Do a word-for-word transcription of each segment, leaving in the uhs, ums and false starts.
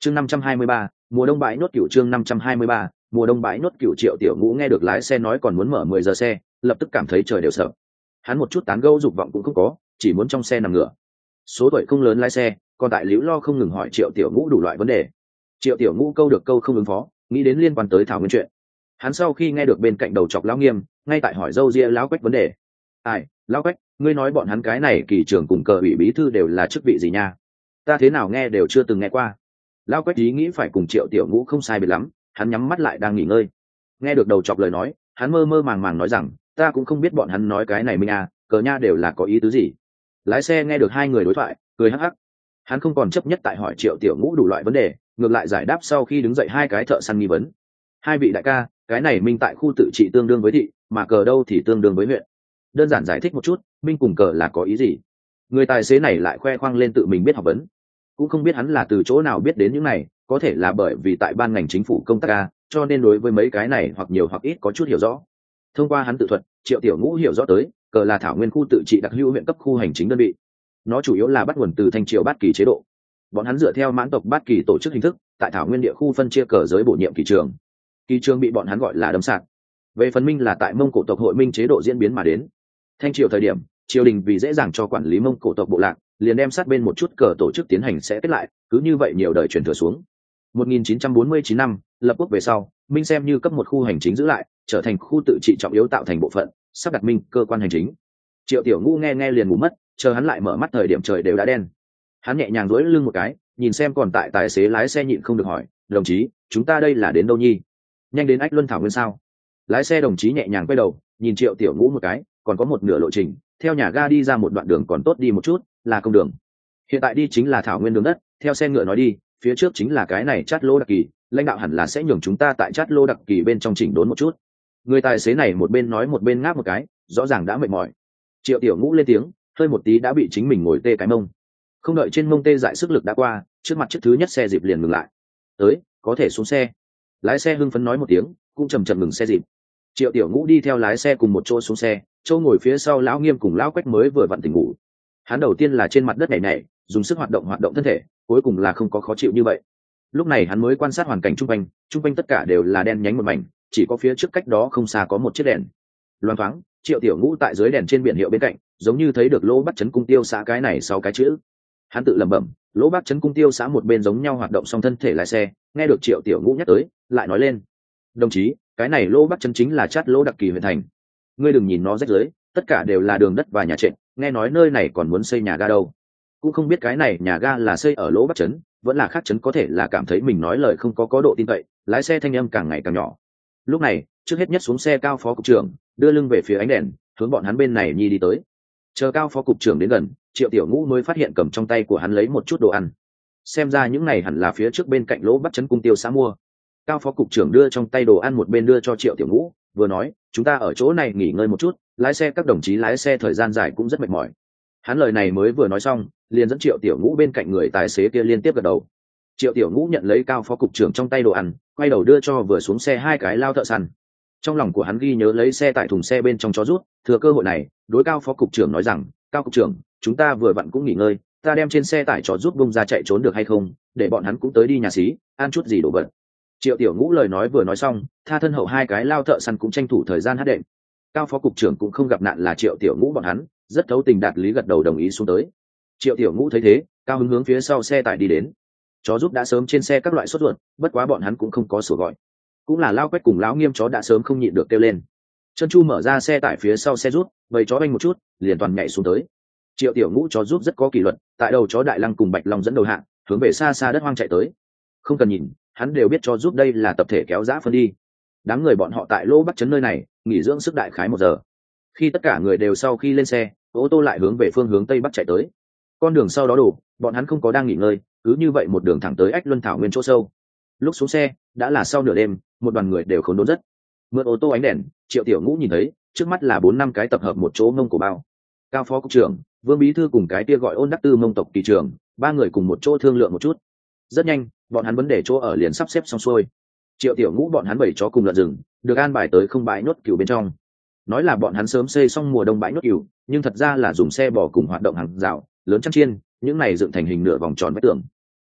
chương năm trăm hai mươi ba, mùa đông bãi nốt cửu chương năm trăm hai mươi ba, mùa đông bãi nốt cửu. Triệu Tiểu Ngũ nghe được lái xe nói còn muốn mở mười giờ xe, lập tức cảm thấy trời đều sợ. Hắn một chút tán gẫu dục vọng cũng không có, chỉ muốn trong xe nằm ngửa. Số tuổi không lớn lái xe, còn tại liễu lo không ngừng hỏi Triệu Tiểu Ngũ đủ loại vấn đề. Triệu Tiểu Ngũ câu được câu không ứng phó, nghĩ đến liên quan tới Thảo Nguyên chuyện. Hắn sau khi nghe được bên cạnh đầu chọc lão Nghiêm, ngay tại hỏi dâu ria lão Quách vấn đề. Ai, lão Quách, ngươi nói bọn hắn cái này kỳ trưởng cùng cờ ủy bí thư đều là chức vị gì nha? Ta thế nào nghe đều chưa từng nghe qua. Lão Quách ý nghĩ phải cùng Triệu Tiểu Ngũ không sai biệt lắm, hắn nhắm mắt lại đang nghỉ ngơi. Nghe được đầu chọc lời nói, hắn mơ mơ màng màng nói rằng, ta cũng không biết bọn hắn nói cái này minh à, cờ nha đều là có ý tứ gì. Lái xe nghe được hai người đối thoại, cười hắc hắc. Hắn không còn chấp nhất tại hỏi Triệu Tiểu Ngũ đủ loại vấn đề, ngược lại giải đáp sau khi đứng dậy hai cái thợ săn nghi vấn. Hai vị đại ca, cái này minh tại khu tự trị tương đương với thị, mà cờ đâu thì tương đương với huyện. Đơn giản giải thích một chút, minh cùng cờ là có ý gì? Người tài xế này lại khoe khoang lên tự mình biết học vấn, cũng không biết hắn là từ chỗ nào biết đến những này, có thể là bởi vì tại ban ngành chính phủ công tác ca, cho nên đối với mấy cái này hoặc nhiều hoặc ít có chút hiểu rõ. Thông qua hắn tự thuật, Triệu Tiểu Ngũ hiểu rõ tới, cờ là Thảo Nguyên khu tự trị đặc hữu huyện cấp khu hành chính đơn vị. Nó chủ yếu là bắt nguồn từ Thanh Triều Bát Kỳ chế độ. Bọn hắn dựa theo mãn tộc Bát Kỳ tổ chức hình thức, tại Thảo Nguyên địa khu phân chia cờ giới bổ nhiệm kỳ trường. Kỳ trường bị bọn hắn gọi là đấm sạc. Về phần minh là tại Mông Cổ tộc hội minh chế độ diễn biến mà đến. Thanh Triều thời điểm, triều đình vì dễ dàng cho quản lý Mông Cổ tộc bộ lạc, liền đem sát bên một chút cờ tổ chức tiến hành sẽ kết lại, cứ như vậy nhiều đời truyền thừa xuống. một nghìn chín trăm bốn mươi chín năm, lập quốc về sau, minh xem như cấp một khu hành chính giữ lại, trở thành khu tự trị trọng yếu tạo thành bộ phận, sắp đặt minh cơ quan hành chính. Triệu Tiểu Ngũ nghe nghe liền ngủ mất, chờ hắn lại mở mắt thời điểm trời đều đã đen. Hắn nhẹ nhàng duỗi lưng một cái, nhìn xem còn tại tài xế lái xe nhịn không được hỏi, đồng chí, chúng ta đây là đến đâu nhi? Nhanh đến Ách Luân Thảo Nguyên sao? Lái xe đồng chí nhẹ nhàng quay đầu, nhìn Triệu Tiểu Ngũ một cái, còn có một nửa lộ trình, theo nhà ga đi ra một đoạn đường còn tốt đi một chút, là công đường. Hiện tại đi chính là Thảo Nguyên đường đất, theo xe ngựa nói đi, phía trước chính là cái này Chát Lô Đặc Kỳ, lãnh đạo hẳn là sẽ nhường chúng ta tại Chát Lô Đặc Kỳ bên trong chỉnh đốn một chút. Người tài xế này một bên nói một bên ngáp một cái, rõ ràng đã mệt mỏi. Triệu Tiểu Ngũ lên tiếng, hơi một tí đã bị chính mình ngồi tê cái mông. Không đợi trên mông tê dại sức lực đã qua, trước mặt chiếc thứ nhất xe dịp liền ngừng lại. Tới, có thể xuống xe. Lái xe hưng phấn nói một tiếng, cũng chầm chậm ngừng xe dịp. Triệu Tiểu Ngũ đi theo lái xe cùng một chỗ xuống xe, chỗ ngồi phía sau lão Nghiêm cùng lão Quách mới vừa vặn tỉnh ngủ. Hắn đầu tiên là trên mặt đất nhảy nhảy, dùng sức hoạt động hoạt động thân thể, cuối cùng là không có khó chịu như vậy. Lúc này hắn mới quan sát hoàn cảnh chung quanh, chung quanh tất cả đều là đen nhánh một mảnh, chỉ có phía trước cách đó không xa có một chiếc đèn. Loáng thoáng, Triệu Tiểu Ngũ tại dưới đèn trên biển hiệu bên cạnh, giống như thấy được Lỗ Bắc Trấn Cung Tiêu xã cái này sau cái chữ. Hắn tự lẩm bẩm, Lỗ Bắc Trấn Cung Tiêu xã một bên giống nhau hoạt động song thân thể lái xe, nghe được Triệu Tiểu Ngũ nhắc tới, lại nói lên, đồng chí, cái này Lỗ Bắc Trấn chính là Chát Lô Đặc Kỳ huyện thành. Ngươi đừng nhìn nó rách rưới, tất cả đều là đường đất và nhà trệt, nghe nói nơi này còn muốn xây nhà ga đâu. Cũng không biết cái này nhà ga là xây ở Lỗ Bắc Trấn, vẫn là khác trấn, có thể là cảm thấy mình nói lời không có có độ tin cậy, lái xe thanh âm càng ngày càng nhỏ. Lúc này, trước hết nhất xuống xe Cao phó cục trưởng, đưa lưng về phía ánh đèn, hướng bọn hắn bên này nhi đi tới. Chờ Cao phó cục trưởng đến gần, Triệu Tiểu Ngũ mới phát hiện cầm trong tay của hắn lấy một chút đồ ăn. Xem ra những này hẳn là phía trước bên cạnh Lỗ Bắc Trấn Cung Tiêu xã mua. Cao phó cục trưởng đưa trong tay đồ ăn một bên đưa cho Triệu Tiểu Ngũ, vừa nói, chúng ta ở chỗ này nghỉ ngơi một chút, lái xe các đồng chí lái xe thời gian dài cũng rất mệt mỏi. Hắn lời này mới vừa nói xong, liền dẫn Triệu Tiểu Ngũ bên cạnh người tài xế kia liên tiếp gật đầu. Triệu Tiểu Ngũ nhận lấy Cao phó cục trưởng trong tay đồ ăn, quay đầu đưa cho vừa xuống xe hai cái lao thợ săn. Trong lòng của hắn ghi nhớ lấy xe tại thùng xe bên trong chó rút, thừa cơ hội này, đối Cao phó cục trưởng nói rằng, Cao cục trưởng, chúng ta vừa vặn cũng nghỉ ngơi, ta đem trên xe tải chó rút bung ra chạy trốn được hay không, để bọn hắn cũng tới đi nhà xí, ăn chút gì đồ vật. Triệu Tiểu Ngũ lời nói vừa nói xong, tha thân hậu hai cái lao thợ săn cũng tranh thủ thời gian hát đệm. Cao phó cục trưởng cũng không gặp nạn là Triệu Tiểu Ngũ bọn hắn, rất thấu tình đạt lý gật đầu đồng ý xuống tới. Triệu Tiểu Ngũ thấy thế, cao hứng hướng phía sau xe tải đi đến. Chó giúp đã sớm trên xe các loại sốt ruột, bất quá bọn hắn cũng không có sủa gọi. Cũng là Lao Quách cùng lão Nghiêm chó đã sớm không nhịn được kêu lên. Chân Chu mở ra xe tải phía sau xe rút, bầy chó banh một chút, liền toàn nhảy xuống tới. Triệu Tiểu Ngũ chó giúp rất có kỷ luật, tại đầu chó Đại Lăng cùng Bạch Long dẫn đầu hạng, hướng về xa xa đất hoang chạy tới. Không cần nhìn, hắn đều biết cho giúp đây là tập thể kéo dã phân đi. Đám người bọn họ tại Lỗ Bắc Trấn nơi này nghỉ dưỡng sức đại khái một giờ. Khi tất cả người đều sau khi lên xe, ô tô lại hướng về phương hướng tây bắc chạy tới. Con đường sau đó đủ, bọn hắn không có đang nghỉ ngơi, cứ như vậy một đường thẳng tới Ách Luân Thảo Nguyên chỗ sâu. Lúc xuống xe đã là sau nửa đêm, một đoàn người đều khốn đốn rất. Mượn ô tô ánh đèn, Triệu Tiểu Ngũ nhìn thấy trước mắt là bốn năm cái tập hợp một chỗ Mông Cổ bao. Cao phó cục trưởng, Vương bí thư cùng cái kia gọi Ôn Đắc Tư Mông tộc kỳ trưởng, ba người cùng một chỗ thương lượng một chút. Rất nhanh, bọn hắn vấn đề chỗ ở liền sắp xếp xong xuôi. Triệu Tiểu Ngũ bọn hắn bảy chó cùng lợn rừng, được an bài tới không bãi nốt cừu bên trong. Nói là bọn hắn sớm xây xong mùa đông bãi nốt cừu, nhưng thật ra là dùng xe bò cùng hoạt động hàng rào, lớn chăn chiên, những này dựng thành hình nửa vòng tròn vách tường.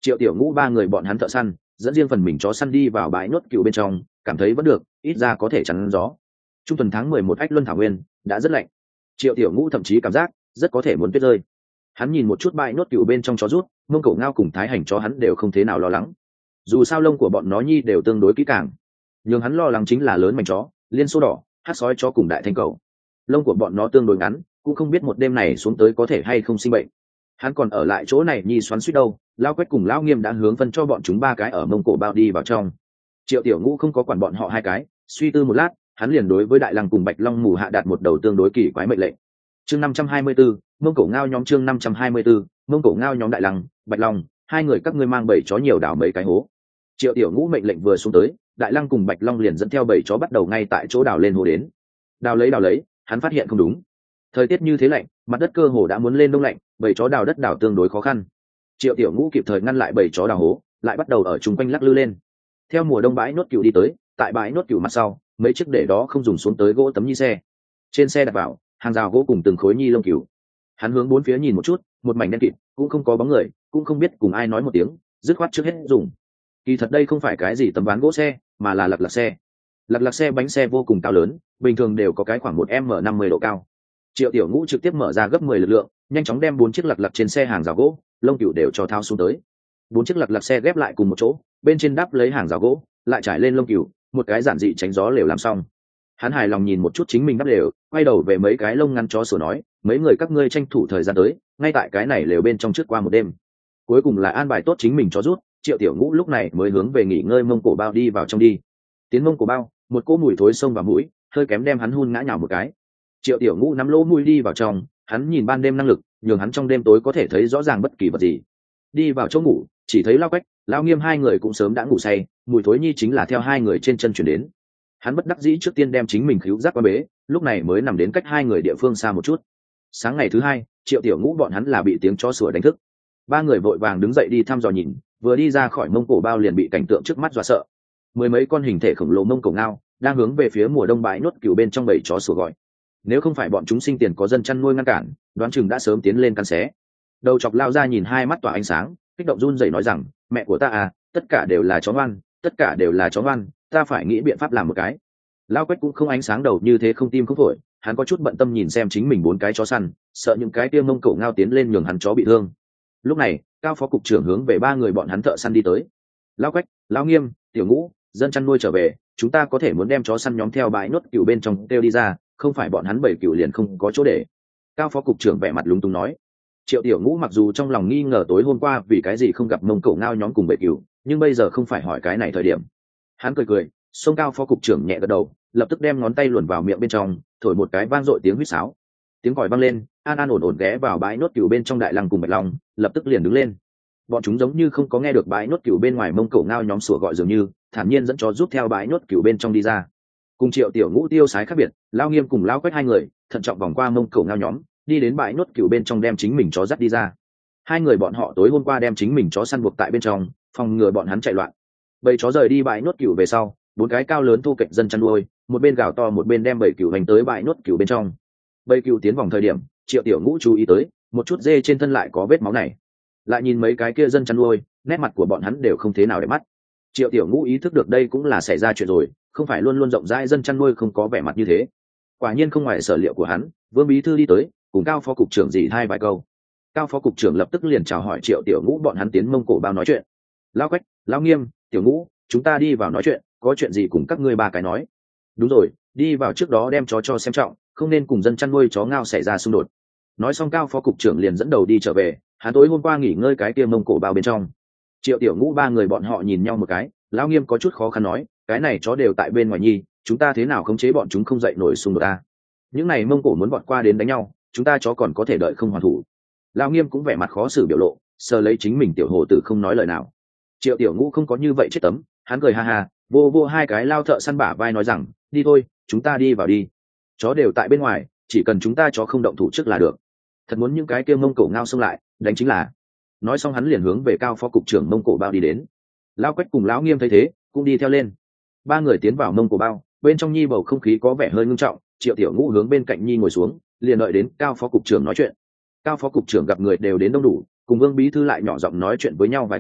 Triệu Tiểu Ngũ ba người bọn hắn thợ săn dẫn riêng phần mình chó săn đi vào bãi nốt cừu bên trong, cảm thấy vẫn được, ít ra có thể chắn gió. Trung tuần tháng mười một ách luân thảo nguyên đã rất lạnh, Triệu Tiểu Ngũ thậm chí cảm giác rất có thể muốn tuyết rơi. Hắn nhìn một chút bãi nốt cừu bên trong chó rút, Mông Cổ Ngao cùng Thái Hành chó hắn đều không thế nào lo lắng, dù sao lông của bọn nó nhi đều tương đối kỹ càng. Nhưng hắn lo lắng chính là lớn mảnh chó, liên số đỏ, hát sói chó cùng đại thanh cầu. Lông của bọn nó tương đối ngắn, cũng không biết một đêm này xuống tới có thể hay không sinh bệnh. Hắn còn ở lại chỗ này nhi xoắn suýt đâu, Lao Quách cùng Lão Nghiêm đã hướng phân cho bọn chúng ba cái ở Mông Cổ Bao đi vào trong. Triệu Tiểu Ngũ không có quản bọn họ hai cái, suy tư một lát, hắn liền đối với Đại Lăng cùng Bạch Long mù hạ đạt một đầu tương đối kỳ quái mệnh lệnh. Chương năm trăm hai mươi tư, Mông Cổ Ngao nhóm chương năm trăm hai mươi tư, Mông Cổ Ngao nhóm Đại Lăng, Bạch Long, hai người các ngươi mang bảy chó nhiều đảo mấy cái hố. Triệu Tiểu Ngũ mệnh lệnh vừa xuống tới, Đại Lăng cùng Bạch Long liền dẫn theo bảy chó bắt đầu ngay tại chỗ đào lên hố đến. Đào lấy đào lấy, hắn phát hiện không đúng. Thời tiết như thế lạnh, mặt đất cơ hồ đã muốn lên đông lạnh, bảy chó đào đất đào tương đối khó khăn. Triệu Tiểu Ngũ kịp thời ngăn lại bảy chó đào hố, lại bắt đầu ở chung quanh lắc lư lên. Theo mùa đông bãi nốt cừu đi tới, tại bãi nốt cừu mặt sau, mấy chiếc để đó không dùng xuống tới gỗ tấm nhi xe. Trên xe đặt vào hàng rào gỗ cùng từng khối nhi lông cừu. Hắn hướng bốn phía nhìn một chút, một mảnh đen kịt, cũng không có bóng người, cũng không biết cùng ai nói một tiếng, dứt khoát trước hết dùng. Kỳ thật đây không phải cái gì tấm ván gỗ xe, mà là lật lật xe. Lật lật xe bánh xe vô cùng cao lớn, bình thường đều có cái khoảng một m năm mươi độ cao. Triệu Tiểu Ngũ trực tiếp mở ra gấp mười lực lượng, nhanh chóng đem bốn chiếc lật lật trên xe hàng rào gỗ, lông cừu đều cho thao xuống tới. Bốn chiếc lật lật xe ghép lại cùng một chỗ, bên trên đắp lấy hàng rào gỗ, lại trải lên lông cừu, một cái giản dị tránh gió lều làm xong. Hắn hài lòng nhìn một chút chính mình đắp lều, quay đầu về mấy cái lông ngắn chó sủa nói, mấy người các ngươi tranh thủ thời gian tới, ngay tại cái này lều bên trong trước qua một đêm. Cuối cùng là an bài tốt chính mình cho rút, Triệu Tiểu Ngũ lúc này mới hướng về nghỉ ngơi Mông Cổ Bao đi vào trong đi. Tiến Mông Cổ Bao, một cỗ mùi thối xông vào mũi, hơi kém đem hắn hun ngã nhào một cái. Triệu Tiểu Ngũ nắm lỗ mũi đi vào trong, hắn nhìn ban đêm năng lực, nhường hắn trong đêm tối có thể thấy rõ ràng bất kỳ vật gì. Đi vào chỗ ngủ, chỉ thấy Lao Quách, Lao Nghiêm hai người cũng sớm đã ngủ say, mùi thối nhi chính là theo hai người trên chân chuyển đến. Hắn bất đắc dĩ trước tiên đem chính mình khíu giác qua bế, lúc này mới nằm đến cách hai người địa phương xa một chút. Sáng ngày thứ hai, Triệu Tiểu Ngũ bọn hắn là bị tiếng chó sủa đánh thức. Ba người vội vàng đứng dậy đi thăm dò nhìn, vừa đi ra khỏi Mông Cổ Bao liền bị cảnh tượng trước mắt dọa sợ. Mười mấy con hình thể khổng lồ Mông Cổ Ngao đang hướng về phía mùa đông bãi nốt cừu bên trong bầy chó sủa gọi. Nếu không phải bọn chúng sinh tiền có dân chăn nuôi ngăn cản, đoán chừng đã sớm tiến lên căn xé. Đầu chọc Lao ra nhìn hai mắt tỏa ánh sáng, kích động run rẩy nói rằng, mẹ của ta à, tất cả đều là chó ngoan, tất cả đều là chó ngoan, ta phải nghĩ biện pháp làm một cái. Lao Quách cũng không ánh sáng đầu như thế không tim không phổi, hắn có chút bận tâm nhìn xem chính mình bốn cái chó săn, sợ những cái kia Mông Cổ Ngao tiến lên nhường hắn chó bị thương. Lúc này, Cao phó cục trưởng hướng về ba người bọn hắn thợ săn đi tới. Lao Quách, Lao Nghiêm, Tiểu Ngũ, dân chăn nuôi trở về, chúng ta có thể muốn đem chó săn nhóm theo bãi nốt cừu bên trong kêu đi ra, không phải bọn hắn bảy cừu liền không có chỗ để. Cao phó cục trưởng vẻ mặt lúng túng nói. Triệu Tiểu Ngũ mặc dù trong lòng nghi ngờ tối hôm qua vì cái gì không gặp Mông Cổ Ngao nhóm cùng bảy cừu, nhưng bây giờ không phải hỏi cái này thời điểm. Hắn cười cười, xông Cao phó cục trưởng nhẹ gật đầu, lập tức đem ngón tay luồn vào miệng bên trong, thổi một cái vang dội tiếng huýt sáo. Tiếng còi vang lên, an an ổn ổn ghé vào bãi nốt cừu bên trong Đại Lăng cùng Bạch Long, lập tức liền đứng lên. Bọn chúng giống như không có nghe được bãi nốt cừu bên ngoài Mông Cổ Ngao nhóm sủa gọi dường như, thản nhiên dẫn chó giúp theo bãi nốt cừu bên trong đi ra. Cùng Triệu Tiểu Ngũ tiêu sái khác biệt, Lao Nghiêm cùng Lao Quách hai người thận trọng vòng qua Mông Cổ Ngao nhóm, đi đến bãi nốt cừu bên trong đem chính mình chó dắt đi ra. Hai người bọn họ tối hôm qua đem chính mình chó săn buộc tại bên trong, phòng ngừa bọn hắn chạy loạn. Bầy chó rời đi bãi nốt cừu về sau, bốn cái cao lớn thu cạnh dân chăn nuôi, một bên gào to một bên đem bầy cừu hành tới bãi nốt cừu bên trong. Bầy cừu tiến vòng thời điểm, Triệu Tiểu Ngũ chú ý tới, một chút dê trên thân lại có vết máu này. Lại nhìn mấy cái kia dân chăn nuôi, nét mặt của bọn hắn đều không thế nào để mắt. Triệu Tiểu Ngũ ý thức được đây cũng là xảy ra chuyện rồi, không phải luôn luôn rộng rãi dân chăn nuôi không có vẻ mặt như thế. Quả nhiên không ngoài sở liệu của hắn, Vương bí thư đi tới, cùng Cao phó cục trưởng dì hai vài câu. Cao phó cục trưởng lập tức liền chào hỏi Triệu Tiểu Ngũ bọn hắn tiến Mông Cổ Bao nói chuyện. Lao Quách, Lao Nghiêm, Tiểu Ngũ, chúng ta đi vào nói chuyện, có chuyện gì cùng các ngươi ba cái nói. Đúng rồi, đi vào trước đó đem chó cho xem trọng, không nên cùng dân chăn nuôi chó ngao xảy ra xung đột. Nói xong Cao phó cục trưởng liền dẫn đầu đi trở về, hắn tối hôm qua nghỉ ngơi cái kia Mông Cổ Bao bên trong. Triệu Tiểu Ngũ ba người bọn họ nhìn nhau một cái, Lão Nghiêm có chút khó khăn nói, cái này chó đều tại bên ngoài nhi, chúng ta thế nào khống chế bọn chúng không dậy nổi xung đột ta. Những này Mông Cổ muốn bọn qua đến đánh nhau, chúng ta chó còn có thể đợi không hoàn thủ. Lão Nghiêm cũng vẻ mặt khó xử biểu lộ, sờ lấy chính mình tiểu hồ tử không nói lời nào. Triệu Tiểu Ngũ không có như vậy chết tấm, hắn cười ha ha, vô vô hai cái lao thợ săn bả vai nói rằng, đi thôi, chúng ta đi vào đi. Chó đều tại bên ngoài, chỉ cần chúng ta chó không động thủ trước là được. Thật muốn những cái kia Mông Cổ Ngao xông lại, đánh chính là. Nói xong hắn liền hướng về Cao phó cục trưởng Mông Cổ Bao đi đến. Lao Quách cùng Lão Nghiêm thấy thế, cũng đi theo lên. Ba người tiến vào Mông Cổ Bao, bên trong nhi bầu không khí có vẻ hơi ngưng trọng. Triệu Tiểu Ngũ hướng bên cạnh nhi ngồi xuống, liền đợi đến Cao phó cục trưởng nói chuyện. Cao phó cục trưởng gặp người đều đến đông đủ, cùng Vương bí thư lại nhỏ giọng nói chuyện với nhau vài câu,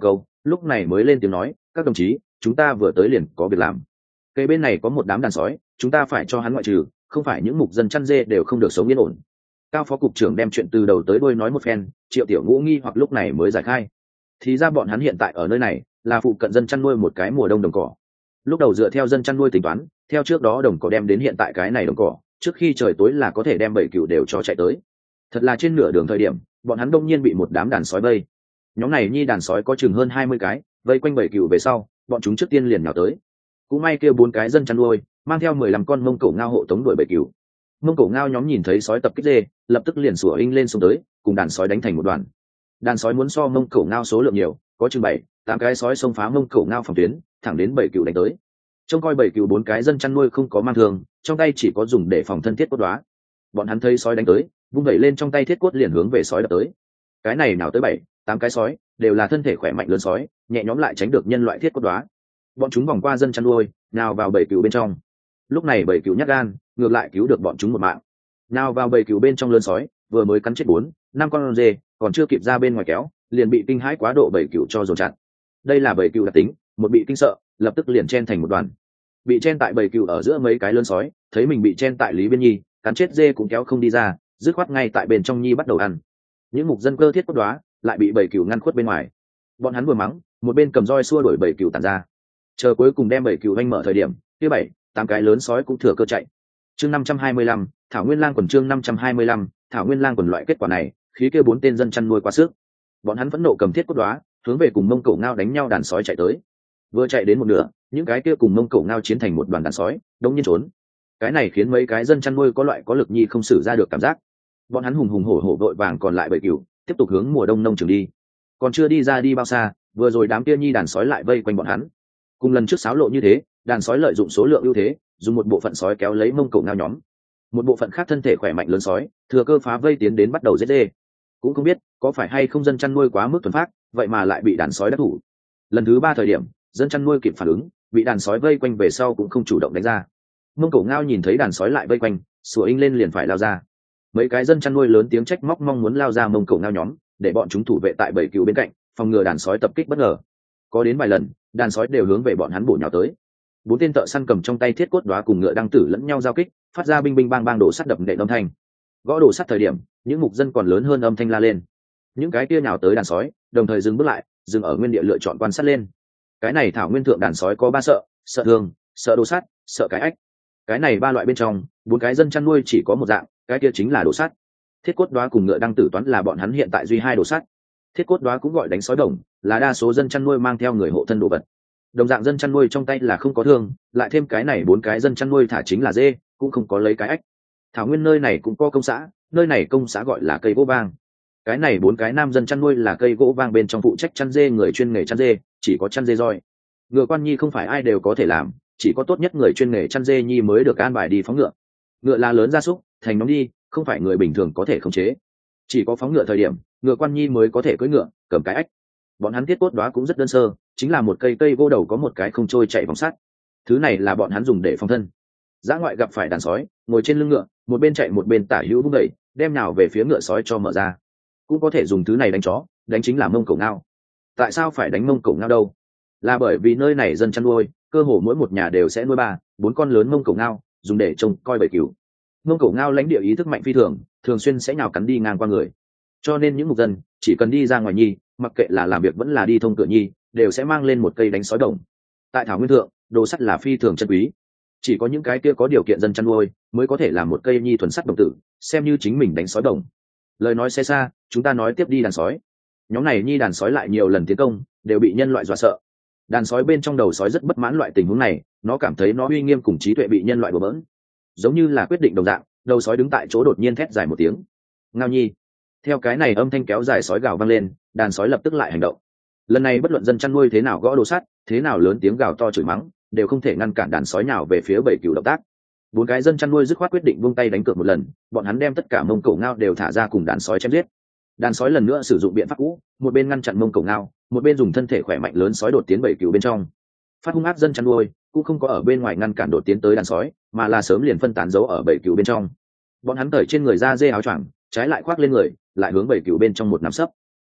lúc này mới lên tiếng nói, các đồng chí, chúng ta vừa tới liền có việc làm. Cây bên này có một đám đàn sói, chúng ta phải cho hắn ngoại trừ, không phải những mục dân chăn dê đều không được sống yên ổn. Cao phó cục trưởng đem chuyện từ đầu tới đuôi nói một phen, Triệu Tiểu Ngũ nghi hoặc lúc này mới giải khai. Thì ra bọn hắn hiện tại ở nơi này là phụ cận dân chăn nuôi một cái mùa đông đồng cỏ. Lúc đầu dựa theo dân chăn nuôi tính toán, theo trước đó đồng cỏ đem đến hiện tại cái này đồng cỏ, trước khi trời tối là có thể đem bảy cừu đều cho chạy tới. Thật là trên nửa đường thời điểm, bọn hắn đông nhiên bị một đám đàn sói vây. Nhóm này nhi đàn sói có chừng hơn hai mươi cái, vây quanh bảy cừu về sau, bọn chúng trước tiên liền nhào tới. Cũng may kêu bốn cái dân chăn nuôi mang theo mười lăm con mông cổ ngao hộ tống đuổi bảy cừu. Mông cổ ngao nhóm nhìn thấy sói tập kích dê, lập tức liền sủa inh lên xuống tới, cùng đàn sói đánh thành một đoàn. Đàn sói muốn so mông cổ ngao số lượng nhiều, có chừng bảy tám cái sói xông phá mông cổ ngao phòng tuyến, thẳng đến bảy cừu đánh tới. Trông coi bảy cừu bốn cái dân chăn nuôi không có mang thương, trong tay chỉ có dùng để phòng thân thiết cốt đóa. Bọn hắn thấy sói đánh tới, vung vẩy lên trong tay thiết cốt liền hướng về sói đập tới. Cái này nào tới bảy tám cái sói, đều là thân thể khỏe mạnh lớn sói, nhẹ nhõm lại tránh được nhân loại thiết cốt đóa. Bọn chúng vòng qua dân chăn nuôi, nào vào bảy cừu bên trong. Lúc này bảy cừu nhát gan, ngược lại cứu được bọn chúng một mạng. Nào vào bảy cừu bên trong lớn sói, vừa mới cắn chết bốn năm con dê, còn chưa kịp ra bên ngoài kéo, liền bị kinh hãi quá độ bảy cừu cho dồn chặt. Đây là bảy cừu đặc tính, một bị kinh sợ, lập tức liền chen thành một đoàn. Bị chen tại bảy cừu ở giữa mấy cái lớn sói, thấy mình bị chen tại Lý Biên Nhi, cắn chết dê cũng kéo không đi ra, dứt khoát ngay tại bên trong Nhi bắt đầu ăn. Những mục dân cơ thiết cốt đóa lại bị bảy cừu ngăn khuất bên ngoài. Bọn hắn vừa mắng, một bên cầm roi xua đuổi bảy cừu tản ra. Chờ cuối cùng đem bảy cừu anh mở thời điểm, kia bảy tám cái lớn sói cũng thừa cơ chạy. Chương năm trăm hai mươi lăm, Thảo Nguyên Lang quần chương năm trăm hai mươi lăm, Thảo Nguyên Lang quần loại kết quả này, khí kia bốn tên dân chăn nuôi quá sức. Bọn hắn phẫn nộ cầm thiết cốt đóa, hướng về cùng mông cổ ngao đánh nhau đàn sói chạy tới. Vừa chạy đến một nửa, những cái kia cùng mông cổ ngao chiến thành một đoàn đàn sói, đông nhiên trốn. Cái này khiến mấy cái dân chăn nuôi có loại có lực nhi không xử ra được cảm giác. Bọn hắn hùng hùng hổ hổ vội vàng còn lại bảy cừu, tiếp tục hướng mùa đông nông trường đi. Còn chưa đi ra đi bao xa, vừa rồi đám kia nhi đàn sói lại vây quanh bọn hắn. Cùng lần trước xáo lộ như thế, đàn sói lợi dụng số lượng ưu thế, dùng một bộ phận sói kéo lấy mông cổ ngao nhóm, một bộ phận khác thân thể khỏe mạnh lớn sói thừa cơ phá vây tiến đến bắt đầu giết dê. Cũng không biết có phải hay không dân chăn nuôi quá mức thuần phát, vậy mà lại bị đàn sói đắc thủ. Lần thứ ba thời điểm, dân chăn nuôi kịp phản ứng, bị đàn sói vây quanh về sau cũng không chủ động đánh ra. Mông cổ ngao nhìn thấy đàn sói lại vây quanh, sủa inh lên liền phải lao ra. Mấy cái dân chăn nuôi lớn tiếng trách móc mong muốn lao ra mông cổ ngao nhóm, để bọn chúng thủ vệ tại bảy cừu bên cạnh, phòng ngừa đàn sói tập kích bất ngờ. Có đến vài lần, đàn sói đều hướng về bọn hắn bổ nhào tới. Bốn tên thợ săn cầm trong tay thiết cốt đóa cùng ngựa đăng tử lẫn nhau giao kích, phát ra binh binh bang bang đổ sắt đập nện âm thanh. Gõ đổ sắt thời điểm, những mục dân còn lớn hơn âm thanh la lên. Những cái kia nhào tới đàn sói, đồng thời dừng bước lại, dừng ở nguyên địa lựa chọn quan sát lên. Cái này thảo nguyên thượng đàn sói có ba sợ: sợ thương, sợ đổ sắt, sợ cái ách. Cái này ba loại bên trong, bốn cái dân chăn nuôi chỉ có một dạng, cái kia chính là đổ sắt. Thiết cốt đóa cùng ngựa đăng tử toán là bọn hắn hiện tại duy hai đổ sắt. Thiết cốt đóa cũng gọi đánh sói đồng, là đa số dân chăn nuôi mang theo người hộ thân đồ vật. Đồng dạng dân chăn nuôi trong tay là không có thương, lại thêm cái này bốn cái dân chăn nuôi thả chính là dê, cũng không có lấy cái ách. Thảo nguyên nơi này cũng có công xã, nơi này công xã gọi là cây gỗ vang. Cái này bốn cái nam dân chăn nuôi là cây gỗ vang bên trong phụ trách chăn dê, người chuyên nghề chăn dê, chỉ có chăn dê roi. Ngựa quan nhi không phải ai đều có thể làm, chỉ có tốt nhất người chuyên nghề chăn dê nhi mới được an bài đi phóng ngựa. Ngựa là lớn gia súc, thành nhóm đi, không phải người bình thường có thể khống chế. Chỉ có phóng ngựa thời điểm, ngựa quan nhi mới có thể cưỡi ngựa, cầm cái ách. Bọn hắn thiết cốt đóa cũng rất đơn sơ, chính là một cây cây gỗ đầu có một cái không trôi chạy vòng sắt. Thứ này là bọn hắn dùng để phòng thân. Dã ngoại gặp phải đàn sói, ngồi trên lưng ngựa, một bên chạy một bên tả hữu vung đẩy, đem nào về phía ngựa sói cho mở ra. Cũng có thể dùng thứ này đánh chó, đánh chính là mông cổ ngao. Tại sao phải đánh mông cổ ngao đâu? Là bởi vì nơi này dân chăn nuôi, cơ hồ mỗi một nhà đều sẽ nuôi ba, bốn con lớn mông cổ ngao, dùng để trông coi bầy cừu. Mông cổ ngao lãnh địa ý thức mạnh phi thường, thường xuyên sẽ nhào cắn đi ngang qua người. Cho nên những mục dân chỉ cần đi ra ngoài nhi, mặc kệ là làm việc vẫn là đi thông cửa nhi, đều sẽ mang lên một cây đánh sói đồng. Tại thảo nguyên thượng, đồ sắt là phi thường chân quý, chỉ có những cái kia có điều kiện dân chăn nuôi mới có thể làm một cây nhi thuần sắt đồng tử, xem như chính mình đánh sói đồng. Lời nói xe xa, chúng ta nói tiếp đi đàn sói. Nhóm này nhi đàn sói lại nhiều lần tiến công, đều bị nhân loại dọa sợ. Đàn sói bên trong đầu sói rất bất mãn loại tình huống này, nó cảm thấy nó uy nghiêm cùng trí tuệ bị nhân loại bừa bỡn, giống như là quyết định đồng dạng. Đầu sói đứng tại chỗ đột nhiên thét dài một tiếng, ngao nhi. Theo cái này âm thanh kéo dài sói gào vang lên, đàn sói lập tức lại hành động. Lần này bất luận dân chăn nuôi thế nào gõ đồ sắt, thế nào lớn tiếng gào to chửi mắng, đều không thể ngăn cản đàn sói nào về phía bảy cừu động tác. Bốn cái dân chăn nuôi dứt khoát quyết định buông tay đánh cược một lần, bọn hắn đem tất cả mông cổ ngao đều thả ra cùng đàn sói chém giết. Đàn sói lần nữa sử dụng biện pháp cũ, một bên ngăn chặn mông cổ ngao, một bên dùng thân thể khỏe mạnh lớn sói đột tiến bảy cừu bên trong. Phát hung ác dân chăn nuôi cũng không có ở bên ngoài ngăn cản đột tiến tới đàn sói, mà là sớm liền phân tán giấu ở bảy cừu bên trong. Bọn hắn cởi trên người ra dê áo choàng, trái lại khoác lên người, lại hướng bảy cừu bên trong một nắm sấp.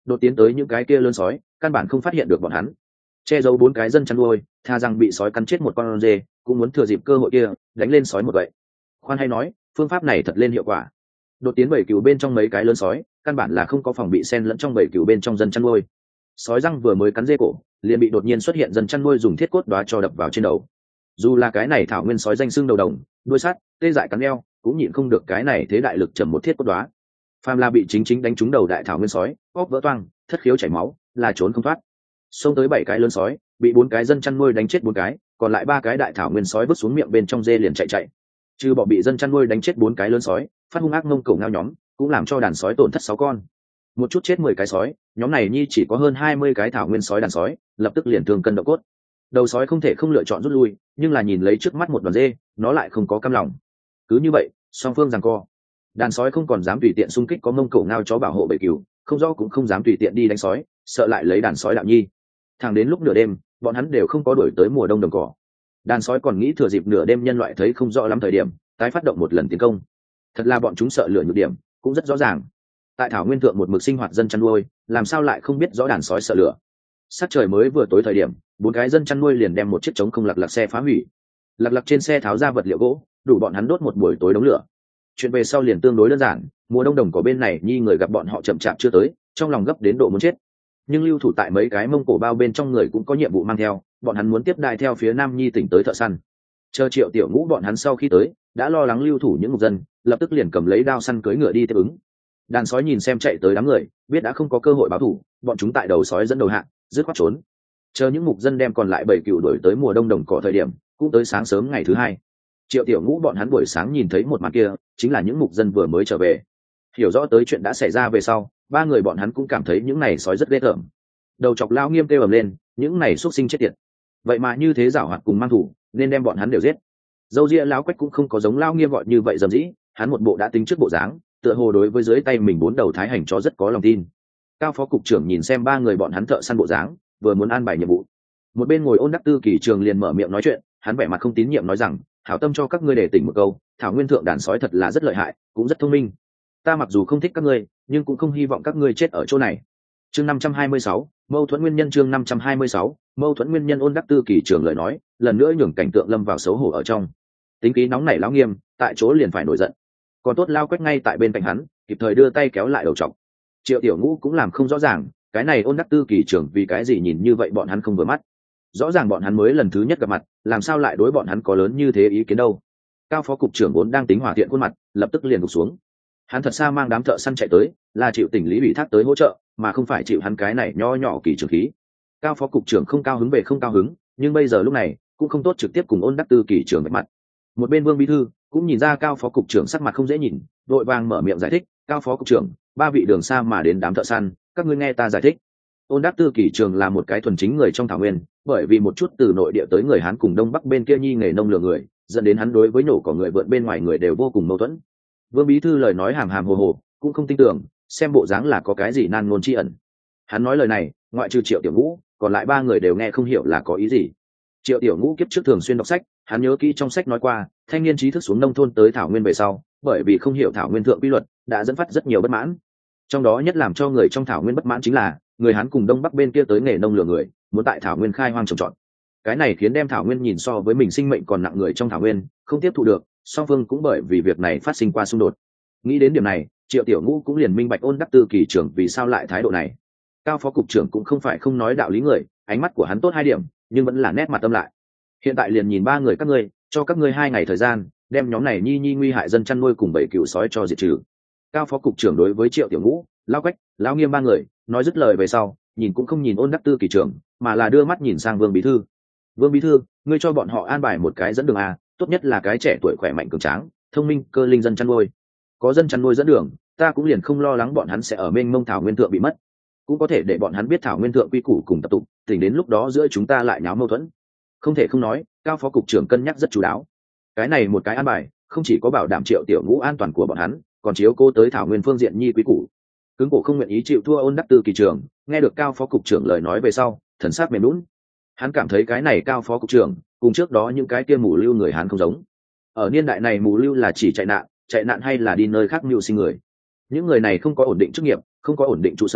đột tiến tới những cái kia lớn sói căn bản không phát hiện được bọn hắn, che giấu bốn cái dân chăn nuôi tha rằng bị sói cắn chết một con dê cũng muốn thừa dịp cơ hội kia đánh lên sói một vậy. Khoan hay nói phương pháp này thật lên hiệu quả. Đột tiến bầy cừu bên trong mấy cái lớn sói căn bản là không có phòng bị xen lẫn trong bầy cừu bên trong dân chăn nuôi. Sói răng vừa mới cắn dê cổ liền bị đột nhiên xuất hiện dân chăn nuôi dùng thiết cốt đóa cho đập vào trên đầu. Dù là cái này thảo nguyên sói danh xưng đầu đồng đuôi sắt tê dại cắn eo cũng nhịn không được cái này thế đại lực trầm một thiết cốt đóa. Phàm là bị chính chính đánh trúng đầu đại thảo nguyên sói óc vỡ toang thất khiếu chảy máu là trốn không thoát. Xông tới bảy cái lớn sói bị bốn cái dân chăn nuôi đánh chết bốn cái, còn lại ba cái đại thảo nguyên sói vứt xuống miệng bên trong dê liền chạy chạy. Trừ bỏ bị dân chăn nuôi đánh chết bốn cái lớn sói phát hung ác ngông cổ ngao nhóm cũng làm cho đàn sói tổn thất sáu con. Một chút chết mười cái sói, nhóm này nhi chỉ có hơn hai mươi cái thảo nguyên sói đàn sói lập tức liền thương cân độ cốt. Đầu sói không thể không lựa chọn rút lui, nhưng là nhìn lấy trước mắt một đoàn dê nó lại không có cam lòng. Cứ như vậy song phương giằng co, đàn sói không còn dám tùy tiện xung kích có mông cổ ngao chó bảo hộ bầy cừu, không rõ cũng không dám tùy tiện đi đánh sói, sợ lại lấy đàn sói đạo nhi. Thẳng đến lúc nửa đêm bọn hắn đều không có đuổi tới mùa đông đồng cỏ, đàn sói còn nghĩ thừa dịp nửa đêm nhân loại thấy không rõ lắm thời điểm tái phát động một lần tiến công. Thật là bọn chúng sợ lửa nhược điểm cũng rất rõ ràng. Tại thảo nguyên thượng một mực sinh hoạt dân chăn nuôi làm sao lại không biết rõ đàn sói sợ lửa. Sắc trời mới vừa tối thời điểm bốn cái dân chăn nuôi liền đem một chiếc trống không lặc lặc xe phá hủy. Lặc lặc trên xe tháo ra vật liệu gỗ đủ bọn hắn đốt một buổi tối đống lửa. Chuyện về sau liền tương đối đơn giản, mùa đông đồng cỏ bên này nhi người gặp bọn họ chậm chạp chưa tới, trong lòng gấp đến độ muốn chết. Nhưng lưu thủ tại mấy cái mông cổ bao bên trong người cũng có nhiệm vụ mang theo, bọn hắn muốn tiếp đai theo phía nam nhi tỉnh tới thợ săn. Chờ Triệu Tiểu Ngũ bọn hắn sau khi tới đã lo lắng lưu thủ những mục dân, lập tức liền cầm lấy đao săn cưỡi ngựa đi tiếp ứng. Đàn sói nhìn xem chạy tới đám người biết đã không có cơ hội báo thù, bọn chúng tại đầu sói dẫn đầu hạng dứt khoát trốn. Chờ những mục dân đem còn lại bảy cựu đuổi tới mùa đông đồng cỏ thời điểm cũng tới sáng sớm ngày thứ hai. Triệu Tiểu Ngũ bọn hắn buổi sáng nhìn thấy một màn kia chính là những mục dân vừa mới trở về. Hiểu rõ tới chuyện đã xảy ra về sau, ba người bọn hắn cũng cảm thấy những này sói rất ghê tởm. Đầu chọc lao nghiêm kêu ầm lên, những này xuất sinh chết tiệt, vậy mà như thế giảo hoạt cùng mang thủ, nên đem bọn hắn đều giết. Dâu ria lão quách cũng không có giống lao nghiêm gọi như vậy dầm dĩ, hắn một bộ đã tính trước bộ dáng, tựa hồ đối với dưới tay mình bốn đầu thái hành cho rất có lòng tin. Cao phó cục trưởng nhìn xem ba người bọn hắn thợ săn bộ dáng, vừa muốn an bài nhiệm vụ, một bên ngồi ôn đắc tư kỳ trường liền mở miệng nói chuyện, hắn vẻ mặt không tín nhiệm nói rằng, hảo tâm cho các ngươi để tỉnh một câu, thảo nguyên thượng đàn sói thật là rất lợi hại, cũng rất thông minh. Ta mặc dù không thích các ngươi, nhưng cũng không hy vọng các ngươi chết ở chỗ này. Chương năm trăm hai mươi sáu, mâu thuẫn nguyên nhân. Chương năm trăm hai mươi sáu, mâu thuẫn nguyên nhân. Ôn đắc tư kỳ trường lời nói lần nữa nhường cảnh tượng lâm vào xấu hổ ở trong. Tính khí nóng nảy lão nghiêm tại chỗ liền phải nổi giận, còn tốt lao quách ngay tại bên cạnh hắn kịp thời đưa tay kéo lại đầu trọc. Triệu Tiểu Ngũ cũng làm không rõ ràng cái này ôn đắc tư kỳ trường vì cái gì nhìn như vậy bọn hắn không vừa mắt. Rõ ràng bọn hắn mới lần thứ nhất gặp mặt, làm sao lại đối bọn hắn có lớn như thế ý kiến đâu. Cao phó cục trưởng vốn đang tính hòa thiện khuôn mặt lập tức liền gục xuống. Hắn thật xa mang đám thợ săn chạy tới là chịu tỉnh lý ủy thác tới hỗ trợ, mà không phải chịu hắn cái này nho nhỏ kỳ trường khí. Cao phó cục trưởng không cao hứng về không cao hứng, nhưng bây giờ lúc này cũng không tốt trực tiếp cùng ôn đắc tư kỳ trường vạch mặt. Một bên Vương bí thư cũng nhìn ra cao phó cục trưởng sắc mặt không dễ nhìn, vội vàng mở miệng giải thích, cao phó cục trưởng, ba vị đường xa mà đến đám thợ săn, các ngươi nghe ta giải thích. Ôn đắc tư kỳ trường là một cái thuần chính người trong thảo nguyên, bởi vì một chút từ nội địa tới người Hán cùng đông bắc bên kia nhi nghề nông lừa người, dẫn đến hắn đối với nổ cỏ người vượn bên ngoài người đều vô cùng mâu thuẫn. Vương bí thư lời nói hàm hàm hồ hồ, cũng không tin tưởng, xem bộ dáng là có cái gì nan ngôn tri ẩn. Hắn nói lời này, ngoại trừ Triệu Tiểu Ngũ, còn lại ba người đều nghe không hiểu là có ý gì. Triệu Tiểu Ngũ kiếp trước thường xuyên đọc sách, hắn nhớ kỹ trong sách nói qua, thanh niên trí thức xuống nông thôn tới thảo nguyên về sau, bởi vì không hiểu thảo nguyên thượng quy luật, đã dẫn phát rất nhiều bất mãn. Trong đó nhất làm cho người trong thảo nguyên bất mãn chính là người Hán cùng đông bắc bên kia tới nghề nông lừa người, muốn tại thảo nguyên khai hoang trồng trọt. Cái này khiến đem thảo nguyên nhìn so với mình sinh mệnh còn nặng người trong thảo nguyên không tiếp thu được, song phương cũng bởi vì việc này phát sinh qua xung đột. Nghĩ đến điểm này, Triệu Tiểu Ngũ cũng liền minh bạch ôn đắc tư kỳ trưởng vì sao lại thái độ này. Cao phó cục trưởng cũng không phải không nói đạo lý người, ánh mắt của hắn tốt hai điểm, nhưng vẫn là nét mặt tâm lại. Hiện tại liền nhìn ba người các ngươi, cho các ngươi hai ngày thời gian, đem nhóm này nhi nhi nguy hại dân chăn nuôi cùng bảy cừu sói cho diệt trừ. Cao phó cục trưởng đối với Triệu Tiểu Ngũ, Lão Quách, Lão Nghiêm ba người nói dứt lời về sau, nhìn cũng không nhìn ôn đắc tư kỳ trưởng, mà là đưa mắt nhìn sang Vương bí thư. Vương bí thư, ngươi cho bọn họ an bài một cái dẫn đường a, tốt nhất là cái trẻ tuổi khỏe mạnh cường tráng, thông minh, cơ linh dân chăn nuôi. Có dân chăn nuôi dẫn đường, ta cũng liền không lo lắng bọn hắn sẽ ở mênh mông thảo nguyên thượng bị mất, cũng có thể để bọn hắn biết thảo nguyên thượng quy củ cùng tập tục, tỉnh đến lúc đó giữa chúng ta lại nháo mâu thuẫn. Không thể không nói, Cao phó cục trưởng cân nhắc rất chú đáo. Cái này một cái an bài, không chỉ có bảo đảm Triệu Tiểu Ngũ an toàn của bọn hắn, còn chiếu cố tới thảo nguyên phương diện nhi quý củ. Cứng cổ không nguyện ý chịu thua ôn đắc tư kỳ trưởng, nghe được Cao phó cục trưởng lời nói về sau, thần sắc mềm nhũn. Hắn cảm thấy cái này Cao phó cục trưởng cùng trước đó những cái kia mù lưu người Hán không giống. Ở niên đại này mù lưu là chỉ chạy nạn, chạy nạn hay là đi nơi khác mưu sinh người. Những người này không có ổn định chức nghiệp, không có ổn định trụ sở,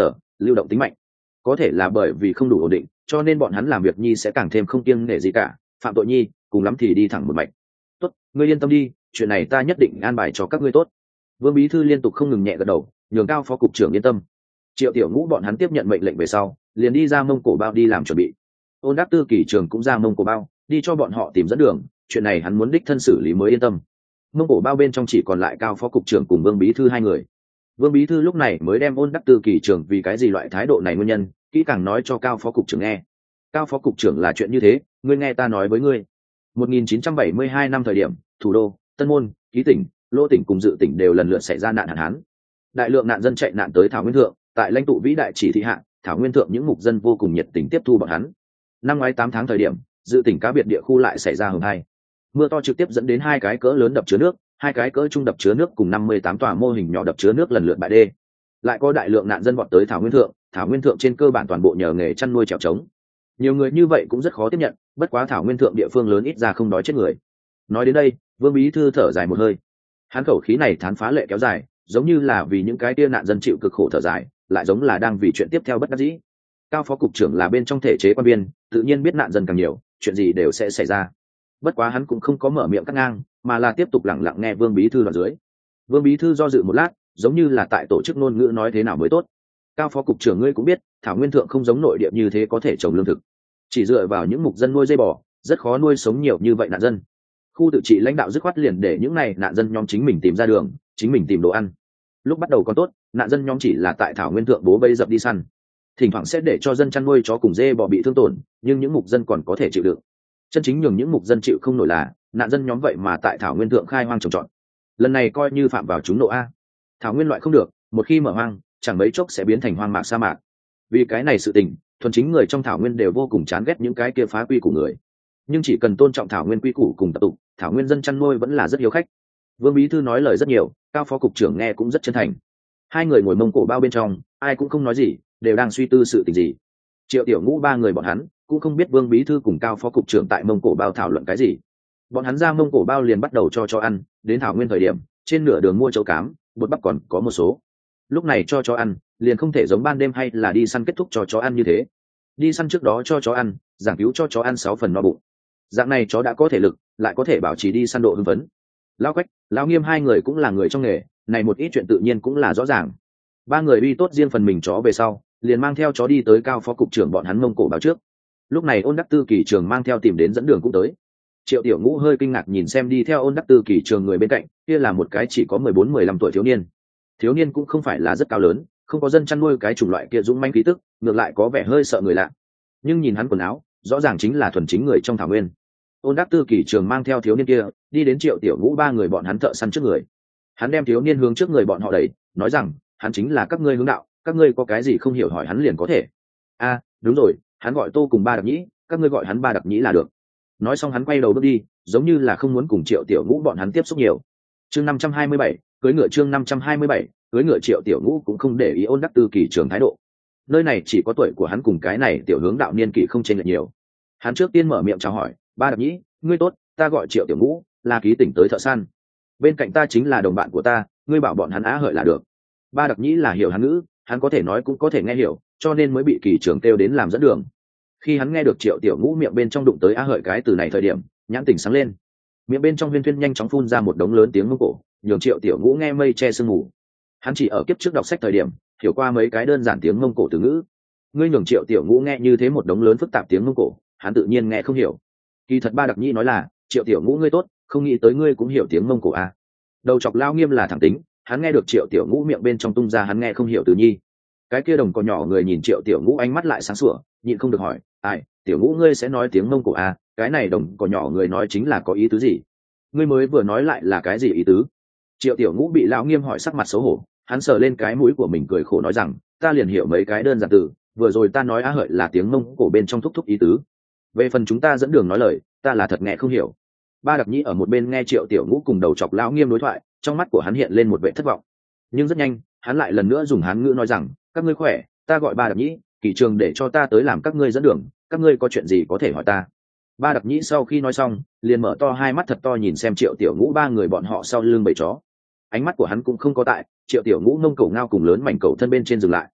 lưu động tính mạnh. Có thể là bởi vì không đủ ổn định, cho nên bọn hắn làm việc nhi sẽ càng thêm không kiêng nể gì cả, phạm tội nhi cùng lắm thì đi thẳng một mạch. Tốt, ngươi yên tâm đi, chuyện này ta nhất định an bài cho các ngươi tốt. Vương bí thư liên tục không ngừng nhẹ gật đầu, nhường Cao phó cục trưởng yên tâm. Triệu Tiểu Ngũ bọn hắn tiếp nhận mệnh lệnh về sau, liền đi ra Mông Cổ Bao đi làm chuẩn bị. Ôn Đắc Tư Kỳ Trường cũng ra Mông Cổ Bao, đi cho bọn họ tìm dẫn đường, chuyện này hắn muốn đích thân xử lý mới yên tâm. Mông Cổ Bao bên trong chỉ còn lại Cao phó cục trưởng cùng Vương bí thư hai người. Vương bí thư lúc này mới đem Ôn Đắc Tư Kỳ Trường vì cái gì loại thái độ này nguyên nhân, kỹ càng nói cho Cao phó cục trưởng nghe. Cao phó cục trưởng là chuyện như thế, ngươi nghe ta nói với ngươi. một nghìn chín trăm bảy mươi hai năm thời điểm, thủ đô, Tân Môn, Ký tỉnh, Lô tỉnh cùng Dự tỉnh đều lần lượt xảy ra nạn hạn hán. Đại lượng nạn dân chạy nạn tới Thảo Nguyên Thượng, tại lãnh tụ vĩ đại chỉ thị hạ, Thảo Nguyên Thượng những mục dân vô cùng nhiệt tình tiếp thu bọn hắn. Năm ngoái tám tháng thời điểm, Dự tỉnh cá biệt địa khu lại xảy ra hồng hai. Mưa to trực tiếp dẫn đến hai cái cỡ lớn đập chứa nước, hai cái cỡ trung đập chứa nước cùng năm mươi tám tòa mô hình nhỏ đập chứa nước lần lượt bại đê. Lại có đại lượng nạn dân vọt tới Thảo Nguyên Thượng, Thảo Nguyên Thượng trên cơ bản toàn bộ nhờ nghề chăn nuôi trèo trống. Nhiều người như vậy cũng rất khó tiếp nhận, bất quá Thảo Nguyên Thượng địa phương lớn ít ra không đói chết người. Nói đến đây, Vương bí thư thở dài một hơi. Hắn khẩu khí này thán phá lệ kéo dài, giống như là vì những cái tia nạn dân chịu cực khổ thở dài, lại giống là đang vì chuyện tiếp theo bất đắc dĩ. Cao phó cục trưởng là bên trong thể chế quan viên, tự nhiên biết nạn dân càng nhiều, chuyện gì đều sẽ xảy ra. Bất quá hắn cũng không có mở miệng cắt ngang, mà là tiếp tục lặng lặng nghe Vương bí thư đoạn dưới. Vương bí thư do dự một lát, giống như là tại tổ chức ngôn ngữ nói thế nào mới tốt. Cao phó cục trưởng ngươi cũng biết, Thảo Nguyên Thượng không giống nội địa như thế có thể trồng lương thực, chỉ dựa vào những mục dân nuôi dây bò, rất khó nuôi sống nhiều như vậy nạn dân. Khu tự trị lãnh đạo dứt khoát liền để những này nạn dân nhóm chính mình tìm ra đường, chính mình tìm đồ ăn. Lúc bắt đầu còn tốt, nạn dân nhóm chỉ là tại Thảo Nguyên Thượng bố vây dập đi săn, thỉnh thoảng sẽ để cho dân chăn nuôi chó cùng dê bò bị thương tổn, nhưng những mục dân còn có thể chịu đựng. Chân chính nhường những mục dân chịu không nổi là nạn dân nhóm vậy mà tại Thảo Nguyên Thượng khai hoang trồng trọt. Lần này coi như phạm vào chúng nộ a. Thảo Nguyên loại không được, một khi mở hoang, chẳng mấy chốc sẽ biến thành hoang mạc sa mạc. Vì cái này sự tình, thuần chính người trong Thảo Nguyên đều vô cùng chán ghét những cái kia phá quy của người. Nhưng chỉ cần tôn trọng Thảo Nguyên quy củ cùng tập tục, Thảo Nguyên dân chăn nuôi vẫn là rất hiếu khách. Vương bí thư nói lời rất nhiều, Cao phó cục trưởng nghe cũng rất chân thành. Hai người ngồi Mông Cổ Bao bên trong, ai cũng không nói gì, đều đang suy tư sự tình gì. Triệu Tiểu Ngũ ba người bọn hắn cũng không biết Vương bí thư cùng Cao phó cục trưởng tại Mông Cổ Bao thảo luận cái gì. Bọn hắn ra Mông Cổ Bao liền bắt đầu cho cho ăn, đến Thảo Nguyên thời điểm, trên nửa đường mua châu cám, bột bắp còn có một số. Lúc này cho cho ăn, liền không thể giống ban đêm hay là đi săn kết thúc cho chó ăn như thế. Đi săn trước đó cho chó ăn, giảng cứu cho chó ăn sáu phần no bụng. Dạng này chó đã có thể lực, lại có thể bảo trì đi săn độ hưng phấn. Lão Quách, Lão Nghiêm hai người cũng là người trong nghề, này một ít chuyện tự nhiên cũng là rõ ràng. Ba người uy tốt riêng phần mình chó về sau, liền mang theo chó đi tới Cao phó cục trưởng bọn hắn Mông Cổ Bao trước. Lúc này Ôn Đắc Tư Kỳ Trường mang theo tìm đến dẫn đường cũng tới. Triệu Tiểu Ngũ hơi kinh ngạc nhìn xem đi theo Ôn Đắc Tư Kỳ Trường người bên cạnh, kia là một cái chỉ có mười bốn mười lăm tuổi thiếu niên. Thiếu niên cũng không phải là rất cao lớn, không có dân chăn nuôi cái chủng loại kia dũng manh khí tức, ngược lại có vẻ hơi sợ người lạ. Nhưng nhìn hắn quần áo, rõ ràng chính là thuần chính người trong Thảo Nguyên. Ôn Đắc Tư Kỳ Trường mang theo thiếu niên kia, đi đến Triệu Tiểu Ngũ ba người bọn hắn thợ săn trước người. Hắn đem thiếu niên hướng trước người bọn họ đẩy, nói rằng, hắn chính là các ngươi hướng đạo, các ngươi có cái gì không hiểu hỏi hắn liền có thể. A, đúng rồi, hắn gọi Tô cùng Ba Đặc Nhĩ, các ngươi gọi hắn Ba Đặc Nhĩ là được. Nói xong hắn quay đầu bước đi, giống như là không muốn cùng Triệu Tiểu Ngũ bọn hắn tiếp xúc nhiều. Chương năm trăm hai mươi bảy, cưới ngựa chương năm trăm hai mươi bảy, cưới ngựa. Triệu Tiểu Ngũ cũng không để ý Ôn Đắc Tư Kỳ Trường thái độ. Nơi này chỉ có tuổi của hắn cùng cái này tiểu hướng đạo niên kỷ không chênh lệch nhiều. Hắn trước tiên mở miệng chào hỏi, Ba Đặc Nhĩ, ngươi tốt, ta gọi Triệu Tiểu Ngũ, là Ký tỉnh tới thợ săn. Bên cạnh ta chính là đồng bạn của ta, ngươi bảo bọn hắn á hợi là được. Ba Đặc Nhĩ là hiểu hắn ngữ, hắn có thể nói cũng có thể nghe hiểu, cho nên mới bị Kỳ Trường kêu đến làm dẫn đường. Khi hắn nghe được Triệu Tiểu Ngũ miệng bên trong đụng tới á hợi cái từ này thời điểm, nhãn tỉnh sáng lên, miệng bên trong huyên thuyên nhanh chóng phun ra một đống lớn tiếng Mông Cổ, nhường Triệu Tiểu Ngũ nghe mây che sương mù. Hắn chỉ ở kiếp trước đọc sách thời điểm hiểu qua mấy cái đơn giản tiếng Mông Cổ từ ngữ, ngươi nhường Triệu Tiểu Ngũ nghe như thế một đống lớn phức tạp tiếng Mông Cổ, hắn tự nhiên nghe không hiểu. Kỳ thật Ba Đặc Nhĩ nói là, Triệu Tiểu Ngũ ngươi tốt, không nghĩ tới ngươi cũng hiểu tiếng Mông Cổ à. Đầu chọc Lao Nghiêm là thẳng tính, hắn nghe được Triệu Tiểu Ngũ miệng bên trong tung ra hắn nghe không hiểu từ nhi. Cái kia đồng cỏ nhỏ người nhìn Triệu Tiểu Ngũ ánh mắt lại sáng sủa, nhịn không được hỏi, ai, Tiểu Ngũ ngươi sẽ nói tiếng Mông Cổ à, cái này đồng cỏ nhỏ người nói chính là có ý tứ gì? Ngươi mới vừa nói lại là cái gì ý tứ? Triệu Tiểu Ngũ bị Lão Nghiêm hỏi sắc mặt xấu hổ, hắn sờ lên cái mũi của mình cười khổ nói rằng, ta liền hiểu mấy cái đơn giản từ, vừa rồi ta nói á hợi là tiếng Mông Cổ bên trong thúc thúc ý tứ. Về phần chúng ta dẫn đường nói lời, ta là thật nghe không hiểu. Ba Đặc Nhĩ ở một bên nghe Triệu Tiểu Ngũ cùng đầu chọc Lão Nghiêm đối thoại, trong mắt của hắn hiện lên một vẻ thất vọng. Nhưng rất nhanh, hắn lại lần nữa dùng Hán ngữ nói rằng, các ngươi khỏe, ta gọi Ba Đặc Nhĩ, Kỳ Trường để cho ta tới làm các ngươi dẫn đường, các ngươi có chuyện gì có thể hỏi ta. Ba Đặc Nhĩ sau khi nói xong, liền mở to hai mắt thật to nhìn xem Triệu Tiểu Ngũ ba người bọn họ sau lưng bầy chó. Ánh mắt của hắn cũng không có tại Triệu Tiểu Ngũ nông cầu ngao cùng lớn mảnh cầu thân bên trên dừng lại.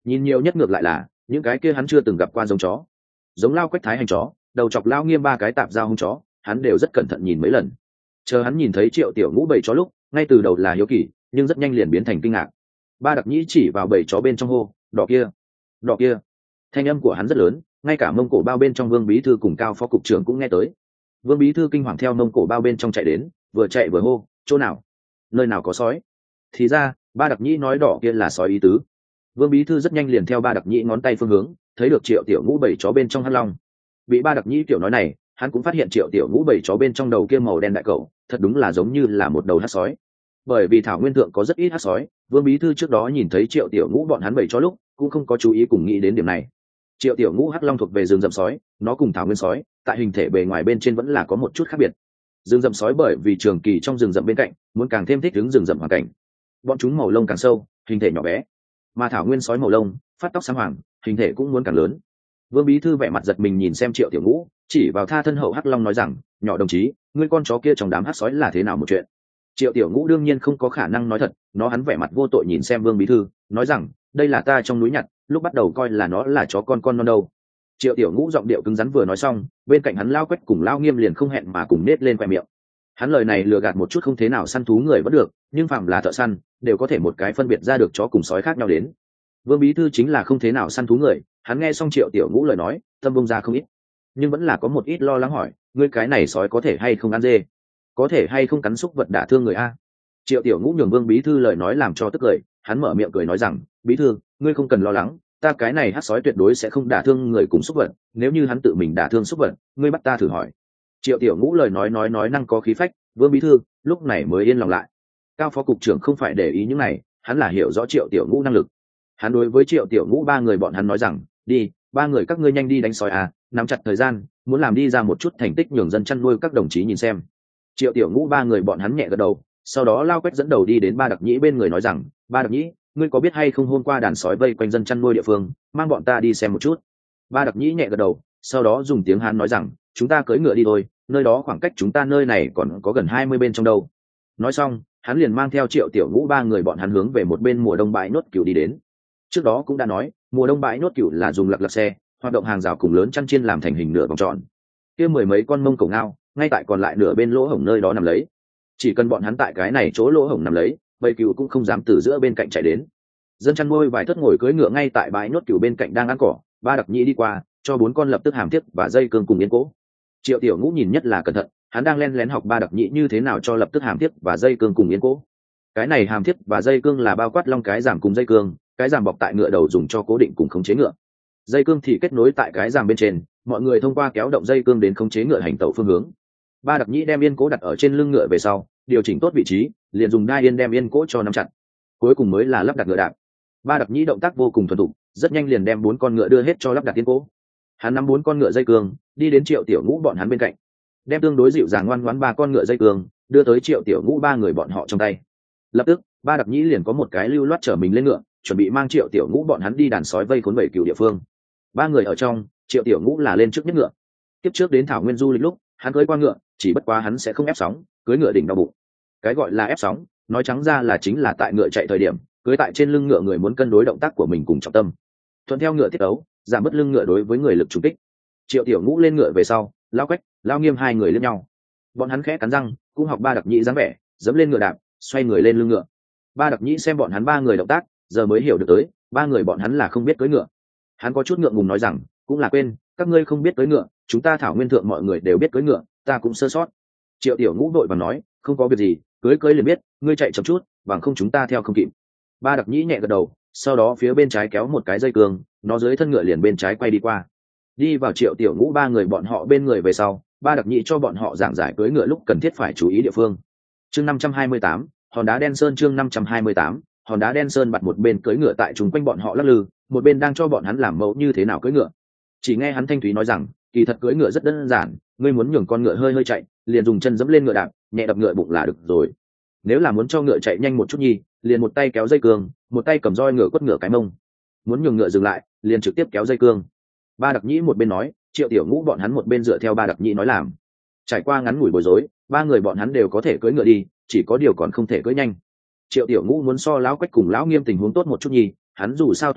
Nhìn nhiều nhất ngược lại là những cái kia hắn chưa từng gặp qua giống chó, giống lao quách thái hành chó, đầu chọc lao nghiêm ba cái tạp dao hung chó, hắn đều rất cẩn thận nhìn mấy lần. Chờ hắn nhìn thấy Triệu Tiểu Ngũ bầy chó lúc, ngay từ đầu là hiếu kỳ, nhưng rất nhanh liền biến thành kinh ngạc. Ba Đặc Nhĩ chỉ vào bầy chó bên trong hô, đỏ kia, đỏ kia. Thanh âm của hắn rất lớn, ngay cả Mông Cổ bao bên trong Vương Bí Thư cùng Cao Phó cục trưởng cũng nghe tới. Vương Bí Thư kinh hoàng theo Mông Cổ bao bên trong chạy đến, vừa chạy vừa hô, chỗ nào, nơi nào có sói. Thì ra Ba Đặc Nhĩ nói đỏ kia là sói ý tứ. Vương Bí Thư rất nhanh liền theo Ba Đặc Nhĩ ngón tay phương hướng, thấy được Triệu Tiểu Ngũ bầy chó bên trong hắc long. Bị Ba Đặc Nhĩ kiểu nói này, hắn cũng phát hiện Triệu Tiểu Ngũ bầy chó bên trong đầu kia màu đen đại cẩu, thật đúng là giống như là một đầu hắc sói. Bởi vì thảo nguyên thượng có rất ít hắc sói, Vương Bí Thư trước đó nhìn thấy Triệu Tiểu Ngũ bọn hắn bầy chó lúc, cũng không có chú ý cùng nghĩ đến điểm này. Triệu Tiểu Ngũ hắc long thuộc về rừng rậm sói, nó cùng thảo nguyên sói, tại hình thể bề ngoài bên trên vẫn là có một chút khác biệt. Rừng rậm sói bởi vì trường kỳ trong rừng rậm bên cạnh, muốn càng thêm thích ứng rừng rậm hoàn cảnh. Bọn chúng màu lông càng sâu, hình thể nhỏ bé, mà thảo nguyên sói màu lông, phát tóc sáng hoàng, hình thể cũng muốn càng lớn. Vương Bí Thư vẻ mặt giật mình nhìn xem Triệu Tiểu Ngũ, chỉ vào tha thân hậu hắc long nói rằng, nhỏ đồng chí, ngươi con chó kia trong đám hắc sói là thế nào một chuyện. Triệu Tiểu Ngũ đương nhiên không có khả năng nói thật, nó hắn vẻ mặt vô tội nhìn xem Vương Bí Thư, nói rằng, đây là ta trong núi nhặt, lúc bắt đầu coi là nó là chó con con non đâu. Triệu Tiểu Ngũ giọng điệu cứng rắn vừa nói xong, bên cạnh hắn Lao Quách cùng Lao Nghiêm liền không hẹn mà cùng nết lên khoe miệng. Hắn lời này lừa gạt một chút không thế nào săn thú người vẫn được, nhưng phàm là thợ săn đều có thể một cái phân biệt ra được chó cùng sói khác nhau đến. Vương Bí Thư chính là không thế nào săn thú người, hắn nghe xong Triệu Tiểu Ngũ lời nói, tâm bông ra không ít, nhưng vẫn là có một ít lo lắng hỏi, ngươi cái này sói có thể hay không ăn dê, có thể hay không cắn xúc vật đả thương người a? Triệu Tiểu Ngũ nhường Vương Bí Thư lời nói làm cho tức cười, hắn mở miệng cười nói rằng, Bí Thư, ngươi không cần lo lắng, ta cái này hắc sói tuyệt đối sẽ không đả thương người cùng xúc vật, nếu như hắn tự mình đả thương xúc vật, ngươi bắt ta thử hỏi. Triệu Tiểu Ngũ lời nói nói nói năng có khí phách, Vương Bí Thư lúc này mới yên lòng lại. Cao Phó cục trưởng không phải để ý những này, hắn là hiểu rõ Triệu Tiểu Ngũ năng lực. Hắn đối với Triệu Tiểu Ngũ ba người bọn hắn nói rằng, đi, ba người các ngươi nhanh đi đánh sói à, nắm chặt thời gian, muốn làm đi ra một chút thành tích nhường dân chăn nuôi các đồng chí nhìn xem. Triệu Tiểu Ngũ ba người bọn hắn nhẹ gật đầu, sau đó Lao Quách dẫn đầu đi đến Ba Đặc Nhĩ bên người nói rằng, Ba Đặc Nhĩ, ngươi có biết hay không hôm qua đàn sói vây quanh dân chăn nuôi địa phương, mang bọn ta đi xem một chút. Ba Đặc Nhĩ nhẹ gật đầu, sau đó dùng tiếng Hán nói rằng, chúng ta cưỡi ngựa đi thôi, nơi đó khoảng cách chúng ta nơi này còn có gần hai mươi bên trong đâu. Nói xong, hắn liền mang theo Triệu Tiểu Ngũ ba người bọn hắn hướng về một bên mùa đông bãi nốt cừu đi đến. Trước đó cũng đã nói, mùa đông bãi nốt cừu là dùng lật lật xe, hoạt động hàng rào cùng lớn chăn chiên làm thành hình nửa vòng tròn. Kia mười mấy con mông cổ ngao, ngay tại còn lại nửa bên lỗ hổng nơi đó nằm lấy. Chỉ cần bọn hắn tại cái này chỗ lỗ hổng nằm lấy, bầy cừu cũng không dám từ giữa bên cạnh chạy đến. Dân chăn nuôi vài thất ngồi cưỡi ngựa ngay tại bãi nốt cừu bên cạnh đang ăn cỏ, Ba Đặc Nhĩ đi qua, cho bốn con lập tức hàm tiếp và dây cương cùng yên cỗ. Triệu Tiểu Ngũ nhìn nhất là cẩn thận, hắn đang lén lén học Ba Đặc Nhĩ như thế nào cho lập tức hàm tiếp và dây cương cùng yên cỗ. Cái này hàm tiếp và dây cương là bao quát long cái giảm cùng dây cương, cái giảm bọc tại ngựa đầu dùng cho cố định cùng khống chế ngựa. Dây cương thì kết nối tại cái giảm bên trên, mọi người thông qua kéo động dây cương đến khống chế ngựa hành tẩu phương hướng. Ba Đặc Nhĩ đem yên cỗ đặt ở trên lưng ngựa về sau, điều chỉnh tốt vị trí, liền dùng đai yên đem yên cỗ cho nắm chặt. Cuối cùng mới là lắp đặt ngựa đạp. Ba Đặc Nhĩ động tác vô cùng thuần thục, rất nhanh liền đem bốn con ngựa đưa hết cho lắp đặt yên cỗ. Hắn nắm bốn con ngựa dây cương, đi đến Triệu Tiểu Ngũ bọn hắn bên cạnh, đem tương đối dịu dàng ngoan ngoãn ba con ngựa dây cương đưa tới Triệu Tiểu Ngũ ba người bọn họ trong tay. Lập tức, Ba Đặc Nhĩ liền có một cái lưu loát chở mình lên ngựa, chuẩn bị mang Triệu Tiểu Ngũ bọn hắn đi đàn sói vây khốn bầy cừu địa phương. Ba người ở trong, Triệu Tiểu Ngũ là lên trước nhất ngựa. Tiếp trước đến thảo nguyên du lịch lúc, hắn cưỡi qua ngựa, chỉ bất quá hắn sẽ không ép sóng, cưỡi ngựa đỉnh đau bụng. Cái gọi là ép sóng, nói trắng ra là chính là tại ngựa chạy thời điểm, cưỡi tại trên lưng ngựa người muốn cân đối động tác của mình cùng trọng tâm, thuận theo ngựa tiết ấu, giảm bớt lưng ngựa đối với người lực trùng kích. Triệu Tiểu Ngũ lên ngựa về sau, Lao Quách, Lao Nghiêm hai người liếc nhau. Bọn hắn khẽ cắn răng, cũng học Ba Đặc Nhĩ dáng vẻ, dẫm lên ngựa đạp, xoay người lên lưng ngựa. Ba Đặc Nhĩ xem bọn hắn ba người động tác, giờ mới hiểu được tới, ba người bọn hắn là không biết cưỡi ngựa. Hắn có chút ngượng ngùng nói rằng, cũng là quên, các ngươi không biết cưỡi ngựa, chúng ta thảo nguyên thượng mọi người đều biết cưỡi ngựa, ta cũng sơ sót. Triệu Tiểu Ngũ vội vàng nói, không có việc gì, cưỡi cưỡi liền biết, ngươi chạy chậm chút, bằng không chúng ta theo không kịp. Ba Đặc Nhĩ nhẹ gật đầu, sau đó phía bên trái kéo một cái dây cương, nó dưới thân ngựa liền bên trái quay đi qua. Đi vào Triệu Tiểu Ngũ ba người bọn họ bên người về sau, Ba Đặc Nhĩ cho bọn họ giảng giải cưỡi ngựa lúc cần thiết phải chú ý địa phương. Chương năm trăm hai mươi tám, hòn đá đen sơn chương năm trăm hai mươi tám, hòn đá đen sơn bặt một bên cưỡi ngựa tại chúng quanh bọn họ lắc lư, một bên đang cho bọn hắn làm mẫu như thế nào cưỡi ngựa. Chỉ nghe hắn thanh thúy nói rằng, kỳ thật cưỡi ngựa rất đơn giản, ngươi muốn nhường con ngựa hơi hơi chạy, liền dùng chân dẫm lên ngựa đạp, nhẹ đập ngựa bụng là được rồi. Nếu là muốn cho ngựa chạy nhanh một chút nhi, liền một tay kéo dây cương, một tay cầm roi ngựa quất ngựa cái mông. Muốn nhường ngựa dừng lại, liền trực tiếp kéo dây cương. Ba Đặc Nhĩ một bên nói, Triệu Tiểu Ngũ bọn hắn một bên dựa theo Ba Đặc Nhĩ nói làm. Trải qua ngắn ngủi bối rối, ba người bọn hắn đều có thể cưỡi ngựa đi, chỉ có điều còn không thể cưỡi nhanh. Triệu Tiểu Ngũ muốn so Lão Quách cùng Lão Nghiêm tình huống tốt một chút nhi, hắn dù sao tuổi trẻ,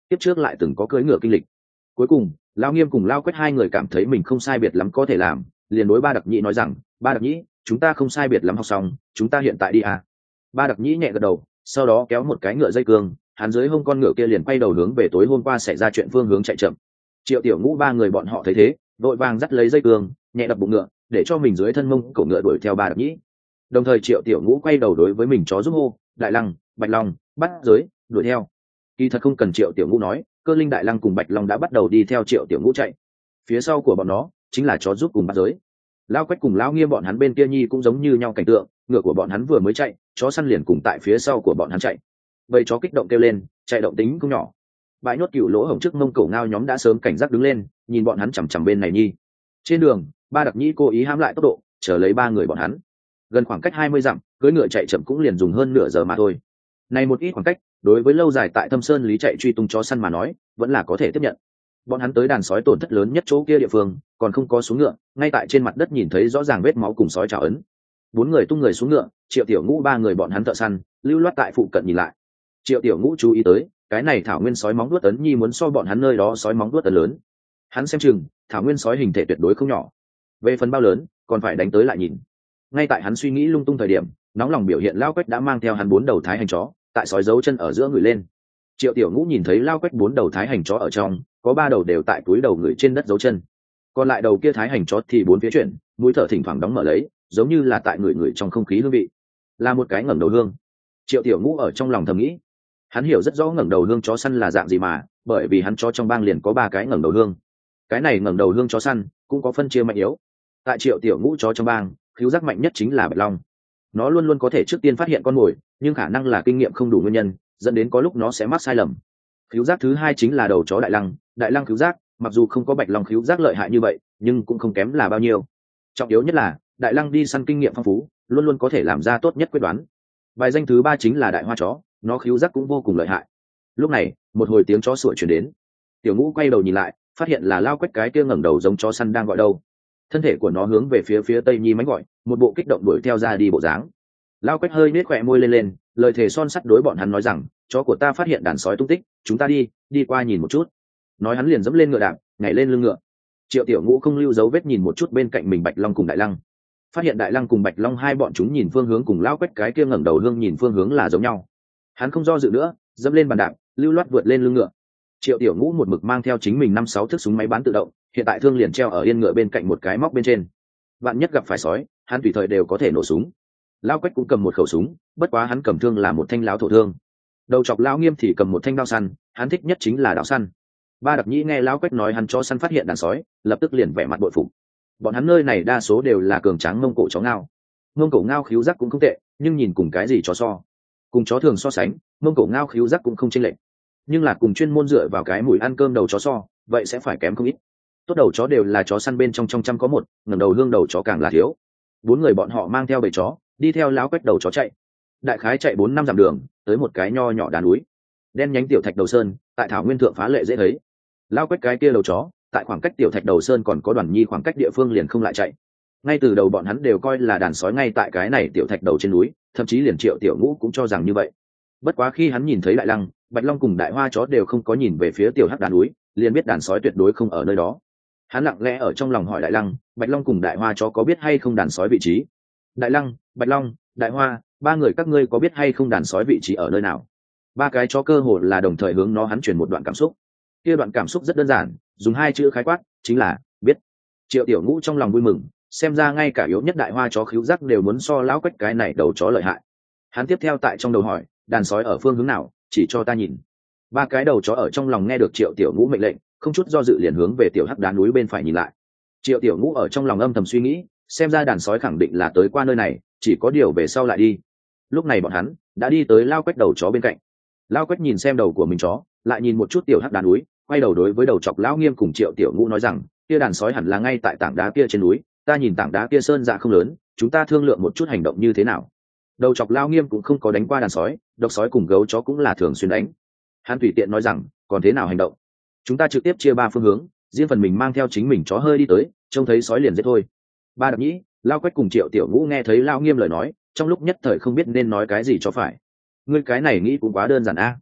tiếp trước lại từng có cưỡi ngựa kinh lịch. Cuối cùng lao nghiêm cùng lao quách hai người cảm thấy mình không sai biệt lắm có thể làm, liền đối ba đặc nhĩ nói rằng: ba đặc nhĩ, chúng ta không sai biệt lắm học xong, chúng ta hiện tại đi à. Ba đặc nhĩ nhẹ gật đầu, sau đó kéo một cái ngựa dây cương, hắn dưới hông con ngựa kia liền quay đầu hướng về tối hôm qua xảy ra chuyện phương hướng chạy chậm. Triệu Tiểu Ngũ ba người bọn họ thấy thế, vội vàng dắt lấy dây cương, nhẹ đập bụng ngựa, để cho mình dưới thân mông cổ ngựa đuổi theo ba đặc nhĩ. Đồng thời Triệu Tiểu Ngũ quay đầu đối với mình chó giúp hô: đại lăng, bạch long, bắt giới, đuổi theo. Kỳ thật không cần Triệu Tiểu Ngũ nói, Cơ Linh, đại lăng cùng bạch long đã bắt đầu đi theo Triệu Tiểu Ngũ chạy. Phía sau của bọn nó chính là chó giúp cùng bắt giới. Lao Quách cùng Lao Nghiêm bọn hắn bên kia nhi cũng giống như nhau cảnh tượng, ngựa của bọn hắn vừa mới chạy, chó săn liền cùng tại phía sau của bọn hắn chạy. Bầy chó kích động kêu lên, chạy động tính cũng nhỏ. Bãi nốt cựu lỗ hổng trước mông cổ ngao nhóm đã sớm cảnh giác đứng lên, nhìn bọn hắn chằm chằm bên này nhi. Trên đường ba đặc nhĩ cố ý hãm lại tốc độ, chờ lấy ba người bọn hắn. Gần khoảng cách hai mươi dặm, cưỡi ngựa chạy chậm cũng liền dùng hơn nửa giờ mà thôi. Này một ít khoảng cách, đối với lâu dài tại Thâm Sơn lý chạy truy tung chó săn mà nói, vẫn là có thể tiếp nhận. Bọn hắn tới đàn sói tổn thất lớn nhất chỗ kia địa phương, còn không có xuống ngựa, ngay tại trên mặt đất nhìn thấy rõ ràng vết máu cùng sói trào ấn. Bốn người tung người xuống ngựa, Triệu Tiểu Ngũ ba người bọn hắn thợ săn, lưu loát tại phụ cận nhìn lại. Triệu Tiểu Ngũ chú ý tới, cái này thảo nguyên sói móng vuốt ấn nhi muốn so bọn hắn nơi đó sói móng vuốt ấn lớn. Hắn xem chừng, thảo nguyên sói hình thể tuyệt đối không nhỏ. Về phần bao lớn, còn phải đánh tới lại nhìn. Ngay tại hắn suy nghĩ lung tung thời điểm, nóng lòng biểu hiện Lao Quách đã mang theo hắn bốn đầu thái hành chó, tại sói giấu chân ở giữa người lên. Triệu Tiểu Ngũ nhìn thấy Lao Quách bốn đầu thái hành chó ở trong, có ba đầu đều tại túi đầu người trên đất giấu chân, còn lại đầu kia thái hành chó thì bốn phía chuyển, mũi thở thỉnh thoảng đóng mở lấy, giống như là tại người người trong không khí hương vị, là một cái ngẩng đầu hương. Triệu Tiểu Ngũ ở trong lòng thầm nghĩ, hắn hiểu rất rõ ngẩng đầu hương chó săn là dạng gì mà, bởi vì hắn chó trong bang liền có ba cái ngẩng đầu hương. Cái này ngẩng đầu hương chó săn cũng có phân chia mạnh yếu. Tại Triệu Tiểu Ngũ chó trong bang, khứu giác mạnh nhất chính là bạch long. Nó luôn luôn có thể trước tiên phát hiện con mồi, nhưng khả năng là kinh nghiệm không đủ nguyên nhân, dẫn đến có lúc nó sẽ mắc sai lầm. Khứu giác thứ hai chính là đầu chó đại lăng. Đại lăng khứu giác mặc dù không có bạch long khứu giác lợi hại như vậy, nhưng cũng không kém là bao nhiêu. Trọng yếu nhất là đại lăng đi săn kinh nghiệm phong phú, luôn luôn có thể làm ra tốt nhất quyết đoán. Bài danh thứ ba chính là đại hoa chó, nó khứu giác cũng vô cùng lợi hại. Lúc này một hồi tiếng chó sủa truyền đến, Tiểu Ngũ quay đầu nhìn lại, phát hiện là Lao Quách cái kia ngẩng đầu giống chó săn đang gọi đâu. Thân thể của nó hướng về phía phía tây nhi mánh gọi, một bộ kích động đuổi theo ra đi bộ dáng. Lao Quách hơi nết khỏe môi lên lên, lời thề son sắt đối bọn hắn nói rằng: chó của ta phát hiện đàn sói tung tích, chúng ta đi đi qua nhìn một chút. Nói hắn liền dẫm lên ngựa đạp, nhảy lên lưng ngựa. Triệu Tiểu Ngũ không lưu dấu vết nhìn một chút bên cạnh mình bạch long cùng đại lăng, phát hiện đại lăng cùng bạch long hai bọn chúng nhìn phương hướng cùng Lao Quách cái kia ngẩng đầu hương nhìn phương hướng là giống nhau. Hắn không do dự nữa, dẫm lên bàn đạp, lưu loát vượt lên lưng ngựa. Triệu Tiểu Ngũ một mực mang theo chính mình năm sáu thước súng máy bán tự động, hiện tại thương liền treo ở yên ngựa bên cạnh một cái móc bên trên. Vạn nhất gặp phải sói, hắn tùy thời đều có thể nổ súng. Lao Quách cũng cầm một khẩu súng, bất quá hắn cầm thương là một thanh láo thổ thương. Đầu chọc Lao Nghiêm thì cầm một thanh đao săn, hắn thích nhất chính là đao săn. Ba đặc nhĩ nghe Lao Quách nói hắn cho săn phát hiện đàn sói, lập tức liền vẻ mặt bội phục. Bọn hắn nơi này đa số đều là cường tráng mông cổ chó ngao. Mông cổ ngao khíu giác cũng không tệ, nhưng nhìn cùng cái gì chó so, cùng chó thường so sánh, mông cổ ngao khíu giác cũng không chênh lệch. Nhưng là cùng chuyên môn dựa vào cái mùi ăn cơm đầu chó so, vậy sẽ phải kém không ít. Tốt đầu chó đều là chó săn bên trong trong trăm có một, ngẩng đầu hương đầu chó càng là thiếu. Bốn người bọn họ mang theo bầy chó, đi theo Lão Quách đầu chó chạy. Đại khái chạy bốn năm dặm đường, tới một cái nho nhỏ đá núi, đen nhánh tiểu thạch đầu sơn, tại thảo nguyên thượng phá lệ dễ thấy. Lão Quách cái kia đầu chó, tại khoảng cách tiểu thạch đầu sơn còn có đoàn nhi khoảng cách địa phương liền không lại chạy. Ngay từ đầu bọn hắn đều coi là đàn sói ngay tại cái này tiểu thạch đầu trên núi, thậm chí liền Triệu Tiểu Ngũ cũng cho rằng như vậy. Bất quá khi hắn nhìn thấy đại lăng, bạch long cùng đại hoa chó đều không có nhìn về phía tiểu hắc đá núi, liền biết đàn sói tuyệt đối không ở nơi đó. Hắn lặng lẽ ở trong lòng hỏi đại lăng, bạch long cùng đại hoa chó có biết hay không đàn sói vị trí. Đại lăng, bạch long, đại hoa, ba người các ngươi có biết hay không đàn sói vị trí ở nơi nào? Ba cái chó cơ hồ là đồng thời hướng nó hắn truyền một đoạn cảm xúc. Kia đoạn cảm xúc rất đơn giản, dùng hai chữ khái quát, chính là biết. Triệu Tiểu Ngũ trong lòng vui mừng, xem ra ngay cả yếu nhất đại hoa chó khíu giác đều muốn so Lão Quách cái này đầu chó lợi hại. Hắn tiếp theo tại trong đầu hỏi, đàn sói ở phương hướng nào, chỉ cho ta nhìn. Ba cái đầu chó ở trong lòng nghe được Triệu Tiểu Ngũ mệnh lệnh, không chút do dự liền hướng về tiểu hắc đá núi bên phải nhìn lại. Triệu Tiểu Ngũ ở trong lòng âm thầm suy nghĩ, xem ra đàn sói khẳng định là tới qua nơi này, chỉ có điều về sau lại đi. Lúc này bọn hắn đã đi tới Lao Quách đầu chó bên cạnh. Lao Quách nhìn xem đầu của mình chó, lại nhìn một chút tiểu hắc đá núi, quay đầu đối với đầu chọc Lão Nghiêm cùng Triệu Tiểu Ngũ nói rằng, kia đàn sói hẳn là ngay tại tảng đá kia trên núi, ta nhìn tảng đá kia sơn dạ không lớn, chúng ta thương lượng một chút hành động như thế nào. Đầu chọc Lão Nghiêm cũng không có đánh qua đàn sói, độc sói cùng gấu chó cũng là thường xuyên đánh. Hắn tùy tiện nói rằng, còn thế nào hành động, chúng ta trực tiếp chia ba phương hướng, riêng phần mình mang theo chính mình chó hơi đi tới, trông thấy sói liền giết thôi. Ba đặc nhĩ, Lao Quách cùng Triệu Tiểu Ngũ nghe thấy Lão Nghiêm lời nói, trong lúc nhất thời không biết nên nói cái gì cho phải. Ngươi cái này nghĩ cũng quá đơn giản a.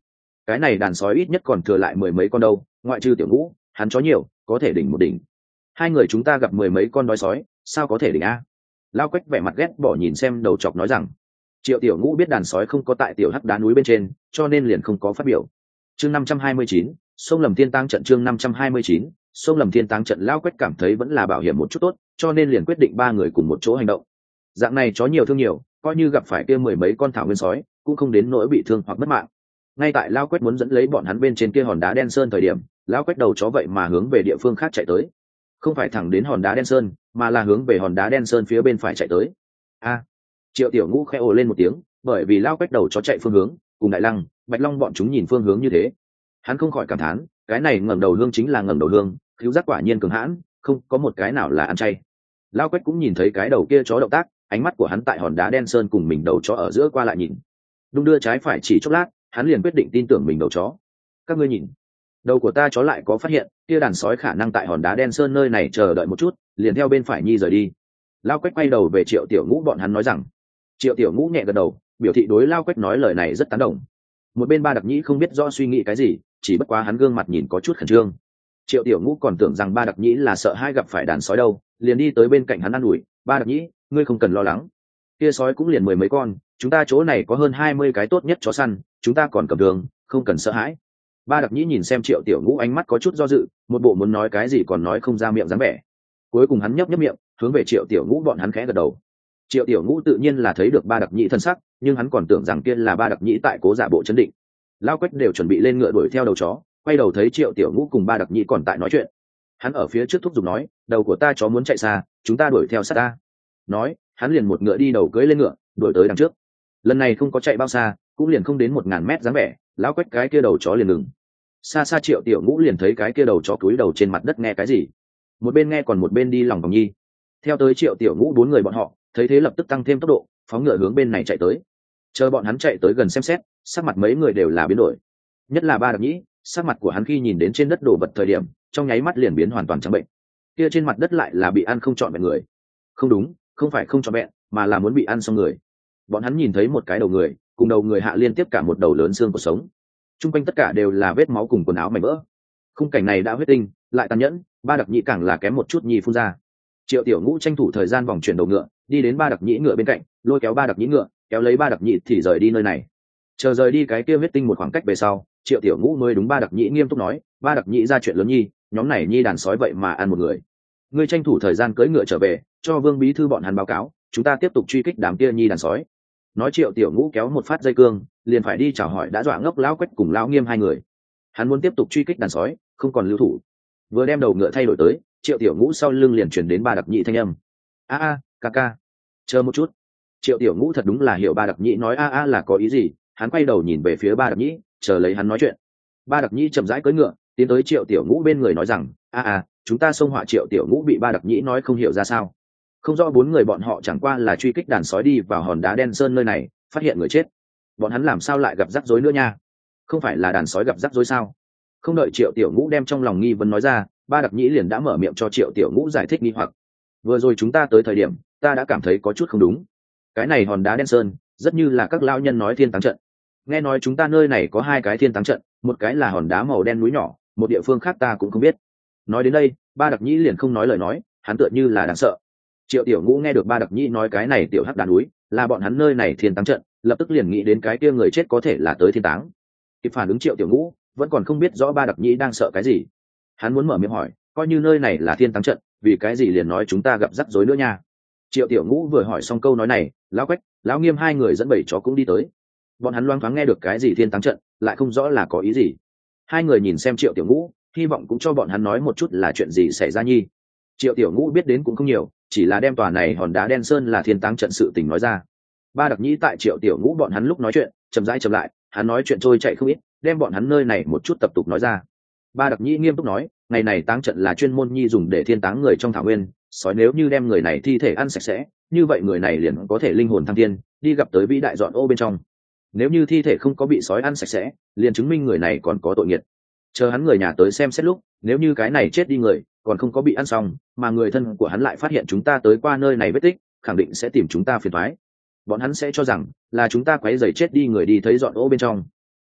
cái này đàn sói ít nhất còn thừa lại mười mấy con đâu, ngoại trừ tiểu ngũ hắn chó nhiều có thể đỉnh một đỉnh. Hai người chúng ta gặp mười mấy con đói sói sao có thể đỉnh a? Lao Quách vẻ mặt ghét bỏ nhìn xem đầu chọc nói rằng. Triệu tiểu ngũ biết đàn sói không có tại tiểu hắc đá núi bên trên, cho nên liền không có phát biểu. Chương năm trăm hai mươi chín, sông Lầm Thiên Táng trận. Chương năm trăm hai mươi chín, sông Lầm Thiên Táng trận. Lao Quách cảm thấy vẫn là bảo hiểm một chút tốt, cho nên liền quyết định ba người cùng một chỗ hành động. Dạng này chó nhiều thương nhiều, coi như gặp phải kia mười mấy con thảo nguyên sói cũng không đến nỗi bị thương hoặc mất mạng. Ngay tại Lao Quách muốn dẫn lấy bọn hắn bên trên kia hòn đá đen sơn thời điểm, Lao Quách đầu chó vậy mà hướng về địa phương khác chạy tới, không phải thẳng đến hòn đá đen sơn mà là hướng về hòn đá đen sơn phía bên phải chạy tới. A! Triệu tiểu ngũ khẽ ồ lên một tiếng, bởi vì Lao Quách đầu chó chạy phương hướng cùng Đại Lăng, Bạch Long bọn chúng nhìn phương hướng như thế, hắn không khỏi cảm thán, cái này ngẩng đầu hương chính là ngẩng đầu hương, cứu giác quả nhiên cường hãn, không có một cái nào là ăn chay. Lao Quách cũng nhìn thấy cái đầu kia chó động tác, ánh mắt của hắn tại hòn đá đen sơn cùng mình đầu chó ở giữa qua lại nhìn, đung đưa trái phải chỉ chốc lát, hắn liền quyết định tin tưởng mình đầu chó. Các ngươi nhìn, đầu của ta chó lại có phát hiện kia đàn sói khả năng tại hòn đá đen sơn nơi này chờ đợi một chút, liền theo bên phải nhi rời đi. Lao Quách quay đầu về Triệu tiểu ngũ bọn hắn nói rằng. Triệu tiểu ngũ nhẹ gật đầu, biểu thị đối Lao Quách nói lời này rất tán đồng. Một bên Ba Đặc Nhĩ không biết rõ suy nghĩ cái gì, chỉ bất quá hắn gương mặt nhìn có chút khẩn trương. Triệu tiểu ngũ còn tưởng rằng Ba Đặc Nhĩ là sợ hai gặp phải đàn sói đâu, liền đi tới bên cạnh hắn an ủi, Ba Đặc Nhĩ, ngươi không cần lo lắng, kia sói cũng liền mười mấy con, chúng ta chỗ này có hơn hai mươi cái tốt nhất chó săn, chúng ta còn cầm đường, không cần sợ hãi. Ba Đặc Nhĩ nhìn xem Triệu tiểu ngũ ánh mắt có chút do dự, một bộ muốn nói cái gì còn nói không ra miệng dáng vẻ. Cuối cùng hắn nhấp nhấp miệng, hướng về Triệu tiểu ngũ bọn hắn khẽ gật đầu. Triệu tiểu ngũ tự nhiên là thấy được Ba Đặc Nhĩ thân sắc, nhưng hắn còn tưởng rằng kia là Ba Đặc Nhĩ tại cố giả bộ chấn định. Lao Quách đều chuẩn bị lên ngựa đuổi theo đầu chó, quay đầu thấy Triệu tiểu ngũ cùng Ba Đặc Nhĩ còn tại nói chuyện, hắn ở phía trước thúc giục nói, đầu của ta chó muốn chạy xa, chúng ta đuổi theo sát ta. Nói, hắn liền một ngựa đi đầu cưỡi lên ngựa, đuổi tới đằng trước. Lần này không có chạy bao xa, cũng liền không đến một ngàn mét dáng vẻ, Lão Quách cái kia đầu chó liền ngừng. Xa xa Triệu tiểu ngũ liền thấy cái kia đầu chó cúi đầu trên mặt đất nghe cái gì, một bên nghe còn một bên đi lòng vòng nhi. Theo tới Triệu tiểu ngũ bốn người bọn họ thấy thế lập tức tăng thêm tốc độ, phóng ngựa hướng bên này chạy tới. Chờ bọn hắn chạy tới gần xem xét, sắc mặt mấy người đều là biến đổi, nhất là Ba Đặc Nhĩ, sắc mặt của hắn khi nhìn đến trên đất đổ vật thời điểm, trong nháy mắt liền biến hoàn toàn trắng bệnh. Kia trên mặt đất lại là bị ăn không trọn vẹn người. Không đúng, không phải không trọn vẹn, mà là muốn bị ăn xong người. Bọn hắn nhìn thấy một cái đầu người, cùng đầu người hạ liên tiếp cả một đầu lớn xương của sống. Trung quanh tất cả đều là vết máu cùng quần áo mảnh vỡ. Khung cảnh này đã huyết tinh, lại tàn nhẫn, Ba Đặc Nhĩ càng là kém một chút nhi phun ra. Triệu tiểu ngũ tranh thủ thời gian vòng chuyển đầu ngựa, đi đến Ba Đặc Nhĩ ngựa bên cạnh, lôi kéo Ba Đặc Nhĩ ngựa, kéo lấy Ba Đặc Nhĩ thì rời đi nơi này. Chờ rời đi cái kia huyết tinh một khoảng cách về sau, Triệu tiểu ngũ mới đúng Ba Đặc Nhĩ nghiêm túc nói, Ba Đặc Nhĩ ra chuyện lớn nhi, nhóm này nhi đàn sói vậy mà ăn một người. Ngươi tranh thủ thời gian cưỡi ngựa trở về, cho Vương bí thư bọn hắn báo cáo, chúng ta tiếp tục truy kích đám kia nhi đàn sói. Nói Triệu tiểu ngũ kéo một phát dây cương, liền phải đi chào hỏi đã dọa ngốc Lão Quách cùng Lão Nghiêm hai người. Hắn muốn tiếp tục truy kích đàn sói, không còn lưu thủ. Vừa đem đầu ngựa thay đổi tới, Triệu tiểu ngũ sau lưng liền truyền đến Ba Đặc Nhĩ thanh âm. A a, ca ca, chờ một chút. Triệu tiểu ngũ thật đúng là hiểu Ba Đặc Nhĩ nói a a là có ý gì, hắn quay đầu nhìn về phía Ba Đặc Nhĩ, chờ lấy hắn nói chuyện. Ba Đặc Nhĩ chậm rãi cưỡi ngựa, tiến tới Triệu tiểu ngũ bên người nói rằng, a a, chúng ta xông họa. Triệu tiểu ngũ bị Ba Đặc Nhĩ nói không hiểu ra sao, không rõ bốn người bọn họ chẳng qua là truy kích đàn sói đi vào hòn đá đen sơn nơi này, phát hiện người chết, bọn hắn làm sao lại gặp rắc rối nữa nha? Không phải là đàn sói gặp rắc rối sao? Không đợi Triệu tiểu ngũ đem trong lòng nghi vấn nói ra, Ba Đặc Nhĩ liền đã mở miệng cho Triệu tiểu ngũ giải thích nghi hoặc. Vừa rồi chúng ta tới thời điểm, ta đã cảm thấy có chút không đúng. Cái này hòn đá đen sơn rất như là các lão nhân nói thiên táng trận. Nghe nói chúng ta nơi này có hai cái thiên táng trận, một cái là hòn đá màu đen núi nhỏ, một địa phương khác ta cũng không biết. Nói đến đây, Ba Đặc Nhĩ liền không nói lời nói, hắn tựa như là đáng sợ. Triệu tiểu ngũ nghe được Ba Đặc Nhĩ nói cái này tiểu hắc đá núi là bọn hắn nơi này thiên táng trận, lập tức liền nghĩ đến cái kia người chết có thể là tới thiên táng. Kịp phản ứng Triệu tiểu ngũ vẫn còn không biết rõ Ba Đặc Nhĩ đang sợ cái gì, hắn muốn mở miệng hỏi, coi như nơi này là thiên táng trận, vì cái gì liền nói chúng ta gặp rắc rối nữa nha? Triệu tiểu ngũ vừa hỏi xong câu nói này, Lão Quách, Lão Nghiêm hai người dẫn bảy chó cũng đi tới. Bọn hắn loáng thoáng nghe được cái gì thiên táng trận, lại không rõ là có ý gì. Hai người nhìn xem Triệu tiểu ngũ, hy vọng cũng cho bọn hắn nói một chút là chuyện gì xảy ra nhi. Triệu tiểu ngũ biết đến cũng không nhiều, chỉ là đem tòa này hòn đá đen sơn là thiên táng trận sự tình nói ra. Ba Đặc Nhĩ tại Triệu tiểu ngũ bọn hắn lúc nói chuyện chậm rãi chậm lại, hắn nói chuyện trôi chạy không ít, đem bọn hắn nơi này một chút tập tục nói ra. Ba Đặc Nhĩ nghiêm túc nói, ngày này táng trận là chuyên môn nhi dùng để thiên táng người trong thảo nguyên, sói nếu như đem người này thi thể ăn sạch sẽ, như vậy người này liền có thể linh hồn thăng thiên, đi gặp tới vĩ đại dọn ô bên trong. Nếu như thi thể không có bị sói ăn sạch sẽ, liền chứng minh người này còn có tội nghiệt. Chờ hắn người nhà tới xem xét lúc, nếu như cái này chết đi người còn không có bị ăn xong, mà người thân của hắn lại phát hiện chúng ta tới qua nơi này vết tích, khẳng định sẽ tìm chúng ta phiền toái. Bọn hắn sẽ cho rằng là chúng ta quấy rầy chết đi người đi thấy dọn ô bên trong.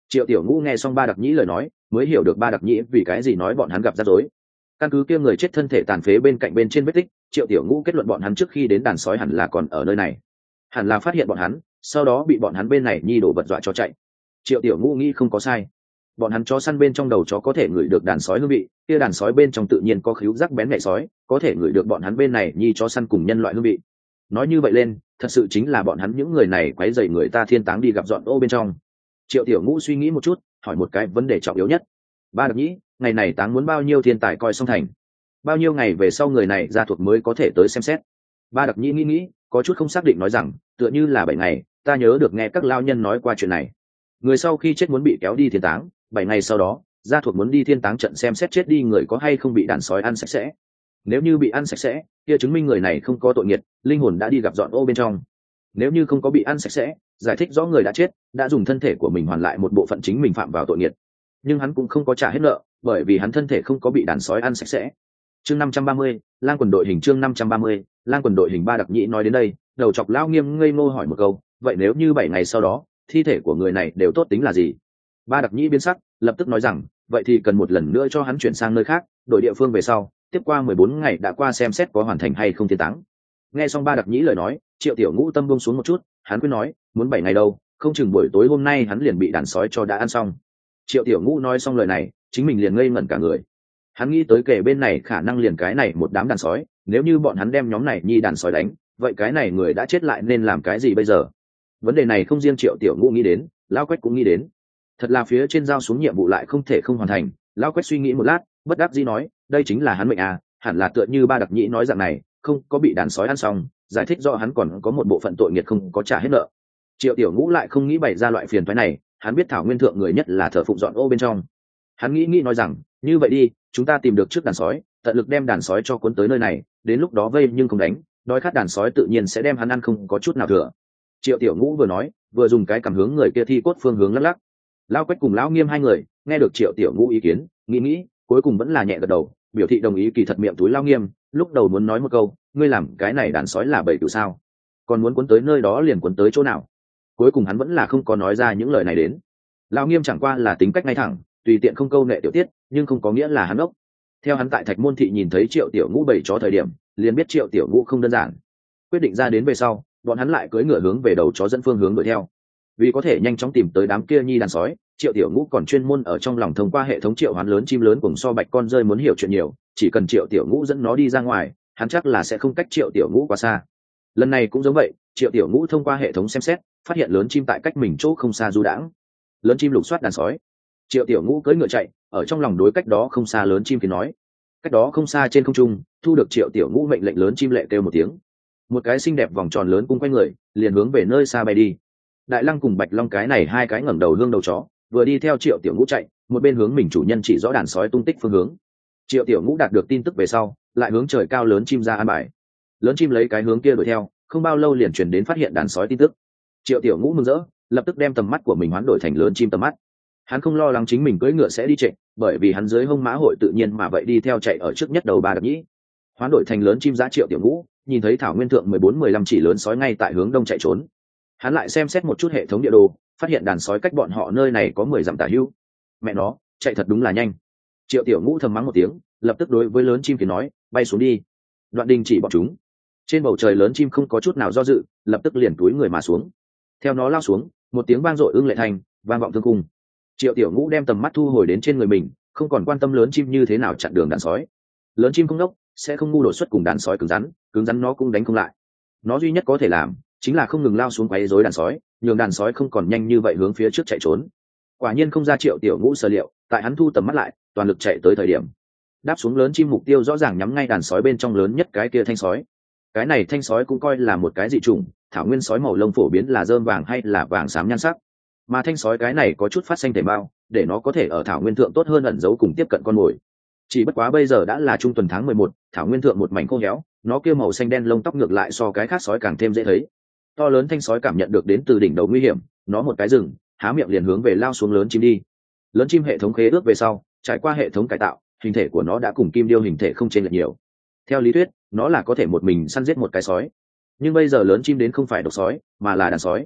Triệu Tiểu Ngũ nghe xong Ba Đặc Nhĩ lời nói, mới hiểu được Ba Đặc Nhĩ vì cái gì nói bọn hắn gặp rắc rối. Căn cứ kia người chết thân thể tàn phế bên cạnh bên trên vết tích, Triệu Tiểu Ngũ kết luận bọn hắn trước khi đến đàn sói hẳn là còn ở nơi này, hẳn là phát hiện bọn hắn, sau đó bị bọn hắn bên này nhi đổ vật dọa cho chạy. Triệu Tiểu Ngũ nghĩ không có sai, bọn hắn chó săn bên trong đầu chó có thể ngửi được đàn sói hương vị, kia đàn sói bên trong tự nhiên có khứu giác bén nhạy sói, có thể ngửi được bọn hắn bên này nhi chó săn cùng nhân loại hương vị. Nói như vậy lên, thật sự chính là bọn hắn những người này quấy rầy người ta thiên táng đi gặp dọn ô bên trong. Triệu Tiểu Ngũ suy nghĩ một chút, hỏi một cái vấn đề trọng yếu nhất: Ba Đặc Nhĩ, ngày này táng muốn bao nhiêu thiên tài coi xong thành? Bao nhiêu ngày về sau người này ra thuộc mới có thể tới xem xét? Ba Đặc Nhĩ nghĩ nghĩ, có chút không xác định nói rằng, tựa như là bảy ngày, ta nhớ được nghe các lao nhân nói qua chuyện này. Người sau khi chết muốn bị kéo đi thiên táng, bảy ngày sau đó, gia thuộc muốn đi thiên táng trận xem xét chết đi người có hay không bị đàn sói ăn sạch sẽ. Nếu như bị ăn sạch sẽ, kia chứng minh người này không có tội nghiệp, linh hồn đã đi gặp dọn ô bên trong. Nếu như không có bị ăn sạch sẽ, giải thích rõ người đã chết, đã dùng thân thể của mình hoàn lại một bộ phận chính mình phạm vào tội nghiệp. Nhưng hắn cũng không có trả hết nợ, bởi vì hắn thân thể không có bị đàn sói ăn sạch sẽ. Chương năm trăm ba mươi, Lang quần đội hình chương năm trăm ba mươi, Lang quần đội hình. Ba Đặc Nhĩ nói đến đây, đầu chọc lão Nghiêm ngây ngô hỏi một câu, vậy nếu như bảy ngày sau đó, thi thể của người này đều tốt tính là gì? Ba Đặc Nhĩ biến sắc, lập tức nói rằng, vậy thì cần một lần nữa cho hắn chuyển sang nơi khác, đổi địa phương về sau, tiếp qua mười bốn ngày đã qua xem xét có hoàn thành hay không thiên táng. Nghe xong Ba Đặc Nhĩ lời nói, Triệu Tiểu Ngũ tâm buông xuống một chút, hắn cứ nói, muốn bảy ngày đâu, không chừng buổi tối hôm nay hắn liền bị đàn sói cho đã ăn xong. Triệu Tiểu Ngũ nói xong lời này, chính mình liền ngây ngẩn cả người. Hắn nghĩ tới kể bên này khả năng liền cái này một đám đàn sói, nếu như bọn hắn đem nhóm này nhi đàn sói đánh, vậy cái này người đã chết lại nên làm cái gì bây giờ? Vấn đề này không riêng Triệu Tiểu Ngũ nghĩ đến, Lão Quách cũng nghĩ đến. Thật là phía trên giao xuống nhiệm vụ lại không thể không hoàn thành. Lão Quách suy nghĩ một lát, bất đắc dĩ nói, đây chính là hắn mệnh à, hẳn là tựa như Ba Đặc Nhĩ nói dạng này, không có bị đàn sói ăn xong, giải thích rõ hắn còn có một bộ phận tội nghiệp không có trả hết nợ. Triệu Tiểu Ngũ lại không nghĩ bày ra loại phiền toái này, hắn biết thảo nguyên thượng người nhất là thợ phụng dọn ô bên trong. Hắn nghĩ nghĩ nói rằng, như vậy đi, chúng ta tìm được trước đàn sói, tận lực đem đàn sói cho cuốn tới nơi này, đến lúc đó vây nhưng không đánh, đói khát đàn sói tự nhiên sẽ đem hắn ăn không có chút nào thừa. Triệu Tiểu Ngũ vừa nói, vừa dùng cái cảm hướng người kia thi cốt phương hướng lắc lắc. Lão Quách cùng Lão Nghiêm hai người nghe được Triệu Tiểu Ngũ ý kiến, nghĩ nghĩ, cuối cùng vẫn là nhẹ gật đầu, biểu thị đồng ý. Kỳ thật miệng túi Lão Nghiêm lúc đầu muốn nói một câu, ngươi làm cái này đàn sói là bầy cừu sao? Còn muốn cuốn tới nơi đó liền cuốn tới chỗ nào? Cuối cùng hắn vẫn là không có nói ra những lời này đến. Lão Nghiêm chẳng qua là tính cách ngay thẳng, tùy tiện không câu nệ tiểu tiết, nhưng không có nghĩa là hắn ốc. Theo hắn tại Thạch Môn thị nhìn thấy Triệu Tiểu Ngũ bầy chó thời điểm, liền biết Triệu Tiểu Ngũ không đơn giản. Quyết định ra đến về sau, bọn hắn lại cưỡi ngựa hướng về đầu chó dẫn phương hướng đuổi theo. Vì có thể nhanh chóng tìm tới đám kia nhi đàn sói, Triệu Tiểu Ngũ còn chuyên môn ở trong lòng thông qua hệ thống triệu hoán lớn chim lớn cùng so bạch con rơi muốn hiểu chuyện nhiều, chỉ cần Triệu Tiểu Ngũ dẫn nó đi ra ngoài, hắn chắc là sẽ không cách Triệu Tiểu Ngũ quá xa. Lần này cũng giống vậy, Triệu Tiểu Ngũ thông qua hệ thống xem xét, phát hiện lớn chim tại cách mình chỗ không xa du đãng. Lớn chim lục soát đàn sói. Triệu Tiểu Ngũ cưỡi ngựa chạy, ở trong lòng đối cách đó không xa lớn chim thì nói. Cách đó không xa trên không trung, thu được Triệu Tiểu Ngũ mệnh lệnh lớn chim lệ kêu một tiếng. Một cái xinh đẹp vòng tròn lớn cung quanh người, liền hướng về nơi xa bay đi. Đại Lăng cùng Bạch Long cái này hai cái ngẩng đầu hương đầu chó, vừa đi theo Triệu Tiểu Ngũ chạy, một bên hướng mình chủ nhân chỉ rõ đàn sói tung tích phương hướng. Triệu Tiểu Ngũ đạt được tin tức về sau, lại hướng trời cao lớn chim ra an bài. Lớn chim lấy cái hướng kia đuổi theo, không bao lâu liền truyền đến phát hiện đàn sói tin tức. Triệu Tiểu Ngũ mừng rỡ, lập tức đem tầm mắt của mình hoán đổi thành lớn chim tầm mắt. Hắn không lo lắng chính mình cưỡi ngựa sẽ đi trệ, bởi vì hắn dưới hông mã hội tự nhiên mà vậy đi theo chạy ở trước nhất đầu Ba Đặc Nhĩ. Hoán đổi thành lớn chim giá Triệu Tiểu Ngũ, nhìn thấy thảo nguyên thượng mười bốn mười lăm chỉ lớn sói ngay tại hướng đông chạy trốn. Hắn lại xem xét một chút hệ thống địa đồ, phát hiện đàn sói cách bọn họ nơi này có mười dặm tả hữu. Mẹ nó, chạy thật đúng là nhanh. Triệu Tiểu Ngũ thầm mắng một tiếng, lập tức đối với lớn chim thì nói, bay xuống đi. Đoạn đình chỉ bọn chúng. Trên bầu trời lớn chim không có chút nào do dự, lập tức liền túi người mà xuống. Theo nó lao xuống, một tiếng vang dội ưng lệ thành, vang vọng thương cung. Triệu Tiểu Ngũ đem tầm mắt thu hồi đến trên người mình, không còn quan tâm lớn chim như thế nào chặn đường đàn sói. Lớn chim không đốc, sẽ không ngu đột xuất cùng đàn sói cứng rắn, cứng rắn nó cũng đánh không lại. Nó duy nhất có thể làm chính là không ngừng lao xuống quấy rối đàn sói, nhường đàn sói không còn nhanh như vậy hướng phía trước chạy trốn. Quả nhiên không ra Triệu Tiểu Ngũ sở liệu, tại hắn thu tầm mắt lại, toàn lực chạy tới thời điểm, đáp xuống lớn chim mục tiêu rõ ràng nhắm ngay đàn sói bên trong lớn nhất cái kia thanh sói. Cái này thanh sói cũng coi là một cái dị chủng, thảo nguyên sói màu lông phổ biến là rơm vàng hay là vàng xám nhan sắc, mà thanh sói cái này có chút phát xanh thể bao, để nó có thể ở thảo nguyên thượng tốt hơn ẩn giấu cùng tiếp cận con mồi. Chỉ bất quá bây giờ đã là trung tuần tháng mười một, thảo nguyên thượng một mảnh khô héo, nó kia màu xanh đen lông tóc ngược lại so cái khác sói càng thêm dễ thấy. To lớn thanh sói cảm nhận được đến từ đỉnh đầu nguy hiểm, nó một cái rừng, há miệng liền hướng về lao xuống lớn chim đi. Lớn chim hệ thống khế ước về sau, trải qua hệ thống cải tạo, hình thể của nó đã cùng kim điêu hình thể không chênh lệch nhiều. Theo lý thuyết, nó là có thể một mình săn giết một cái sói. Nhưng bây giờ lớn chim đến không phải độc sói, mà là đàn sói.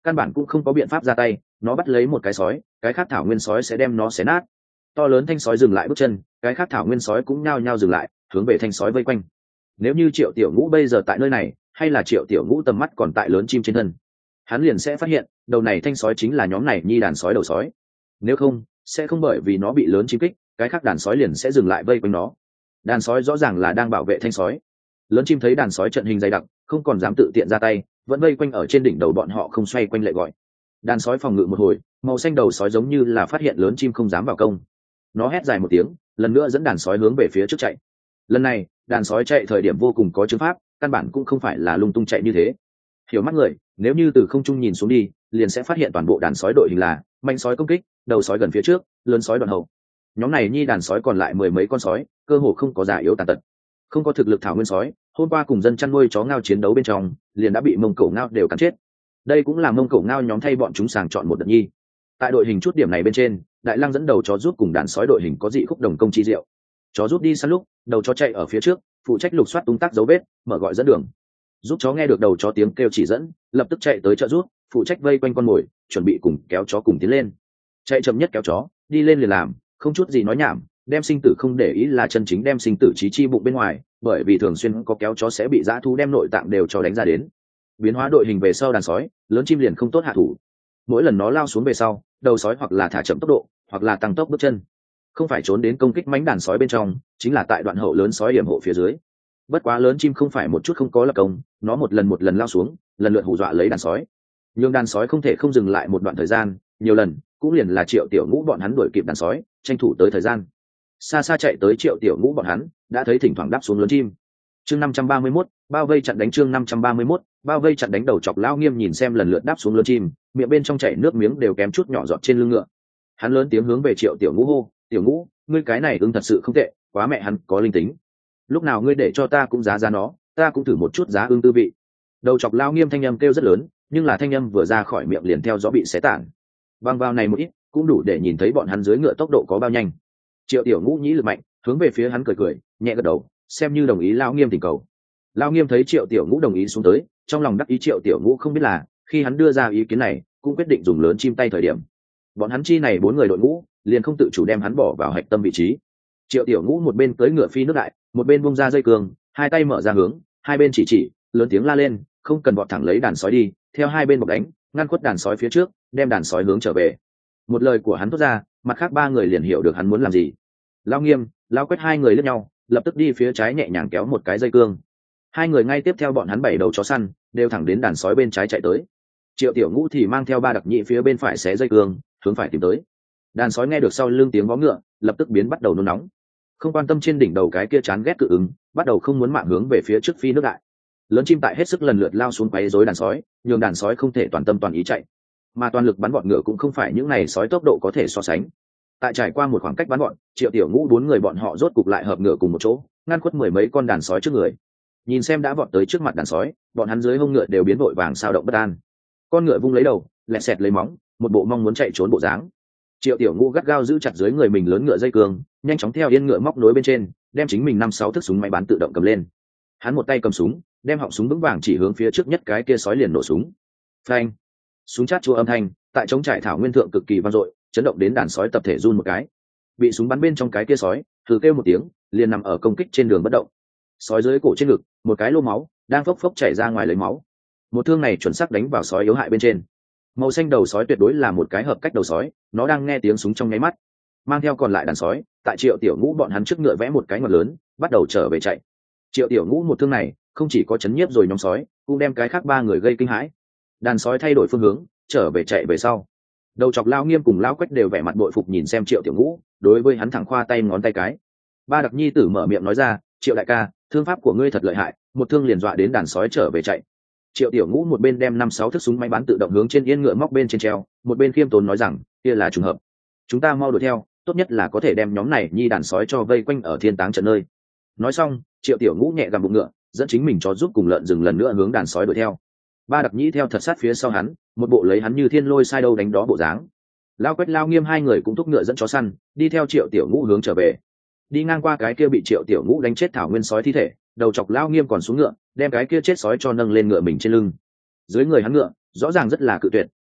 căn bản cũng không có biện pháp ra tay, nó bắt lấy một cái sói, cái khác thảo nguyên sói sẽ đem nó xé nát. To lớn thanh sói dừng lại bước chân, cái khác thảo nguyên sói cũng nhao nhao dừng lại, hướng về thanh sói vây quanh. Nếu như Triệu Tiểu Ngũ bây giờ tại nơi này, hay là Triệu Tiểu Ngũ tầm mắt còn tại lớn chim trên thân, hắn liền sẽ phát hiện đầu này thanh sói chính là nhóm này nhi đàn sói đầu sói. Nếu không, sẽ không bởi vì nó bị lớn chim kích, cái khác đàn sói liền sẽ dừng lại vây quanh nó. Đàn sói rõ ràng là đang bảo vệ thanh sói. Lớn chim thấy đàn sói trận hình dày đặc, không còn dám tự tiện ra tay, vẫn vây quanh ở trên đỉnh đầu bọn họ không xoay quanh lại gọi. Đàn sói phòng ngự một hồi, màu xanh đầu sói giống như là phát hiện lớn chim không dám vào công, nó hét dài một tiếng, lần nữa dẫn đàn sói hướng về phía trước chạy. Lần này đàn sói chạy thời điểm vô cùng có chứng pháp, căn bản cũng không phải là lung tung chạy như thế. Hiểu mắt người, nếu như từ không trung nhìn xuống đi, liền sẽ phát hiện toàn bộ đàn sói đội hình là manh sói công kích, đầu sói gần phía trước, lớn sói đoạn hậu. Nhóm này nhi đàn sói còn lại mười mấy con sói, cơ hồ không có già yếu tàn tật, không có thực lực thảo nguyên sói. Hôm qua cùng dân chăn nuôi chó ngao chiến đấu bên trong, liền đã bị mông cổ ngao đều cắn chết. Đây cũng là mông cổ ngao nhóm thay bọn chúng sàng chọn một đợt nhi. Tại đội hình chút điểm này bên trên, đại lăng dẫn đầu chó rút cùng đàn sói đội hình có dị khúc đồng công chi diệu. Chó rút đi săn lúc, đầu chó chạy ở phía trước, phụ trách lục soát tung tác dấu vết, mở gọi dẫn đường. Giúp chó nghe được đầu chó tiếng kêu chỉ dẫn, lập tức chạy tới trợ rút, phụ trách vây quanh con mồi, chuẩn bị cùng kéo chó cùng tiến lên. Chạy chậm nhất kéo chó, đi lên liền làm, không chút gì nói nhảm, đem sinh tử không để ý là chân chính đem sinh tử trí chi bụng bên ngoài, bởi vì thường xuyên có kéo chó sẽ bị dã thú đem nội tạng đều cho đánh ra đến. Biến hóa đội hình về sau đàn sói, lớn chim liền không tốt hạ thủ. Mỗi lần nó lao xuống về sau, đầu sói hoặc là thả chậm tốc độ, hoặc là tăng tốc bước chân, không phải trốn đến công kích mãnh đàn sói bên trong, chính là tại đoạn hậu lớn sói hiểm hộ phía dưới. Bất quá lớn chim không phải một chút không có lập công, nó một lần một lần lao xuống, lần lượt hù dọa lấy đàn sói. Nhưng đàn sói không thể không dừng lại một đoạn thời gian, nhiều lần cũng liền là Triệu Tiểu Ngũ bọn hắn đuổi kịp đàn sói, tranh thủ tới thời gian. Xa xa chạy tới Triệu Tiểu Ngũ bọn hắn đã thấy thỉnh thoảng đáp xuống lớn chim. Chương năm trăm ba mươi mốt, bao vây chặn đánh. Chương năm trăm ba mươi mốt, bao vây chặn đánh. Đầu chọc Lão Nghiêm nhìn xem lần lượt đáp xuống lớn chim, miệng bên trong chảy nước miếng đều kém chút nhỏ giọt trên lưng ngựa. Hắn lớn tiếng hướng về Triệu Tiểu Ngũ hô, "Tiểu Ngũ, ngươi cái này ưng thật sự không tệ, quá mẹ hắn có linh tính. Lúc nào ngươi để cho ta cũng giá giá nó, ta cũng thử một chút giá ưng tư vị." Đầu chọc Lão Nghiêm thanh âm kêu rất lớn, nhưng là thanh âm vừa ra khỏi miệng liền theo gió bị xé tản. Băng vào này một ít, cũng đủ để nhìn thấy bọn hắn dưới ngựa tốc độ có bao nhanh. Triệu Tiểu Ngũ nhĩ lực mạnh, hướng về phía hắn cười cười, nhẹ gật đầu, xem như đồng ý Lão Nghiêm thỉnh cầu. Lão Nghiêm thấy Triệu Tiểu Ngũ đồng ý xuống tới, trong lòng đắc ý. Triệu Tiểu Ngũ không biết là, khi hắn đưa ra ý kiến này, cũng quyết định dùng lớn chim tay thời điểm, bọn hắn chi này bốn người đội ngũ liền không tự chủ đem hắn bỏ vào hạch tâm vị trí. Triệu Tiểu Ngũ một bên cưỡi ngựa phi nước đại, một bên bung ra dây cương, hai tay mở ra hướng hai bên chỉ chỉ, lớn tiếng la lên, không cần vọt thẳng lấy đàn sói đi, theo hai bên bọc đánh, ngăn khuất đàn sói phía trước, đem đàn sói hướng trở về. Một lời của hắn thốt ra, mặt khác ba người liền hiểu được hắn muốn làm gì. Lão Nghiêm, Lão Quách hai người liếc nhau, lập tức đi phía trái nhẹ nhàng kéo một cái dây cương. Hai người ngay tiếp theo bọn hắn bảy đầu chó săn, đều thẳng đến đàn sói bên trái chạy tới. Triệu Tiểu Ngũ thì mang theo ba đặc nhị phía bên phải xé dây cương, hướng phải tìm tới. Đàn sói nghe được sau lưng tiếng vó ngựa, lập tức biến bắt đầu nôn nóng, không quan tâm trên đỉnh đầu cái kia chán ghét cự ứng, bắt đầu không muốn mạng hướng về phía trước phi nước đại. Lớn chim tại hết sức lần lượt lao xuống quấy rối đàn sói, nhường đàn sói không thể toàn tâm toàn ý chạy, mà toàn lực bắn bọn ngựa cũng không phải những này sói tốc độ có thể so sánh. Tại trải qua một khoảng cách bắn bọn, Triệu Tiểu Ngũ bốn người bọn họ rốt cục lại hợp ngựa cùng một chỗ, ngăn khuất mười mấy con đàn sói trước người. Nhìn xem đã vọt tới trước mặt đàn sói, bọn hắn dưới hông ngựa đều biến vội vàng sao động bất an. Con ngựa vung lấy đầu, lẹt xẹt lấy móng, một bộ mong muốn chạy trốn bộ dáng. Triệu Tiểu Ngũ gắt gao giữ chặt dưới người mình lớn ngựa dây cương, nhanh chóng theo yên ngựa móc nối bên trên, đem chính mình năm sáu thước súng máy bán tự động cầm lên. Hắn một tay cầm súng, đem họng súng vững vàng chỉ hướng phía trước nhất cái kia sói liền nổ súng. Phanh! Súng chát chua âm thanh, tại trống trải thảo nguyên thượng cực kỳ vang dội, chấn động đến đàn sói tập thể run một cái. Bị súng bắn bên trong cái kia sói, thử kêu một tiếng, liền nằm ở công kích trên đường bất động. Sói dưới cổ trên ngực, một cái lô máu, đang phốc phốc chảy ra ngoài lấy máu. Một thương này chuẩn xác đánh vào sói yếu hại bên trên. Màu xanh đầu sói tuyệt đối là một cái hợp cách đầu sói, nó đang nghe tiếng súng trong nháy mắt, mang theo còn lại đàn sói, tại Triệu Tiểu Ngũ bọn hắn trước ngựa vẽ một cái ngoặt lớn, bắt đầu trở về chạy. Triệu Tiểu Ngũ một thương này, không chỉ có chấn nhiếp rồi nhóm sói, cũng đem cái khác ba người gây kinh hãi. Đàn sói thay đổi phương hướng, trở về chạy về sau. Đầu chọc Lão Nghiêm cùng Lão Quách đều vẻ mặt bội phục nhìn xem Triệu Tiểu Ngũ, đối với hắn thẳng khoa tay ngón tay cái. Ba đặc nhi tử mở miệng nói ra, "Triệu đại ca, thương pháp của ngươi thật lợi hại, một thương liền dọa đến đàn sói trở về chạy." Triệu Tiểu Ngũ một bên đem năm sáu thước súng máy bắn tự động hướng trên yên ngựa móc bên trên treo, một bên khiêm tốn nói rằng, "Kia là trùng hợp, chúng ta mau đuổi theo, tốt nhất là có thể đem nhóm này nhi đàn sói cho vây quanh ở thiên táng trận nơi." Nói xong, Triệu Tiểu Ngũ nhẹ gầm bụng ngựa, dẫn chính mình cho giúp cùng lợn rừng lần nữa hướng đàn sói đuổi theo. Ba đặc nhĩ theo thật sát phía sau hắn, một bộ lấy hắn như thiên lôi sai đâu đánh đó bộ dáng. Lao Quách Lao Nghiêm hai người cũng thúc ngựa dẫn chó săn, đi theo Triệu Tiểu Ngũ hướng trở về. Đi ngang qua cái kia bị Triệu Tiểu Ngũ đánh chết thảo nguyên sói thi thể, đầu chọc Lao Nghiêm còn xuống ngựa, đem cái kia chết sói cho nâng lên ngựa mình trên lưng. Dưới người hắn ngựa, rõ ràng rất là cự tuyệt,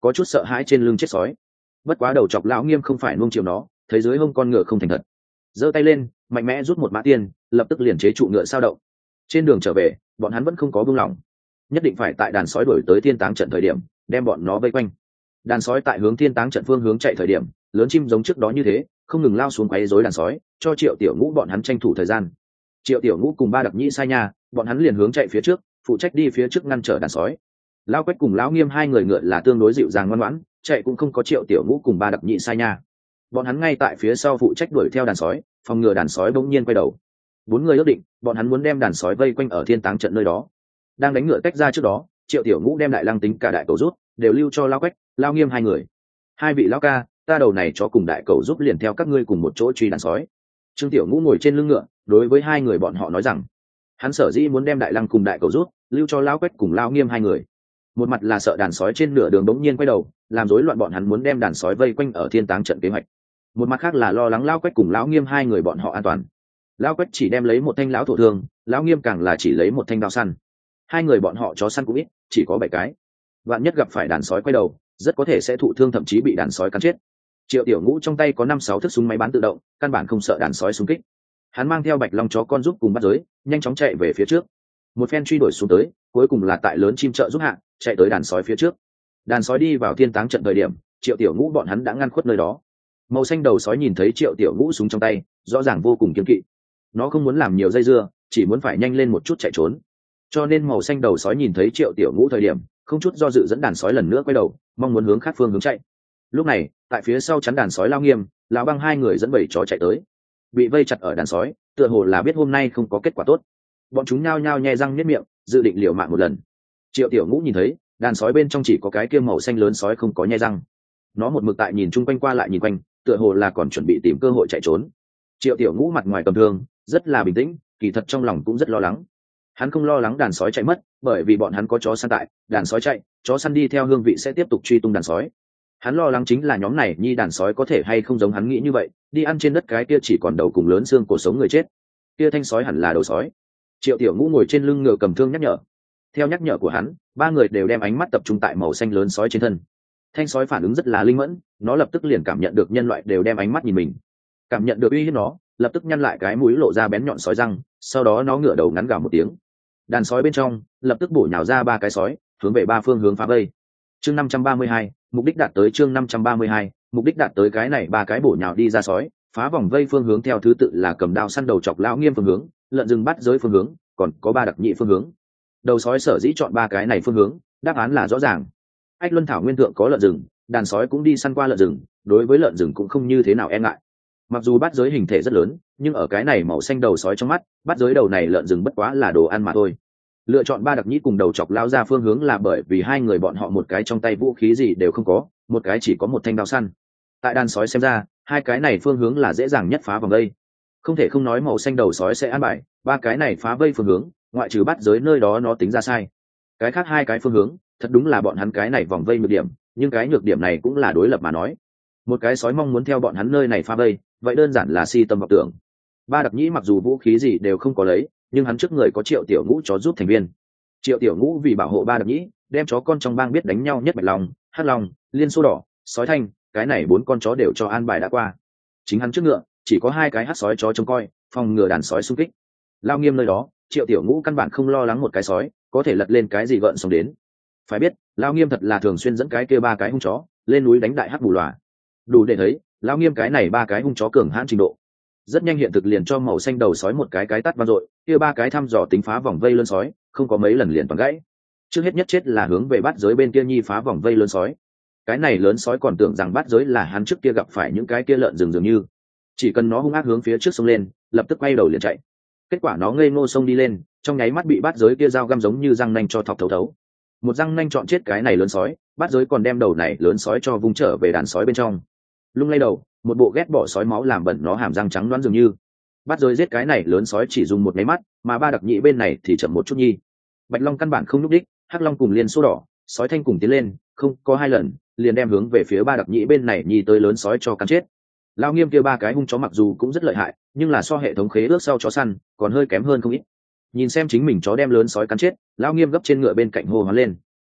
có chút sợ hãi trên lưng chết sói. Bất quá đầu chọc lão nghiêm không phải nuông chiều nó, thấy dưới hông con ngựa không thành thật, giơ tay lên mạnh mẽ rút một mã tiên, lập tức liền chế trụ ngựa sao động. Trên đường trở về bọn hắn vẫn không có buông lỏng, nhất định phải tại đàn sói đuổi tới thiên táng trận thời điểm đem bọn nó vây quanh. Đàn sói tại hướng thiên táng trận phương hướng chạy thời điểm, lớn chim giống trước đó như thế không ngừng lao xuống quấy rối đàn sói, cho Triệu Tiểu Ngũ bọn hắn tranh thủ thời gian. Triệu Tiểu Ngũ cùng ba đặc nhĩ sai nha, bọn hắn liền hướng chạy phía trước, phụ trách đi phía trước ngăn trở đàn sói. Lão Quách cùng lão Nghiêm hai người ngựa là tương đối dịu dàng ngoan ngoãn, chạy cũng không có Triệu Tiểu Ngũ cùng ba đặc nhĩ sai nha. Bọn hắn ngay tại phía sau phụ trách đuổi theo đàn sói, phòng ngừa đàn sói bỗng nhiên quay đầu. Bốn người ước định, bọn hắn muốn đem đàn sói vây quanh ở thiên táng trận nơi đó. Đang đánh ngựa tách ra trước đó, Triệu Tiểu Ngũ đem đại lăng tính cả đại cầu rút đều lưu cho Lão Quách, lão Nghiêm hai người. Hai vị lão ca, ta đầu này cho cùng đại cầu giúp liền theo các ngươi cùng một chỗ truy đàn sói. Trương Tiểu Ngũ ngồi trên lưng ngựa, đối với hai người bọn họ nói rằng, hắn sở dĩ muốn đem đại lăng cùng đại cầu rút lưu cho Lão Quách cùng lão Nghiêm hai người. Một mặt là sợ đàn sói trên nửa đường đống nhiên quay đầu, làm rối loạn bọn hắn muốn đem đàn sói vây quanh ở thiên táng trận kế hoạch. Một mặt khác là lo lắng Lão Quách cùng lão Nghiêm hai người bọn họ an toàn. Lão Quách chỉ đem lấy một thanh lão thổ thương, lão Nghiêm càng là chỉ lấy một thanh đao săn. Hai người bọn họ chó săn cũng ít, chỉ có bảy cái. Vạn nhất gặp phải đàn sói quay đầu, rất có thể sẽ thụ thương, thậm chí bị đàn sói cắn chết. Triệu Tiểu Ngũ trong tay có năm sáu thước súng máy bán tự động, căn bản không sợ đàn sói xung kích. Hắn mang theo Bạch Long chó con giúp cùng bắt giới, nhanh chóng chạy về phía trước. Một phen truy đuổi xuống tới, cuối cùng là tại lớn chim trợ giúp hạ, chạy tới đàn sói phía trước. Đàn sói đi vào thiên táng trận thời điểm, Triệu Tiểu Ngũ bọn hắn đã ngăn khuất nơi đó. Màu xanh đầu sói nhìn thấy Triệu Tiểu Ngũ súng trong tay, rõ ràng vô cùng kiêng kỵ. Nó không muốn làm nhiều dây dưa, chỉ muốn phải nhanh lên một chút chạy trốn. Cho nên màu xanh đầu sói nhìn thấy Triệu Tiểu Ngũ thời điểm, không chút do dự dẫn đàn sói lần nữa quay đầu, mong muốn hướng khác phương hướng chạy. Lúc này, tại phía sau chắn đàn sói Lao Nghiêm, lão Băng hai người dẫn bầy chó chạy tới. Bị vây chặt ở đàn sói, tựa hồ là biết hôm nay không có kết quả tốt. Bọn chúng nhao nhao nhe răng niết miệng, dự định liều mạng một lần. Triệu Tiểu Ngũ nhìn thấy, đàn sói bên trong chỉ có cái kia màu xanh lớn sói không có nhe răng. Nó một mực tại nhìn chung quanh qua lại nhìn quanh, tựa hồ là còn chuẩn bị tìm cơ hội chạy trốn. Triệu Tiểu Ngũ mặt ngoài cầm thương, rất là bình tĩnh, kỳ thật trong lòng cũng rất lo lắng. Hắn không lo lắng đàn sói chạy mất, bởi vì bọn hắn có chó săn tại, đàn sói chạy, chó săn đi theo hương vị sẽ tiếp tục truy tung đàn sói. Hắn lo lắng chính là nhóm này nhi đàn sói có thể hay không giống hắn nghĩ như vậy, đi ăn trên đất cái kia chỉ còn đầu cùng lớn xương cổ sống người chết. Kia thanh sói hẳn là đầu sói. Triệu Tiểu Ngũ ngồi trên lưng ngựa cầm thương nhắc nhở. Theo nhắc nhở của hắn, ba người đều đem ánh mắt tập trung tại màu xanh lớn sói trên thân. Thanh sói phản ứng rất là linh mẫn, nó lập tức liền cảm nhận được nhân loại đều đem ánh mắt nhìn mình. Cảm nhận được uy hiếp nó, lập tức nhăn lại cái mũi lộ ra bén nhọn sói răng, sau đó nó ngửa đầu ngắn gào một tiếng. Đàn sói bên trong lập tức bổ nhào ra ba cái sói, hướng về ba phương hướng phá vây. Chương năm trăm ba mươi hai, mục đích đạt tới. Chương năm trăm ba mươi hai, mục đích đạt tới. Cái này ba cái bổ nhào đi ra sói, phá vòng vây phương hướng theo thứ tự là cầm đao săn đầu chọc lão Nghiêm phương hướng, lợn rừng bắt giới phương hướng, còn có ba đặc nhị phương hướng. Đầu sói sở dĩ chọn ba cái này phương hướng, đáp án là rõ ràng. Ách Luân Thảo nguyên thượng có lợn rừng, đàn sói cũng đi săn qua lợn rừng, đối với lợn rừng cũng không như thế nào e ngại. Mặc dù bắt giới hình thể rất lớn, nhưng ở cái này màu xanh đầu sói trong mắt, bắt giới đầu này lợn rừng bất quá là đồ ăn mà thôi. Lựa chọn ba đặc nhĩ cùng đầu chọc lao ra phương hướng là bởi vì hai người bọn họ một cái trong tay vũ khí gì đều không có, một cái chỉ có một thanh đao săn. Tại đàn sói xem ra, hai cái này phương hướng là dễ dàng nhất phá vòng vây. Không thể không nói màu xanh đầu sói sẽ an bài ba cái này phá vây phương hướng, ngoại trừ bắt giới nơi đó nó tính ra sai. Cái khác hai cái phương hướng, thật đúng là bọn hắn cái này vòng vây nhược điểm, nhưng cái nhược điểm này cũng là đối lập mà nói. Một cái sói mong muốn theo bọn hắn nơi này phá vây, vậy đơn giản là si tâm vọng tưởng. Ba đặc nhĩ mặc dù vũ khí gì đều không có lấy, nhưng hắn trước người có Triệu Tiểu Ngũ chó giúp thành viên. Triệu Tiểu Ngũ vì bảo hộ ba đặc nhĩ, đem chó con trong bang biết đánh nhau nhất Bạch Long, Hắc Long, Liên Xô Đỏ, Sói Thanh, cái này bốn con chó đều cho an bài đã qua. Chính hắn trước ngựa chỉ có hai cái hắc sói chó trông coi, phòng ngừa đàn sói xung kích. Lao Nghiêm nơi đó, Triệu Tiểu Ngũ căn bản không lo lắng một cái sói có thể lật lên cái gì gợn sóng đến. Phải biết, Lao Nghiêm thật là thường xuyên dẫn cái kia ba cái hung chó lên núi đánh đại hắc bù lòa. Đủ để thấy, Lao Nghiêm cái này ba cái hung chó cường hãn trình độ. Rất nhanh hiện thực liền cho màu xanh đầu sói một cái cái tát vang dội, kia ba cái thăm dò tính phá vòng vây lớn sói, không có mấy lần liền toàn gãy. Trước hết nhất chết là hướng về bát giới bên kia nhi phá vòng vây lớn sói. Cái này lớn sói còn tưởng rằng bát giới là hắn trước kia gặp phải những cái kia lợn rừng dường như, chỉ cần nó hung ác hướng phía trước sông lên, lập tức quay đầu liền chạy. Kết quả nó ngây ngô sông đi lên, trong nháy mắt bị bát giới kia dao găm giống như răng nanh cho thọc thấu thấu. Một răng nanh chọn chết cái này lớn sói, bát giới còn đem đầu này lớn sói cho vung trở về đàn sói bên trong. Lung lay đầu, một bộ ghét bỏ sói máu làm bẩn nó hàm răng trắng đoán dường như. Bát giới giết cái này lớn sói chỉ dùng một máy mắt, mà ba đặc nhị bên này thì chậm một chút nhi. Bạch Long căn bản không lúc đích, Hắc Long cùng Liên Xô Đỏ, Sói Thanh cùng tiến lên, không có hai lần, liền đem hướng về phía ba đặc nhị bên này nhi tới lớn sói cho cắn chết. Lao Nghiêm kia ba cái hung chó mặc dù cũng rất lợi hại, nhưng là so hệ thống khế ước sau chó săn còn hơi kém hơn không ít. Nhìn xem chính mình chó đem lớn sói cắn chết, Lao Nghiêm gấp trên ngựa bên cạnh hô hoán lên.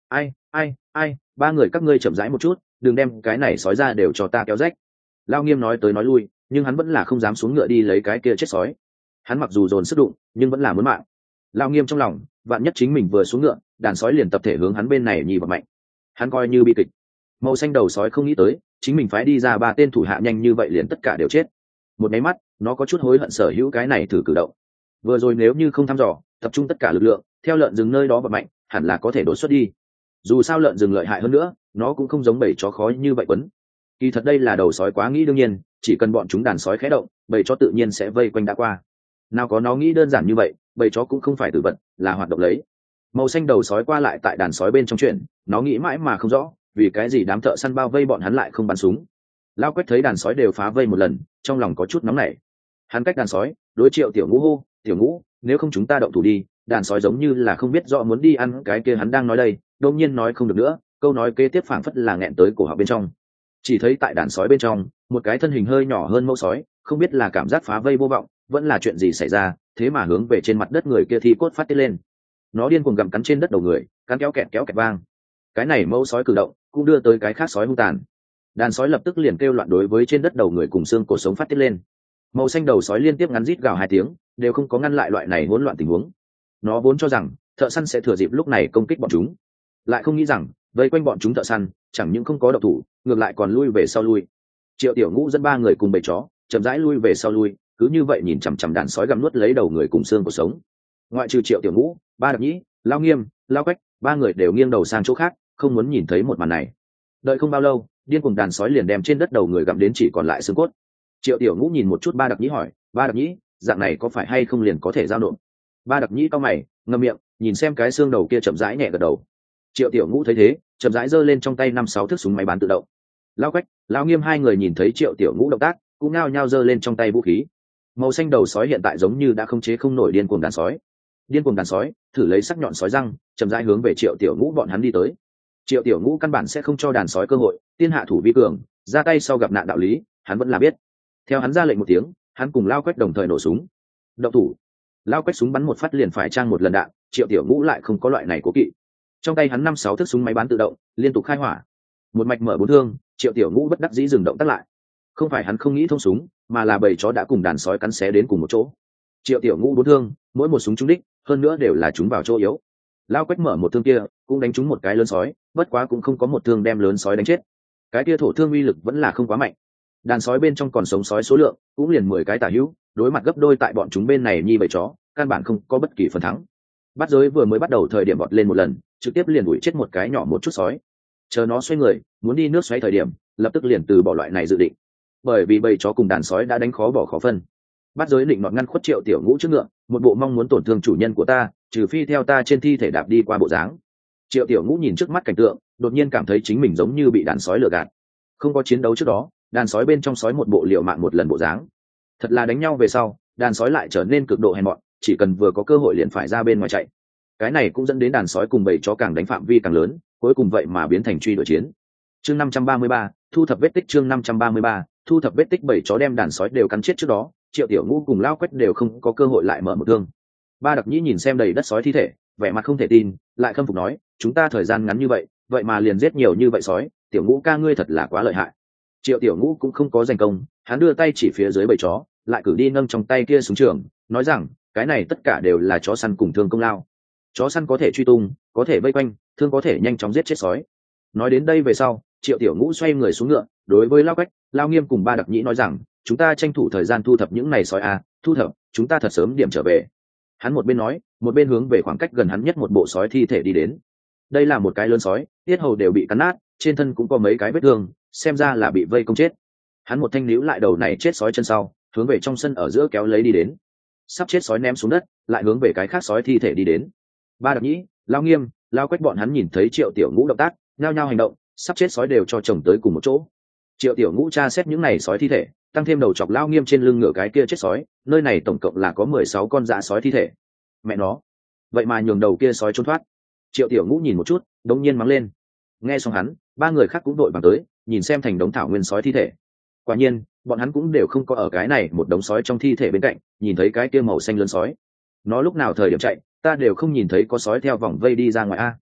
ai ai ai ba người các ngươi chậm rãi một chút, đừng đem cái này sói ra đều cho ta kéo rách. Lao Nghiêm nói tới nói lui, nhưng hắn vẫn là không dám xuống ngựa đi lấy cái kia chết sói. Hắn mặc dù dồn sức đụng, nhưng vẫn là muốn mạng. Lao Nghiêm trong lòng, vạn nhất chính mình vừa xuống ngựa, đàn sói liền tập thể hướng hắn bên này nhì vào mạnh. Hắn coi như bi kịch. Màu xanh đầu sói không nghĩ tới, chính mình phái đi ra ba tên thủ hạ nhanh như vậy liền tất cả đều chết. Một cái mắt, nó có chút hối hận sở hữu cái này thử cử động. Vừa rồi nếu như không thăm dò, tập trung tất cả lực lượng, theo lợn rừng nơi đó và mạnh, hẳn là có thể đột xuất đi. Dù sao lợn rừng lợi hại hơn nữa, nó cũng không giống bầy chó khó như vậy quấn. Kỳ thật đây là đầu sói quá nghĩ đương nhiên, chỉ cần bọn chúng đàn sói khẽ động, bầy chó tự nhiên sẽ vây quanh đã qua. Nào có nó nghĩ đơn giản như vậy, bầy chó cũng không phải tử vật, là hoạt động lấy. Màu xanh đầu sói qua lại tại đàn sói bên trong chuyện, nó nghĩ mãi mà không rõ, vì cái gì đám thợ săn bao vây bọn hắn lại không bắn súng. Lao Quách thấy đàn sói đều phá vây một lần, trong lòng có chút nóng nảy. Hắn cách đàn sói, đối Triệu Tiểu Ngũ hô, "Tiểu Ngũ, nếu không chúng ta động thủ đi." Đàn sói giống như là không biết rõ muốn đi ăn cái kia hắn đang nói đây, đột nhiên nói không được nữa, câu nói kế tiếp phảng phất là nghẹn tới cổ họng bên trong. Chỉ thấy tại đàn sói bên trong, một cái thân hình hơi nhỏ hơn mẫu sói, không biết là cảm giác phá vây vô vọng, vẫn là chuyện gì xảy ra, thế mà hướng về trên mặt đất người kia thi cốt phát tiết lên. Nó điên cuồng gặm cắn trên đất đầu người, cắn kéo kẹt kéo kẹt vang. Cái này mẫu sói cử động, cũng đưa tới cái khác sói hung tàn. Đàn sói lập tức liền kêu loạn đối với trên đất đầu người cùng xương cổ sống phát tiết lên. Màu xanh đầu sói liên tiếp ngắn rít gào hai tiếng, đều không có ngăn lại loại này hỗn loạn tình huống. Nó vốn cho rằng thợ săn sẽ thừa dịp lúc này công kích bọn chúng, lại không nghĩ rằng vây quanh bọn chúng thợ săn chẳng những không có động thủ, ngược lại còn lui về sau lui. Triệu Tiểu Ngũ dẫn ba người cùng bầy chó chậm rãi lui về sau lui, cứ như vậy nhìn chằm chằm đàn sói gặm nuốt lấy đầu người cùng xương của sống. Ngoại trừ Triệu Tiểu Ngũ, ba Đặc Nhĩ, Lao Nghiêm, Lao Quách, ba người đều nghiêng đầu sang chỗ khác, không muốn nhìn thấy một màn này. Đợi không bao lâu, điên cuồng đàn sói liền đem trên đất đầu người gặm đến chỉ còn lại xương cốt. Triệu Tiểu Ngũ nhìn một chút ba Đặc Nhĩ hỏi, ba Đặc Nhĩ, dạng này có phải hay không liền có thể giao nộp? Ba Đặc Nhĩ cau mày, ngậm miệng, nhìn xem cái xương đầu kia chậm rãi nhẹ gật đầu. Triệu Tiểu Ngũ thấy thế, chậm rãi giơ lên trong tay năm sáu thước súng máy bán tự động. Lao Quách, Lao Nghiêm hai người nhìn thấy Triệu Tiểu Ngũ động tác, cũng nao nhao giơ lên trong tay vũ khí. Màu xanh đầu sói hiện tại giống như đã không chế không nổi điên cuồng đàn sói. Điên cuồng đàn sói, thử lấy sắc nhọn sói răng, chậm rãi hướng về Triệu Tiểu Ngũ bọn hắn đi tới. Triệu Tiểu Ngũ căn bản sẽ không cho đàn sói cơ hội, tiên hạ thủ vi cường, ra tay sau gặp nạn đạo lý, hắn vẫn là biết. Theo hắn ra lệnh một tiếng, hắn cùng Lao Quách đồng thời nổ súng. Động thủ. Lao Quách súng bắn một phát liền phải trang một lần đạn, Triệu Tiểu Ngũ lại không có loại này cố kỵ. Trong tay hắn năm sáu thước súng máy bán tự động, liên tục khai hỏa. Một mạch mở bốn thương, Triệu Tiểu Ngũ bất đắc dĩ dừng động tác lại. Không phải hắn không nghĩ thông súng, mà là bầy chó đã cùng đàn sói cắn xé đến cùng một chỗ. Triệu Tiểu Ngũ bốn thương, mỗi một súng trúng đích, hơn nữa đều là trúng vào chỗ yếu. Lao Quách mở một thương kia, cũng đánh trúng một cái lớn sói, bất quá cũng không có một thương đem lớn sói đánh chết. Cái kia thổ thương uy lực vẫn là không quá mạnh. Đàn sói bên trong còn sống sói số lượng cũng liền mười cái tả hữu, đối mặt gấp đôi tại bọn chúng bên này nhi bầy chó, căn bản không có bất kỳ phần thắng. Bắt giới vừa mới bắt đầu thời điểm bọt lên một lần, trực tiếp liền đuổi chết một cái nhỏ một chút sói. Chờ nó xoay người, muốn đi nước xoáy thời điểm, lập tức liền từ bỏ loại này dự định. Bởi vì bầy chó cùng đàn sói đã đánh khó bỏ khó phân. Bắt giới định nọt ngăn khuất Triệu Tiểu Ngũ trước ngựa, một bộ mong muốn tổn thương chủ nhân của ta, trừ phi theo ta trên thi thể đạp đi qua bộ dáng. Triệu Tiểu Ngũ nhìn trước mắt cảnh tượng, đột nhiên cảm thấy chính mình giống như bị đàn sói lừa gạt. Không có chiến đấu trước đó, đàn sói bên trong sói một bộ liều mạng một lần bộ dáng. Thật là đánh nhau về sau, đàn sói lại trở nên cực độ hèn mọn, chỉ cần vừa có cơ hội liền phải ra bên ngoài chạy. Cái này cũng dẫn đến đàn sói cùng bầy chó càng đánh phạm vi càng lớn, cuối cùng vậy mà biến thành truy đuổi chiến. Chương năm trăm ba mươi ba, thu thập vết tích. Chương năm trăm ba mươi ba, thu thập vết tích. Bầy chó đem đàn sói đều cắn chết trước đó, Triệu Tiểu Ngũ cùng Lao Quách đều không có cơ hội lại mở một thương. Ba Đặc Nhĩ nhìn xem đầy đất sói thi thể, vẻ mặt không thể tin, lại khâm phục nói, chúng ta thời gian ngắn như vậy, vậy mà liền giết nhiều như vậy sói, Tiểu Ngũ ca ngươi thật là quá lợi hại. Triệu Tiểu Ngũ cũng không có giành công, hắn đưa tay chỉ phía dưới bầy chó, lại cử đi nâng trong tay kia súng trường, nói rằng, cái này tất cả đều là chó săn cùng thương công lao. Chó săn có thể truy tung, có thể vây quanh, thương có thể nhanh chóng giết chết sói. Nói đến đây về sau, Triệu Tiểu Ngũ xoay người xuống ngựa, đối với Lao Quách, Lao Nghiêm cùng Ba Đặc Nhĩ nói rằng, chúng ta tranh thủ thời gian thu thập những này sói à, thu thập, chúng ta thật sớm điểm trở về. Hắn một bên nói, một bên hướng về khoảng cách gần hắn nhất một bộ sói thi thể đi đến. Đây là một cái lớn sói, tiết hầu đều bị cắn nát, trên thân cũng có mấy cái vết thương, xem ra là bị vây công chết. Hắn một thanh níu lại đầu này chết sói chân sau, hướng về trong sân ở giữa kéo lấy đi đến. Sắp chết sói ném xuống đất, lại hướng về cái khác sói thi thể đi đến. Ba Đặc Nhĩ, Lao Nghiêm, Lao Quách bọn hắn nhìn thấy Triệu Tiểu Ngũ động tác, nhao nhao hành động, sắp chết sói đều cho chồng tới cùng một chỗ. Triệu Tiểu Ngũ tra xét những này sói thi thể, tăng thêm đầu chọc Lao Nghiêm trên lưng ngựa cái kia chết sói, nơi này tổng cộng là có mười sáu con dã sói thi thể. Mẹ nó, vậy mà nhường đầu kia sói trốn thoát. Triệu Tiểu Ngũ nhìn một chút, đống nhiên mắng lên. Nghe xong hắn, ba người khác cũng đội vàng tới, nhìn xem thành đống thảo nguyên sói thi thể. Quả nhiên, bọn hắn cũng đều không có ở cái này một đống sói trong thi thể bên cạnh, nhìn thấy cái kia màu xanh lớn sói. Nó lúc nào thời điểm chạy, ta đều không nhìn thấy có sói theo vòng vây đi ra ngoài a.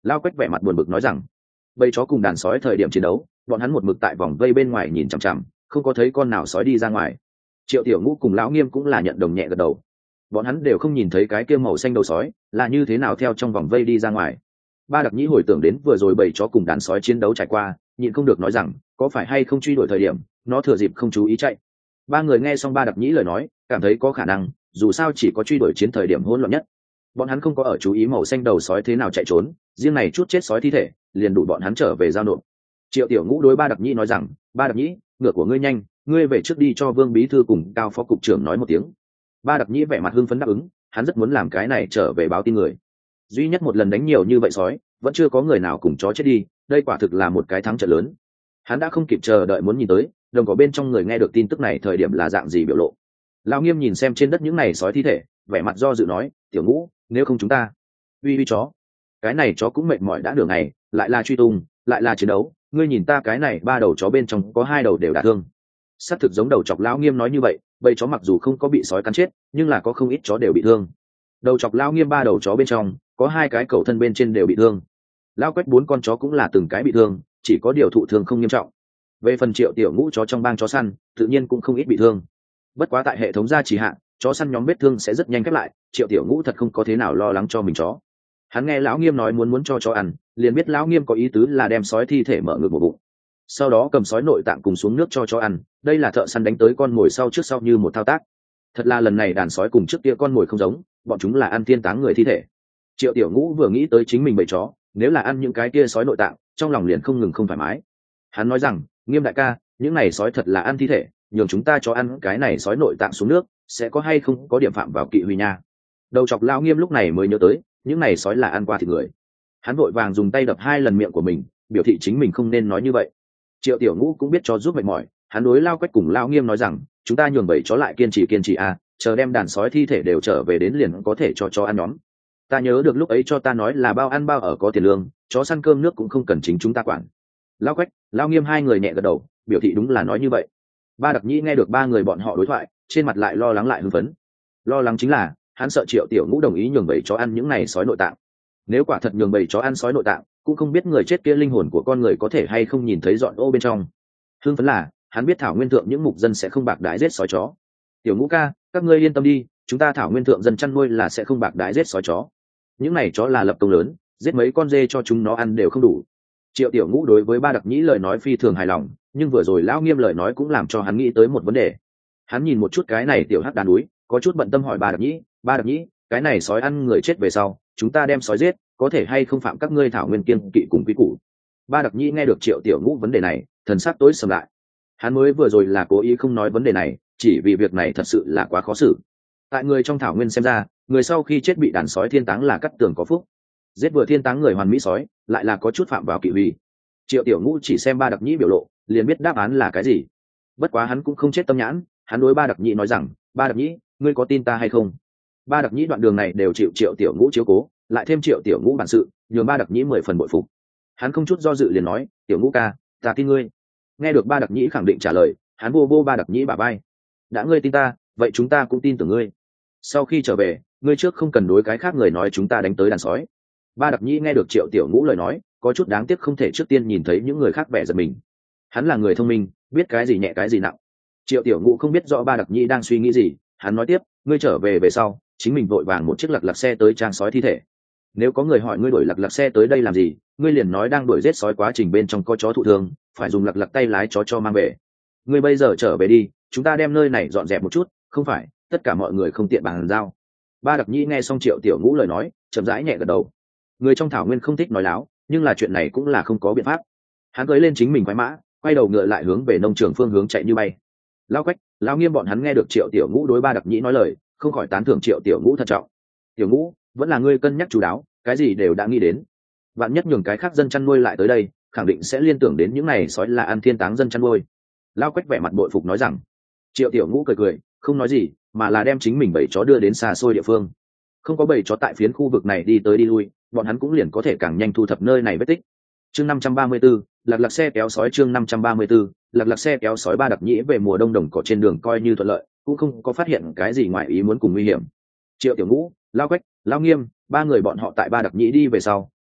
Lao Quách vẻ mặt buồn bực nói rằng bầy chó cùng đàn sói thời điểm chiến đấu, bọn hắn một mực tại vòng vây bên ngoài nhìn chằm chằm, không có thấy con nào sói đi ra ngoài. Triệu Tiểu Ngũ cùng Lão Nghiêm cũng là nhận đồng nhẹ gật đầu. Bọn hắn đều không nhìn thấy cái kia màu xanh đầu sói là như thế nào theo trong vòng vây đi ra ngoài. Ba Đặc Nhĩ hồi tưởng đến vừa rồi bầy chó cùng đàn sói chiến đấu trải qua, nhịn không được nói rằng có phải hay không truy đuổi thời điểm nó thừa dịp không chú ý chạy. Ba người nghe xong Ba Đặc Nhĩ lời nói, cảm thấy có khả năng, dù sao chỉ có truy đuổi chiến thời điểm hỗn loạn nhất. Bọn hắn không có ở chú ý màu xanh đầu sói thế nào chạy trốn, riêng này chút chết sói thi thể liền đủ bọn hắn trở về giao nộp. Triệu Tiểu Ngũ đối Ba Đặc Nhĩ nói rằng Ba Đặc Nhĩ, ngựa của ngươi nhanh, ngươi về trước đi cho Vương bí thư cùng Cao phó cục trưởng nói một tiếng. Ba Đặc Nhĩ vẻ mặt hưng phấn đáp ứng, hắn rất muốn làm cái này trở về báo tin người. Duy nhất một lần đánh nhiều như vậy sói, vẫn chưa có người nào cùng chó chết đi, đây quả thực là một cái thắng trận lớn. Hắn đã không kịp chờ đợi muốn nhìn tới đồng cỏ bên trong người nghe được tin tức này thời điểm là dạng gì biểu lộ. Lão Nghiêm nhìn xem trên đất những này sói thi thể, vẻ mặt do dự nói Tiểu Ngũ, nếu không chúng ta uy uy chó, cái này chó cũng mệt mỏi đã nửa ngày, lại là truy tung lại là chiến đấu, ngươi nhìn ta cái này ba đầu chó bên trong có hai đầu đều đả thương. Xác thực giống đầu chọc Lão Nghiêm nói như vậy, bầy chó mặc dù không có bị sói cắn chết, nhưng là có không ít chó đều bị thương. Đầu chọc Lão Nghiêm ba đầu chó bên trong có hai cái cầu thân bên trên đều bị thương. Lão Quách bốn con chó cũng là từng cái bị thương, chỉ có điều thụ thương không nghiêm trọng. Về phần Triệu Tiểu Ngũ chó trong bang chó săn, tự nhiên cũng không ít bị thương. Bất quá tại hệ thống gia trì hạn, chó săn nhóm vết thương sẽ rất nhanh khép lại, Triệu Tiểu Ngũ thật không có thế nào lo lắng cho mình chó. Hắn nghe Lão Nghiêm nói muốn muốn cho chó ăn, liền biết Lão Nghiêm có ý tứ là đem sói thi thể mở ngược một bụng, sau đó cầm sói nội tạng cùng xuống nước cho chó ăn. Đây là thợ săn đánh tới con mồi sau trước sau như một thao tác. Thật là lần này đàn sói cùng trước kia con mồi không giống, bọn chúng là ăn thiên táng người thi thể. Triệu Tiểu Ngũ vừa nghĩ tới chính mình bầy chó, nếu là ăn những cái kia sói nội tạng, trong lòng liền không ngừng không thoải mái. Hắn nói rằng Nghiêm đại ca, những này sói thật là ăn thi thể, nhường chúng ta cho ăn cái này sói nội tạng xuống nước, sẽ có hay không có điểm phạm vào kỵ huy nha. Đầu chọc Lão Nghiêm lúc này mới nhớ tới những này sói là ăn qua thịt người. Hắn vội vàng dùng tay đập hai lần miệng của mình, biểu thị chính mình không nên nói như vậy. Triệu Tiểu Ngũ cũng biết cho giúp mệt mỏi, hắn đối Lao Quách cùng Lão Nghiêm nói rằng chúng ta nhường bầy chó lại kiên trì kiên trì à, chờ đem đàn sói thi thể đều trở về đến liền có thể cho chó ăn nhóm. Ta nhớ được lúc ấy cho ta nói là bao ăn bao ở có tiền lương, chó săn cơm nước cũng không cần chính chúng ta quản. Lao Quách, Lão Nghiêm hai người nhẹ gật đầu, biểu thị đúng là nói như vậy. Ba Đặc Nhĩ nghe được ba người bọn họ đối thoại, trên mặt lại lo lắng lại hưng phấn. Lo lắng chính là hắn sợ Triệu Tiểu Ngũ đồng ý nhường bầy chó ăn những này sói nội tạng. Nếu quả thật nhường bầy chó ăn sói nội tạng, cũng không biết người chết kia linh hồn của con người có thể hay không nhìn thấy dọn ô bên trong. Hưng phấn là hắn biết Thảo Nguyên thượng những mục dân sẽ không bạc đái giết sói chó. Tiểu Ngũ ca, các ngươi yên tâm đi, chúng ta Thảo Nguyên thượng dân chăn nuôi là sẽ không bạc đái giết sói chó. Những này chó là lập công lớn, giết mấy con dê cho chúng nó ăn đều không đủ. Triệu Tiểu Ngũ đối với Ba Đặc Nhĩ lời nói phi thường hài lòng, nhưng vừa rồi Lão Nghiêm lời nói cũng làm cho hắn nghĩ tới một vấn đề. Hắn nhìn một chút cái này tiểu hắc đàn núi, có chút bận tâm hỏi Ba Đặc Nhĩ, Ba Đặc Nhĩ, cái này sói ăn người chết về sau, chúng ta đem sói giết, có thể hay không phạm các ngươi Thảo Nguyên kiên kỵ cùng quy củ? Ba Đặc Nhĩ nghe được Triệu Tiểu Ngũ vấn đề này, thần sắc tối sầm lại. Hắn mới vừa rồi là cố ý không nói vấn đề này, chỉ vì việc này thật sự là quá khó xử. Tại người trong Thảo Nguyên xem ra, người sau khi chết bị đàn sói thiên táng là cắt tường có phúc, giết vừa thiên táng người hoàn mỹ sói lại là có chút phạm vào kỵ huy. Triệu Tiểu Ngũ chỉ xem Ba Đặc Nhĩ biểu lộ, liền biết đáp án là cái gì. Bất quá hắn cũng không chết tâm nhãn, hắn đối Ba Đặc Nhĩ nói rằng Ba Đặc Nhĩ, ngươi có tin ta hay không? Ba Đặc Nhĩ đoạn đường này đều chịu Triệu Tiểu Ngũ chiếu cố, lại thêm Triệu Tiểu Ngũ bản sự, nhường Ba Đặc Nhĩ mười phần bội phục. Hắn không chút do dự liền nói Tiểu Ngũ ca, ta tin ngươi. Nghe được Ba Đặc Nhĩ khẳng định trả lời, hắn vô vô Ba Đặc Nhĩ bả vai. Đã ngươi tin ta, vậy chúng ta cũng tin tưởng ngươi. Sau khi trở về, ngươi trước không cần đối cái khác người nói chúng ta đánh tới đàn sói. Ba Đặc Nhĩ nghe được Triệu Tiểu Ngũ lời nói, có chút đáng tiếc không thể trước tiên nhìn thấy những người khác vẻ giật mình. Hắn là người thông minh, biết cái gì nhẹ cái gì nặng. Triệu Tiểu Ngũ không biết rõ Ba Đặc Nhĩ đang suy nghĩ gì, hắn nói tiếp, ngươi trở về về sau, chính mình vội vàng một chiếc lật lật xe tới trang sói thi thể. Nếu có người hỏi ngươi đuổi lật lật xe tới đây làm gì, ngươi liền nói đang đuổi giết sói quá trình bên trong có chó thụ thương, phải dùng lật lật tay lái chó cho mang về. Ngươi bây giờ trở về đi, chúng ta đem nơi này dọn dẹp một chút, không phải, tất cả mọi người không tiện bàn giao. Ba Đặc Nhĩ nghe xong Triệu Tiểu Ngũ lời nói, chậm rãi nhẹ gật đầu. Người trong Thảo Nguyên không thích nói láo, nhưng là chuyện này cũng là không có biện pháp. Hắn cưỡi lên chính mình quái mã, quay đầu ngựa lại hướng về nông trường phương hướng chạy như bay. Lao Quách, Lão Nghiêm bọn hắn nghe được Triệu Tiểu Ngũ đối Ba Đặc Nhĩ nói lời, không khỏi tán thưởng Triệu Tiểu Ngũ thận trọng. Tiểu Ngũ, vẫn là ngươi cân nhắc chú đáo, cái gì đều đã nghĩ đến. Vạn nhất nhường cái khác dân chăn nuôi lại tới đây, khẳng định sẽ liên tưởng đến những này sói là ăn thiên táng dân chăn nuôi. Lao Quách vẻ mặt bội phục nói rằng. Triệu Tiểu Ngũ cười cười, không nói gì, mà là đem chính mình bầy chó đưa đến xa xôi địa phương. Không có bầy chó tại phiến khu vực này đi tới đi lui, bọn hắn cũng liền có thể càng nhanh thu thập nơi này vết tích. Chương năm trăm ba mươi 534, lạc lạc xe kéo sói chương năm trăm ba mươi 534, lạc lạc xe kéo sói Ba Đặc Nhĩ về mùa đông đồng cỏ trên đường coi như thuận lợi, cũng không có phát hiện cái gì ngoài ý muốn cùng nguy hiểm. Triệu Tiểu Ngũ, Lao Quách, Lao Nghiêm, ba người bọn họ tại Ba Đặc Nhĩ đi về sau,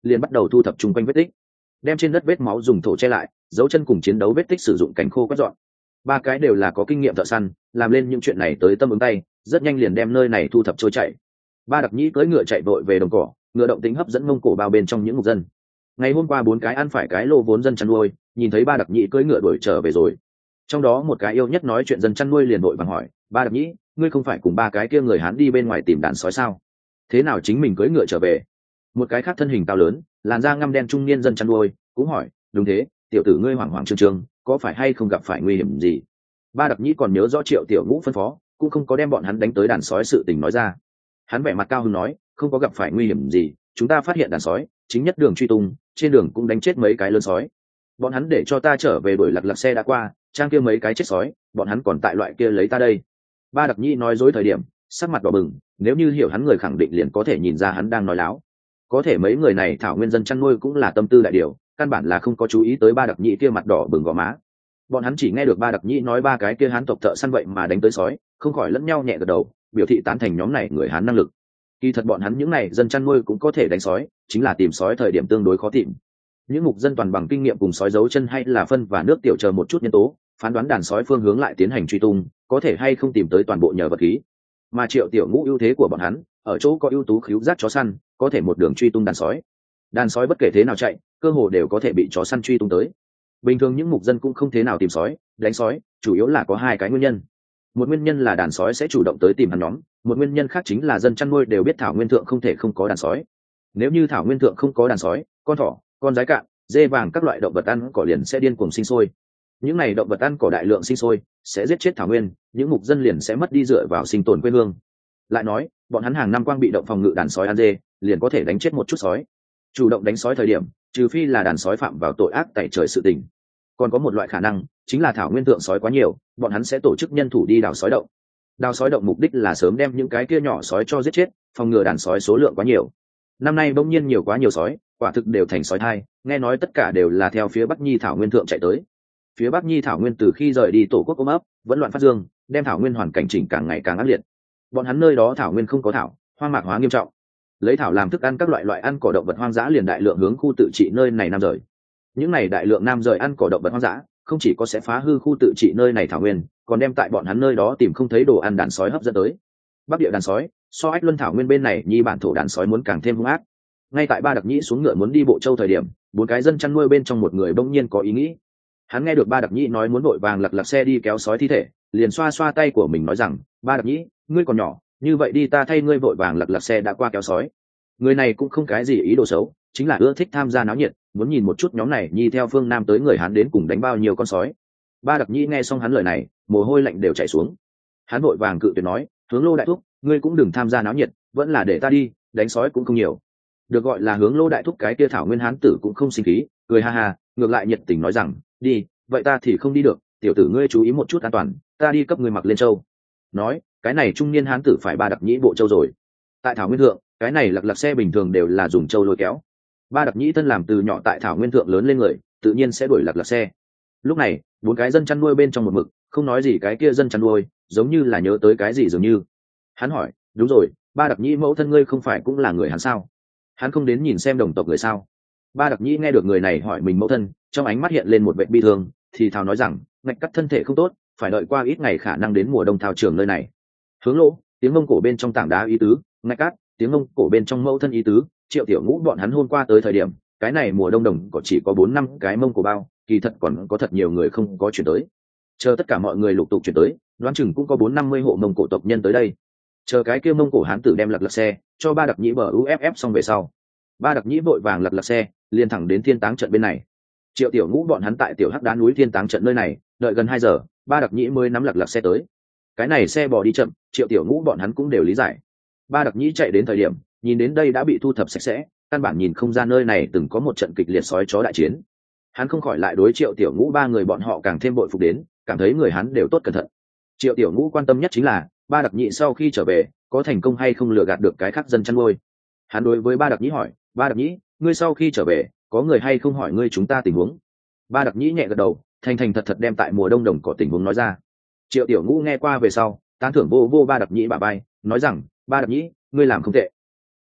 liền bắt đầu thu thập chung quanh vết tích, đem trên đất vết máu dùng thổ che lại, dấu chân cùng chiến đấu vết tích sử dụng cánh khô quét dọn. Ba cái đều là có kinh nghiệm thợ săn, làm lên những chuyện này tới tâm ứng tay, rất nhanh liền đem nơi này thu thập trôi chảy. Ba Đặc Nhĩ cưỡi ngựa chạy vội về đồng cỏ, ngựa động tính hấp dẫn Mông Cổ bao bên trong những mục dân. Ngày hôm qua bốn cái ăn phải cái lô vốn dân chăn nuôi, nhìn thấy Ba Đặc Nhĩ cưỡi ngựa đuổi trở về rồi. Trong đó một cái yêu nhất nói chuyện dân chăn nuôi liền vội vàng hỏi, Ba Đặc Nhĩ, ngươi không phải cùng ba cái kia người Hán đi bên ngoài tìm đàn sói sao? Thế nào chính mình cưỡi ngựa trở về? Một cái khác thân hình cao lớn, làn da ngăm đen trung niên dân chăn nuôi cũng hỏi, đúng thế, tiểu tử ngươi hoảng hoảng trương trương, có phải hay không gặp phải nguy hiểm gì? Ba Đặc Nhĩ còn nhớ rõ Triệu Tiểu Ngũ phân phó, cũng không có đem bọn hắn đánh tới đàn sói sự tình nói ra. Hắn vẻ mặt cao hứng nói, không có gặp phải nguy hiểm gì, chúng ta phát hiện đàn sói, chính nhất đường truy tung, trên đường cũng đánh chết mấy cái lớn sói. Bọn hắn để cho ta trở về đuổi lật lật xe đã qua, trang kia mấy cái chết sói, bọn hắn còn tại loại kia lấy ta đây. Ba Đặc Nhĩ nói dối thời điểm, sắc mặt đỏ bừng, nếu như hiểu hắn người khẳng định liền có thể nhìn ra hắn đang nói láo. Có thể mấy người này thảo nguyên dân chăn nuôi cũng là tâm tư đại điều, căn bản là không có chú ý tới Ba Đặc Nhĩ kia mặt đỏ bừng gò má. Bọn hắn chỉ nghe được Ba Đặc Nhĩ nói ba cái kia Hán tộc thợ săn vậy mà đánh tới sói, không khỏi lẫn nhau nhẹ gật đầu, biểu thị tán thành nhóm này người Hán năng lực. Kỳ thật bọn hắn những này dân chăn nuôi cũng có thể đánh sói, chính là tìm sói thời điểm tương đối khó tìm. Những mục dân toàn bằng kinh nghiệm cùng sói giấu chân hay là phân và nước tiểu chờ một chút nhân tố, phán đoán đàn sói phương hướng lại tiến hành truy tung, có thể hay không tìm tới toàn bộ nhờ vật khí. Mà Triệu Tiểu Ngũ ưu thế của bọn hắn, ở chỗ có ưu tú khíu giác chó săn, có thể một đường truy tung đàn sói. Đàn sói bất kể thế nào chạy, cơ hồ đều có thể bị chó săn truy tung tới. Bình thường những mục dân cũng không thế nào tìm sói, đánh sói, chủ yếu là có hai cái nguyên nhân. Một nguyên nhân là đàn sói sẽ chủ động tới tìm hắn nhóm, một nguyên nhân khác chính là dân chăn nuôi đều biết thảo nguyên thượng không thể không có đàn sói. Nếu như thảo nguyên thượng không có đàn sói, con thỏ, con rái cạn, dê vàng các loại động vật ăn cỏ liền sẽ điên cuồng sinh sôi. Những này động vật ăn cỏ đại lượng sinh sôi, sẽ giết chết thảo nguyên, những mục dân liền sẽ mất đi dựa vào sinh tồn quê hương. Lại nói, bọn hắn hàng năm quang bị động phòng ngự đàn sói ăn dê, liền có thể đánh chết một chút sói. Chủ động đánh sói thời điểm, trừ phi là đàn sói phạm vào tội ác tày trời sự tình. Còn có một loại khả năng, chính là thảo nguyên thượng sói quá nhiều, bọn hắn sẽ tổ chức nhân thủ đi đào sói động. Đào sói động mục đích là sớm đem những cái kia nhỏ sói cho giết chết, phòng ngừa đàn sói số lượng quá nhiều. Năm nay bỗng nhiên nhiều quá nhiều sói, quả thực đều thành sói thai, nghe nói tất cả đều là theo phía Bắc Nhi thảo nguyên thượng chạy tới. Phía Bắc Nhi thảo nguyên từ khi rời đi tổ quốc ôm ấp, vẫn loạn phát dương, đem thảo nguyên hoàn cảnh chỉnh càng ngày càng ác liệt. Bọn hắn nơi đó thảo nguyên không có thảo, hoang mạc hóa nghiêm trọng. Lấy thảo làm thức ăn các loại loại ăn cỏ động vật hoang dã liền đại lượng hướng khu tự trị nơi này nam rời. Những này đại lượng nam rời ăn cỏ động vật hoang dã, không chỉ có sẽ phá hư khu tự trị nơi này thảo nguyên, còn đem tại bọn hắn nơi đó tìm không thấy đồ ăn đàn sói hấp dẫn tới. Bắc địa đàn sói, so ách luân thảo nguyên bên này nhi bản thổ đàn sói muốn càng thêm hung ác. Ngay tại Ba Đặc Nhĩ xuống ngựa muốn đi Bộ Châu thời điểm, bốn cái dân chăn nuôi bên trong một người bỗng nhiên có ý nghĩ. Hắn nghe được Ba Đặc Nhĩ nói muốn vội vàng lật lật xe đi kéo sói thi thể, liền xoa xoa tay của mình nói rằng, Ba Đặc Nhĩ, ngươi còn nhỏ, như vậy đi ta thay ngươi vội vàng lật lật xe đã qua kéo sói. Người này cũng không cái gì ý đồ xấu, chính là ưa thích tham gia náo nhiệt, muốn nhìn một chút nhóm này nhi theo phương Nam tới người hắn đến cùng đánh bao nhiêu con sói. Ba Đặc Nhĩ nghe xong hắn lời này, mồ hôi lạnh đều chảy xuống. Hắn vội vàng cự tuyệt nói, Hướng Lô đại thúc, ngươi cũng đừng tham gia náo nhiệt, vẫn là để ta đi, đánh sói cũng không nhiều. Được gọi là Hướng Lô đại thúc cái kia thảo nguyên hán tử cũng không sinh khí, cười ha ha, ngược lại nhiệt tình nói rằng, đi, vậy ta thì không đi được, tiểu tử ngươi chú ý một chút an toàn, ta đi cấp ngươi mặc lên châu. Nói, cái này trung niên hán tử phải Ba Đặc Nhĩ bộ châu rồi. Tại thảo nguyên thượng, cái này lật lật xe bình thường đều là dùng châu lôi kéo. Ba Đặc Nhĩ thân làm từ nhỏ tại thảo nguyên thượng lớn lên người, tự nhiên sẽ đuổi lật lật xe. Lúc này, bốn cái dân chăn nuôi bên trong một mực, không nói gì cái kia dân chăn nuôi, giống như là nhớ tới cái gì dường như. Hắn hỏi, đúng rồi, Ba Đặc Nhĩ mẫu thân ngươi không phải cũng là người hắn sao? Hắn không đến nhìn xem đồng tộc người sao? Ba Đặc Nhĩ nghe được người này hỏi mình mẫu thân, trong ánh mắt hiện lên một vẻ bi thương, thì thào nói rằng, ngạch cắt thân thể không tốt, phải đợi qua ít ngày khả năng đến mùa đông thao trường nơi này. Hướng Lỗ, tiếng Mông Cổ bên trong tảng đá ý tứ, ngạch cắt, tiếng Mông Cổ bên trong mẫu thân ý tứ, Triệu Tiểu Ngũ bọn hắn hôm qua tới thời điểm, cái này mùa đông đồng có chỉ có bốn năm cái Mông Cổ bao, kỳ thật còn có thật nhiều người không có chuyển tới. Chờ tất cả mọi người lục tục chuyển tới, đoán chừng cũng có bốn năm mươi hộ Mông Cổ tộc nhân tới đây. Chờ cái kia Mông Cổ hán tử đem lật lật xe cho Ba Đặc Nhĩ bờ u ép ép xong về sau, Ba Đặc Nhĩ vội vàng lật lật xe liền thẳng đến Thiên Táng trận bên này. Triệu Tiểu Ngũ bọn hắn tại tiểu hắc đá núi Thiên Táng trận nơi này đợi gần hai giờ, Ba Đặc Nhĩ mới nắm lật lật xe tới. Cái này xe bò đi chậm, Triệu Tiểu Ngũ bọn hắn cũng đều lý giải. Ba Đặc Nhĩ chạy đến thời điểm, nhìn đến đây đã bị thu thập sạch sẽ, căn bản nhìn không ra nơi này từng có một trận kịch liệt sói chó đại chiến. Hắn không khỏi lại đối Triệu Tiểu Ngũ ba người bọn họ càng thêm bội phục đến, cảm thấy người hắn đều tốt cẩn thận. Triệu Tiểu Ngũ quan tâm nhất chính là Ba Đặc Nhĩ sau khi trở về có thành công hay không lừa gạt được cái khác dân chăn nuôi. Hắn đối với Ba Đặc Nhĩ hỏi, Ba Đặc Nhĩ, ngươi sau khi trở về có người hay không hỏi ngươi chúng ta tình huống? Ba Đặc Nhĩ nhẹ gật đầu, thành thành thật thật đem tại mùa đông đồng có tình huống nói ra. Triệu Tiểu Ngũ nghe qua về sau tán thưởng vô vô Ba Đặc Nhĩ bả vai, nói rằng, Ba Đặc Nhĩ, ngươi làm không tệ.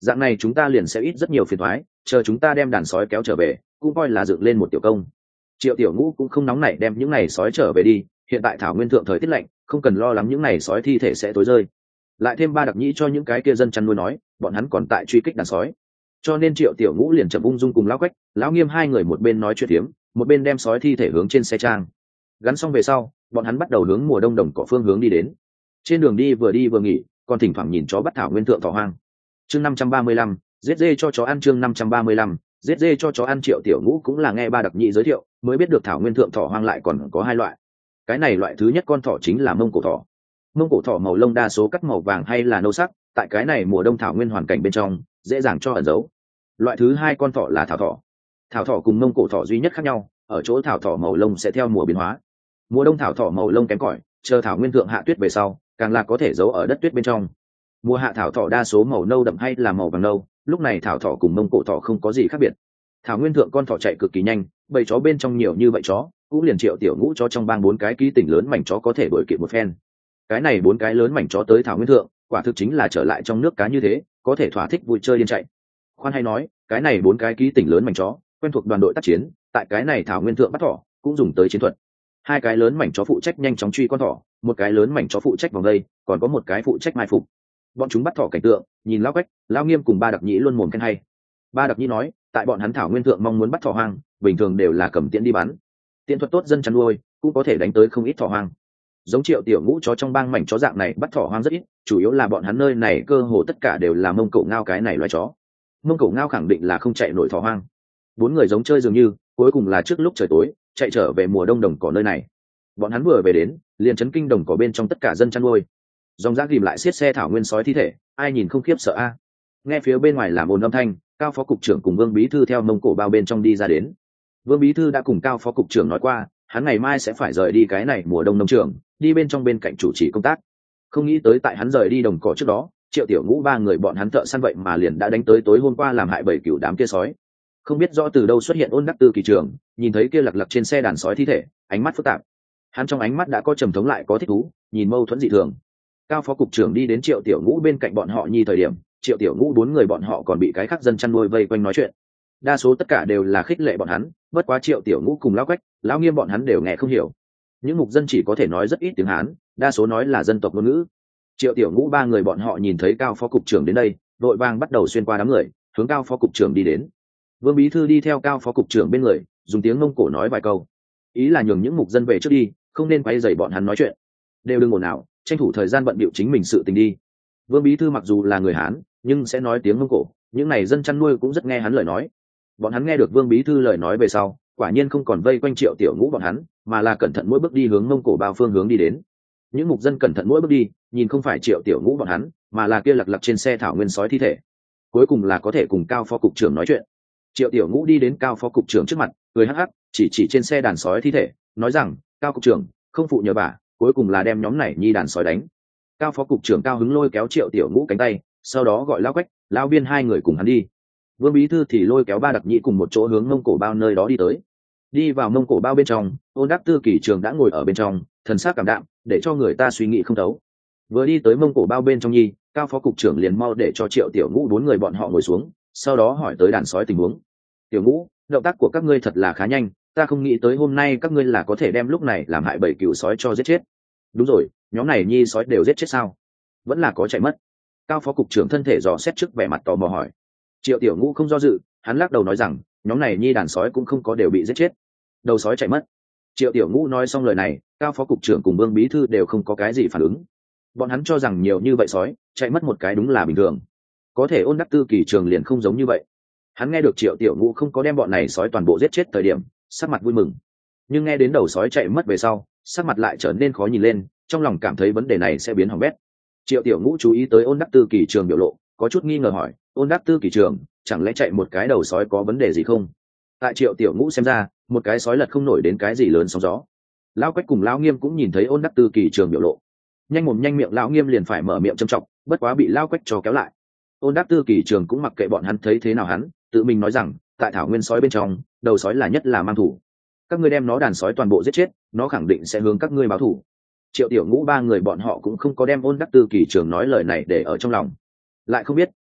dạng này chúng ta liền sẽ ít rất nhiều phiền thoái, chờ chúng ta đem đàn sói kéo trở về cũng coi là dựng lên một tiểu công. Triệu Tiểu Ngũ cũng không nóng nảy đem những này sói trở về đi, hiện tại thảo nguyên thượng thời tiết lạnh, không cần lo lắng những này sói thi thể sẽ tối rơi. Lại thêm ba đặc nhĩ cho những cái kia dân chăn nuôi nói bọn hắn còn tại truy kích đàn sói, cho nên Triệu Tiểu Ngũ liền chậm ung dung cùng lão quách lão nghiêm hai người một bên nói chuyện tiếm, một bên đem sói thi thể hướng trên xe trang gắn xong về sau, bọn hắn bắt đầu hướng mùa đông đồng cỏ phương hướng đi đến. Trên đường đi vừa đi vừa nghỉ, còn thỉnh thoảng nhìn chó bắt thảo nguyên thượng thỏ hoang. Chương năm trăm ba mươi lăm, giết dê cho chó ăn. Chương năm trăm ba mươi lăm, giết dê cho chó ăn. Triệu Tiểu Ngũ cũng là nghe ba đặc nhĩ giới thiệu mới biết được thảo nguyên thượng thỏ hoang lại còn có hai loại. Cái này loại thứ nhất con thỏ chính là mông cổ thỏ. Mông cổ thỏ màu lông đa số cắt màu vàng hay là nâu sắc, tại cái này mùa đông thảo nguyên hoàn cảnh bên trong dễ dàng cho ẩn giấu. Loại thứ hai con thỏ là thảo thỏ. Thảo thỏ cùng mông cổ thỏ duy nhất khác nhau ở chỗ thảo thỏ màu lông sẽ theo mùa biến hóa. Mùa đông thảo thỏ màu lông kém cỏi, chờ thảo nguyên thượng hạ tuyết về sau càng là có thể giấu ở đất tuyết bên trong. Mùa hạ thảo thỏ đa số màu nâu đậm hay là màu vàng nâu, lúc này thảo thỏ cùng mông cổ thỏ không có gì khác biệt. Thảo nguyên thượng con thỏ chạy cực kỳ nhanh, bầy chó bên trong nhiều như vậy chó cũng liền Triệu Tiểu Ngũ cho trong bang bốn cái ký tỉnh lớn mảnh chó có thể đuổi kịp một phen. Cái này bốn cái lớn mảnh chó tới thảo nguyên thượng quả thực chính là trở lại trong nước cá như thế, có thể thỏa thích vui chơi điên chạy. Khoan hay nói, cái này bốn cái ký tỉnh lớn mảnh chó quen thuộc đoàn đội tác chiến, tại cái này thảo nguyên thượng bắt thỏ cũng dùng tới chiến thuật. Hai cái lớn mảnh chó phụ trách nhanh chóng truy con thỏ, một cái lớn mảnh chó phụ trách vòng đây, còn có một cái phụ trách mai phục. Bọn chúng bắt thỏ cảnh tượng nhìn lão quách lão nghiêm cùng ba đặc nhĩ luôn mồm khen hay. Ba đặc nhĩ nói tại bọn hắn thảo nguyên thượng mong muốn bắt thỏ hoang bình thường đều là cầm tiễn đi bắn, tiễn thuật tốt dân chăn nuôi cũng có thể đánh tới không ít thỏ hoang. Giống Triệu Tiểu Ngũ chó trong bang mảnh chó dạng này bắt thỏ hoang rất ít, chủ yếu là bọn hắn nơi này cơ hồ tất cả đều là mông cổ ngao cái này loài chó. Mông cổ ngao khẳng định là không chạy nổi thỏ hoang. Bốn người giống chơi dường như cuối cùng là trước lúc trời tối chạy trở về mùa đông đồng cỏ nơi này. Bọn hắn vừa về đến liền chấn kinh đồng cỏ bên trong tất cả dân chăn nuôi. Dòng dã ghìm lại xiết xe thảo nguyên sói thi thể, ai nhìn không khiếp sợ a. Nghe phía bên ngoài làm ồn âm thanh, Cao phó cục trưởng cùng Vương bí thư theo mông cổ bao bên trong đi ra đến. Vương bí thư đã cùng Cao phó cục trưởng nói qua, hắn ngày mai sẽ phải rời đi cái này mùa đông nông trường, đi bên trong bên cạnh chủ trì công tác. Không nghĩ tới tại hắn rời đi đồng cỏ trước đó, Triệu Tiểu Ngũ ba người bọn hắn thợ săn vậy mà liền đã đánh tới tối hôm qua làm hại bảy cửu đám kia sói. Không biết rõ từ đâu xuất hiện Ôn Đắc Tư kỳ trường, nhìn thấy kia lặc lặc trên xe đàn sói thi thể, ánh mắt phức tạp. Hắn trong ánh mắt đã có trầm thống lại có thích thú, nhìn mâu thuẫn dị thường. Cao phó cục trưởng đi đến Triệu Tiểu Ngũ bên cạnh bọn họ nhi thời điểm, Triệu Tiểu Ngũ bốn người bọn họ còn bị cái khác dân chăn nuôi vây quanh nói chuyện. Đa số tất cả đều là khích lệ bọn hắn, bất quá Triệu Tiểu Ngũ cùng lão quách lão nghiêm bọn hắn đều nghe không hiểu. Những mục dân chỉ có thể nói rất ít tiếng Hán, đa số nói là dân tộc ngôn ngữ. Triệu Tiểu Ngũ ba người bọn họ nhìn thấy Cao phó cục trưởng đến đây, vội vàng bắt đầu xuyên qua đám người, hướng Cao phó cục trưởng đi đến. Vương bí thư đi theo Cao phó cục trưởng bên người, dùng tiếng Mông Cổ nói vài câu, ý là nhường những mục dân về trước đi, không nên quay rầy bọn hắn nói chuyện, đều đừng ồn ào, tranh thủ thời gian bận bịu chính mình sự tình đi. Vương bí thư mặc dù là người Hán, nhưng sẽ nói tiếng Mông Cổ, những này dân chăn nuôi cũng rất nghe hắn lời nói. Bọn hắn nghe được Vương bí thư lời nói về sau, quả nhiên không còn vây quanh Triệu Tiểu Ngũ bọn hắn, mà là cẩn thận mỗi bước đi hướng Mông Cổ bao phương hướng đi đến. Những mục dân cẩn thận mỗi bước đi, nhìn không phải Triệu Tiểu Ngũ bọn hắn, mà là kia lặc lặc trên xe thảo nguyên sói thi thể. Cuối cùng là có thể cùng Cao phó cục trưởng nói chuyện. Triệu Tiểu Ngũ đi đến Cao phó cục trưởng trước mặt, cười hắc hắc, chỉ chỉ trên xe đàn sói thi thể, nói rằng: "Cao cục trưởng, không phụ nhờ vả, cuối cùng là đem nhóm này nhi đàn sói đánh." Cao phó cục trưởng cao hứng lôi kéo Triệu Tiểu Ngũ cánh tay, sau đó gọi lão quách, lão biên hai người cùng hắn đi. Vương bí thư thì lôi kéo ba đặc nhĩ cùng một chỗ hướng Mông Cổ bao nơi đó đi tới. Đi vào Mông Cổ bao bên trong, Ôn Đắc Tư kỳ trường đã ngồi ở bên trong, thần sắc cảm đạm, để cho người ta suy nghĩ không thấu. Vừa đi tới Mông Cổ bao bên trong nhi, Cao phó cục trưởng liền mau để cho Triệu Tiểu Ngũ bốn người bọn họ ngồi xuống, sau đó hỏi tới đàn sói tình huống. "Tiểu Ngũ, động tác của các ngươi thật là khá nhanh, ta không nghĩ tới hôm nay các ngươi là có thể đem lúc này làm hại bảy cừu sói cho giết chết." "Đúng rồi, nhóm này nhi sói đều giết chết sao? Vẫn là có chạy mất?" Cao phó cục trưởng thân thể dò xét trước vẻ mặt tò mò hỏi. Triệu Tiểu Ngũ không do dự, hắn lắc đầu nói rằng, nhóm này nhi đàn sói cũng không có đều bị giết chết, đầu sói chạy mất. Triệu Tiểu Ngũ nói xong lời này, Cao phó cục trưởng cùng Vương bí thư đều không có cái gì phản ứng. Bọn hắn cho rằng nhiều như vậy sói chạy mất một cái đúng là bình thường, có thể Ôn Đắc Tư kỳ trường liền không giống như vậy. Hắn nghe được Triệu Tiểu Ngũ không có đem bọn này sói toàn bộ giết chết thời điểm, sắc mặt vui mừng, nhưng nghe đến đầu sói chạy mất về sau, sắc mặt lại trở nên khó nhìn lên, trong lòng cảm thấy vấn đề này sẽ biến hỏng bét. Triệu Tiểu Ngũ chú ý tới Ôn Đắc Tư kỳ trường biểu lộ, có chút nghi ngờ hỏi: "Ôn Đắc Tư kỳ trường, chẳng lẽ chạy một cái đầu sói có vấn đề gì không?" Tại Triệu Tiểu Ngũ xem ra, một cái sói lật không nổi đến cái gì lớn sóng gió. Lão quách cùng lão nghiêm cũng nhìn thấy Ôn Đắc Tư kỳ trường biểu lộ, nhanh mồm nhanh miệng lão nghiêm liền phải mở miệng châm trọng, bất quá bị lão quách cho kéo lại. Ôn Đắc Tư kỳ trường cũng mặc kệ bọn hắn thấy thế nào, hắn tự mình nói rằng, tại thảo nguyên sói bên trong, đầu sói là nhất là mang thủ. Các ngươi đem nó đàn sói toàn bộ giết chết, nó khẳng định sẽ hướng các ngươi báo thù. Triệu Tiểu Ngũ ba người bọn họ cũng không có đem Ôn Đắc Tư kỳ trường nói lời này để ở trong lòng, lại không biết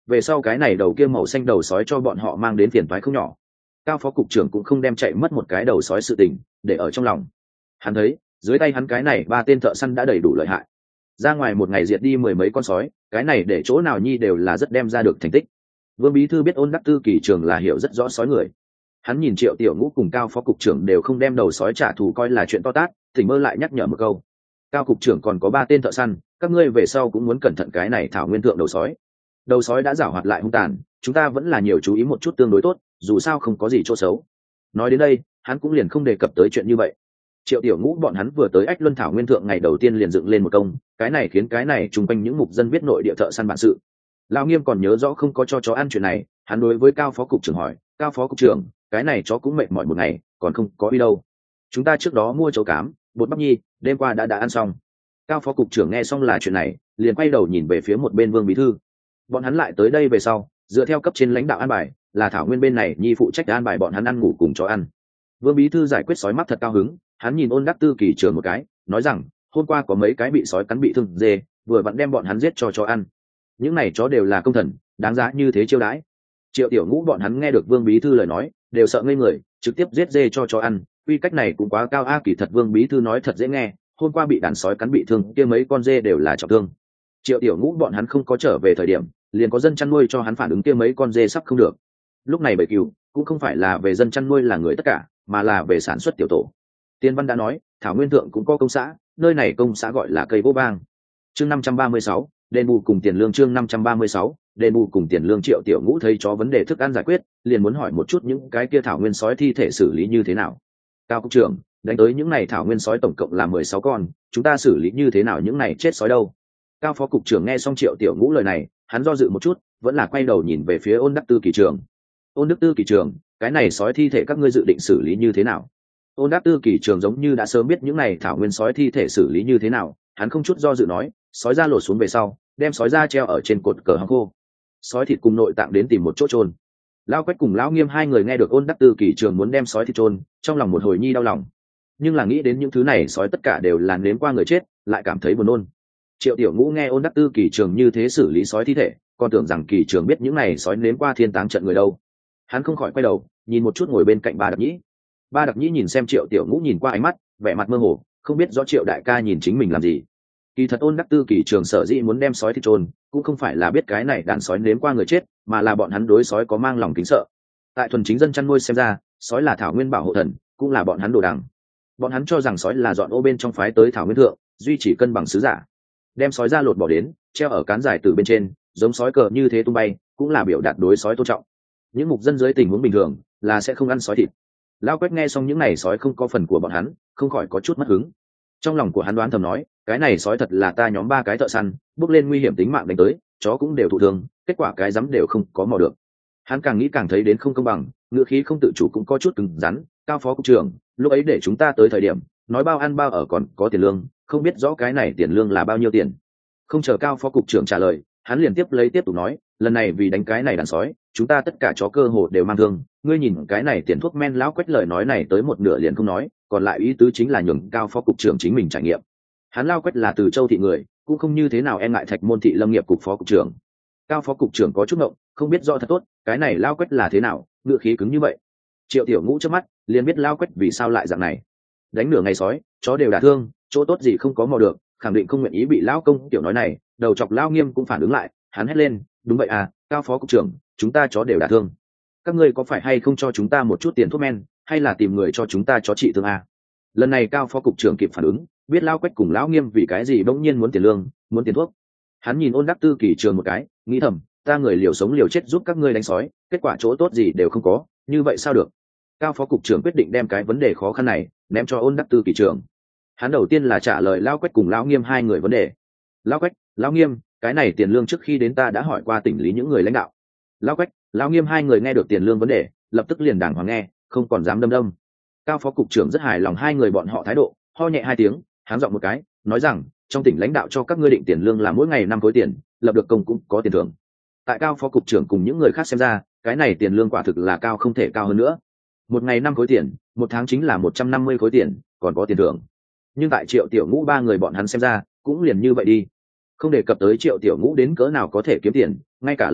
về sau cái này đầu kia màu xanh đầu sói cho bọn họ mang đến phiền toái không nhỏ. Cao phó cục trưởng cũng không đem chạy mất một cái đầu sói sự tình để ở trong lòng. Hắn thấy dưới tay hắn cái này ba tên thợ săn đã đầy đủ lợi hại, ra ngoài một ngày diệt đi mười mấy con sói, cái này để chỗ nào nhi đều là rất đem ra được thành tích. Vương bí thư biết Ôn Đắc Tư kỳ trường là hiểu rất rõ sói người, hắn nhìn Triệu Tiểu Ngũ cùng Cao phó cục trưởng đều không đem đầu sói trả thù coi là chuyện to tát, tỉnh mơ lại nhắc nhở một câu: Cao cục trưởng còn có ba tên thợ săn, các ngươi về sau cũng muốn cẩn thận cái này thảo nguyên thượng đầu sói. Đầu sói đã giảo hoạt lại hung tàn, chúng ta vẫn là nhiều chú ý một chút tương đối tốt, dù sao không có gì chỗ xấu. Nói đến đây hắn cũng liền không đề cập tới chuyện như vậy. Triệu Tiểu Ngũ bọn hắn vừa tới Ách Luân thảo nguyên thượng ngày đầu tiên liền dựng lên một công, cái này khiến cái này chung quanh những mục dân biết nội địa thợ săn bản sự. Lão Nghiêm còn nhớ rõ không có cho chó ăn chuyện này, hắn đối với Cao phó cục trưởng hỏi: Cao phó cục trưởng, cái này chó cũng mệt mỏi một ngày, còn không có đi đâu. Chúng ta trước đó mua chấu cám, bột bắp nhi, đêm qua đã đã ăn xong. Cao phó cục trưởng nghe xong là chuyện này, liền quay đầu nhìn về phía một bên Vương bí thư. Bọn hắn lại tới đây về sau, dựa theo cấp trên lãnh đạo an bài, là thảo nguyên bên này nhi phụ trách an bài bọn hắn ăn ngủ cùng chó ăn. Vương bí thư giải quyết sói mắc thật cao hứng, hắn nhìn Ôn Đắc Tư kỳ trường một cái, nói rằng: hôm qua có mấy cái bị sói cắn bị thương dê, vừa vặn đem bọn hắn giết cho chó ăn. Những này chó đều là công thần, đáng giá như thế chiêu đãi. Triệu Tiểu Ngũ bọn hắn nghe được Vương bí thư lời nói, đều sợ ngây người, trực tiếp giết dê cho chó ăn. Quy cách này cũng quá cao a. Kỳ thật Vương bí thư nói thật dễ nghe, hôm qua bị đàn sói cắn bị thương, kia mấy con dê đều là trọng thương. Triệu Tiểu Ngũ bọn hắn không có trở về thời điểm, liền có dân chăn nuôi cho hắn phản ứng kia mấy con dê sắp không được. Lúc này bầy cừu cũng không phải là về dân chăn nuôi là người tất cả, mà là về sản xuất tiểu tổ. Tiên văn đã nói, thảo nguyên thượng cũng có công xã, nơi này công xã gọi là cây gỗ bang. Chương năm trăm ba mươi sáu, đền bù cùng tiền lương. Chương năm trăm ba mươi sáu, đền bù cùng tiền lương. Triệu Tiểu Ngũ thấy chó vấn đề thức ăn giải quyết, liền muốn hỏi một chút những cái kia thảo nguyên sói thi thể xử lý như thế nào. Cao cục trưởng, đánh tới những này thảo nguyên sói tổng cộng là mười sáu con, chúng ta xử lý như thế nào những này chết sói đâu? Cao phó cục trưởng nghe xong Triệu Tiểu Ngũ lời này, hắn do dự một chút, vẫn là quay đầu nhìn về phía Ôn Đắc Tư kỳ trường. Ôn Đức Tư kỳ trường, cái này sói thi thể các ngươi dự định xử lý như thế nào? Ôn Đắc Tư kỳ trường giống như đã sớm biết những này thảo nguyên sói thi thể xử lý như thế nào, hắn không chút do dự nói: sói da lột xuống về sau, đem sói da treo ở trên cột cờ hong khô, sói thịt cùng nội tạng đến tìm một chỗ chôn. Lão Quách cùng Lão Nghiêm hai người nghe được Ôn Đắc Tư kỳ trường muốn đem sói thịt chôn, trong lòng một hồi nhi đau lòng, nhưng là nghĩ đến những thứ này sói tất cả đều là nếm qua người chết, lại cảm thấy buồn nôn. Triệu Tiểu Ngũ nghe Ôn Đắc Tư kỳ trường như thế xử lý sói thi thể, còn tưởng rằng kỳ trường biết những này sói nếm qua thiên táng trận người đâu. Hắn không khỏi quay đầu nhìn một chút ngồi bên cạnh Ba Đặc Nhĩ. Ba Đặc Nhĩ nhìn xem Triệu Tiểu Ngũ nhìn qua ánh mắt vẻ mặt mơ hồ, không biết rõ Triệu đại ca nhìn chính mình làm gì. Kỳ thật Ôn Đắc Tư kỳ trường sở dĩ muốn đem sói thịt chôn, cũng không phải là biết cái này đàn sói nếm qua người chết, mà là bọn hắn đối sói có mang lòng kính sợ. Tại thuần chính dân chăn nuôi xem ra, sói là thảo nguyên bảo hộ thần, cũng là bọn hắn đồ đằng. Bọn hắn cho rằng sói là dọn ô bên trong phái tới thảo nguyên thượng, duy trì cân bằng sứ giả. Đem sói ra lột bỏ đến, treo ở cán dài từ bên trên, giống sói cờ như thế tung bay, cũng là biểu đạt đối sói tôn trọng. Những mục dân dưới tình huống bình thường là sẽ không ăn sói thịt. Lão Quách nghe xong những này sói không có phần của bọn hắn, không khỏi có chút mất hứng. Trong lòng của hắn đoán thầm nói, cái này sói thật là ta nhóm ba cái thợ săn bước lên nguy hiểm tính mạng đánh tới, chó cũng đều thụ thương, kết quả cái rắm đều không có mò được. Hắn càng nghĩ càng thấy đến không công bằng, ngựa khí không tự chủ cũng có chút cứng rắn. Cao phó cục trưởng, lúc ấy để chúng ta tới thời điểm nói bao ăn bao ở còn có tiền lương, không biết rõ cái này tiền lương là bao nhiêu tiền. Không chờ Cao phó cục trưởng trả lời, hắn liền tiếp lấy tiếp tục nói, lần này vì đánh cái này đàn sói, chúng ta tất cả chó cơ hồ đều mang thương, ngươi nhìn cái này tiền thuốc men. Lão Quách lời nói này tới một nửa liền không nói, còn lại ý tứ chính là nhường Cao phó cục trưởng chính mình trải nghiệm. Hắn Lão Quách là từ Châu thị người, cũng không như thế nào e ngại Thạch Môn thị lâm nghiệp cục phó cục trưởng. Cao phó cục trưởng có chút ngộng, không biết rõ thật tốt, cái này Lão Quách là thế nào, ngựa khí cứng như vậy. Triệu Tiểu Ngũ trước mắt liền biết Lão Quách vì sao lại dạng này. Đánh nửa ngày sói, chó đều đả thương, chỗ tốt gì không có mò được, khẳng định không nguyện ý bị lão công tiểu nói này. Đầu chọc Lão Nghiêm cũng phản ứng lại, hắn hét lên, đúng vậy à, Cao phó cục trưởng, chúng ta chó đều đả thương, các ngươi có phải hay không cho chúng ta một chút tiền thuốc men, hay là tìm người cho chúng ta chó trị thương à? Lần này Cao phó cục trưởng kịp phản ứng, biết Lão Quách cùng Lão Nghiêm vì cái gì bỗng nhiên muốn tiền lương, muốn tiền thuốc. Hắn nhìn Ôn Đắc Tư kỳ trường một cái, nghĩ thầm, ta người liều sống liều chết giúp các ngươi đánh sói, kết quả chỗ tốt gì đều không có, như vậy sao được. Cao phó cục trưởng quyết định đem cái vấn đề khó khăn này ném cho Ôn Đắc Tư kỳ trường. Hắn đầu tiên là trả lời Lão Quách cùng Lão Nghiêm hai người vấn đề. Lão Quách, Lão Nghiêm, cái này tiền lương trước khi đến ta đã hỏi qua tỉnh lý những người lãnh đạo. Lão Quách, Lão Nghiêm hai người nghe được tiền lương vấn đề, lập tức liền đàng hoàng nghe, không còn dám đâm đâm. Cao phó cục trưởng rất hài lòng hai người bọn họ thái độ, ho nhẹ hai tiếng, háng giọng một cái, nói rằng, trong tỉnh lãnh đạo cho các ngươi định tiền lương là mỗi ngày năm khối tiền, lập được công cũng có tiền thưởng. Tại Cao phó cục trưởng cùng những người khác xem ra, cái này tiền lương quả thực là cao không thể cao hơn nữa. Một ngày năm khối tiền, một tháng chính là một trăm năm mươi khối tiền, còn có tiền thưởng. Nhưng tại Triệu Tiểu Ngũ ba người bọn hắn xem ra, cũng liền như vậy đi. Không đề cập tới Triệu Tiểu Ngũ đến cỡ nào có thể kiếm tiền, ngay cả Lão Quách,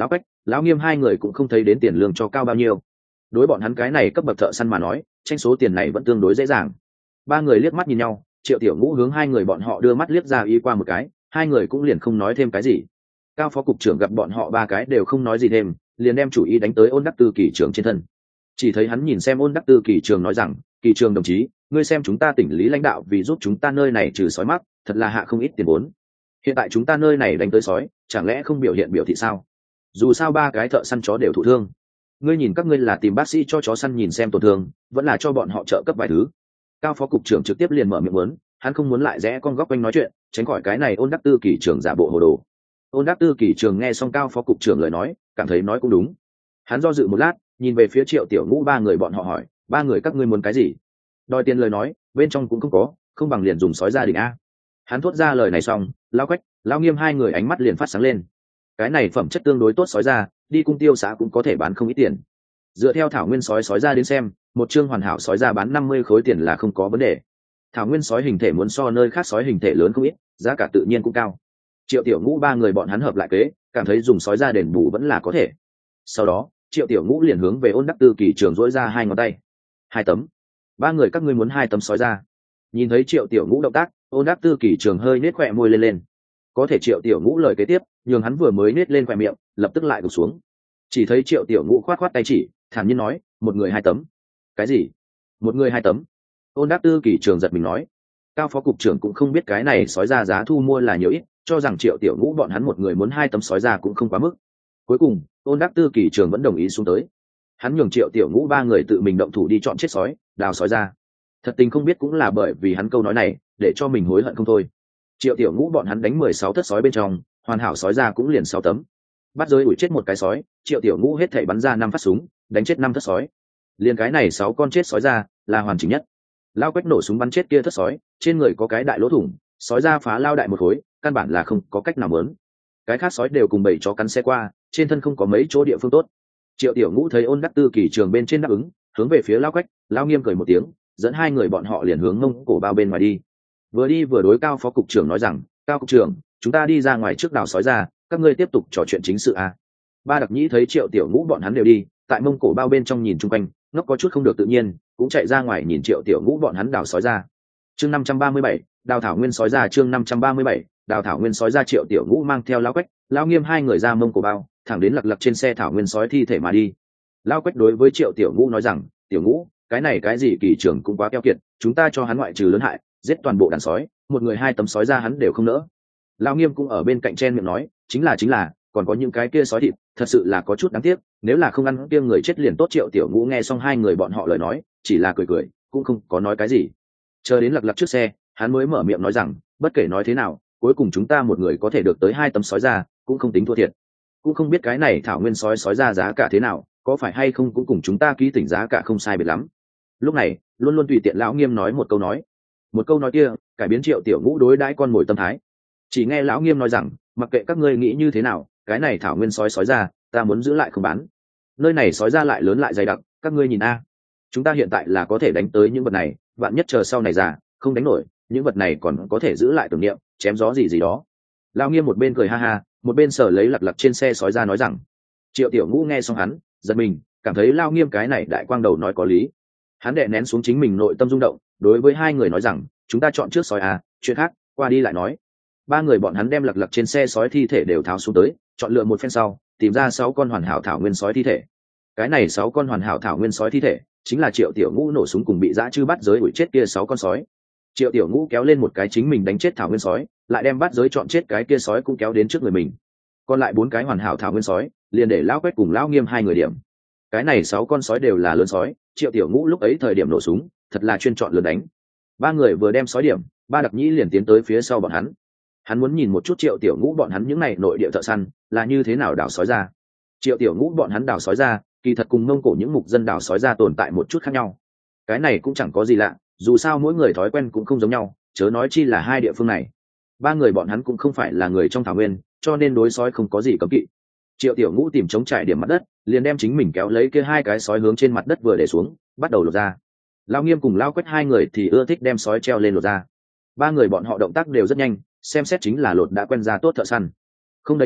lão nghiêm hai người cũng không thấy đến tiền lương cho cao bao nhiêu. Đối bọn hắn cái này cấp bậc thợ săn mà nói, tranh số tiền này vẫn tương đối dễ dàng. Ba người liếc mắt nhìn nhau, Triệu Tiểu Ngũ hướng hai người bọn họ đưa mắt liếc ra ý qua một cái, hai người cũng liền không nói thêm cái gì. Cao phó cục trưởng gặp bọn họ ba cái đều không nói gì thêm, liền đem chủ ý đánh tới Ôn Đắc Tư kỳ trưởng trên thân. Chỉ thấy hắn nhìn xem Ôn Đắc Tư kỳ trưởng nói rằng, kỳ trưởng đồng chí, ngươi xem chúng ta tỉnh lý lãnh đạo vì giúp chúng ta nơi này trừ sói mắc, thật là hạ không ít tiền vốn. Hiện tại chúng ta nơi này đánh tới sói, chẳng lẽ không biểu hiện biểu thị sao? Dù sao ba cái thợ săn chó đều thụ thương, ngươi nhìn các ngươi là tìm bác sĩ cho chó săn nhìn xem tổn thương, vẫn là cho bọn họ trợ cấp vài thứ. Cao phó cục trưởng trực tiếp liền mở miệng muốn, hắn không muốn lại rẽ con góc quanh nói chuyện, tránh khỏi cái này Ôn Đắc Tư kỳ trưởng giả bộ hồ đồ. Ôn Đắc Tư kỳ trưởng nghe xong cao phó cục trưởng lời nói, cảm thấy nói cũng đúng. Hắn do dự một lát, nhìn về phía Triệu Tiểu Ngũ ba người bọn họ hỏi, ba người các ngươi muốn cái gì? Đòi tiền lời nói, bên trong cũng không có, không bằng liền dùng sói gia đình a. Hắn thốt ra lời này xong, Lão Quách, Lão Nghiêm hai người ánh mắt liền phát sáng lên. Cái này phẩm chất tương đối tốt sói ra, đi cung tiêu xã cũng có thể bán không ít tiền. Dựa theo thảo nguyên sói sói ra đến xem, một chương hoàn hảo sói ra bán năm mươi khối tiền là không có vấn đề. Thảo nguyên sói hình thể muốn so nơi khác sói hình thể lớn không ít, giá cả tự nhiên cũng cao. Triệu Tiểu Ngũ ba người bọn hắn hợp lại kế, cảm thấy dùng sói ra đền bù vẫn là có thể. Sau đó, Triệu Tiểu Ngũ liền hướng về Ôn Đắc Tư kỳ trường dỗi ra hai ngón tay. Hai tấm. Ba người các ngươi muốn hai tấm sói ra. Nhìn thấy Triệu Tiểu Ngũ động tác, Ôn Đắc Tư kỳ trường hơi nết khỏe môi lên lên. Có thể Triệu Tiểu Ngũ lời kế tiếp, nhường hắn vừa mới nết lên khỏe miệng, lập tức lại gục xuống. Chỉ thấy Triệu Tiểu Ngũ khoát khoát tay chỉ, thản nhiên nói, một người hai tấm. Cái gì? Một người hai tấm? Ôn Đắc Tư kỳ trường giật mình nói. Cao phó cục trưởng cũng không biết cái này sói ra giá thu mua là nhiều ít, cho rằng Triệu Tiểu Ngũ bọn hắn một người muốn hai tấm sói ra cũng không quá mức. Cuối cùng, Ôn Đắc Tư kỳ trường vẫn đồng ý xuống tới. Hắn nhường Triệu Tiểu Ngũ ba người tự mình động thủ đi chọn chết sói, đào sói ra. Thật tình không biết cũng là bởi vì hắn câu nói này, để cho mình hối hận không thôi. Triệu Tiểu Ngũ bọn hắn đánh mười sáu thất sói bên trong, hoàn hảo sói ra cũng liền sáu tấm. Bắt rơi ủi chết một cái sói, Triệu Tiểu Ngũ hết thảy bắn ra năm phát súng, đánh chết năm thất sói. Liền cái này sáu con chết sói ra, là hoàn chỉnh nhất. Lao Quách nổ súng bắn chết kia thất sói, trên người có cái đại lỗ thủng, sói ra phá lao đại một khối, căn bản là không có cách nào muốn. Cái khác sói đều cùng bầy chó cắn xe qua, trên thân không có mấy chỗ địa phương tốt. Triệu Tiểu Ngũ thấy Ôn Đắc Tư kỳ trường bên trên đáp ứng, hướng về phía Lao Quách, Lao Nghiêm cười một tiếng, dẫn hai người bọn họ liền hướng Mông Cổ bao bên ngoài đi. Vừa đi vừa đối Cao phó cục trưởng nói rằng, Cao cục trưởng, chúng ta đi ra ngoài trước đào sói ra, các ngươi tiếp tục trò chuyện chính sự a. Ba đặc nhĩ thấy Triệu Tiểu Ngũ bọn hắn đều đi, tại Mông Cổ bao bên trong nhìn chung quanh, ngốc có chút không được tự nhiên, cũng chạy ra ngoài nhìn Triệu Tiểu Ngũ bọn hắn đào sói ra. Chương năm trăm ba mươi bảy, đào thảo nguyên sói ra. Chương năm trăm ba mươi bảy, đào thảo nguyên sói ra. Triệu Tiểu Ngũ mang theo Lão Quách, Lão Nghiêm hai người ra Mông Cổ bao, thẳng đến lật lật trên xe thảo nguyên sói thi thể mà đi. Lão Quách đối với Triệu Tiểu Ngũ nói rằng, Tiểu Ngũ, cái này cái gì kỳ trưởng cũng quá keo kiệt, chúng ta cho hắn ngoại trừ lớn hại, giết toàn bộ đàn sói, một người hai tấm sói ra hắn đều không nỡ. Lão Nghiêm cũng ở bên cạnh chen miệng nói, chính là chính là, còn có những cái kia sói thịt, thật sự là có chút đáng tiếc, nếu là không ăn kia người chết liền tốt. Triệu Tiểu Ngũ nghe xong hai người bọn họ lời nói, chỉ là cười cười, cũng không có nói cái gì. Chờ đến lật lật trước xe, hắn mới mở miệng nói rằng, bất kể nói thế nào, cuối cùng chúng ta một người có thể được tới hai tấm sói ra, cũng không tính thua thiệt. Cũng không biết cái này thảo nguyên sói sói ra giá cả thế nào, có phải hay không cũng cùng chúng ta ký tỉnh giá cả không sai biệt lắm. Lúc này, luôn luôn tùy tiện Lão Nghiêm nói một câu nói, một câu nói kia cải biến Triệu Tiểu Ngũ đối đãi con mồi tâm thái. Chỉ nghe Lão Nghiêm nói rằng, mặc kệ các ngươi nghĩ như thế nào, cái này thảo nguyên sói sói ra, ta muốn giữ lại không bán. Nơi này sói ra lại lớn lại dày đặc, các ngươi nhìn a, chúng ta hiện tại là có thể đánh tới những vật này, vạn nhất chờ sau này già không đánh nổi, những vật này còn có thể giữ lại tưởng niệm, chém gió gì gì đó. Lão Nghiêm một bên cười ha ha, một bên sở lấy lật lật trên xe sói ra nói rằng. Triệu Tiểu Ngũ nghe xong hắn, giật mình, cảm thấy Lão Nghiêm cái này đại quang đầu nói có lý. Hắn đè nén xuống chính mình nội tâm rung động, đối với hai người nói rằng, chúng ta chọn trước sói à, chuyện khác qua đi lại nói. Ba người bọn hắn đem lật lật trên xe sói thi thể đều tháo xuống tới, chọn lựa một phen sau, tìm ra sáu con hoàn hảo thảo nguyên sói thi thể. Cái này sáu con hoàn hảo thảo nguyên sói thi thể, chính là Triệu Tiểu Ngũ nổ súng cùng bị dã chư bắt giới đuổi chết kia sáu con sói. Triệu Tiểu Ngũ kéo lên một cái chính mình đánh chết thảo nguyên sói, lại đem bắt giới chọn chết cái kia sói cũng kéo đến trước người mình. Còn lại bốn cái hoàn hảo thảo nguyên sói, liền để Lão Quách cùng Lão Nghiêm hai người điểm. Cái này sáu con sói đều là lớn sói, Triệu Tiểu Ngũ lúc ấy thời điểm nổ súng, thật là chuyên chọn lớn đánh. Ba người vừa đem sói điểm, ba đặc nhĩ liền tiến tới phía sau bọn hắn. Hắn muốn nhìn một chút Triệu Tiểu Ngũ bọn hắn những này nội địa thợ săn là như thế nào đào sói ra. Triệu Tiểu Ngũ bọn hắn đào sói ra, kỳ thật cùng Mông Cổ những mục dân đào sói ra tồn tại một chút khác nhau. Cái này cũng chẳng có gì lạ, dù sao mỗi người thói quen cũng không giống nhau, chớ nói chi là hai địa phương này. Ba người bọn hắn cũng không phải là người trong thảo nguyên, cho nên đối sói không có gì cấm kỵ. Triệu Tiểu Ngũ tìm chống trải điểm mặt đất, liền đem chính mình kéo lấy kia hai cái sói hướng trên mặt đất vừa để xuống, bắt đầu lột ra. Lão Nghiêm cùng Lão Quách hai người thì ưa thích đem sói treo lên lột ra. Ba người bọn họ động tác đều rất nhanh, xem xét chính là lột đã quen ra tốt thợ săn. Không đầy một lát,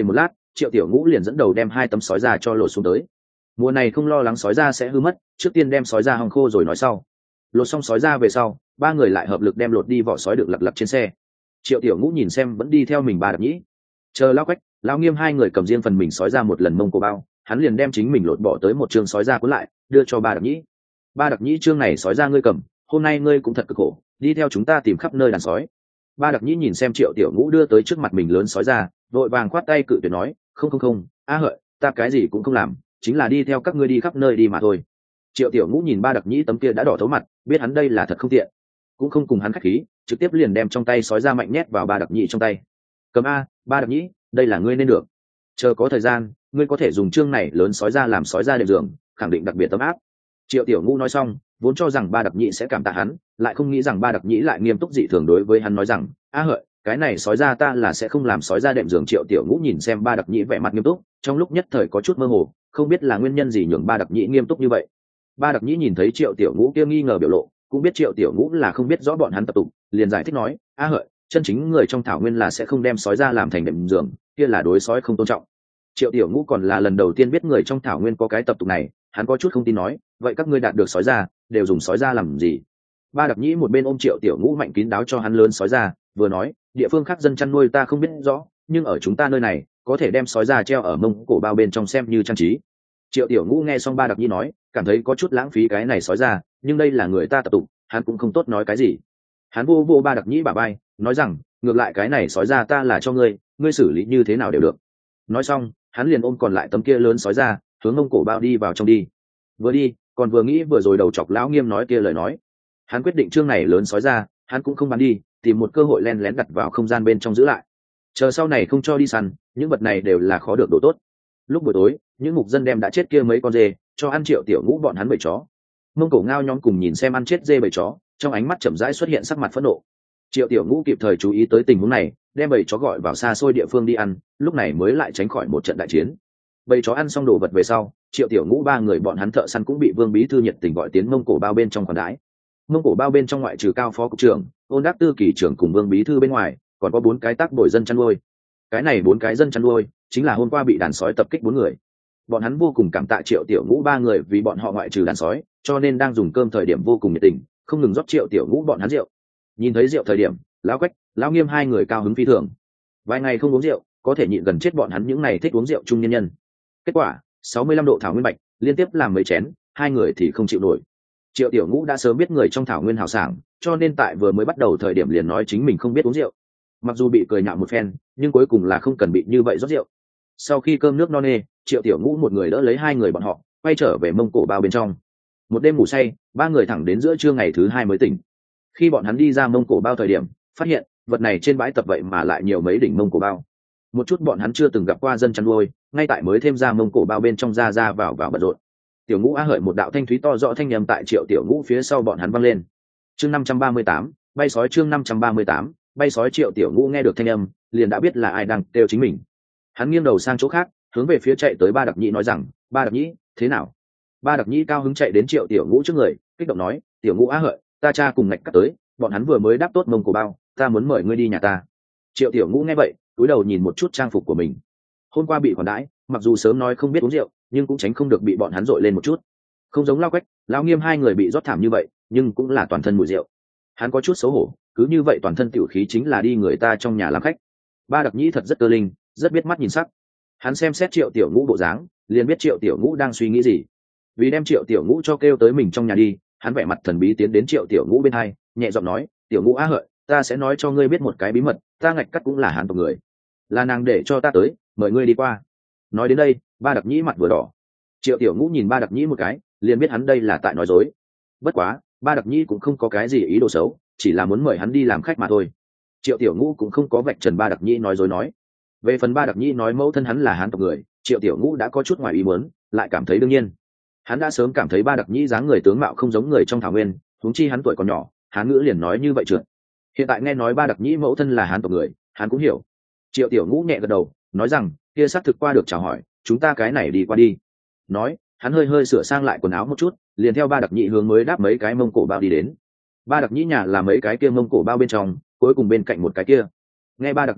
Triệu Tiểu Ngũ liền dẫn đầu đem hai tấm sói da cho lột xuống tới. Mùa này không lo lắng sói da sẽ hư mất, trước tiên đem sói da hong khô rồi nói sau. Lột xong sói da về sau, ba người lại hợp lực đem lột đi vỏ sói được lật lật trên xe. Triệu Tiểu Ngũ nhìn xem vẫn đi theo mình ba Đập Nhĩ, chờ Lão Quách, Lão Nghiêm hai người cầm riêng phần mình sói ra một lần mông cổ bao, hắn liền đem chính mình lột bỏ tới một chương sói da cuốn lại, đưa cho ba Đập Nhĩ. Ba Đập Nhĩ, chương này sói da ngươi cầm, hôm nay ngươi cũng thật cực khổ, đi theo chúng ta tìm khắp nơi đàn sói. Ba Đập Nhĩ nhìn xem Triệu Tiểu Ngũ đưa tới trước mặt mình lớn sói da, vội vàng khoát tay cự tuyệt nói, không không không, a hợi, ta cái gì cũng không làm, chính là đi theo các ngươi đi khắp nơi đi mà thôi. Triệu Tiểu Ngũ nhìn ba Đập Nhĩ tấm kia đã đỏ thấu mặt, biết hắn đây là thật không tiện, cũng không cùng hắn khách khí, trực tiếp liền đem trong tay sói da mạnh nhét vào ba Đập Nhĩ trong tay. Cầm a, ba Đập Nhĩ, đây là ngươi nên được. Chờ có thời gian, ngươi có thể dùng chương này lớn sói da làm sói da đệm giường, khẳng định đặc biệt tấm áp. Triệu Tiểu Ngũ nói xong, vốn cho rằng ba Đập Nhĩ sẽ cảm tạ hắn, lại không nghĩ rằng ba Đập Nhĩ lại nghiêm túc dị thường đối với hắn nói rằng, a hợi, cái này sói da ta là sẽ không làm sói da đệm giường. Triệu Tiểu Ngũ nhìn xem ba Đập Nhĩ vẻ mặt nghiêm túc, trong lúc nhất thời có chút mơ hồ, không biết là nguyên nhân gì nhường ba Đập Nhĩ nghiêm túc như vậy. Ba Đập Nhĩ nhìn thấy Triệu Tiểu Ngũ kia nghi ngờ biểu lộ, cũng biết Triệu Tiểu Ngũ là không biết rõ bọn hắn tập tục, liền giải thích nói, a hợi, chân chính người trong thảo nguyên là sẽ không đem sói da làm thành đệm giường, kia là đối sói không tôn trọng. Triệu Tiểu Ngũ còn là lần đầu tiên biết người trong thảo nguyên có cái tập tục này, hắn có chút không tin nói, vậy các ngươi đạt được sói da đều dùng sói da làm gì? Ba Đập Nhĩ một bên ôm Triệu Tiểu Ngũ mạnh kín đáo cho hắn lớn sói da, vừa nói, địa phương khác dân chăn nuôi ta không biết rõ, nhưng ở chúng ta nơi này có thể đem sói da treo ở mông cổ bao bên trong xem như trang trí. Triệu Tiểu Ngũ nghe xong Ba Đập Nhĩ nói, cảm thấy có chút lãng phí cái này sói da, nhưng đây là người ta tập tục, hắn cũng không tốt nói cái gì. Hắn vô vô Ba Đập Nhĩ bả vai, nói rằng, ngược lại cái này sói da ta là cho ngươi, ngươi xử lý như thế nào đều được. Nói xong, hắn liền ôm còn lại tấm kia lớn sói da, hướng mông cổ bao đi vào trong đi. Vừa đi, còn vừa nghĩ vừa rồi đầu chọc Lão Nghiêm nói kia lời nói. Hắn quyết định chương này lớn sói da, hắn cũng không bán đi, tìm một cơ hội len lén đặt vào không gian bên trong giữ lại. Chờ sau này không cho đi săn, những vật này đều là khó được đồ tốt. Lúc buổi tối, những mục dân đem đã chết kia mấy con dê cho ăn Triệu Tiểu Ngũ bọn hắn bầy chó. Mông cổ ngao nhóm cùng nhìn xem ăn chết dê bầy chó, trong ánh mắt chậm rãi xuất hiện sắc mặt phẫn nộ. Triệu Tiểu Ngũ kịp thời chú ý tới tình huống này, đem bầy chó gọi vào xa xôi địa phương đi ăn, lúc này mới lại tránh khỏi một trận đại chiến. Bầy chó ăn xong đồ vật về sau, Triệu Tiểu Ngũ ba người bọn hắn thợ săn cũng bị Vương Bí thư nhiệt tình gọi tiến mông cổ bao bên trong khoản đãi. Mông cổ bao bên trong ngoại trừ cao phó cục trưởng, Ôn Đắc Tư kỳ trưởng cùng Vương Bí thư bên ngoài, còn có bốn cái tác bồi dân chăn nuôi. Cái này bốn cái dân chăn nuôi chính là hôm qua bị đàn sói tập kích bốn người. Bọn hắn vô cùng cảm tạ Triệu Tiểu Ngũ ba người vì bọn họ ngoại trừ đàn sói, cho nên đang dùng cơm thời điểm vô cùng nhiệt tình, không ngừng rót Triệu Tiểu Ngũ bọn hắn rượu. Nhìn thấy rượu thời điểm, Lão Quách, Lão Nghiêm hai người cao hứng phi thường. Vài ngày không uống rượu, có thể nhịn gần chết bọn hắn những này thích uống rượu trung nhân nhân. Kết quả, sáu mươi lăm độ thảo nguyên bạch, liên tiếp làm mấy chén, hai người thì không chịu nổi. Triệu Tiểu Ngũ đã sớm biết người trong thảo nguyên hào sảng, cho nên tại vừa mới bắt đầu thời điểm liền nói chính mình không biết uống rượu. Mặc dù bị cười nhạo một phen, nhưng cuối cùng là không cần bị như vậy rót rượu. Sau khi cơm nước no nê, Triệu Tiểu Ngũ một người đỡ lấy hai người bọn họ, quay trở về mông cổ bao bên trong. Một đêm ngủ say, ba người thẳng đến giữa trưa ngày thứ hai mới tỉnh. Khi bọn hắn đi ra mông cổ bao thời điểm, phát hiện vật này trên bãi tập vậy mà lại nhiều mấy đỉnh mông cổ bao. Một chút bọn hắn chưa từng gặp qua dân chăn nuôi, ngay tại mới thêm ra mông cổ bao bên trong ra ra vào vào bận rộn. Tiểu Ngũ á hợi một đạo thanh thúy to rõ thanh nhầm tại Triệu Tiểu Ngũ phía sau bọn hắn vang lên. Chương năm trăm ba mươi tám, bay sói. Chương năm trăm ba mươi tám, bay sói. Triệu Tiểu Ngũ nghe được thanh âm, liền đã biết là ai đang kêu chính mình. Hắn nghiêng đầu sang chỗ khác, hướng về phía chạy tới Ba Đập Nhĩ nói rằng, Ba Đập Nhĩ, thế nào? Ba Đập Nhĩ cao hứng chạy đến Triệu Tiểu Ngũ trước người, kích động nói, Tiểu Ngũ á hợi, ta cha cùng ngạch cắt tới, bọn hắn vừa mới đáp tốt mông cổ bao, ta muốn mời ngươi đi nhà ta. Triệu Tiểu Ngũ nghe vậy, cúi đầu nhìn một chút trang phục của mình. Hôm qua bị khoản đãi, mặc dù sớm nói không biết uống rượu, nhưng cũng tránh không được bị bọn hắn dội lên một chút. Không giống Lão Quách, Lão Nghiêm hai người bị rót thảm như vậy, nhưng cũng là toàn thân mùi rượu. Hắn có chút xấu hổ, cứ như vậy toàn thân tiểu khí chính là đi người ta trong nhà làm khách. Ba Đập Nhĩ thật rất cơ linh, rất biết mắt nhìn sắc. Hắn xem xét Triệu Tiểu Ngũ bộ dáng, liền biết Triệu Tiểu Ngũ đang suy nghĩ gì. Vì đem Triệu Tiểu Ngũ cho kêu tới mình trong nhà đi, hắn vẻ mặt thần bí tiến đến Triệu Tiểu Ngũ bên hai, nhẹ giọng nói, Tiểu Ngũ á hợi, ta sẽ nói cho ngươi biết một cái bí mật, ta ngạch cắt cũng là hán tộc người, là nàng để cho ta tới, mời ngươi đi qua. Nói đến đây, Ba Đập Nhĩ mặt vừa đỏ. Triệu Tiểu Ngũ nhìn Ba Đập Nhĩ một cái, liền biết hắn đây là tại nói dối. Bất quá, Ba Đập Nhĩ cũng không có cái gì ý đồ xấu, chỉ là muốn mời hắn đi làm khách mà thôi. Triệu Tiểu Ngũ cũng không có vạch trần Ba Đập Nhĩ nói dối nói. Về phần Ba Đập Nhĩ nói mẫu thân hắn là hán tộc người, Triệu Tiểu Ngũ đã có chút ngoài ý muốn, lại cảm thấy đương nhiên. Hắn đã sớm cảm thấy Ba Đập Nhĩ dáng người tướng mạo không giống người trong thảo nguyên, huống chi hắn tuổi còn nhỏ, hán ngữ liền nói như vậy trượt. Hiện tại nghe nói Ba Đập Nhĩ mẫu thân là hán tộc người, hắn cũng hiểu. Triệu Tiểu Ngũ nhẹ gật đầu, nói rằng, kia xác thực qua được chào hỏi, chúng ta cái này đi qua đi. Nói, hắn hơi hơi sửa sang lại quần áo một chút, liền theo Ba Đập Nhĩ hướng mới đáp mấy cái mông cổ bao đi đến. Ba Đập Nhĩ nhà là mấy cái kia mông cổ bao bên trong, cuối cùng bên cạnh một cái kia. Nghe Ba Đập Nhĩ nói,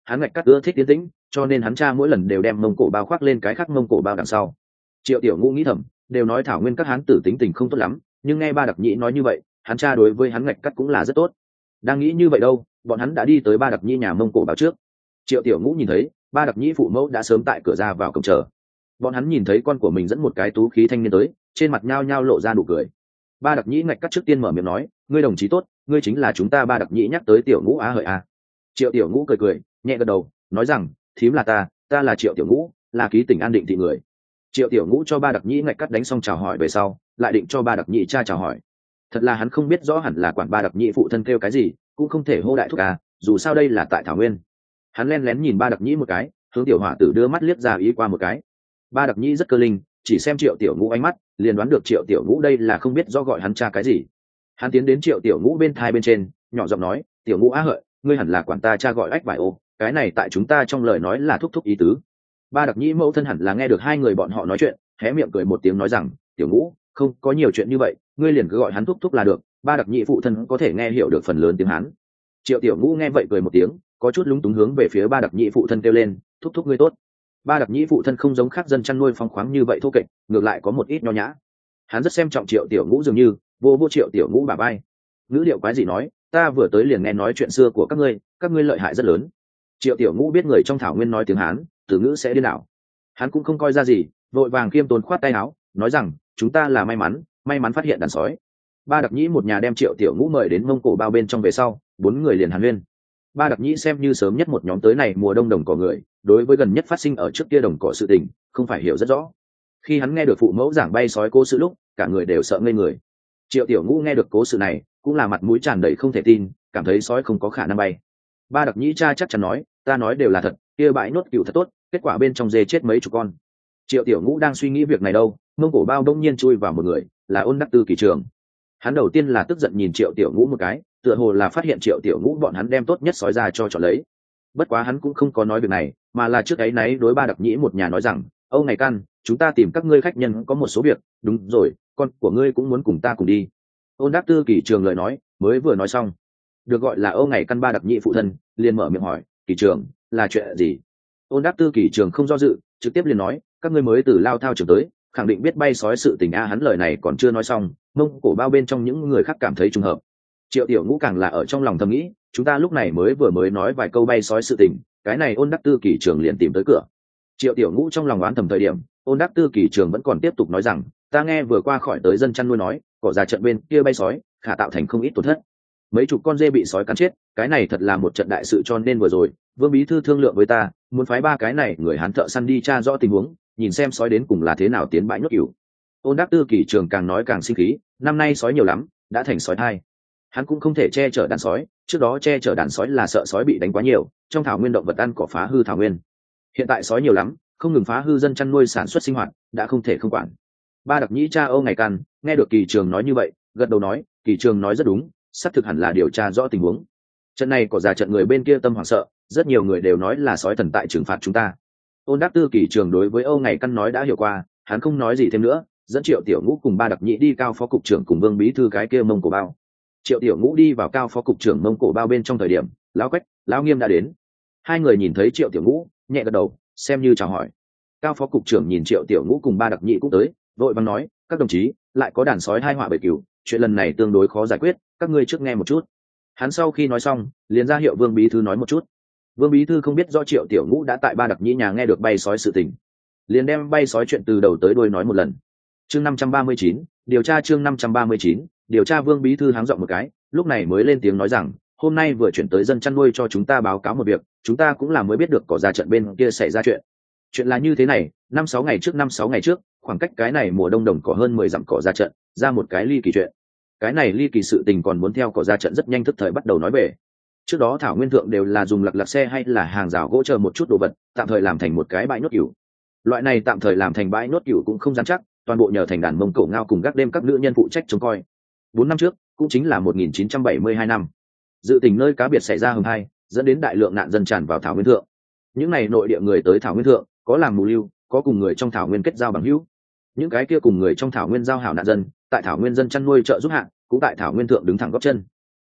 hắn ngạch cắt ưa thích tiến tĩnh, cho nên hắn cha mỗi lần đều đem mông cổ bao khoác lên cái khác mông cổ bao đằng sau. Triệu Tiểu Ngũ nghĩ thầm, đều nói thảo nguyên các hán tử tính tình không tốt lắm, nhưng nghe Ba Đặc Nhĩ nói như vậy, hắn cha đối với hắn ngạch cắt cũng là rất tốt. Đang nghĩ như vậy đâu, bọn hắn đã đi tới Ba Đặc Nhĩ nhà mông cổ bao trước. Triệu Tiểu Ngũ nhìn thấy Ba Đặc Nhĩ phụ mẫu đã sớm tại cửa ra vào cổng chờ. Bọn hắn nhìn thấy con của mình dẫn một cái tú khí thanh niên tới, trên mặt nhao nhao lộ ra nụ cười. Ba Đặc Nhĩ ngạch cắt trước tiên mở miệng nói, ngươi đồng chí tốt, ngươi chính là chúng ta Ba Đặc Nhĩ nhắc tới Tiểu Ngũ á hợi à. Triệu Tiểu Ngũ cười cười, nhẹ gật đầu, nói rằng, thím là ta, ta là Triệu Tiểu Ngũ, là ký tỉnh An Định thị người. Triệu Tiểu Ngũ cho Ba Đặc Nhĩ ngạch cắt đánh xong chào hỏi về sau, lại định cho Ba Đặc Nhĩ cha chào hỏi. Thật là hắn không biết rõ hẳn là quản Ba Đặc Nhĩ phụ thân kêu cái gì, cũng không thể hô đại thúc à, dù sao đây là tại thảo nguyên. Hắn lén lén nhìn Ba Đặc Nhĩ một cái, hướng tiểu hỏa tử đưa mắt liếc ra ý qua một cái. Ba Đặc Nhĩ rất cơ linh, chỉ xem Triệu Tiểu Ngũ ánh mắt, liền đoán được Triệu Tiểu Ngũ đây là không biết rõ gọi hắn cha cái gì. Hắn tiến đến Triệu Tiểu Ngũ bên thai bên trên, nhỏ giọng nói, Tiểu Ngũ á hợi, ngươi hẳn là quản ta cha gọi ách vải ô, cái này tại chúng ta trong lời nói là thúc thúc ý tứ. Ba Đặc Nhĩ mẫu thân hẳn là nghe được hai người bọn họ nói chuyện, hé miệng cười một tiếng nói rằng, Tiểu Ngũ, không có nhiều chuyện như vậy, ngươi liền cứ gọi hắn thúc thúc là được. Ba Đặc Nhĩ phụ thân có thể nghe hiểu được phần lớn tiếng Hán. Triệu Tiểu Ngũ nghe vậy cười một tiếng, có chút lúng túng hướng về phía Ba Đặc Nhĩ phụ thân kêu lên, thúc thúc ngươi tốt. Ba Đặc Nhĩ phụ thân không giống khác dân chăn nuôi phong khoáng như vậy thô kệch, ngược lại có một ít nho nhã. Hắn rất xem trọng Triệu Tiểu Ngũ dường như vô vô Triệu Tiểu Ngũ bà bay. Ngữ liệu quái gì nói, ta vừa tới liền nghe nói chuyện xưa của các ngươi, các ngươi lợi hại rất lớn. Triệu Tiểu Ngũ biết người trong thảo nguyên nói tiếng Hán, từ ngữ sẽ điên đảo. Hắn cũng không coi ra gì, vội vàng khiêm tốn khoát tay áo, nói rằng, chúng ta là may mắn, may mắn phát hiện đàn sói. Ba Đặc Nhĩ một nhà đem Triệu Tiểu Ngũ mời đến mông cổ bao bên trong về sau, bốn người liền hàn huyên. Ba Đặc Nhĩ xem như sớm nhất một nhóm tới này mùa đông đồng cỏ người, đối với gần nhất phát sinh ở trước kia đồng cỏ sự tình, không phải hiểu rất rõ. Khi hắn nghe được phụ mẫu giảng bay sói cố sự lúc, cả người đều sợ ngây người. Triệu Tiểu Ngũ nghe được cố sự này, cũng là mặt mũi tràn đầy không thể tin, cảm thấy sói không có khả năng bay. Ba Đặc Nhĩ cha chắc chắn nói, ta nói đều là thật, kia bãi nốt cừu thật tốt, kết quả bên trong dê chết mấy chục con. Triệu Tiểu Ngũ đang suy nghĩ việc này đâu, mông cổ bao đông nhiên chui vào một người, là Ôn Đắc Tư Kỳ Trường. Hắn đầu tiên là tức giận nhìn Triệu Tiểu Ngũ một cái, tựa hồ là phát hiện Triệu Tiểu Ngũ bọn hắn đem tốt nhất sói ra cho chọn lấy. Bất quá hắn cũng không có nói việc này, mà là trước ấy náy đối Ba Đặc Nhĩ một nhà nói rằng, Âu Ngày Căn, chúng ta tìm các ngươi khách nhân có một số việc, đúng rồi, con của ngươi cũng muốn cùng ta cùng đi. Ôn Đắc Tư Kỳ Trường lời nói mới vừa nói xong, được gọi là Âu Ngày Căn Ba Đặc Nhĩ phụ thân liền mở miệng hỏi, Kỳ Trường, là chuyện gì? Ôn Đắc Tư Kỳ Trường không do dự, trực tiếp liền nói, các ngươi mới từ Lao Thao trường tới, khẳng định biết bay sói sự tình a. Hắn lời này còn chưa nói xong, mông cổ bao bên trong những người khác cảm thấy trùng hợp. Triệu Tiểu Ngũ càng là ở trong lòng thầm nghĩ, chúng ta lúc này mới vừa mới nói vài câu bay sói sự tình, cái này Ôn Đắc Tư Kỳ Trường liền tìm tới cửa. Triệu Tiểu Ngũ trong lòng oán thầm thời điểm, Ôn Đắc Tư Kỳ Trường vẫn còn tiếp tục nói rằng, ta nghe vừa qua khỏi tới dân chăn nuôi nói, cỏ già trận bên kia bay sói, khả tạo thành không ít tổn thất. Mấy chục con dê bị sói cắn chết, cái này thật là một trận đại sự, cho nên vừa rồi Vương bí thư thương lượng với ta, muốn phái ba cái này người Hán thợ săn đi tra rõ tình huống, nhìn xem sói đến cùng là thế nào tiến bãi nhốt cừu. Ôn Đắc Tư Kỳ Trường càng nói càng sinh khí, năm nay sói nhiều lắm, đã thành sói thai. Hắn cũng không thể che chở đàn sói, trước đó che chở đàn sói là sợ sói bị đánh quá nhiều, trong thảo nguyên động vật ăn cỏ phá hư thảo nguyên. Hiện tại sói nhiều lắm, không ngừng phá hư dân chăn nuôi sản xuất sinh hoạt, đã không thể không quản. Ba Đặc Nhĩ cha Âu Ngày Căn nghe được Kỳ Trường nói như vậy, gật đầu nói, Kỳ Trường nói rất đúng, xác thực hẳn là điều tra rõ tình huống. Trận này có già trận người bên kia tâm hoảng sợ, rất nhiều người đều nói là sói thần tại trừng phạt chúng ta. Ôn Đắc Tư Kỳ Trường đối với Âu Ngày Căn nói đã hiểu qua, hắn không nói gì thêm nữa, dẫn Triệu Tiểu Ngũ cùng Ba Đặc Nhĩ đi cao phó cục trưởng cùng Vương bí thư cái kia mông cổ bao. Triệu Tiểu Ngũ đi vào cao phó cục trưởng mông cổ bao bên trong thời điểm, lão Quách, lão Nghiêm đã đến. Hai người nhìn thấy Triệu Tiểu Ngũ, nhẹ gật đầu, xem như chào hỏi. Cao phó cục trưởng nhìn Triệu Tiểu Ngũ cùng Ba Đặc Nhĩ cũng tới, vội vàng nói, các đồng chí, lại có đàn sói hai họa bầy cừu, chuyện lần này tương đối khó giải quyết, các ngươi trước nghe một chút. Hắn sau khi nói xong, liền ra hiệu Vương bí thư nói một chút. Vương bí thư không biết do Triệu Tiểu Ngũ đã tại Ba Đặc Nhĩ nhà nghe được bay sói sự tình, liền đem bay sói chuyện từ đầu tới đuôi nói một lần. Chương năm trăm ba mươi chín, điều tra chương năm trăm ba mươi chín, điều tra. Vương bí thư háng giọng một cái, lúc này mới lên tiếng nói rằng, hôm nay vừa chuyển tới dân chăn nuôi cho chúng ta báo cáo một việc, chúng ta cũng là mới biết được cỏ ra trận bên kia xảy ra chuyện. Chuyện là như thế này, năm sáu ngày trước năm sáu ngày trước, khoảng cách cái này mùa đông đồng cỏ hơn mười dặm cỏ ra trận, ra một cái ly kỳ chuyện. Cái này ly kỳ sự tình còn muốn theo cỏ ra trận rất nhanh tức thời bắt đầu nói về. Trước đó thảo nguyên thượng đều là dùng lật lật xe hay là hàng rào gỗ chờ một chút đồ vật, tạm thời làm thành một cái bãi nhốt cừu. Loại này tạm thời làm thành bãi nhốt cừu cũng không dám chắc, toàn bộ nhờ thành đàn mông cổ ngao cùng gác đêm các nữ nhân phụ trách trông coi. Bốn năm trước, cũng chính là một nghìn chín trăm bảy mươi hai năm, dự tình nơi cá biệt xảy ra hừng hai, dẫn đến đại lượng nạn dân tràn vào thảo nguyên thượng. Những này nội địa người tới thảo nguyên thượng, có làm mù lưu, có cùng người trong thảo nguyên kết giao bằng hữu. Những cái kia cùng người trong thảo nguyên giao hảo nạn dân, tại thảo nguyên dân chăn nuôi trợ giúp hạn, cũng tại thảo nguyên thượng đứng thẳng góp chân.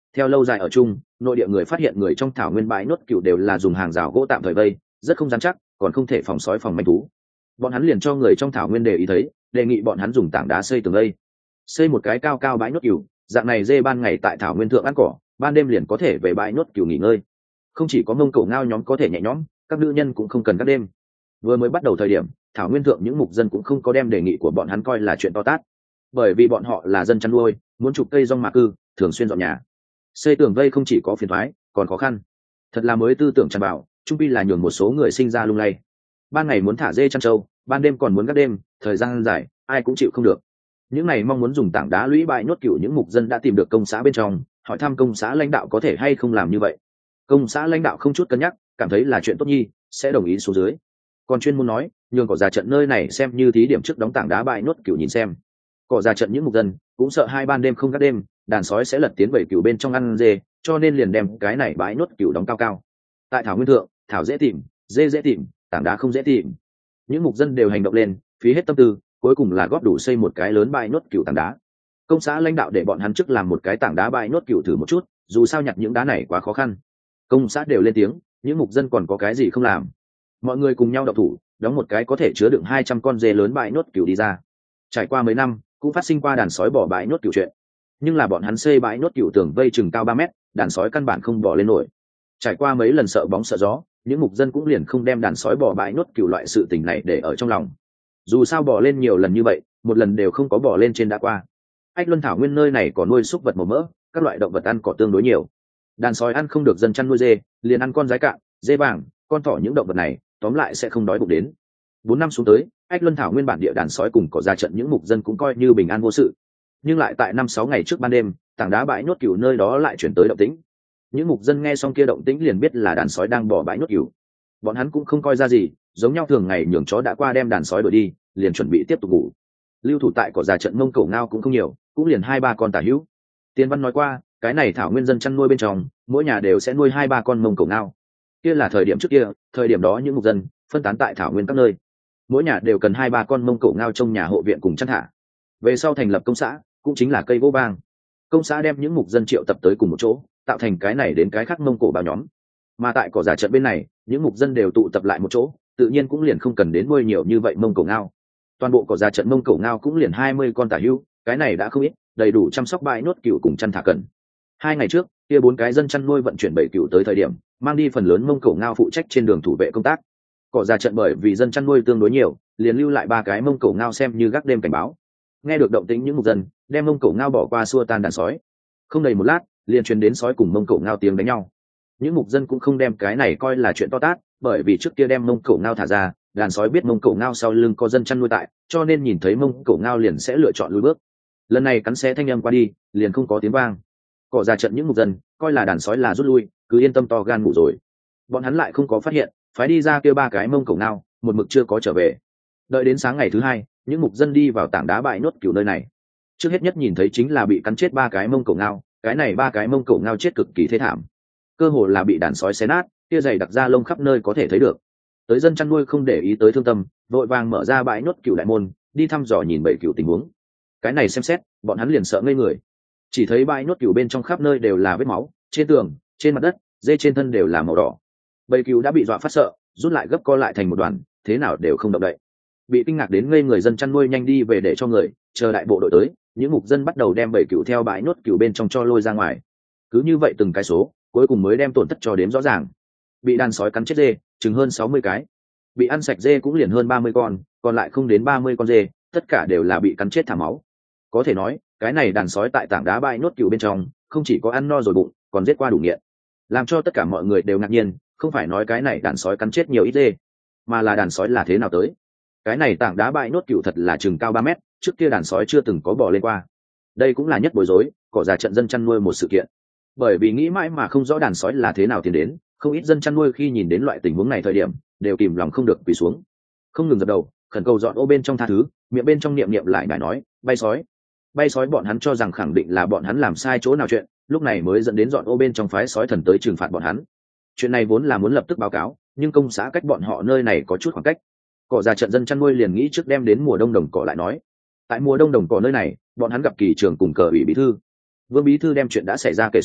Theo lâu dài ở chung, nội địa người phát hiện người trong thảo nguyên bãi nốt cừu đều là dùng hàng rào gỗ tạm thời vây, rất không dán chắc, còn không thể phòng sói phòng manh thú. Bọn hắn liền cho người trong thảo nguyên để ý thấy, đề nghị bọn hắn dùng tảng đá xây tường vây, xây một cái cao cao bãi nốt cừu, dạng này dê ban ngày tại thảo nguyên thượng ăn cỏ, ban đêm liền có thể về bãi nốt cừu nghỉ ngơi. Không chỉ có mông cổ ngao nhóm có thể nhẹ nhõm, các nữ nhân cũng không cần các đêm. Vừa mới bắt đầu thời điểm, thảo nguyên thượng những mục dân cũng không có đem đề nghị của bọn hắn coi là chuyện to tát, bởi vì bọn họ là dân chăn nuôi, muốn chụp cây rong mạc cư, thường xuyên dọn nhà. Xây tường vây không chỉ có phiền thoái, còn khó khăn. Thật là mới tư tưởng tràn bảo, trung pi là nhường một số người sinh ra lung lay. Ban ngày muốn thả dê chăn trâu, ban đêm còn muốn gác đêm, thời gian dài, ai cũng chịu không được. Những này mong muốn dùng tảng đá lũy bãi nốt cửu những mục dân đã tìm được công xã bên trong, hỏi thăm công xã lãnh đạo có thể hay không làm như vậy. Công xã lãnh đạo không chút cân nhắc, cảm thấy là chuyện tốt nhi, sẽ đồng ý xuống dưới. Còn chuyên môn nói, nhường cỏ già trận nơi này xem như thí điểm trước đóng tảng đá bãi nốt cửu nhìn xem. Cỏ già trận những mục dân cũng sợ hai ban đêm không gác đêm, đàn sói sẽ lật tiến bảy cửu bên trong ăn dê, cho nên liền đem cái này bãi nốt cửu đóng cao cao. Tại thảo nguyên thượng, thảo dễ tìm, dê dễ tìm, tảng đá không dễ tìm. Những mục dân đều hành động lên, phí hết tâm tư, cuối cùng là góp đủ xây một cái lớn bãi nốt cửu tảng đá. Công xã lãnh đạo để bọn hắn trước làm một cái tảng đá bãi nốt cửu thử một chút, dù sao nhặt những đá này quá khó khăn. Công xã đều lên tiếng, những mục dân còn có cái gì không làm. Mọi người cùng nhau động thủ, đóng một cái có thể chứa đựng hai trăm con dê lớn bãi nốt cửu đi ra. Trải qua mấy năm, cũng phát sinh qua đàn sói bỏ bãi nốt cửu chuyện, nhưng là bọn hắn xây bãi nốt cửu tường vây chừng cao ba mét, đàn sói căn bản không bỏ lên nổi. Trải qua mấy lần sợ bóng sợ gió, những mục dân cũng liền không đem đàn sói bỏ bãi nốt cửu loại sự tình này để ở trong lòng. Dù sao bỏ lên nhiều lần như vậy, một lần đều không có bỏ lên trên đã qua. Ách Luân thảo nguyên nơi này có nuôi súc vật màu mỡ, các loại động vật ăn cỏ tương đối nhiều. Đàn sói ăn không được dân chăn nuôi dê, liền ăn con rái cạn, dê vàng, con thỏ, những động vật này tóm lại sẽ không đói bụng đến. Bốn năm xuống tới, Ách Luân thảo nguyên bản địa đàn sói cùng cỏ ra trận những mục dân cũng coi như bình an vô sự. Nhưng lại tại năm sáu ngày trước ban đêm, tảng đá bãi nốt cửu nơi đó lại chuyển tới động tĩnh. Những mục dân nghe xong kia động tĩnh liền biết là đàn sói đang bỏ bãi nốt cửu. Bọn hắn cũng không coi ra gì, giống nhau thường ngày nhường chó đã qua đem đàn sói đuổi đi, liền chuẩn bị tiếp tục ngủ. Lưu thủ tại cỏ già trận mông cổ ngao cũng không nhiều, cũng liền hai ba con tả hữu. Tiên văn nói qua, cái này thảo nguyên dân chăn nuôi bên trong, mỗi nhà đều sẽ nuôi hai ba con mông cổ ngao. Kia là thời điểm trước kia, thời điểm đó những mục dân phân tán tại thảo nguyên các nơi, mỗi nhà đều cần hai ba con mông cổ ngao trong nhà hộ viện cùng chăn thả. Về sau thành lập công xã, cũng chính là cây gỗ vang. Công xã đem những mục dân triệu tập tới cùng một chỗ, tạo thành cái này đến cái khác mông cổ bao nhóm. Mà tại cỏ già trận bên này, những mục dân đều tụ tập lại một chỗ, tự nhiên cũng liền không cần đến nuôi nhiều như vậy mông cổ ngao. Toàn bộ cỏ già trận mông cổ ngao cũng liền hai mươi con tả hữu, cái này đã không ít, đầy đủ chăm sóc bãi nốt cừu cùng chăn thả cần. Hai ngày trước, kia bốn cái dân chăn nuôi vận chuyển bảy cừu tới thời điểm, mang đi phần lớn mông cổ ngao phụ trách trên đường thủ vệ công tác. Cỏ già trận bởi vì dân chăn nuôi tương đối nhiều, liền lưu lại ba cái mông cổ ngao xem như gác đêm cảnh báo. Nghe được động tĩnh những mục dân, đem mông cổ ngao bỏ qua xua tan đàn sói. Không đầy một lát, liền truyền đến sói cùng mông cổ ngao tiếng đánh nhau. Những mục dân cũng không đem cái này coi là chuyện to tát, bởi vì trước kia đem mông cổ ngao thả ra, đàn sói biết mông cổ ngao sau lưng có dân chăn nuôi tại, cho nên nhìn thấy mông cổ ngao liền sẽ lựa chọn lùi bước. Lần này cắn xé thanh âm qua đi, liền không có tiếng vang. Cỏ già trận những mục dân coi là đàn sói là rút lui, cứ yên tâm to gan ngủ rồi. Bọn hắn lại không có phát hiện, phái đi ra kêu ba cái mông cổ ngao, một mực chưa có trở về. Đợi đến sáng ngày thứ hai, những mục dân đi vào tảng đá bãi nốt cửu nơi này, trước hết nhất nhìn thấy chính là bị cắn chết ba cái mông cổ ngao. Cái này ba cái mông cổ ngao chết cực kỳ thê thảm, cơ hồ là bị đàn sói xé nát, kia dày đặc da lông khắp nơi có thể thấy được. Tới dân chăn nuôi không để ý tới thương tâm, vội vàng mở ra bãi nốt cửu đại môn, đi thăm dò nhìn bầy cửu tình huống. Cái này xem xét, bọn hắn liền sợ ngây người. Chỉ thấy bãi nốt cửu bên trong khắp nơi đều là vết máu, trên tường, trên mặt đất, dê trên thân đều là màu đỏ. Bầy cừu đã bị dọa phát sợ, rút lại gấp co lại thành một đoàn, thế nào đều không động đậy. Bị kinh ngạc đến ngây người dân chăn nuôi nhanh đi về để cho người chờ đại bộ đội tới, những mục dân bắt đầu đem bầy cừu theo bãi nốt cừu bên trong cho lôi ra ngoài. Cứ như vậy từng cái số, cuối cùng mới đem tổn thất cho đếm rõ ràng. Bị đàn sói cắn chết dê, chừng hơn sáu mươi cái. Bị ăn sạch dê cũng liền hơn ba mươi con, còn lại không đến ba mươi con dê, tất cả đều là bị cắn chết thả máu. Có thể nói, cái này đàn sói tại tảng đá bãi nốt cừu bên trong, không chỉ có ăn no rồi bụng, còn giết qua đủ nghiện. Làm cho tất cả mọi người đều ngạc nhiên, không phải nói cái này đàn sói cắn chết nhiều ít dê, mà là đàn sói là thế nào tới. Cái này tảng đá bãi nốt cừu thật là chừng cao ba mét, trước kia đàn sói chưa từng có bò lên qua. Đây cũng là nhất bối rối, cỏ già trận dân chăn nuôi một sự kiện. Bởi vì nghĩ mãi mà không rõ đàn sói là thế nào tiến đến, không ít dân chăn nuôi khi nhìn đến loại tình huống này thời điểm, đều kìm lòng không được quỳ xuống, không ngừng dập đầu, khẩn cầu dọn ô bên trong tha thứ, miệng bên trong niệm niệm lại ngài nói, bay sói, bay sói. Bọn hắn cho rằng khẳng định là bọn hắn làm sai chỗ nào chuyện, lúc này mới dẫn đến dọn ô bên trong phái sói thần tới trừng phạt bọn hắn. Chuyện này vốn là muốn lập tức báo cáo, nhưng công xã cách bọn họ nơi này có chút khoảng cách. Cỏ già trận dân chăn nuôi liền nghĩ trước đem đến mùa đông đồng cỏ lại nói. Tại mùa đông đồng cỏ nơi này, bọn hắn gặp kỳ trường cùng cờ ủy bí thư. Vương bí thư đem chuyện đã xảy ra kể xong,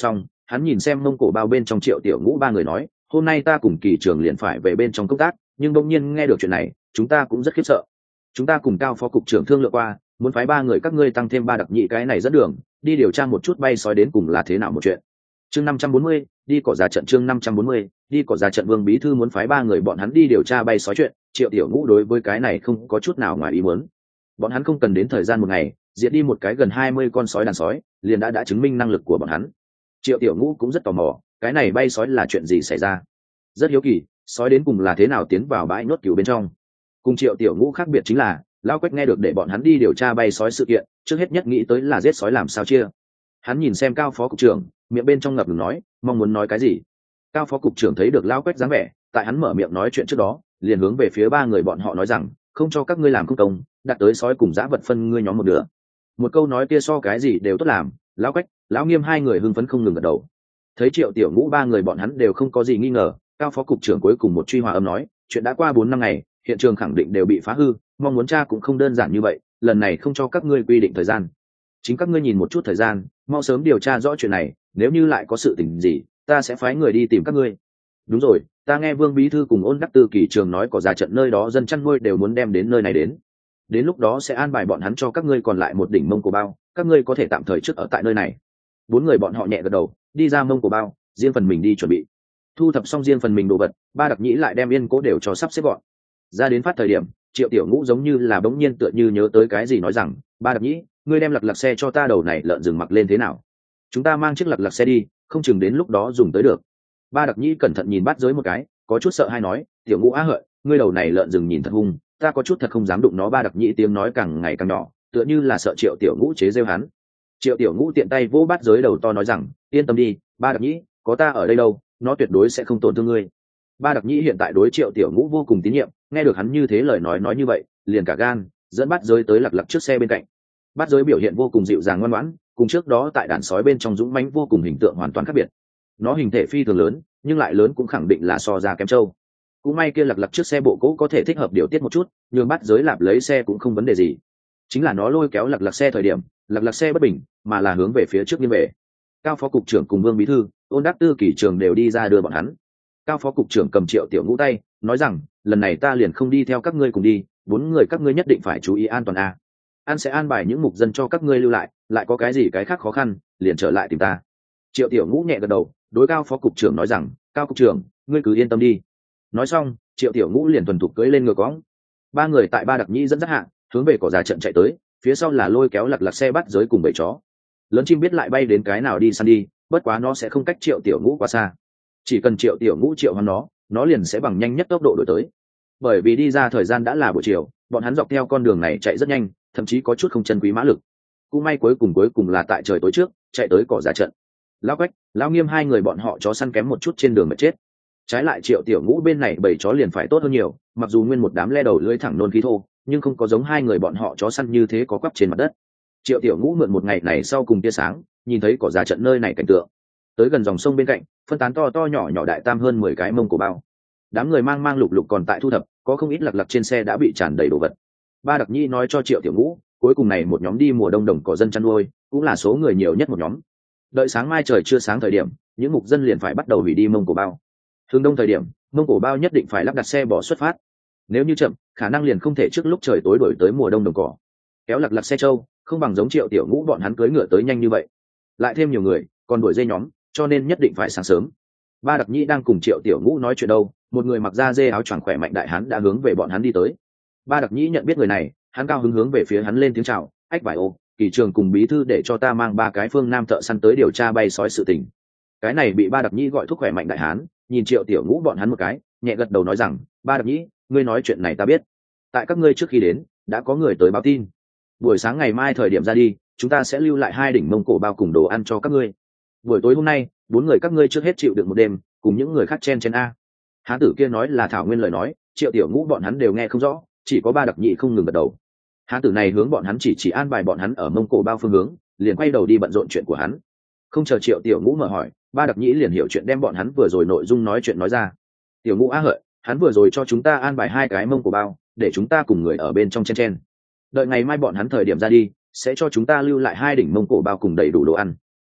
Hắn nhìn xem mông cổ bao bên trong Triệu Tiểu Ngũ ba người nói, hôm nay ta cùng Kỳ Trường liền phải về bên trong công tác, nhưng bỗng nhiên nghe được chuyện này, chúng ta cũng rất khiếp sợ. Chúng ta cùng Cao phó cục trưởng thương lượng qua, muốn phái ba người các ngươi tăng thêm ba đặc nhị cái này dẫn đường, đi điều tra một chút bay sói đến cùng là thế nào một chuyện. Chương năm trăm bốn mươi, đi cỏ ra trận. Chương năm trăm bốn mươi, đi cỏ ra trận. Vương bí thư muốn phái ba người bọn hắn đi điều tra bay sói chuyện, Triệu Tiểu Ngũ đối với cái này không có chút nào ngoài ý muốn. Bọn hắn không cần đến thời gian một ngày, diệt đi một cái gần hai mươi con sói đàn sói, liền đã đã chứng minh năng lực của bọn hắn. Triệu Tiểu Ngũ cũng rất tò mò, cái này bay sói là chuyện gì xảy ra? Rất hiếu kỳ, sói đến cùng là thế nào tiến vào bãi nốt cừu bên trong. Cùng Triệu Tiểu Ngũ khác biệt chính là, Lão Quách nghe được để bọn hắn đi điều tra bay sói sự kiện, trước hết nhất nghĩ tới là giết sói làm sao chia. Hắn nhìn xem Cao phó cục trưởng, miệng bên trong ngập ngừng nói, mong muốn nói cái gì. Cao phó cục trưởng thấy được Lão Quách dáng vẻ, tại hắn mở miệng nói chuyện trước đó, liền hướng về phía ba người bọn họ nói rằng, không cho các ngươi làm công công, đặt tới sói cùng dã vật phân ngươi nhóm một nửa. Một câu nói kia so cái gì đều tốt làm, Lão Quách, Lão Nghiêm hai người hưng phấn không ngừng gật đầu. Thấy Triệu Tiểu Ngũ ba người bọn hắn đều không có gì nghi ngờ, Cao phó cục trưởng cuối cùng một truy hòa âm nói, chuyện đã qua bốn năm ngày, hiện trường khẳng định đều bị phá hư, mong muốn tra cũng không đơn giản như vậy, lần này không cho các ngươi quy định thời gian, chính các ngươi nhìn một chút thời gian, mau sớm điều tra rõ chuyện này, nếu như lại có sự tình gì, ta sẽ phái người đi tìm các ngươi. Đúng rồi, ta nghe Vương bí thư cùng Ôn Đắc Tư Kỳ Trường nói có ra trận nơi đó dân chăn nuôi đều muốn đem đến nơi này đến, đến lúc đó sẽ an bài bọn hắn cho các ngươi còn lại một đỉnh Mông Cổ bao, các ngươi có thể tạm thời trước ở tại nơi này. Bốn người bọn họ nhẹ gật đầu, đi ra Mông Cổ bao, riêng phần mình đi chuẩn bị. Thu thập xong riêng phần mình đồ vật, ba đặc nhĩ lại đem yên cố đều cho sắp xếp gọn. Ra đến phát thời điểm, Triệu Tiểu Ngũ giống như là bỗng nhiên tựa như nhớ tới cái gì nói rằng, ba đặc nhĩ, ngươi đem lật lật xe cho ta đầu này lợn rừng mặc lên thế nào? Chúng ta mang chiếc lật lật xe đi, không chừng đến lúc đó dùng tới được. Ba đặc nhĩ cẩn thận nhìn Bát Giới một cái, có chút sợ hay nói, Tiểu Ngũ á hợi, ngươi đầu này lợn rừng nhìn thật hung, ta có chút thật không dám đụng nó. Ba đặc nhĩ tiếng nói càng ngày càng nhỏ, tựa như là sợ Triệu Tiểu Ngũ chế giễu hắn. Triệu Tiểu Ngũ tiện tay vỗ Bát Giới đầu to nói rằng, yên tâm đi, ba đặc nhĩ, có ta ở đây đâu, nó tuyệt đối sẽ không tổn thương ngươi. Ba đặc nhĩ hiện tại đối Triệu Tiểu Ngũ vô cùng tín nhiệm, nghe được hắn như thế lời nói nói như vậy, liền cả gan dẫn Bát Giới tới lật lật trước xe bên cạnh. Bát Giới biểu hiện vô cùng dịu dàng ngoan ngoãn, cùng trước đó tại đàn sói bên trong dũng mãnh vô cùng hình tượng hoàn toàn khác biệt. Nó hình thể phi thường lớn, nhưng lại lớn cũng khẳng định là so ra kém trâu. Cũng may kia lật lật trước xe bộ cũ có thể thích hợp điều tiết một chút, nhưng Bát Giới lạp lấy xe cũng không vấn đề gì. Chính là nó lôi kéo lật lật xe thời điểm, lật lật xe bất bình, mà là hướng về phía trước nghiêng về. Cao phó cục trưởng cùng Vương bí thư, Ôn Đắc Tư Kỳ Trường đều đi ra đưa bọn hắn. Cao phó cục trưởng cầm Triệu Tiểu Ngũ tay, nói rằng, lần này ta liền không đi theo các ngươi cùng đi, bốn người các ngươi nhất định phải chú ý an toàn a. An sẽ an bài những mục dân cho các ngươi lưu lại, lại có cái gì cái khác khó khăn, liền trở lại tìm ta. Triệu Tiểu Ngũ nhẹ gật đầu, đối Cao phó cục trưởng nói rằng, Cao cục trưởng, ngươi cứ yên tâm đi. Nói xong, Triệu Tiểu Ngũ liền thuần thục cưỡi lên ngựa cõng. Ba người tại Ba đặc nhĩ dẫn dắt hạ, hướng về cỏ già trận chạy tới, phía sau là lôi kéo lật lật xe Bát Giới cùng bầy chó. Lớn chim biết lại bay đến cái nào đi săn đi, bất quá nó sẽ không cách Triệu Tiểu Ngũ quá xa. Chỉ cần Triệu Tiểu Ngũ triệu hoán nó, nó liền sẽ bằng nhanh nhất tốc độ đuổi tới. Bởi vì đi ra thời gian đã là buổi chiều, bọn hắn dọc theo con đường này chạy rất nhanh, thậm chí có chút không chân quý mã lực. Cũng may cuối cùng cuối cùng là tại trời tối trước, chạy tới cỏ già trận. Lão Quách, Lão Nghiêm hai người bọn họ chó săn kém một chút trên đường mà chết. Trái lại Triệu Tiểu Ngũ bên này bầy chó liền phải tốt hơn nhiều, mặc dù nguyên một đám le đầu lưỡi thẳng nôn khí thô, nhưng không có giống hai người bọn họ chó săn như thế có quắp trên mặt đất. Triệu Tiểu Ngũ mượn một ngày này sau cùng tia sáng, nhìn thấy cỏ già trận nơi này cảnh tượng. Tới gần dòng sông bên cạnh, phân tán to to nhỏ nhỏ đại tam hơn mười cái Mông Cổ bao. Đám người mang mang lục lục còn tại thu thập, có không ít lật lật trên xe đã bị tràn đầy đồ vật. Ba đặc nhĩ nói cho Triệu Tiểu Ngũ, cuối cùng này một nhóm đi mùa đông đồng cỏ dân chăn nuôi, cũng là số người nhiều nhất một nhóm. Đợi sáng mai trời chưa sáng thời điểm, những mục dân liền phải bắt đầu hủy đi Mông Cổ bao. Hướng đông thời điểm, Mông Cổ bao nhất định phải lắp đặt xe bỏ xuất phát. Nếu như chậm, khả năng liền không thể trước lúc trời tối đổi tới mùa đông đồng cỏ. Kéo lật lật xe trâu, không bằng giống Triệu Tiểu Ngũ bọn hắn cưỡi ngựa tới nhanh như vậy. Lại thêm nhiều người, còn đuổi dây nhóm, cho nên nhất định phải sáng sớm. Ba đặc nhĩ đang cùng Triệu Tiểu Ngũ nói chuyện đâu, một người mặc da dê áo choàng khỏe mạnh đại hán đã hướng về bọn hắn đi tới. Ba đặc nhĩ nhận biết người này, hắn cao hứng hướng về phía hắn lên tiếng chào, ách vải ô, Kỳ Trường cùng bí thư để cho ta mang ba cái phương nam thợ săn tới điều tra bay sói sự tình. Cái này bị Ba đặc nhĩ gọi thúc khỏe mạnh đại hán, nhìn Triệu Tiểu Ngũ bọn hắn một cái, nhẹ gật đầu nói rằng, Ba đặc nhĩ, ngươi nói chuyện này ta biết. Tại các ngươi trước khi đến, đã có người tới báo tin. Buổi sáng ngày mai thời điểm ra đi, chúng ta sẽ lưu lại hai đỉnh Mông Cổ bao cùng đồ ăn cho các ngươi. Buổi tối hôm nay, bốn người các ngươi trước hết chịu đựng một đêm, cùng những người khác chen chen a. Hán tử kia nói là thảo nguyên lời nói, Triệu Tiểu Ngũ bọn hắn đều nghe không rõ, chỉ có Ba đặc nhĩ không ngừng gật đầu. Hán tử này hướng bọn hắn chỉ chỉ an bài bọn hắn ở Mông Cổ bao phương hướng, liền quay đầu đi bận rộn chuyện của hắn. Không chờ Triệu Tiểu Ngũ mở hỏi, Ba đặc nhĩ liền hiểu chuyện đem bọn hắn vừa rồi nội dung nói chuyện nói ra. Tiểu Ngũ á hợi, hắn vừa rồi cho chúng ta an bài hai cái Mông Cổ bao, để chúng ta cùng người ở bên trong chen chen. Đợi ngày mai bọn hắn thời điểm ra đi, sẽ cho chúng ta lưu lại hai đỉnh Mông Cổ bao cùng đầy đủ đồ ăn.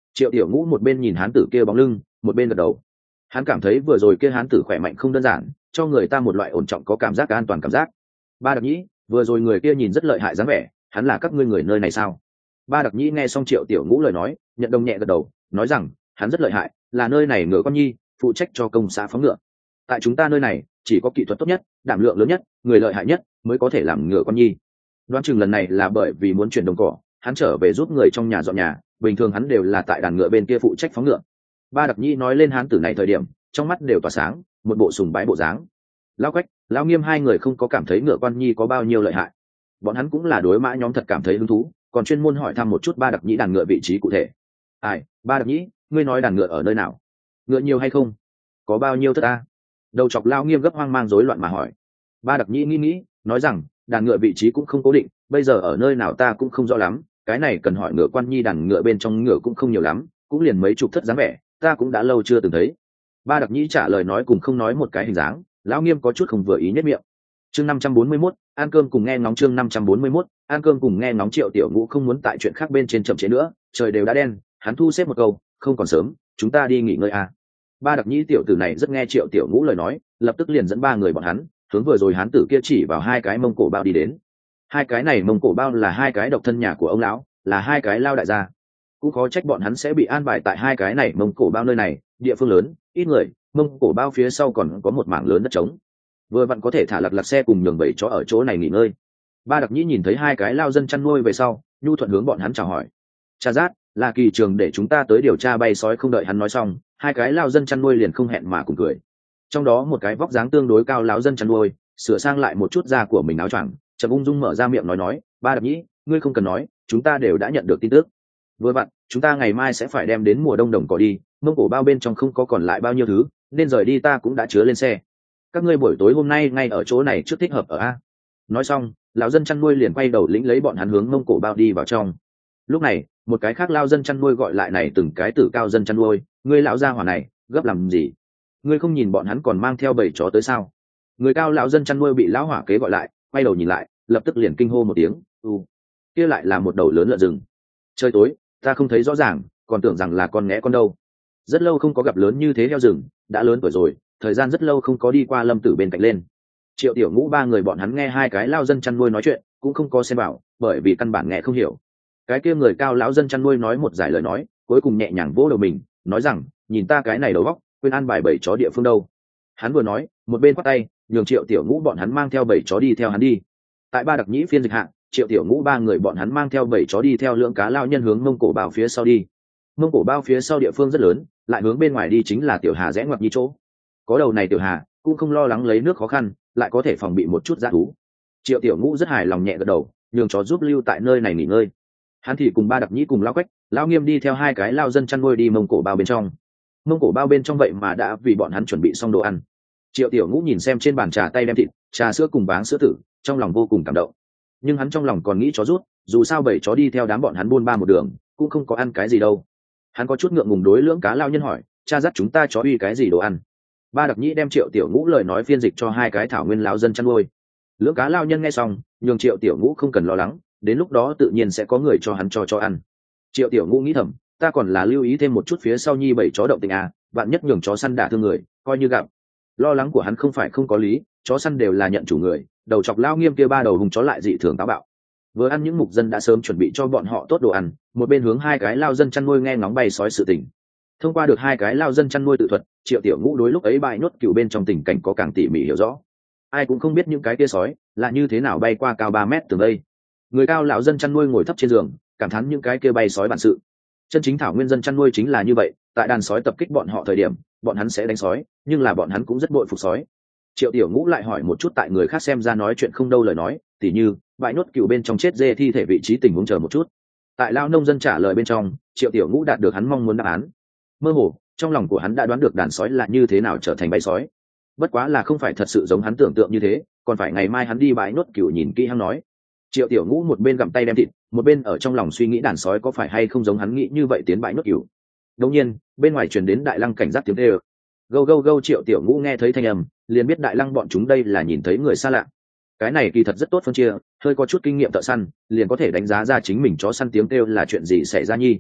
Triệu Tiểu Ngũ một bên nhìn hán tử kia bóng lưng, một bên gật đầu. Hắn cảm thấy vừa rồi kia hán tử khỏe mạnh không đơn giản, cho người ta một loại ổn trọng có cảm giác an toàn cảm giác. Ba Đặc Nhĩ, vừa rồi người kia nhìn rất lợi hại dáng vẻ, hắn là các ngươi người nơi này sao? Ba Đặc Nhĩ nghe xong Triệu Tiểu Ngũ lời nói, nhận đồng nhẹ gật đầu, nói rằng hắn rất lợi hại, là nơi này ngựa con nhi, phụ trách cho công xã phóng ngựa. Tại chúng ta nơi này, chỉ có kỹ thuật tốt nhất, đảm lượng lớn nhất, người lợi hại nhất mới có thể làm ngựa con nhi. Đoán chừng lần này là bởi vì muốn chuyển đồng cỏ, hắn trở về giúp người trong nhà dọn nhà, bình thường hắn đều là tại đàn ngựa bên kia phụ trách phóng ngựa. Ba Đặc Nhĩ nói lên hán tử này thời điểm, trong mắt đều tỏa sáng, một bộ sùng bái bộ dáng. Lão Quách, Lão Nghiêm hai người không có cảm thấy ngựa con nhi có bao nhiêu lợi hại, bọn hắn cũng là đối mã nhóm thật cảm thấy hứng thú, còn chuyên môn hỏi thăm một chút Ba Đặc Nhĩ đàn ngựa vị trí cụ thể. Ai, Ba Đặc Nhĩ, ngươi nói đàn ngựa ở nơi nào? Ngựa nhiều hay không? Có bao nhiêu thất ta? Đầu chọc Lão Nghiêm gấp hoang mang rối loạn mà hỏi. Ba Đặc Nhĩ nghĩ nghĩ, nói rằng đàn ngựa vị trí cũng không cố định, bây giờ ở nơi nào ta cũng không rõ lắm, cái này cần hỏi ngựa quan nhi, đàn ngựa bên trong ngựa cũng không nhiều lắm, cũng liền mấy chục thất dáng vẻ, ta cũng đã lâu chưa từng thấy. Ba Đặc Nhĩ trả lời nói cùng không nói một cái hình dáng, Lão Nghiêm có chút không vừa ý nhất miệng. Chương năm trăm bốn mươi mốt, ăn cơm cùng nghe ngóng. Chương năm trăm bốn mươi mốt, ăn cơm cùng nghe ngóng. Triệu Tiểu Ngũ không muốn tại chuyện khác bên trên chậm trễ nữa, trời đều đã đen, hắn thu xếp một câu, không còn sớm, chúng ta đi nghỉ ngơi à. Ba Đặc Nhĩ tiểu tử này rất nghe Triệu Tiểu Ngũ lời nói, lập tức liền dẫn ba người bọn hắn hướng vừa rồi hắn tử kia chỉ vào hai cái mông cổ bao đi đến. Hai cái này mông cổ bao là hai cái độc thân nhà của ông lão, là hai cái lao đại gia, cũng khó trách bọn hắn sẽ bị an bài tại hai cái này mông cổ bao nơi này, địa phương lớn, ít người, mông cổ bao phía sau còn có một mảng lớn đất trống, vừa vặn có thể thả lật lật xe cùng nhường bảy chó ở chỗ này nghỉ ngơi. Ba Đặc Nhĩ nhìn thấy hai cái lao dân chăn nuôi về sau, nhu thuận hướng bọn hắn chào hỏi. Cha Rát, là kỳ trường để chúng ta tới điều tra bay sói. Không đợi hắn nói xong, hai cái lao dân chăn nuôi liền không hẹn mà cùng cười. Trong đó một cái vóc dáng tương đối cao lão dân chăn nuôi sửa sang lại một chút da của mình áo choàng, chậm ung dung mở ra miệng nói nói, Ba Đặc Nhĩ, ngươi không cần nói, chúng ta đều đã nhận được tin tức. Vừa vặn, chúng ta ngày mai sẽ phải đem đến mùa đông đồng cỏ đi, mông cổ bao bên trong không có còn lại bao nhiêu thứ, nên rời đi ta cũng đã chứa lên xe. Các ngươi buổi tối hôm nay ngay ở chỗ này trước thích hợp ở a. Nói xong, lão dân chăn nuôi liền quay đầu lĩnh lấy bọn hắn hướng mông cổ bao đi vào trong. Lúc này, một cái khác lao dân chăn nuôi gọi lại này từng cái tử cao dân chăn nuôi, ngươi lão gia hỏa này, gấp làm gì? Ngươi không nhìn bọn hắn còn mang theo bầy chó tới sao? Người cao lão dân chăn nuôi bị lão hỏa kế gọi lại, quay đầu nhìn lại, lập tức liền kinh hô một tiếng, u, kia lại là một đầu lớn lợn rừng. Trời tối, ta không thấy rõ ràng, còn tưởng rằng là con nghé con đâu. Rất lâu không có gặp lớn như thế heo rừng, đã lớn tuổi rồi, thời gian rất lâu không có đi qua Lâm Tử bên cạnh lên. Triệu Tiểu Ngũ ba người bọn hắn nghe hai cái lao dân chăn nuôi nói chuyện, cũng không có xem bảo, bởi vì căn bản nghe không hiểu. Cái kia người cao lão dân chăn nuôi nói một giải lời nói, cuối cùng nhẹ nhàng vỗ đầu mình, nói rằng, nhìn ta cái này đầu óc, quên ăn bài bảy chó địa phương đâu. Hắn vừa nói, một bên quát tay, nhường Triệu Tiểu Ngũ bọn hắn mang theo bảy chó đi theo hắn đi. Tại Ba Đặc Nhĩ phiên dịch hạng, Triệu Tiểu Ngũ ba người bọn hắn mang theo bảy chó đi theo lưỡng cá lao nhân hướng mông cổ bao phía sau đi. Mông cổ bao phía sau địa phương rất lớn, lại hướng bên ngoài đi chính là tiểu hà rẽ ngoặt như chỗ. Có đầu này tiểu hà cũng không lo lắng lấy nước khó khăn, lại có thể phòng bị một chút dã thú. Triệu Tiểu Ngũ rất hài lòng nhẹ gật đầu, nhường chó giúp lưu tại nơi này nghỉ ngơi. Hắn thì cùng Ba Đặc Nhĩ cùng Lão Quách, Lão Nghiêm đi theo hai cái lao dân chăn nuôi đi mông cổ bao bên trong. Mông cổ bao bên trong vậy mà đã vì bọn hắn chuẩn bị xong đồ ăn. Triệu Tiểu Ngũ nhìn xem trên bàn trà tay đem thịt, trà sữa cùng váng sữa tử, trong lòng vô cùng cảm động. Nhưng hắn trong lòng còn nghĩ chó rút, dù sao bảy chó đi theo đám bọn hắn buôn ba một đường, cũng không có ăn cái gì đâu. Hắn có chút ngượng ngùng đối lưỡng cá lao nhân hỏi, cha dắt chúng ta chó uy cái gì đồ ăn? Ba Đặc Nhĩ đem Triệu Tiểu Ngũ lời nói phiên dịch cho hai cái thảo nguyên lão dân chăn nuôi. Lưỡng cá lao nhân nghe xong, nhường Triệu Tiểu Ngũ không cần lo lắng, đến lúc đó tự nhiên sẽ có người cho hắn cho cho ăn. Triệu Tiểu Ngũ nghĩ thầm, ta còn là lưu ý thêm một chút phía sau nhi bảy chó động tình à, bạn nhất nhường chó săn đả thương người, coi như gặp. Lo lắng của hắn không phải không có lý, chó săn đều là nhận chủ người, đầu chọc lao Nghiêm kia ba đầu hùng chó lại dị thường táo bạo. Vừa ăn những mục dân đã sớm chuẩn bị cho bọn họ tốt đồ ăn, một bên hướng hai cái lao dân chăn nuôi nghe ngóng bay sói sự tình. Thông qua được hai cái lao dân chăn nuôi tự thuật, Triệu Tiểu Ngũ đối lúc ấy bại nốt cừu bên trong tình cảnh có càng tỉ mỉ hiểu rõ. Ai cũng không biết những cái kia sói là như thế nào bay qua cao ba mét tường đây. Người cao lão dân chăn nuôi ngồi thấp trên giường, cảm thán những cái kia bay sói bản sự. Chân chính thảo nguyên dân chăn nuôi chính là như vậy, tại đàn sói tập kích bọn họ thời điểm, bọn hắn sẽ đánh sói, nhưng là bọn hắn cũng rất bội phục sói. Triệu Tiểu Ngũ lại hỏi một chút tại người khác xem ra nói chuyện không đâu lời nói, tỉ như bãi nốt cừu bên trong chết dê thi thể vị trí tình huống chờ một chút. Tại lao nông dân trả lời bên trong, Triệu Tiểu Ngũ đạt được hắn mong muốn đáp án. Mơ hồ, trong lòng của hắn đã đoán được đàn sói là như thế nào trở thành bay sói. Bất quá là không phải thật sự giống hắn tưởng tượng như thế, còn phải ngày mai hắn đi bãi nốt cừu nhìn kỹ hắn nói. Triệu Tiểu Ngũ một bên gặm tay đem thịt, một bên ở trong lòng suy nghĩ đàn sói có phải hay không giống hắn nghĩ như vậy tiến bãi nốt cừu. Đột nhiên, bên ngoài truyền đến Đại Lăng cảnh giác tiếng kêu. Gâu gâu gâu. Triệu Tiểu Ngũ nghe thấy thanh âm, liền biết Đại Lăng bọn chúng đây là nhìn thấy người xa lạ. Cái này kỳ thật rất tốt phân chia, hơi có chút kinh nghiệm thợ săn, liền có thể đánh giá ra chính mình chó săn tiếng kêu là chuyện gì xảy ra nhi.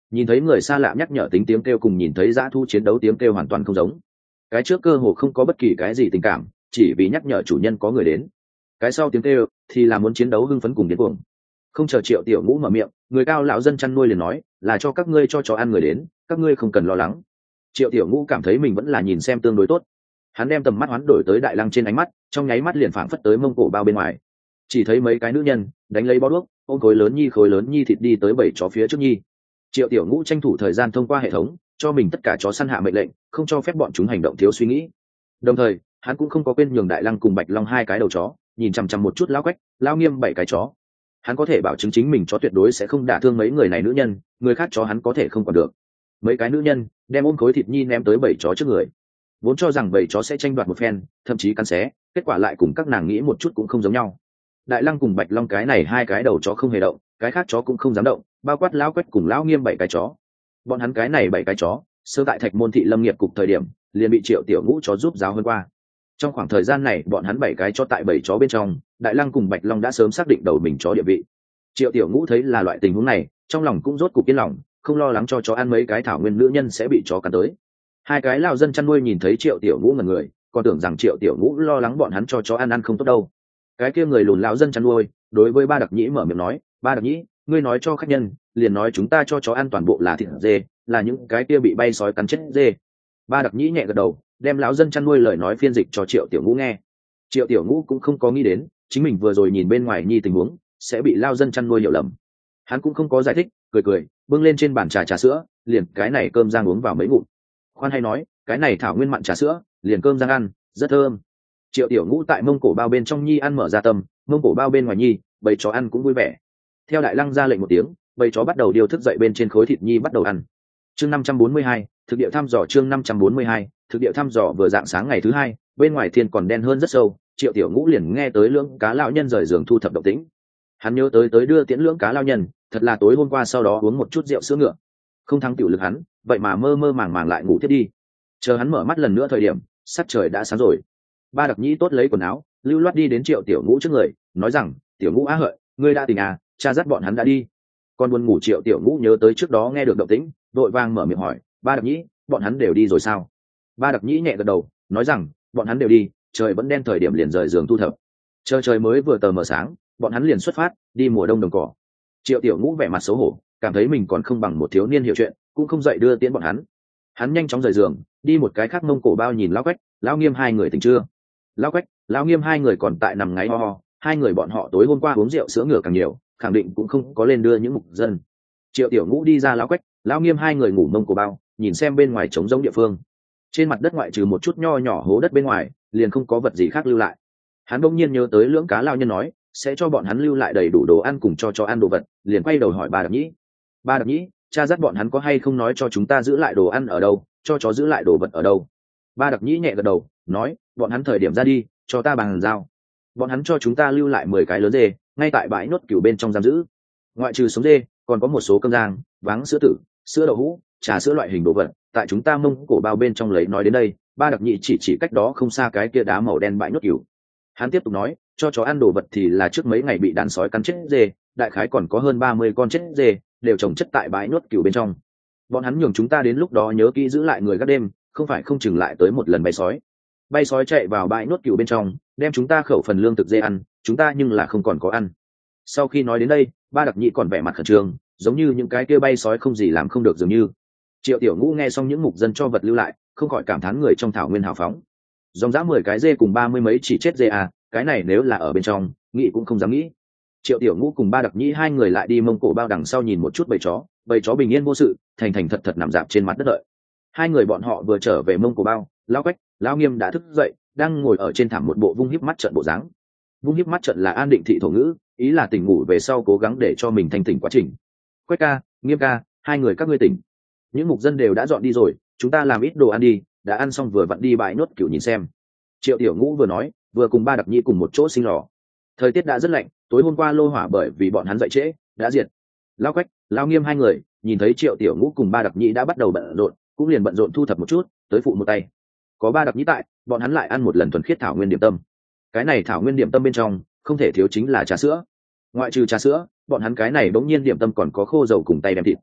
nhìn thấy người xa lạ nhắc nhở tính tiếng kêu cùng nhìn thấy dã thu chiến đấu tiếng kêu hoàn toàn không giống. Cái trước cơ hồ không có bất kỳ cái gì tình cảm, chỉ vì nhắc nhở chủ nhân có người đến. Cái sau tiếng kêu thì là muốn chiến đấu hưng phấn cùng điên cuồng. Không chờ Triệu Tiểu Ngũ mở miệng, người cao lão dân chăn nuôi liền nói là cho các ngươi cho chó ăn người đến, các ngươi không cần lo lắng. Triệu Tiểu Ngũ cảm thấy mình vẫn là nhìn xem tương đối tốt. Hắn đem tầm mắt hoán đổi tới Đại Lăng trên ánh mắt, trong nháy mắt liền phảng phất tới mông cổ bao bên ngoài. Chỉ thấy mấy cái nữ nhân đánh lấy bó đuốc, ôm khối lớn nhi khối lớn nhi thịt đi tới bảy chó phía trước nhi. Triệu Tiểu Ngũ tranh thủ thời gian thông qua hệ thống cho mình tất cả chó săn hạ mệnh lệnh, không cho phép bọn chúng hành động thiếu suy nghĩ. Đồng thời hắn cũng không có quên nhường Đại Lăng cùng Bạch Long hai cái đầu chó nhìn chằm chằm một chút Lão Quách, Lão Nghiêm bảy cái chó. Hắn có thể bảo chứng chính mình chó tuyệt đối sẽ không đả thương mấy người này nữ nhân, người khác chó hắn có thể không còn được. Mấy cái nữ nhân đem ôm khối thịt nhi ném tới bảy chó trước người, vốn cho rằng bảy chó sẽ tranh đoạt một phen, thậm chí cắn xé, kết quả lại cùng các nàng nghĩ một chút cũng không giống nhau. Đại Lăng cùng Bạch Long cái này hai cái đầu chó không hề động, cái khác chó cũng không dám động, bao quát Lão Quách cùng Lão Nghiêm bảy cái chó. Bọn hắn cái này bảy cái chó sơ tại Thạch Môn thị lâm nghiệp cục thời điểm liền bị Triệu Tiểu Ngũ chó giúp giáo hơn qua. Trong khoảng thời gian này bọn hắn bảy cái chó tại bảy chó bên trong, Đại Lăng cùng Bạch Long đã sớm xác định đầu mình chó địa vị. Triệu Tiểu Ngũ thấy là loại tình huống này, trong lòng cũng rốt cục yên lòng, không lo lắng cho chó ăn mấy cái thảo nguyên nữ nhân sẽ bị chó cắn tới. Hai cái lão dân chăn nuôi nhìn thấy Triệu Tiểu Ngũ ngẩn người, còn tưởng rằng Triệu Tiểu Ngũ lo lắng bọn hắn cho chó ăn ăn không tốt đâu. Cái kia người lùn lão dân chăn nuôi đối với Ba Đặc Nhĩ mở miệng nói, Ba Đặc Nhĩ, ngươi nói cho khách nhân liền nói chúng ta cho chó ăn toàn bộ là thịt dê, là những cái kia bị bay sói cắn chết dê. Ba Đặc Nhĩ nhẹ gật đầu, đem lão dân chăn nuôi lời nói phiên dịch cho Triệu Tiểu Ngũ nghe. Triệu Tiểu Ngũ cũng không có nghĩ đến chính mình vừa rồi nhìn bên ngoài nhi tình huống sẽ bị lao dân chăn nuôi hiểu lầm. Hắn cũng không có giải thích, cười cười bưng lên trên bàn trà trà sữa, liền cái này cơm rang uống vào mấy ngụm. Khoan hay nói, cái này thảo nguyên mặn trà sữa liền cơm rang ăn rất thơm. Triệu Tiểu Ngũ tại mông cổ bao bên trong nhi ăn mở ra tâm, mông cổ bao bên ngoài nhi bầy chó ăn cũng vui vẻ. Theo Đại Lăng ra lệnh một tiếng, bầy chó bắt đầu điều thức dậy bên trên khối thịt nhi bắt đầu ăn. Chương năm trăm bốn mươi hai, thực địa thăm dò. Chương năm trăm bốn mươi hai, thực địa thăm dò. Vừa dạng sáng ngày thứ hai, bên ngoài thiên còn đen hơn rất sâu, Triệu Tiểu Ngũ liền nghe tới lưỡng cá lão nhân rời giường thu thập động tĩnh. Hắn nhớ tới tới đưa tiễn lưỡng cá lão nhân, thật là tối hôm qua sau đó uống một chút rượu sữa ngựa, không thắng tiểu lực hắn, vậy mà mơ mơ màng màng lại ngủ tiếp đi. Chờ hắn mở mắt lần nữa thời điểm, sắc trời đã sáng rồi. Ba Đặc Nhĩ tốt lấy quần áo, lưu loát đi đến Triệu Tiểu Ngũ trước người, nói rằng, Tiểu Ngũ á hợi, ngươi đã tỉnh à, cha dắt bọn hắn đã đi. Con buồn ngủ Triệu Tiểu Ngũ nhớ tới trước đó nghe được động tĩnh, vội vàng mở miệng hỏi, Ba Đặc Nhĩ, bọn hắn đều đi rồi sao? Ba Đặc Nhĩ nhẹ gật đầu, nói rằng, bọn hắn đều đi, trời vẫn đen thời điểm liền rời giường thu thập. Chờ trời mới vừa tờ mờ sáng, bọn hắn liền xuất phát đi mùa đông đồng cỏ. Triệu Tiểu Ngũ vẻ mặt xấu hổ, cảm thấy mình còn không bằng một thiếu niên hiểu chuyện, cũng không dậy đưa tiễn bọn hắn. Hắn nhanh chóng rời giường, đi một cái khác mông cổ bao nhìn Lão Quách, Lão Nghiêm hai người tỉnh chưa. Lão Quách, Lão Nghiêm hai người còn tại nằm ngáy ho ho, hai người bọn họ tối hôm qua uống rượu sữa ngựa càng nhiều, khẳng định cũng không có lên đưa những mục dân. Triệu Tiểu Ngũ đi ra Lão Quách, Lão Nghiêm hai người ngủ mông cổ bao, nhìn xem bên ngoài trống rỗng địa phương. Trên mặt đất ngoại trừ một chút nho nhỏ hố đất bên ngoài, liền không có vật gì khác lưu lại. Hắn bỗng nhiên nhớ tới lưỡng cá lao nhân nói sẽ cho bọn hắn lưu lại đầy đủ đồ ăn cùng cho cho ăn đồ vật, liền quay đầu hỏi Ba Đặc Nhĩ. Ba Đặc Nhĩ, cha dắt bọn hắn có hay không nói cho chúng ta giữ lại đồ ăn ở đâu, cho chó giữ lại đồ vật ở đâu? Ba Đặc Nhĩ nhẹ gật đầu, nói, bọn hắn thời điểm ra đi, cho ta bằng dao. Bọn hắn cho chúng ta lưu lại mười cái lớn dê, ngay tại bãi nốt cửu bên trong giam giữ. Ngoại trừ sống dê, còn có một số cơm rang, váng sữa tử, sữa đậu hũ, trà sữa loại hình đồ vật, tại chúng ta mông cổ bao bên trong lấy nói đến đây, Ba Đặc Nhĩ chỉ chỉ cách đó không xa cái kia đá màu đen bãi nốt cửu. Hắn tiếp tục nói, cho chó ăn đồ vật thì là trước mấy ngày bị đàn sói cắn chết dê, đại khái còn có hơn ba mươi con chết dê, đều trồng chất tại bãi nốt cửu bên trong. Bọn hắn nhường chúng ta đến lúc đó nhớ kỹ giữ lại người gác đêm, không phải không chừng lại tới một lần bay sói. Bay sói chạy vào bãi nốt cửu bên trong, đem chúng ta khẩu phần lương thực dê ăn, chúng ta nhưng là không còn có ăn. Sau khi nói đến đây, Ba Đặc Nhĩ còn vẻ mặt khẩn trương, giống như những cái kia bay sói không gì làm không được dường như. Triệu Tiểu Ngũ nghe xong những mục dân cho vật lưu lại, không khỏi cảm thán người trong thảo nguyên hào phóng. Dòng dã mười cái dê cùng ba mươi mấy chỉ chết dê à, cái này nếu là ở bên trong, nghĩ cũng không dám nghĩ. Triệu Tiểu Ngũ cùng Ba Đặc Nhĩ hai người lại đi mông cổ bao đằng sau nhìn một chút bầy chó, bầy chó bình yên vô sự, thành thành thật thật nằm dạp trên mặt đất đợi. Hai người bọn họ vừa trở về mông cổ bao, Lão Quách, Lão Nghiêm đã thức dậy, đang ngồi ở trên thảm một bộ vung híp mắt trận bộ dáng. Vung híp mắt trận là an định thị thổ ngữ, ý là tỉnh ngủ về sau cố gắng để cho mình thanh tỉnh quá trình. Quách ca, Nghiêm ca, hai người các ngươi tỉnh. Những mục dân đều đã dọn đi rồi, chúng ta làm ít đồ ăn đi, đã ăn xong vừa vặn đi bãi nốt cửu nhìn xem. Triệu Tiểu Ngũ vừa nói, vừa cùng Ba Đặc Nhĩ cùng một chỗ sinh lò. Thời tiết đã rất lạnh, tối hôm qua lô hỏa bởi vì bọn hắn dậy trễ đã diệt. Lão Quách, Lão Nghiêm hai người nhìn thấy Triệu Tiểu Ngũ cùng Ba Đặc Nhĩ đã bắt đầu bận rộn, cũng liền bận rộn thu thập một chút, tới phụ một tay. Có Ba Đặc Nhĩ tại, bọn hắn lại ăn một lần thuần khiết thảo nguyên điểm tâm. Cái này thảo nguyên điểm tâm bên trong không thể thiếu chính là trà sữa. Ngoại trừ trà sữa, bọn hắn cái này bỗng nhiên điểm tâm còn có khô dầu cùng tay đem thịt.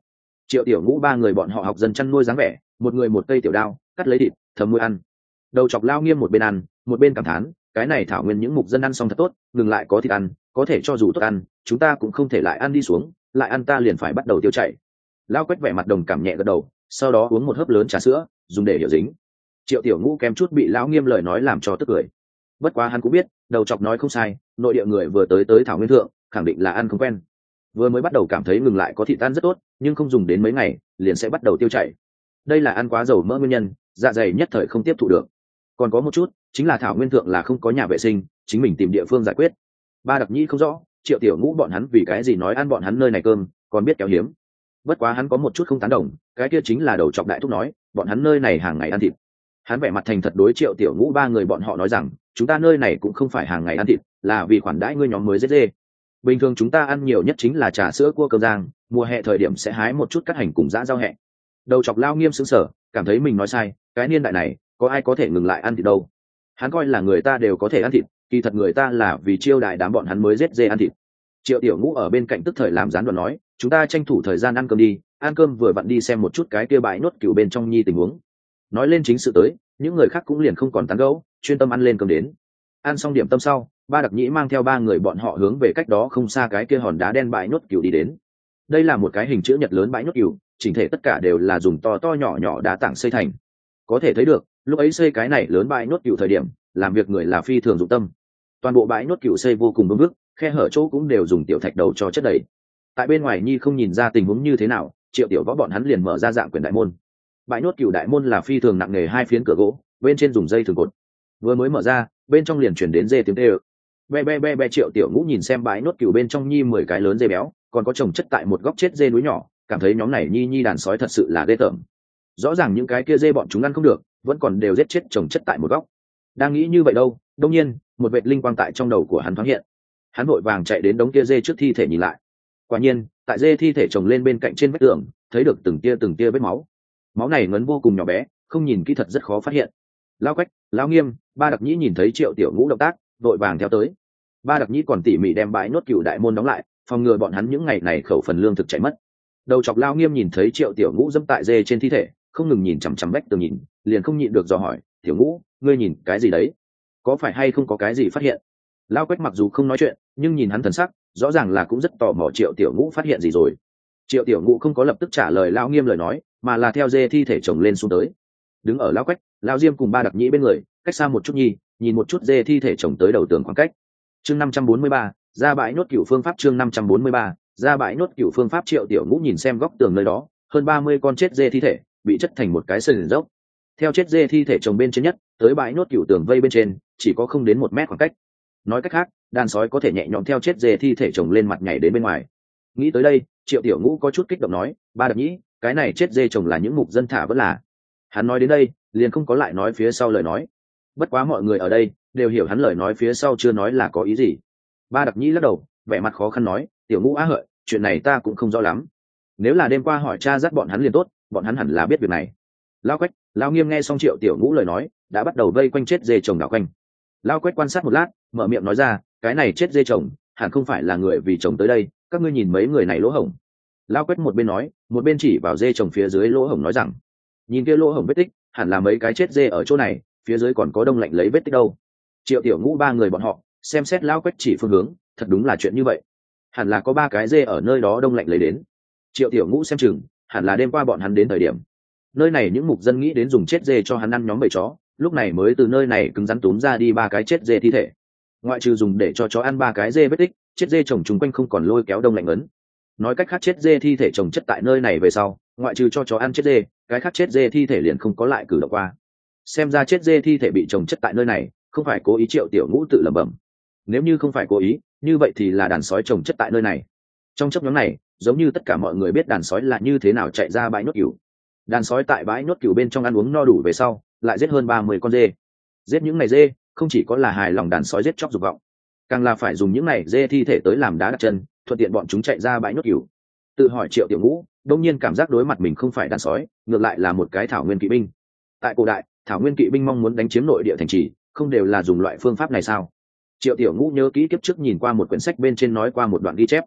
Triệu Tiểu Ngũ ba người bọn họ học dần chăn nuôi dáng vẻ, một người một cây tiểu đao cắt lấy thịt thấm muối ăn. Đầu chọc Lao Nghiêm một bên ăn một bên cảm thán, cái này thảo nguyên những mục dân ăn xong thật tốt, ngừng lại có thịt ăn, có thể cho dù tốt ăn chúng ta cũng không thể lại ăn đi xuống, lại ăn ta liền phải bắt đầu tiêu chảy. Lao Quách vẻ mặt đồng cảm nhẹ gật đầu, sau đó uống một hớp lớn trà sữa dùng để hiểu dính. Triệu Tiểu Ngũ kém chút bị Lão Nghiêm lời nói làm cho tức cười. Bất quá hắn cũng biết đầu chọc nói không sai, nội địa người vừa tới tới thảo nguyên thượng khẳng định là ăn không quen, vừa mới bắt đầu cảm thấy ngừng lại có thịt ăn rất tốt, nhưng không dùng đến mấy ngày liền sẽ bắt đầu tiêu chảy. Đây là ăn quá dầu mỡ nguyên nhân, dạ dày nhất thời không tiếp thụ được. Còn có một chút chính là thảo nguyên thượng là không có nhà vệ sinh, chính mình tìm địa phương giải quyết. Ba Đặc Nhĩ không rõ Triệu Tiểu Ngũ bọn hắn vì cái gì nói ăn bọn hắn nơi này cơm còn biết kéo hiếm. Bất quá hắn có một chút không tán đồng, cái kia chính là đầu chọc đại thúc nói bọn hắn nơi này hàng ngày ăn thịt. Hắn vẻ mặt thành thật đối Triệu Tiểu Ngũ ba người bọn họ nói rằng chúng ta nơi này cũng không phải hàng ngày ăn thịt, là vì khoản đãi ngươi nhóm mới giết dê. Bình thường chúng ta ăn nhiều nhất chính là trà sữa cua cơm rang, mùa hè thời điểm sẽ hái một chút cắt hành cùng dã rau hẹ. Đầu chọc Lao Nghiêm sững sờ, cảm thấy mình nói sai, cái niên đại này có ai có thể ngừng lại ăn thịt đâu. Hắn coi là người ta đều có thể ăn thịt, kỳ thật người ta là vì chiêu đại đám bọn hắn mới giết dê ăn thịt. Triệu Tiểu Ngũ ở bên cạnh tức thời làm gián đoạn nói chúng ta tranh thủ thời gian ăn cơm đi, ăn cơm vừa vặn đi xem một chút cái kia bãi nốt cừu bên trong nhi tình huống. Nói lên chính sự tới, những người khác cũng liền không còn tán gẫu, chuyên tâm ăn lên cơm đến. Ăn xong điểm tâm sau, Ba Đặc Nhĩ mang theo ba người bọn họ hướng về cách đó không xa cái kia hòn đá đen bãi nốt cừu đi đến. Đây là một cái hình chữ nhật lớn bãi nốt cừu, chỉnh thể tất cả đều là dùng to to nhỏ nhỏ đá tảng xây thành. Có thể thấy được, lúc ấy xây cái này lớn bãi nốt cừu thời điểm, làm việc người là phi thường dụng tâm. Toàn bộ bãi nốt cừu xây vô cùng vững vức, khe hở chỗ cũng đều dùng tiểu thạch đầu cho chất đầy. Tại bên ngoài nhi không nhìn ra tình huống như thế nào, Triệu Tiểu Võ bọn hắn liền mở ra dạng quyền đại môn. Bãi nốt cừu đại môn là phi thường nặng nề hai phiến cửa gỗ, bên trên dùng dây thường cột. Vừa mới mở ra, bên trong liền chuyển đến dê tiếng tê ơ. Be be be be. Triệu Tiểu Ngũ nhìn xem bãi nốt cừu bên trong nhi mười cái lớn dê béo, còn có chồng chất tại một góc chết dê núi nhỏ, cảm thấy nhóm này nhi nhi đàn sói thật sự là ghê tởm. Rõ ràng những cái kia dê bọn chúng ăn không được, vẫn còn đều giết chết chồng chất tại một góc. Đang nghĩ như vậy đâu, đột nhiên một vệt linh quang tại trong đầu của hắn thoáng hiện. Hắn vội vàng chạy đến đống kia dê trước thi thể nhìn lại. Quả nhiên tại dê thi thể chồng lên bên cạnh trên vách tường thấy được từng tia từng tia vết máu. Máu này ngấn vô cùng nhỏ bé, không nhìn kỹ thật rất khó phát hiện. Lao Quách, Lao Nghiêm, Ba Đặc Nhĩ nhìn thấy Triệu Tiểu Ngũ động tác, vội vàng theo tới. Ba Đặc Nhĩ còn tỉ mỉ đem bãi nốt cừu đại môn đóng lại, phòng ngừa bọn hắn những ngày này khẩu phần lương thực chảy mất. Đầu chọc Lao Nghiêm nhìn thấy Triệu Tiểu Ngũ dẫm tại dê trên thi thể, không ngừng nhìn chằm chằm vách tường nhìn, liền không nhịn được dò hỏi, "Tiểu Ngũ, ngươi nhìn cái gì đấy? Có phải hay không có cái gì phát hiện?" Lao Quách mặc dù không nói chuyện, nhưng nhìn hắn thần sắc, rõ ràng là cũng rất tò mò Triệu Tiểu Ngũ phát hiện gì rồi. Triệu Tiểu Ngũ không có lập tức trả lời Lao Nghiêm lời nói, mà là theo dê thi thể chồng lên xuống tới. Đứng ở Lao Quách, Lao Diêm cùng Ba Đặc Nhĩ bên người, cách xa một chút nhi, nhìn một chút dê thi thể chồng tới đầu tường khoảng cách. Chương năm trăm bốn mươi ba, ra bãi nốt cửu phương pháp. Chương năm trăm bốn mươi ba, ra bãi nốt cửu phương pháp. Triệu Tiểu Ngũ nhìn xem góc tường nơi đó, hơn ba mươi con chết dê thi thể bị chất thành một cái sườn dốc. Theo chết dê thi thể chồng bên trên nhất, tới bãi nốt cửu tường vây bên trên, chỉ có không đến một mét khoảng cách. Nói cách khác, đàn sói có thể nhẹ nhõm theo chết dê thi thể chồng lên mặt nhảy đến bên ngoài. Nghĩ tới đây, Triệu Tiểu Ngũ có chút kích động nói, "Ba Đặc Nhĩ, cái này chết dê chồng là những mục dân thả vẫn là?" Hắn nói đến đây, liền không có lại nói phía sau lời nói. Bất quá mọi người ở đây đều hiểu hắn lời nói phía sau chưa nói là có ý gì. Ba Đặc Nhĩ lắc đầu, vẻ mặt khó khăn nói, "Tiểu Ngũ á hợi, chuyện này ta cũng không rõ lắm. Nếu là đêm qua hỏi cha dắt bọn hắn liền tốt, bọn hắn hẳn là biết việc này." Lao Quách, Lao Nghiêm nghe xong Triệu Tiểu Ngũ lời nói, đã bắt đầu vây quanh chết dê chồng đảo quanh. Lao Quách quan sát một lát, mở miệng nói ra, "Cái này chết dê chồng, hẳn không phải là người vì chồng tới đây, các ngươi nhìn mấy người này lỗ hổng." Lao Quách một bên nói, một bên chỉ vào dê chồng phía dưới lỗ hổng nói rằng, "Nhìn kia lỗ hổng vết tích, hẳn là mấy cái chết dê ở chỗ này, phía dưới còn có đông lạnh lấy vết tích đâu." Triệu Tiểu Ngũ ba người bọn họ xem xét Lao Quách chỉ phương hướng, thật đúng là chuyện như vậy. Hẳn là có ba cái dê ở nơi đó đông lạnh lấy đến. Triệu Tiểu Ngũ xem chừng, hẳn là đêm qua bọn hắn đến thời điểm. Nơi này những mục dân nghĩ đến dùng chết dê cho hắn ăn nhóm bầy chó, lúc này mới từ nơi này cứng rắn túm ra đi ba cái chết dê thi thể. Ngoại trừ dùng để cho chó ăn ba cái dê vết tích, chết dê chồng chung quanh không còn lôi kéo đông lạnh ấn. Nói cách khác, chết dê thi thể chồng chất tại nơi này về sau, ngoại trừ cho chó ăn chết dê, cái khác chết dê thi thể liền không có lại cử động qua. Xem ra chết dê thi thể bị chồng chất tại nơi này, không phải cố ý. Triệu Tiểu Ngũ tự lẩm bẩm. Nếu như không phải cố ý, như vậy thì là đàn sói chồng chất tại nơi này. Trong chấp nhóm này, giống như tất cả mọi người biết đàn sói là như thế nào chạy ra bãi nốt cừu. Đàn sói tại bãi nốt cừu bên trong ăn uống no đủ về sau, lại giết hơn ba mươi con dê. Giết những này dê, không chỉ có là hài lòng đàn sói giết chóc dục vọng, càng là phải dùng những này dê thi thể tới làm đá đặt chân, thuận tiện bọn chúng chạy ra bãi nốt cừu. Tự hỏi Triệu Tiểu Ngũ, đông nhiên cảm giác đối mặt mình không phải đàn sói, ngược lại là một cái thảo nguyên kỵ binh. Tại cổ đại, thảo nguyên kỵ binh mong muốn đánh chiếm nội địa thành trì, không đều là dùng loại phương pháp này sao? Triệu Tiểu Ngũ nhớ kỹ kiếp trước nhìn qua một quyển sách bên trên nói qua một đoạn ghi chép.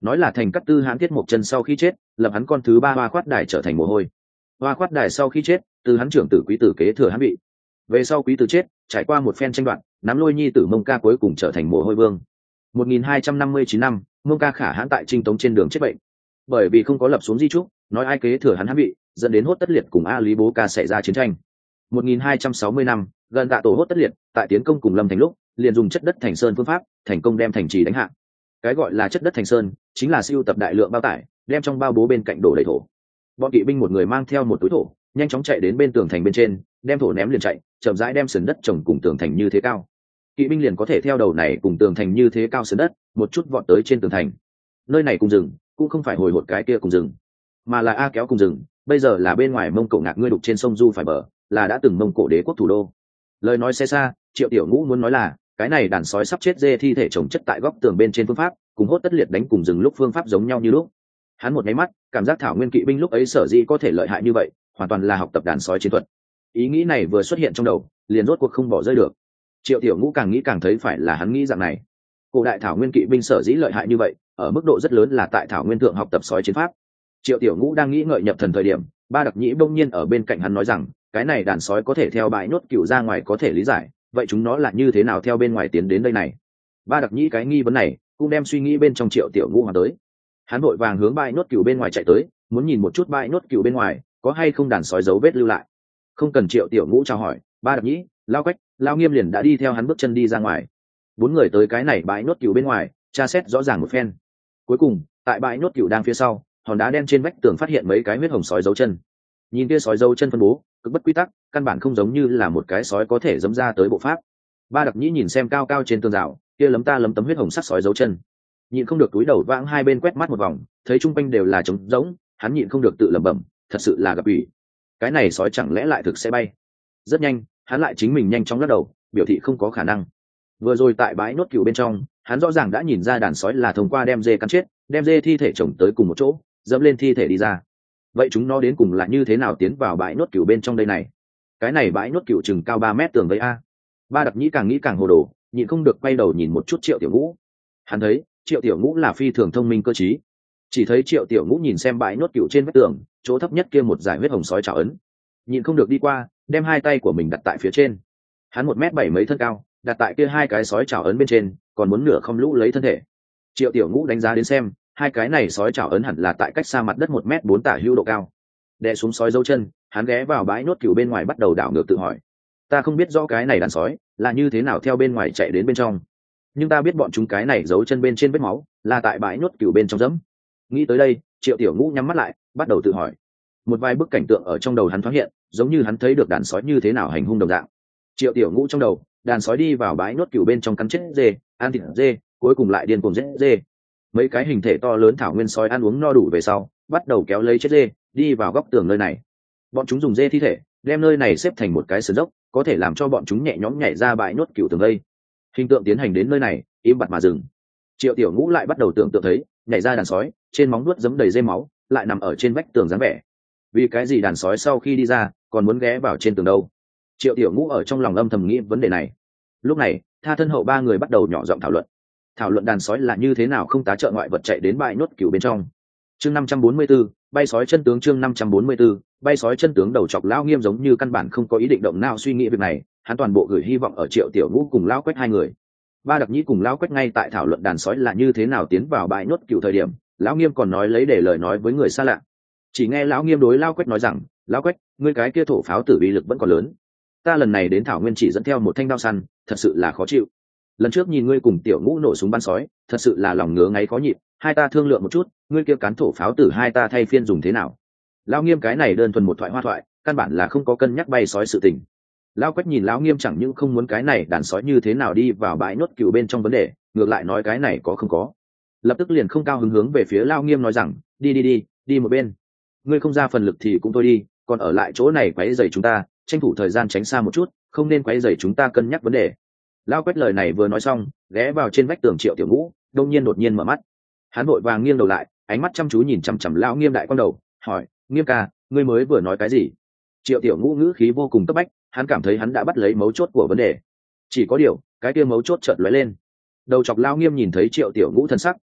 nói là thành cát tư hãn thiết một chân sau khi chết lập hắn con thứ ba hoa khoát đài trở thành mồ hôi. Hoa khoát đài sau khi chết từ hắn trưởng tử quý tử kế thừa hắn bị. Về sau quý tử chết trải qua một phen tranh đoạt, nắm lôi nhi tử Mông Ca cuối cùng trở thành mồ hôi vương. một nghìn hai trăm năm mươi chín năm, Mông Ca khả hãn tại Trinh Tống trên đường chết bệnh, bởi vì không có lập xuống di trúc nói ai kế thừa hắn hắn bị, dẫn đến Hốt Tất Liệt cùng A Lý Bố Ca xảy ra chiến tranh. một nghìn hai trăm sáu mươi năm, gần tạ tổ Hốt Tất Liệt tại tiến công cùng Lâm Thành lúc liền dùng chất đất thành sơn phương pháp thành công đem thành trì đánh hạ. Cái gọi là chất đất thành sơn chính là siêu tập đại lượng bao tải, đem trong bao bố bên cạnh đổ đầy thổ. Bọn kỵ binh một người mang theo một túi thổ, nhanh chóng chạy đến bên tường thành bên trên, đem thổ ném liền chạy, chậm rãi đem sườn đất trồng cùng tường thành như thế cao. Kỵ binh liền có thể theo đầu này cùng tường thành như thế cao sườn đất, một chút vọt tới trên tường thành. Nơi này cùng rừng, cũng không phải hồi hột cái kia cùng rừng, mà là A Kéo cùng rừng, bây giờ là bên ngoài Mông Cổ ngạc ngươi đục trên sông Du phải bờ, là đã từng Mông Cổ đế quốc thủ đô. Lời nói xe xa, Triệu Tiểu Ngũ muốn nói là, cái này đàn sói sắp chết dê thi thể chồng chất tại góc tường bên trên phương pháp, cùng Hốt Tất Liệt đánh cùng rừng lúc phương pháp giống nhau như lúc. Hắn một máy mắt cảm giác thảo nguyên kỵ binh lúc ấy sở dĩ có thể lợi hại như vậy, hoàn toàn là học tập đàn sói chiến thuật. Ý nghĩ này vừa xuất hiện trong đầu, liền rốt cuộc không bỏ rơi được. Triệu Tiểu Ngũ càng nghĩ càng thấy phải là hắn nghĩ dạng này. Cổ đại thảo nguyên kỵ binh sở dĩ lợi hại như vậy, ở mức độ rất lớn là tại thảo nguyên thượng học tập sói chiến pháp. Triệu Tiểu Ngũ đang nghĩ ngợi nhập thần thời điểm, Ba Đặc Nhĩ bỗng nhiên ở bên cạnh hắn nói rằng, cái này đàn sói có thể theo bãi nốt cựu ra ngoài có thể lý giải, vậy chúng nó là như thế nào theo bên ngoài tiến đến đây này? Ba Đặc Nhĩ cái nghi vấn này cũng đem suy nghĩ bên trong Triệu Tiểu Ngũ hòa tới. Hắn vội vàng hướng bãi nốt cựu bên ngoài chạy tới, muốn nhìn một chút bãi nốt cựu bên ngoài có hay không đàn sói dấu vết lưu lại. Không cần Triệu Tiểu Ngũ chào hỏi, Ba Đặc Nhĩ, Lao Quách, Lao Nghiêm liền đã đi theo hắn bước chân đi ra ngoài. Bốn người tới cái này bãi nốt cựu bên ngoài, tra xét rõ ràng một phen. Cuối cùng, tại bãi nốt cựu đang phía sau, hòn đá đen trên vách tường phát hiện mấy cái huyết hồng sói dấu chân. Nhìn kia sói dấu chân phân bố cực bất quy tắc, căn bản không giống như là một cái sói có thể dẫm ra tới bộ pháp. Ba Đặc Nhĩ nhìn xem cao cao trên tường rào kia lấm ta lấm tấm huyết hồng sắc sói dấu chân, nhịn không được túi đầu vãng hai bên quét mắt một vòng, thấy chung quanh đều là trống rỗng, hắn nhịn không được tự lẩm bẩm, thật sự là gặp ủy, cái này sói chẳng lẽ lại thực sẽ bay? Rất nhanh hắn lại chính mình nhanh chóng lắc đầu, biểu thị không có khả năng. Vừa rồi tại bãi nốt cừu bên trong, hắn rõ ràng đã nhìn ra đàn sói là thông qua đem dê cắn chết, đem dê thi thể chồng tới cùng một chỗ, dẫm lên thi thể đi ra. Vậy chúng nó đến cùng là như thế nào tiến vào bãi nốt cừu bên trong đây này? Cái này bãi nốt cừu chừng cao ba mét tường vây a. Ba Đặc Nhĩ càng nghĩ càng hồ đồ, nhịn không được quay đầu nhìn một chút Triệu Tiểu Ngũ. Hắn thấy Triệu Tiểu Ngũ là phi thường thông minh cơ trí, chỉ thấy Triệu Tiểu Ngũ nhìn xem bãi nốt cừu trên vách tường, chỗ thấp nhất kia một dải huyết hồng sói trảo ấn, nhịn không được đi qua, đem hai tay của mình đặt tại phía trên. Hắn một mét bảy mấy thân cao, đặt tại kia hai cái sói trảo ấn bên trên, còn muốn nửa không lũ lấy thân thể. Triệu Tiểu Ngũ đánh giá đến xem, hai cái này sói trảo ấn hẳn là tại cách xa mặt đất một mét bốn tả hữu độ cao. Đè xuống sói dấu chân, hắn ghé vào bãi nốt cừu bên ngoài bắt đầu đảo ngược tự hỏi, ta không biết rõ cái này đàn sói là như thế nào theo bên ngoài chạy đến bên trong, nhưng ta biết bọn chúng cái này giấu chân bên trên vết máu là tại bãi nốt cừu bên trong dẫm. Nghĩ tới đây, Triệu Tiểu Ngũ nhắm mắt lại, bắt đầu tự hỏi. Một vài bức cảnh tượng ở trong đầu hắn thoáng hiện, giống như hắn thấy được đàn sói như thế nào hành hung đồng dạng. Triệu Tiểu Ngũ trong đầu, đàn sói đi vào bãi nốt cừu bên trong cắn chết dê, ăn thịt dê, cuối cùng lại điên cuồng giết dê. Mấy cái hình thể to lớn thảo nguyên sói ăn uống no đủ về sau, bắt đầu kéo lấy chết dê, đi vào góc tường nơi này. Bọn chúng dùng dê thi thể đem nơi này xếp thành một cái sườn dốc, có thể làm cho bọn chúng nhẹ nhõm nhảy ra bãi nốt cừu tường đây. Hình tượng tiến hành đến nơi này, im bặt mà dừng. Triệu Tiểu Ngũ lại bắt đầu tưởng tượng thấy, nhảy ra đàn sói, trên móng vuốt giấm đầy dê máu, lại nằm ở trên vách tường dáng vẻ. Vì cái gì đàn sói sau khi đi ra, còn muốn ghé vào trên tường đâu? Triệu Tiểu Ngũ ở trong lòng âm thầm nghĩ vấn đề này. Lúc này, Tha thân hậu ba người bắt đầu nhỏ giọng thảo luận. Thảo luận đàn sói là như thế nào không tá trợ ngoại vật chạy đến bãi nốt cừu bên trong. Chương năm trăm bốn mươi 4, bay sói chân tướng chương năm trăm bốn mươi 4, bay sói chân tướng đầu chọc Lão Nghiêm giống như căn bản không có ý định động nào suy nghĩ việc này, hắn toàn bộ gửi hy vọng ở Triệu Tiểu Ngũ cùng Lão Quách hai người. Ba Đặc Nhĩ cùng Lão Quách ngay tại thảo luận đàn sói là như thế nào tiến vào bãi nốt cừu thời điểm, Lão Nghiêm còn nói lấy để lời nói với người xa lạ. Chỉ nghe Lão Nghiêm đối Lão Quách nói rằng, Lão Quách, ngươi cái kia thổ pháo tử uy lực vẫn còn lớn, ta lần này đến thảo nguyên chỉ dẫn theo một thanh đao săn, thật sự là khó chịu. Lần trước nhìn ngươi cùng Tiểu Ngũ nổ súng bắn sói, thật sự là lòng ngứa ngáy khó nhịn, hai ta thương lượng một chút, ngươi kia cán thổ pháo tử hai ta thay phiên dùng thế nào? Lão Nghiêm cái này đơn thuần một thoại hoa thoại, căn bản là không có cân nhắc bay sói sự tình. Lão Quách nhìn Lão Nghiêm chẳng những không muốn cái này đàn sói như thế nào đi vào bãi nốt cừu bên trong vấn đề, ngược lại nói cái này có không có. Lập tức liền không cao hứng hướng về phía Lão Nghiêm nói rằng, đi đi đi, đi một bên. Ngươi không ra phần lực thì cũng thôi đi, còn ở lại chỗ này quấy rầy chúng ta, tranh thủ thời gian tránh xa một chút, không nên quấy rầy chúng ta cân nhắc vấn đề. Lão Quách lời này vừa nói xong, ghé vào trên vách tường Triệu Tiểu Ngũ, đông nhiên đột nhiên mở mắt. Hắn vội vàng nghiêng đầu lại, ánh mắt chăm chú nhìn chằm chằm Lão Nghiêm đại quan đầu, hỏi, Nghiêm ca, ngươi mới vừa nói cái gì? Triệu Tiểu Ngũ ngữ khí vô cùng cấp bách, hắn cảm thấy hắn đã bắt lấy mấu chốt của vấn đề. Chỉ có điều, cái kia mấu chốt chợt lóe lên. Đầu chọc Lão Nghiêm nhìn thấy Triệu Tiểu Ngũ thân sắc,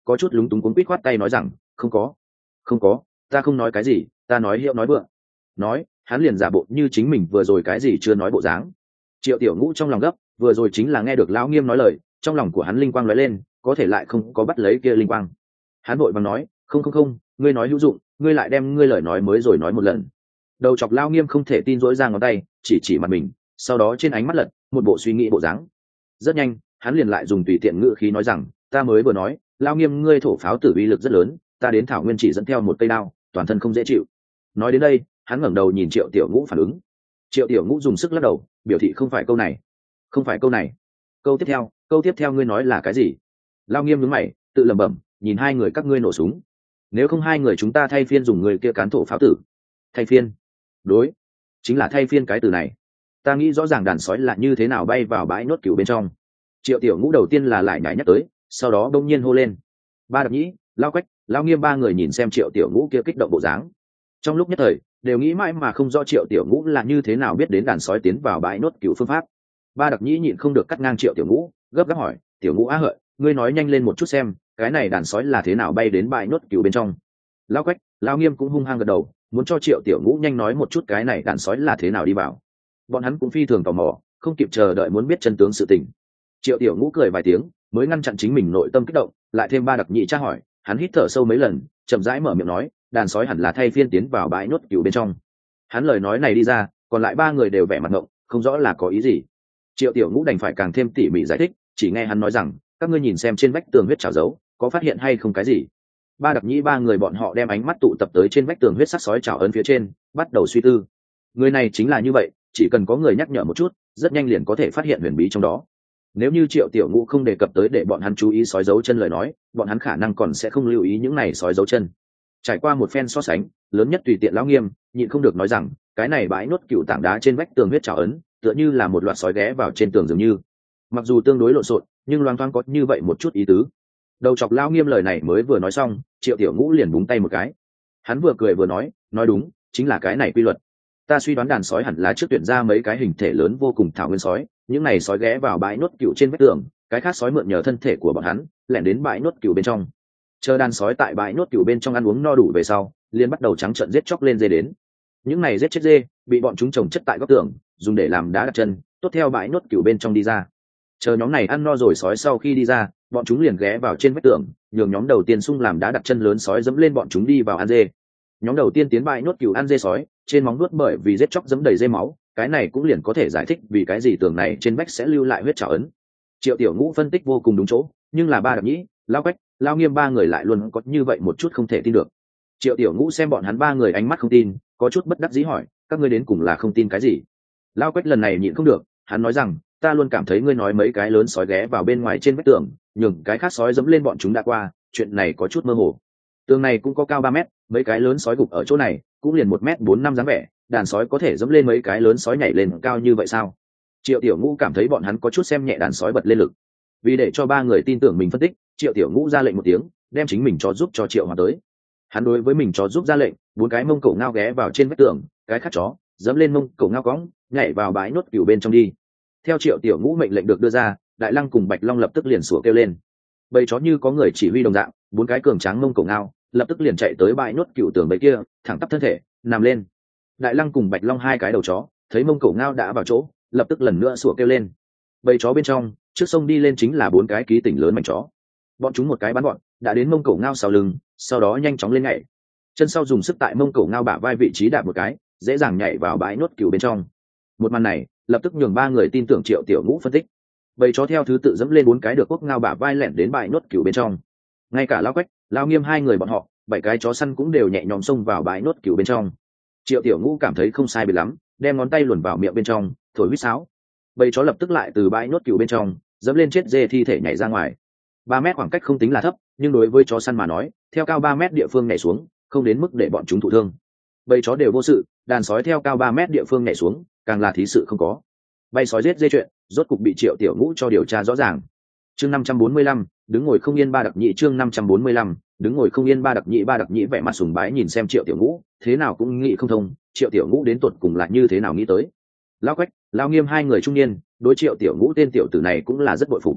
có chút lúng túng cuống quýt khoát tay nói rằng không có không có, ta không nói cái gì, ta nói hiệu nói vượng. Nói hắn liền giả bộ như chính mình vừa rồi cái gì chưa nói bộ dáng. Triệu Tiểu Ngũ trong lòng gấp, vừa rồi chính là nghe được lão Nghiêm nói lời, trong lòng của hắn linh quang lóe lên, có thể lại không có bắt lấy kia linh quang. Hắn vội vàng nói không không không, ngươi nói hữu dụng, ngươi lại đem ngươi lời nói mới rồi nói một lần. Đầu chọc lão Nghiêm không thể tin, rỗi ra ngón tay chỉ chỉ mặt mình, sau đó trên ánh mắt lật một bộ suy nghĩ bộ dáng. Rất nhanh hắn liền lại dùng tùy tiện ngữ khí nói rằng ta mới vừa nói lão Nghiêm ngươi thổ pháo tử uy lực rất lớn, ta đến thảo nguyên chỉ dẫn theo một cây đao, toàn thân không dễ chịu. Nói đến đây hắn ngẩng đầu nhìn Triệu Tiểu Ngũ phản ứng. Triệu Tiểu Ngũ dùng sức lắc đầu biểu thị không phải câu này, không phải câu này. Câu tiếp theo, câu tiếp theo ngươi nói là cái gì? Lão Nghiêm nhướng mày tự lẩm bẩm, nhìn hai người các ngươi nổ súng, nếu không hai người chúng ta thay phiên dùng người kia cán thổ pháo tử. Thay phiên? Đối, chính là thay phiên cái từ này. Ta nghĩ rõ ràng đàn sói là như thế nào bay vào bãi nốt cửu bên trong. Triệu Tiểu Ngũ đầu tiên là lại nhảy nhắc tới, sau đó đông nhiên hô lên ba đập nhĩ, Lao Quách, Lao Nghiêm ba người nhìn xem Triệu Tiểu Ngũ kia kích động bộ dáng, trong lúc nhất thời đều nghĩ mãi mà không rõ Triệu Tiểu Ngũ là như thế nào biết đến đàn sói tiến vào bãi nốt cửu phương pháp. Ba đập nhĩ nhịn không được cắt ngang Triệu Tiểu Ngũ, gấp gáp hỏi Tiểu Ngũ á hợi, ngươi nói nhanh lên một chút xem cái này đàn sói là thế nào bay đến bãi nốt cửu bên trong. Lao Quách, Lao Nghiêm cũng hung hăng gật đầu, muốn cho Triệu Tiểu Ngũ nhanh nói một chút cái này đàn sói là thế nào đi vào. Bọn hắn cũng phi thường tò mò, không kịp chờ đợi muốn biết chân tướng sự tình. Triệu Tiểu Ngũ cười vài tiếng mới ngăn chặn chính mình nội tâm kích động, lại thêm ba đặc nhị tra hỏi, hắn hít thở sâu mấy lần chậm rãi mở miệng nói đàn sói hẳn là thay phiên tiến vào bãi nốt cửu bên trong. Hắn lời nói này đi ra, còn lại ba người đều vẻ mặt ngộng, không rõ là có ý gì. Triệu Tiểu Ngũ đành phải càng thêm tỉ mỉ giải thích, chỉ nghe hắn nói rằng các ngươi nhìn xem trên vách tường huyết trào dấu có phát hiện hay không cái gì. Ba đặc nhĩ ba người bọn họ đem ánh mắt tụ tập tới trên vách tường huyết sắc sói trào ấn phía trên, bắt đầu suy tư. Người này chính là như vậy, chỉ cần có người nhắc nhở một chút rất nhanh liền có thể phát hiện huyền bí trong đó. Nếu như Triệu Tiểu Ngũ không đề cập tới để bọn hắn chú ý sói dấu chân lời nói, bọn hắn khả năng còn sẽ không lưu ý những này sói dấu chân. Trải qua một phen so sánh lớn nhất tùy tiện lão Nghiêm nhịn không được nói rằng cái này bãi nốt cựu tảng đá trên vách tường huyết trào ấn tựa như là một loạt sói ghé vào trên tường dường như, mặc dù tương đối lộn xộn nhưng loang thoáng có như vậy một chút ý tứ. Đầu chọc lão Nghiêm lời này mới vừa nói xong, Triệu Tiểu Ngũ liền búng tay một cái. Hắn vừa cười vừa nói nói đúng, chính là cái này quy luật. Ta suy đoán đàn sói hẳn là trước tuyển ra mấy cái hình thể lớn vô cùng thảo nguyên sói, những này sói ghé vào bãi nốt cựu trên vách tường, cái khác sói mượn nhờ thân thể của bọn hắn lẻn đến bãi nốt cựu bên trong. Chờ đàn sói tại bãi nốt cựu bên trong ăn uống no đủ về sau, liền bắt đầu trắng trợn giết chóc lên dê đến. Những này giết chết dê bị bọn chúng trồng chất tại góc tường, dùng để làm đá đặt chân, tốt theo bãi nốt cựu bên trong đi ra. Chờ nhóm này ăn no rồi sói sau khi đi ra, bọn chúng liền ghé vào trên vách tường, nhường nhóm đầu tiên xung làm đá đặt chân lớn sói dẫm lên bọn chúng đi vào ăn dê. Nhóm đầu tiên tiến bãi nốt cựu ăn dê sói, trên móng nuốt bởi vì giết chóc dẫm đầy dê máu, cái này cũng liền có thể giải thích vì cái gì tường này trên vách sẽ lưu lại huyết trào ấn. Triệu Tiểu Ngũ phân tích vô cùng đúng chỗ, nhưng là ba đặc nhĩ, Lao Quách, Lao Nghiêm ba người lại luôn có như vậy một chút không thể tin được. Triệu Tiểu Ngũ xem bọn hắn ba người ánh mắt không tin, có chút bất đắc dĩ hỏi các ngươi đến cùng là không tin cái gì. Lao Quách lần này nhịn không được, hắn nói rằng ta luôn cảm thấy ngươi nói mấy cái lớn sói ghé vào bên ngoài trên vách tường, nhường cái khác sói dẫm lên bọn chúng đã qua, chuyện này có chút mơ hồ. Tường này cũng có cao ba mét, mấy cái lớn sói gục ở chỗ này cũng liền một mét bốn năm dáng vẻ, đàn sói có thể dẫm lên mấy cái lớn sói nhảy lên cao như vậy sao? Triệu Tiểu Ngũ cảm thấy bọn hắn có chút xem nhẹ đàn sói bật lên lực. Vì để cho ba người tin tưởng mình phân tích, Triệu Tiểu Ngũ ra lệnh một tiếng, đem chính mình chó giúp cho Triệu Hòa tới. Hắn đối với mình chó giúp ra lệnh, bốn cái mông cổ ngao ghé vào trên vách tường, cái khác chó dẫm lên mông cổ ngao cõng, nhảy vào bãi nốt cửu bên trong đi. Theo Triệu Tiểu Ngũ mệnh lệnh được đưa ra, Đại Lăng cùng Bạch Long lập tức liền sủa kêu lên. Bầy chó như có người chỉ huy đồng dạng, bốn cái cường tráng mông cổ ngao lập tức liền chạy tới bãi nốt cửu tường bầy kia, thẳng tắp thân thể nằm lên. Đại Lăng cùng Bạch Long hai cái đầu chó thấy mông cổ ngao đã vào chỗ, lập tức lần nữa sủa kêu lên. Bầy chó bên trong trước sông đi lên chính là bốn cái ký tỉnh lớn mảnh chó, bọn chúng một cái bắn bọn đã đến mông cổ ngao sau lưng, sau đó nhanh chóng lên nhảy, chân sau dùng sức tại mông cổ ngao bả vai vị trí đạp một cái, dễ dàng nhảy vào bãi nốt cửu bên trong. Một màn này lập tức nhường ba người tin tưởng Triệu Tiểu Ngũ phân tích. Bầy chó theo thứ tự dẫm lên bốn cái được quốc ngao bả vai lẻn đến bãi nốt cửu bên trong. Ngay cả Lao Quách, Lao Nghiêm hai người bọn họ, bảy cái chó săn cũng đều nhẹ nhõm xông vào bãi nốt cửu bên trong. Triệu Tiểu Ngũ cảm thấy không sai biệt lắm, đem ngón tay luồn vào miệng bên trong, thổi huýt sáo. Bầy chó lập tức lại từ bãi nốt cửu bên trong dẫm lên chết dê thi thể nhảy ra ngoài. Ba mét khoảng cách không tính là thấp, nhưng đối với chó săn mà nói, theo cao ba mét địa phương nhảy xuống, không đến mức để bọn chúng thụ thương. Bầy chó đều vô sự, đàn sói theo cao ba mét địa phương nhảy xuống, càng là thí sự không có. Bay sói giết dê chuyện, rốt cục bị Triệu Tiểu Ngũ cho điều tra rõ ràng. Chương năm trăm bốn mươi lăm, đứng ngồi không yên ba đặc nhị chương năm trăm bốn mươi lăm, đứng ngồi không yên ba đặc nhị ba đặc nhị vẻ mặt sùng bái nhìn xem Triệu Tiểu Ngũ, thế nào cũng nghĩ không thông, Triệu Tiểu Ngũ đến tột cùng là như thế nào nghĩ tới. Lao Quách, Lao Nghiêm hai người trung niên, đối Triệu Tiểu Ngũ tên tiểu tử này cũng là rất bội phục.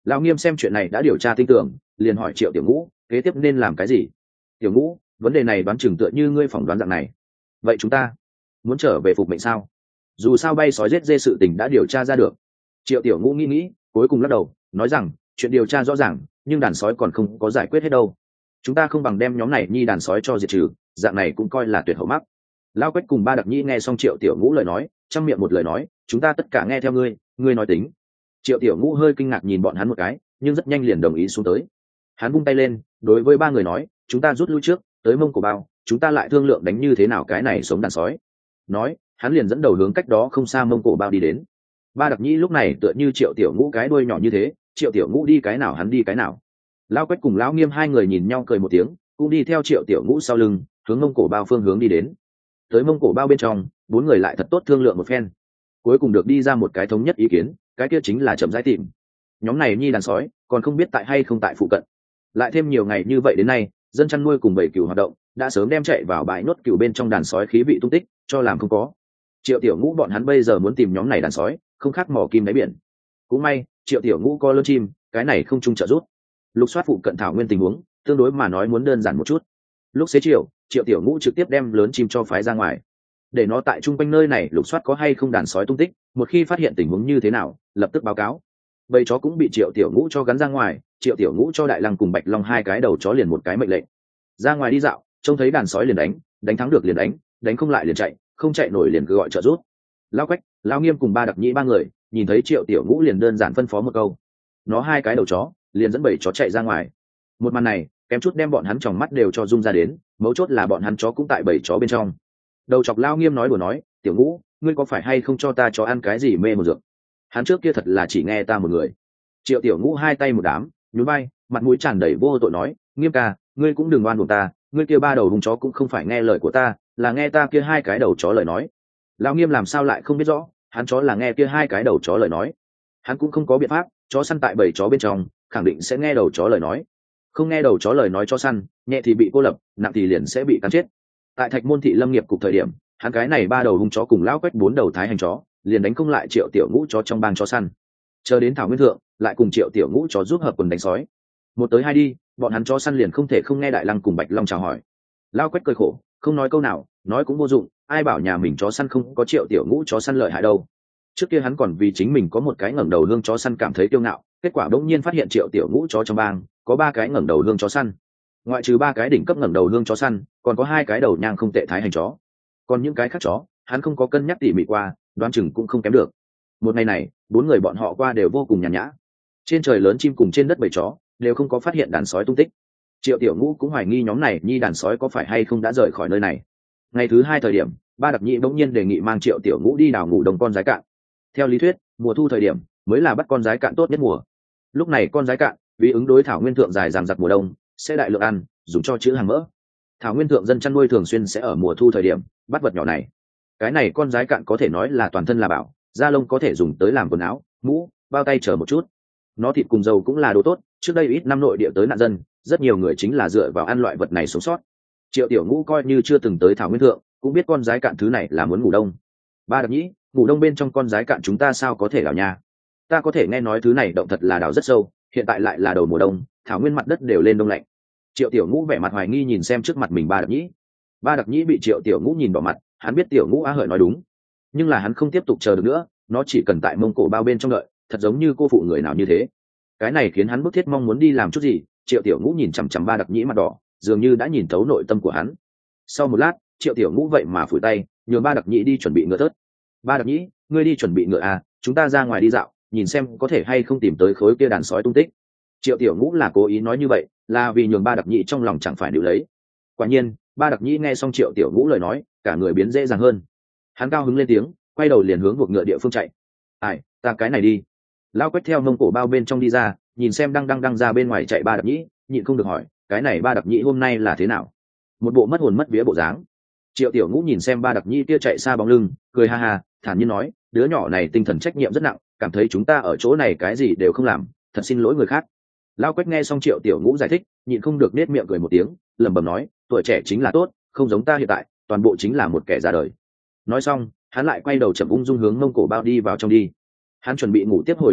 Lão Nghiêm xem chuyện này đã điều tra tin tưởng, liền hỏi Triệu Tiểu Ngũ kế tiếp nên làm cái gì. Tiểu Ngũ, vấn đề này đoán chừng tựa như ngươi phỏng đoán dạng này, vậy chúng ta muốn trở về phục mệnh sao? Dù sao bay sói giết dê sự tình đã điều tra ra được. Triệu Tiểu Ngũ nghĩ nghĩ, cuối cùng lắc đầu nói rằng chuyện điều tra rõ ràng, nhưng đàn sói còn không có giải quyết hết đâu. Chúng ta không bằng đem nhóm này nhi đàn sói cho diệt trừ, dạng này cũng coi là tuyệt hậu mắc. Lao Quách cùng Ba Đặc Nhĩ nghe xong Triệu Tiểu Ngũ lời nói, trong miệng một lời nói, chúng ta tất cả nghe theo ngươi, ngươi nói tính. Triệu Tiểu Ngũ hơi kinh ngạc nhìn bọn hắn một cái, nhưng rất nhanh liền đồng ý xuống tới. Hắn vung tay lên, đối với ba người nói, chúng ta rút lui trước, tới Mông Cổ Bao, chúng ta lại thương lượng đánh như thế nào cái này sống đàn sói. Nói, hắn liền dẫn đầu hướng cách đó không xa Mông Cổ Bao đi đến. Ba Đặc Nhĩ lúc này tựa như Triệu Tiểu Ngũ cái đuôi nhỏ như thế, Triệu Tiểu Ngũ đi cái nào hắn đi cái nào. Lao Quách cùng Lão Nghiêm hai người nhìn nhau cười một tiếng, cũng đi theo Triệu Tiểu Ngũ sau lưng, hướng Mông Cổ Bao phương hướng đi đến. Tới Mông Cổ Bao bên trong, bốn người lại thật tốt thương lượng một phen, cuối cùng được đi ra một cái thống nhất ý kiến, cái kia chính là chậm rãi tìm. Nhóm này nhi đàn sói còn không biết tại hay không tại phụ cận, lại thêm nhiều ngày như vậy đến nay, dân chăn nuôi cùng bầy cừu hoạt động đã sớm đem chạy vào bãi nốt cừu bên trong đàn sói khí vị tung tích cho làm không có. Triệu Tiểu Ngũ bọn hắn bây giờ muốn tìm nhóm này đàn sói, không khác mò kim đáy biển. Cũng may Triệu Tiểu Ngũ có lớn chim, cái này không chung trợ giúp. Lục soát phụ cận thảo nguyên tình huống, tương đối mà nói muốn đơn giản một chút. Lúc xế chiều, Triệu Tiểu Ngũ trực tiếp đem lớn chim cho phái ra ngoài, để nó tại trung quanh nơi này lục soát có hay không đàn sói tung tích, một khi phát hiện tình huống như thế nào lập tức báo cáo. Bầy chó cũng bị Triệu Tiểu Ngũ cho gắn ra ngoài, Triệu Tiểu Ngũ cho Đại Lăng cùng Bạch Long hai cái đầu chó liền một cái mệnh lệnh, ra ngoài đi dạo, trông thấy đàn sói liền đánh, đánh thắng được liền đánh, đánh không lại liền chạy, không chạy nổi liền cứ gọi trợ giúp. Lao Quách, Lao Nghiêm cùng Ba Đặc Nhĩ ba người nhìn thấy Triệu Tiểu Ngũ liền đơn giản phân phó một câu, nó hai cái đầu chó liền dẫn bầy chó chạy ra ngoài. Một màn này kém chút đem bọn hắn tròng mắt đều cho rung ra đến, mấu chốt là bọn hắn chó cũng tại bầy chó bên trong. Đầu chọc Lao Nghiêm nói đùa nói, Tiểu Ngũ, ngươi có phải hay không cho ta chó ăn cái gì mê một dược? Hắn trước kia thật là chỉ nghe ta một người. Triệu Tiểu Ngũ hai tay một đám, nhún vai, mặt mũi tràn đầy vô tội nói, Nghiêm ca, ngươi cũng đừng oan uổng ta, ngươi kia ba đầu hung chó cũng không phải nghe lời của ta, là nghe ta kia hai cái đầu chó lời nói. Lão Nghiêm làm sao lại không biết rõ, hắn chó là nghe kia hai cái đầu chó lời nói. Hắn cũng không có biện pháp, chó săn tại bầy chó bên trong, khẳng định sẽ nghe đầu chó lời nói. Không nghe đầu chó lời nói chó săn, nhẹ thì bị cô lập, nặng thì liền sẽ bị cắn chết. Tại Thạch Môn thị lâm nghiệp cục thời điểm, hắn cái này ba đầu hung chó cùng lão Quách bốn đầu thái hành chó, liền đánh không lại Triệu Tiểu Ngũ chó trong bang chó săn. Chờ đến thảo nguyên thượng, lại cùng Triệu Tiểu Ngũ chó giúp hợp quần đánh sói. Một tới hai đi, bọn hắn chó săn liền không thể không nghe Đại Lăng cùng Bạch Long chào hỏi. Lão Quách cười khổ, không nói câu nào, nói cũng vô dụng, ai bảo nhà mình chó săn không có Triệu Tiểu Ngũ chó săn lợi hại đâu. Trước kia hắn còn vì chính mình có một cái ngẩng đầu hương chó săn cảm thấy kiêu ngạo, kết quả bỗng nhiên phát hiện Triệu Tiểu Ngũ chó trong bang có ba cái ngẩng đầu hương chó săn. Ngoại trừ ba cái đỉnh cấp ngẩng đầu hương chó săn, còn có hai cái đầu nhang không tệ thái hành chó. Còn những cái khác chó, hắn không có cân nhắc tỉ mỉ qua, đoán chừng cũng không kém được. Một ngày này, bốn người bọn họ qua đều vô cùng nhàn nhã. Trên trời lớn chim cùng trên đất bầy chó đều không có phát hiện đàn sói tung tích. Triệu Tiểu Ngũ cũng hoài nghi nhóm này nhi đàn sói có phải hay không đã rời khỏi nơi này. Ngày thứ hai thời điểm, Ba Đặc Nhĩ bỗng nhiên đề nghị mang Triệu Tiểu Ngũ đi đào ngủ đồng con rái cạn. Theo lý thuyết, mùa thu thời điểm mới là bắt con rái cạn tốt nhất mùa. Lúc này con rái cạn vì ứng đối thảo nguyên thượng dài dằng dặc mùa đông, sẽ đại lượng ăn, dùng cho chữ hàng mỡ. Thảo nguyên thượng dân chăn nuôi thường xuyên sẽ ở mùa thu thời điểm bắt vật nhỏ này. Cái này con rái cạn có thể nói là toàn thân là bảo, da lông có thể dùng tới làm quần áo, mũ, bao tay chờ một chút. Nó thịt cùng dầu cũng là đồ tốt, trước đây ít năm nội địa tới nạn dân, rất nhiều người chính là dựa vào ăn loại vật này sống sót. Triệu Tiểu Ngũ coi như chưa từng tới thảo nguyên thượng, cũng biết con rái cạn thứ này là muốn ngủ đông. Ba Đặc Nhĩ, ngủ đông bên trong con rái cạn chúng ta sao có thể đào nha? Ta có thể nghe nói thứ này động thật là đào rất sâu, hiện tại lại là đầu mùa đông, thảo nguyên mặt đất đều lên đông lạnh. Triệu Tiểu Ngũ vẻ mặt hoài nghi nhìn xem trước mặt mình Ba Đặc Nhĩ. Ba Đặc Nhĩ bị Triệu Tiểu Ngũ nhìn đỏ mặt, hắn biết Tiểu Ngũ á hợi nói đúng, nhưng là hắn không tiếp tục chờ được nữa, nó chỉ cần tại Mông Cổ Bao bên trong đợi, thật giống như cô phụ người nào như thế. Cái này khiến hắn bức thiết mong muốn đi làm chút gì. Triệu Tiểu Ngũ nhìn chằm chằm Ba Đặc Nhĩ mặt đỏ, dường như đã nhìn thấu nội tâm của hắn. Sau một lát, Triệu Tiểu Ngũ vậy mà phủi tay, nhường Ba Đặc Nhĩ đi chuẩn bị ngựa tớt. Ba Đặc Nhĩ, ngươi đi chuẩn bị ngựa à, chúng ta ra ngoài đi dạo, nhìn xem có thể hay không tìm tới khối kia đàn sói tung tích. Triệu Tiểu Ngũ là cố ý nói như vậy, là vì nhường Ba Đặc Nhĩ trong lòng chẳng phải níu lấy. Quả nhiên, Ba Đặc Nhĩ nghe xong Triệu Tiểu Ngũ lời nói, cả người biến dễ dàng hơn. Hắn cao hứng lên tiếng, quay đầu liền hướng buộc ngựa địa phương chạy. Ai, ta cái này đi. Lao Quách theo Mông Cổ Bao bên trong đi ra, nhìn xem đang đang đang ra bên ngoài chạy Ba Đặc Nhĩ, nhịn không được hỏi, cái này Ba Đặc Nhĩ hôm nay là thế nào? Một bộ mất hồn mất vía bộ dáng. Triệu Tiểu Ngũ nhìn xem Ba Đặc Nhĩ kia chạy xa bóng lưng, cười ha ha, thản nhiên nói, đứa nhỏ này tinh thần trách nhiệm rất nặng, cảm thấy chúng ta ở chỗ này cái gì đều không làm, thật xin lỗi người khác. Lao Quách nghe xong Triệu Tiểu Ngũ giải thích, nhịn không được nết miệng cười một tiếng, lẩm bẩm nói, tuổi trẻ chính là tốt, không giống ta hiện tại, toàn bộ chính là một kẻ ra đời. Nói xong, hắn lại quay đầu chậm ung dung hướng Mông Cổ Bao đi vào trong đi. Hắn chuẩn bị ngủ tiếp hồi lung rác,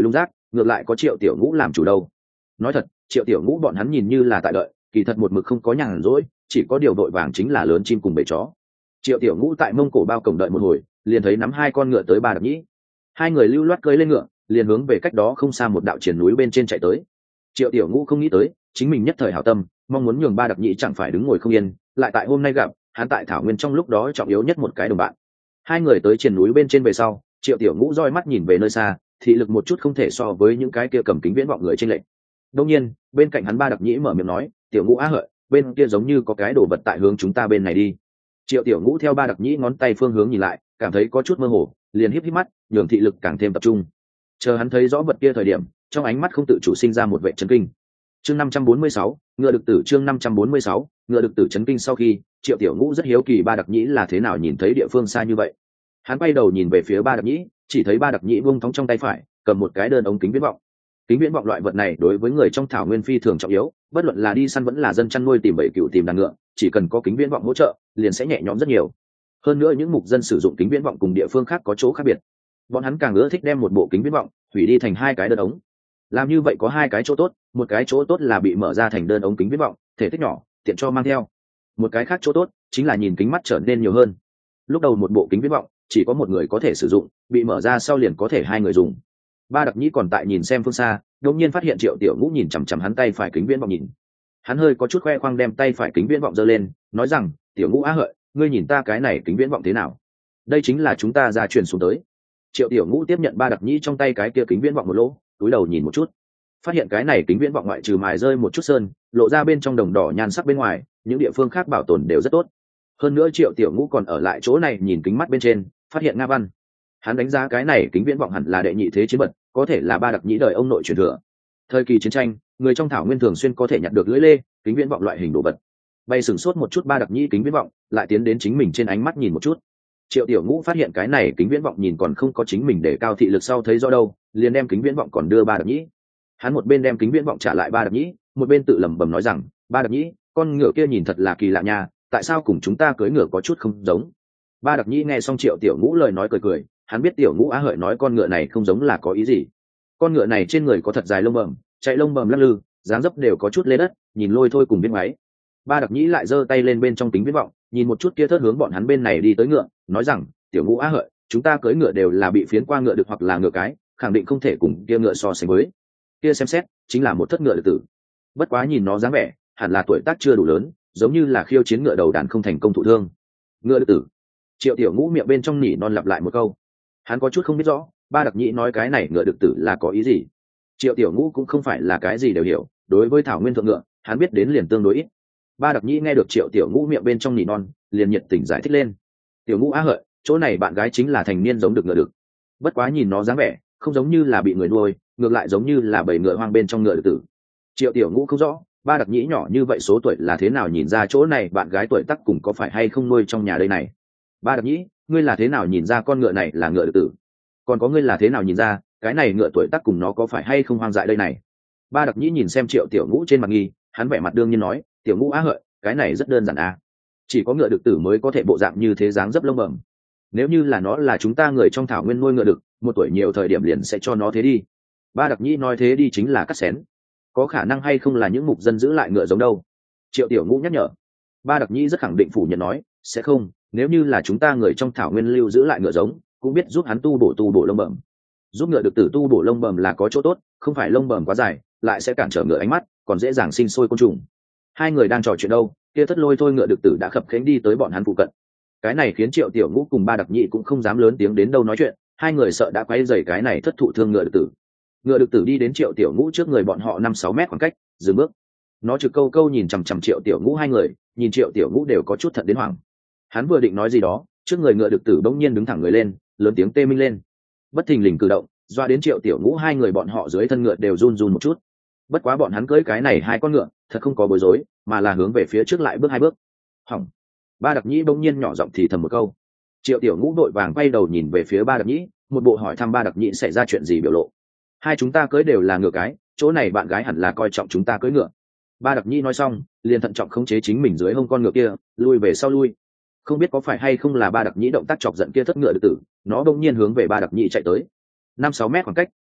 ngược lại có Triệu Tiểu Ngũ làm chủ đâu. Nói thật, Triệu Tiểu Ngũ bọn hắn nhìn như là tại đợi, kỳ thật một mực không có nhàn rỗi, chỉ có điều đội vàng chính là lớn chim cùng bầy chó. Triệu Tiểu Ngũ tại Mông Cổ bao cổng đợi một hồi, liền thấy nắm hai con ngựa tới Ba Đập Nhĩ. Hai người lưu loát cưỡi lên ngựa, liền hướng về cách đó không xa một đạo triển núi bên trên chạy tới. Triệu Tiểu Ngũ không nghĩ tới, chính mình nhất thời hảo tâm, mong muốn nhường Ba Đập Nhĩ chẳng phải đứng ngồi không yên, lại tại hôm nay gặp, hắn tại thảo nguyên trong lúc đó trọng yếu nhất một cái đồng bạn. Hai người tới triển núi bên trên về sau, Triệu Tiểu Ngũ roi mắt nhìn về nơi xa, thị lực một chút không thể so với những cái kia cầm kính viễn vọng người trên lệnh. Đương nhiên, bên cạnh hắn Ba Đập Nhĩ mở miệng nói, "Tiểu Ngũ á hợi, bên kia giống như có cái đồ vật tại hướng chúng ta bên này đi." Triệu Tiểu Ngũ theo Ba Đập Nhĩ ngón tay phương hướng nhìn lại, cảm thấy có chút mơ hồ, liền híp híp mắt, nhường thị lực càng thêm tập trung. Chờ hắn thấy rõ vật kia thời điểm, trong ánh mắt không tự chủ sinh ra một vẻ chấn kinh. Chương năm trăm bốn mươi sáu, ngựa đực tử chương năm trăm bốn mươi sáu, ngựa đực tử chấn kinh sau khi, Triệu Tiểu Ngũ rất hiếu kỳ Ba Đập Nhĩ là thế nào nhìn thấy địa phương xa như vậy. Hắn quay đầu nhìn về phía Ba Đập Nhĩ, chỉ thấy Ba Đập Nhĩ vung thóng trong tay phải, cầm một cái đơn ống kính viễn vọng. Kính viễn vọng loại vật này đối với người trong thảo nguyên phi thường trọng yếu, bất luận là đi săn vẫn là dân chăn nuôi tìm bẫy cừu tìm đàn ngựa, chỉ cần có kính viễn vọng hỗ trợ, liền sẽ nhẹ nhõm rất nhiều. Hơn nữa những mục dân sử dụng kính viễn vọng cùng địa phương khác có chỗ khác biệt. Bọn hắn càng ưa thích đem một bộ kính viễn vọng hủy đi thành hai cái đơn ống. Làm như vậy có hai cái chỗ tốt, một cái chỗ tốt là bị mở ra thành đơn ống kính viễn vọng, thể tích nhỏ, tiện cho mang theo. Một cái khác chỗ tốt chính là nhìn kính mắt trở nên nhiều hơn. Lúc đầu một bộ kính viễn vọng chỉ có một người có thể sử dụng, bị mở ra sau liền có thể hai người dùng. Ba Đập Nhĩ còn tại nhìn xem phương xa, đột nhiên phát hiện Triệu Tiểu Ngũ nhìn chằm chằm hắn tay phải kính viễn vọng nhìn. Hắn hơi có chút khoe khoang đem tay phải kính viễn vọng giơ lên, nói rằng, "Tiểu Ngũ á hợi, ngươi nhìn ta cái này kính viễn vọng thế nào? Đây chính là chúng ta gia truyền xuống tới." Triệu Tiểu Ngũ tiếp nhận Ba Đập Nhĩ trong tay cái kia kính viễn vọng một lỗ, cúi đầu nhìn một chút, phát hiện cái này kính viễn vọng ngoại trừ mài rơi một chút sơn, lộ ra bên trong đồng đỏ nhan sắc bên ngoài, những địa phương khác bảo tồn đều rất tốt. Hơn nữa Triệu Tiểu Ngũ còn ở lại chỗ này nhìn kính mắt bên trên, phát hiện nga văn. Hắn đánh giá cái này kính viễn vọng hẳn là đệ nhị thế chiến vật, có thể là Ba Đập Nhĩ đời ông nội truyền thừa. Thời kỳ chiến tranh, người trong thảo nguyên thường xuyên có thể nhặt được lưỡi lê, kính viễn vọng loại hình đồ vật. Bay sửng sốt một chút Ba Đập Nhĩ kính viễn vọng, lại tiến đến chính mình trên ánh mắt nhìn một chút. Triệu Tiểu Ngũ phát hiện cái này kính viễn vọng nhìn còn không có chính mình để cao thị lực sau thấy rõ đâu, liền đem kính viễn vọng còn đưa Ba Đập Nhĩ. Hắn một bên đem kính viễn vọng trả lại Ba Đập Nhĩ, một bên tự lẩm bẩm nói rằng, "Ba Đập Nhĩ, con ngựa kia nhìn thật là kỳ lạ nha, tại sao cùng chúng ta cưỡi ngựa có chút không giống?" Ba Đập Nhĩ nghe xong Triệu Tiểu Ngũ lời nói cười cười, hắn biết Tiểu Ngũ á hợi nói con ngựa này không giống là có ý gì. Con ngựa này trên người có thật dài lông bẩm, chạy lông bẩm lắc lư, dáng dấp đều có chút lê đất, nhìn lôi thôi cùng biết máy. Ba Đập Nhĩ lại giơ tay lên bên trong kính viễn vọng, nhìn một chút kia thớt hướng bọn hắn bên này đi tới ngựa, nói rằng, "Tiểu Ngũ á hợi, chúng ta cưỡi ngựa đều là bị phiến qua ngựa được hoặc là ngựa cái, khẳng định không thể cùng kia ngựa so sánh với. Kia xem xét, chính là một thất ngựa đực tử. Bất quá nhìn nó dáng vẻ, hẳn là tuổi tác chưa đủ lớn, giống như là khiêu chiến ngựa đầu đàn không thành công thụ thương." Ngựa đực tử. Triệu Tiểu Ngũ miệng bên trong nỉ non lặp lại một câu. Hắn có chút không biết rõ, Ba Đập Nhĩ nói cái này ngựa đực tử là có ý gì. Triệu Tiểu Ngũ cũng không phải là cái gì đều hiểu, đối với thảo nguyên thượng ngựa, hắn biết đến liền tương đối ít. Ba Đập Nhĩ nghe được Triệu Tiểu Ngũ miệng bên trong nỉ non, liền nhiệt tình giải thích lên. "Tiểu Ngũ á hợi, chỗ này bạn gái chính là thành niên giống được ngựa đực. Bất quá nhìn nó dáng vẻ, không giống như là bị người nuôi, ngược lại giống như là bầy ngựa hoang bên trong ngựa đực tử." Triệu Tiểu Ngũ không rõ, Ba Đập Nhĩ nhỏ như vậy số tuổi là thế nào nhìn ra chỗ này bạn gái tuổi tác cùng có phải hay không nuôi trong nhà đây này. "Ba Đập Nhĩ, ngươi là thế nào nhìn ra con ngựa này là ngựa đực tử? Còn có ngươi là thế nào nhìn ra cái này ngựa tuổi tác cùng nó có phải hay không hoang dại đây này?" Ba Đập Nhĩ nhìn xem Triệu Tiểu Ngũ trên mặt nghi, hắn vẻ mặt đương nhiên nói, "Tiểu Ngũ á hợi, cái này rất đơn giản à. Chỉ có ngựa đực tử mới có thể bộ dạng như thế dáng dấp lông bẩm. Nếu như là nó là chúng ta người trong thảo nguyên nuôi ngựa đực, một tuổi nhiều thời điểm liền sẽ cho nó thế đi." Ba Đập Nhĩ nói thế đi chính là cắt xén. Có khả năng hay không là những mục dân giữ lại ngựa giống đâu? Triệu Tiểu Ngũ nhắc nhở. Ba Đập Nhĩ rất khẳng định phủ nhận nói, sẽ không, nếu như là chúng ta người trong thảo nguyên lưu giữ lại ngựa giống, cũng biết giúp hắn tu bổ tu bổ lông bẩm. Giúp ngựa đực tử tu bổ lông bẩm là có chỗ tốt, không phải lông bẩm quá dài, lại sẽ cản trở ngựa ánh mắt, còn dễ dàng sinh sôi côn trùng. Hai người đang trò chuyện đâu, kia thất lôi thôi ngựa đực tử đã khập khiễng đi tới bọn hắn phụ cận. Cái này khiến Triệu Tiểu Ngũ cùng Ba Đập Nhĩ cũng không dám lớn tiếng đến đâu nói chuyện, hai người sợ đã quấy rầy cái này thất thụ thương ngựa đực tử. Ngựa đực tử đi đến Triệu Tiểu Ngũ trước người bọn họ năm sáu mét khoảng cách, dừng bước. Nó trực câu câu nhìn chằm chằm Triệu Tiểu Ngũ hai người, nhìn Triệu Tiểu Ngũ đều có chút thận đến hoảng. Hắn vừa định nói gì đó, trước người ngựa đực tử bỗng nhiên đứng thẳng người lên, lớn tiếng tê minh lên. Bất thình lình cử động, doa đến Triệu Tiểu Ngũ hai người bọn họ dưới thân ngựa đều run run một chút. Bất quá bọn hắn cưỡi cái này hai con ngựa, thật không có bối rối, mà là hướng về phía trước lại bước hai bước. Hỏng. Ba Đập Nhĩ bỗng nhiên nhỏ giọng thì thầm một câu. Triệu Tiểu Ngũ vội vàng quay đầu nhìn về phía Ba Đập Nhĩ, một bộ hỏi thăm Ba Đập Nhĩ xảy ra chuyện gì biểu lộ. Hai chúng ta cưỡi đều là ngựa cái, chỗ này bạn gái hẳn là coi trọng chúng ta cưỡi ngựa. Ba Đập Nhĩ nói xong, liền thận trọng khống chế chính mình dưới hông con ngựa kia, lui về sau lui. Không biết có phải hay không là Ba Đập Nhĩ động tác chọc giận kia thất ngựa đực tử, nó bỗng nhiên hướng về Ba Đập Nhĩ chạy tới. Năm sáu mét khoảng cách,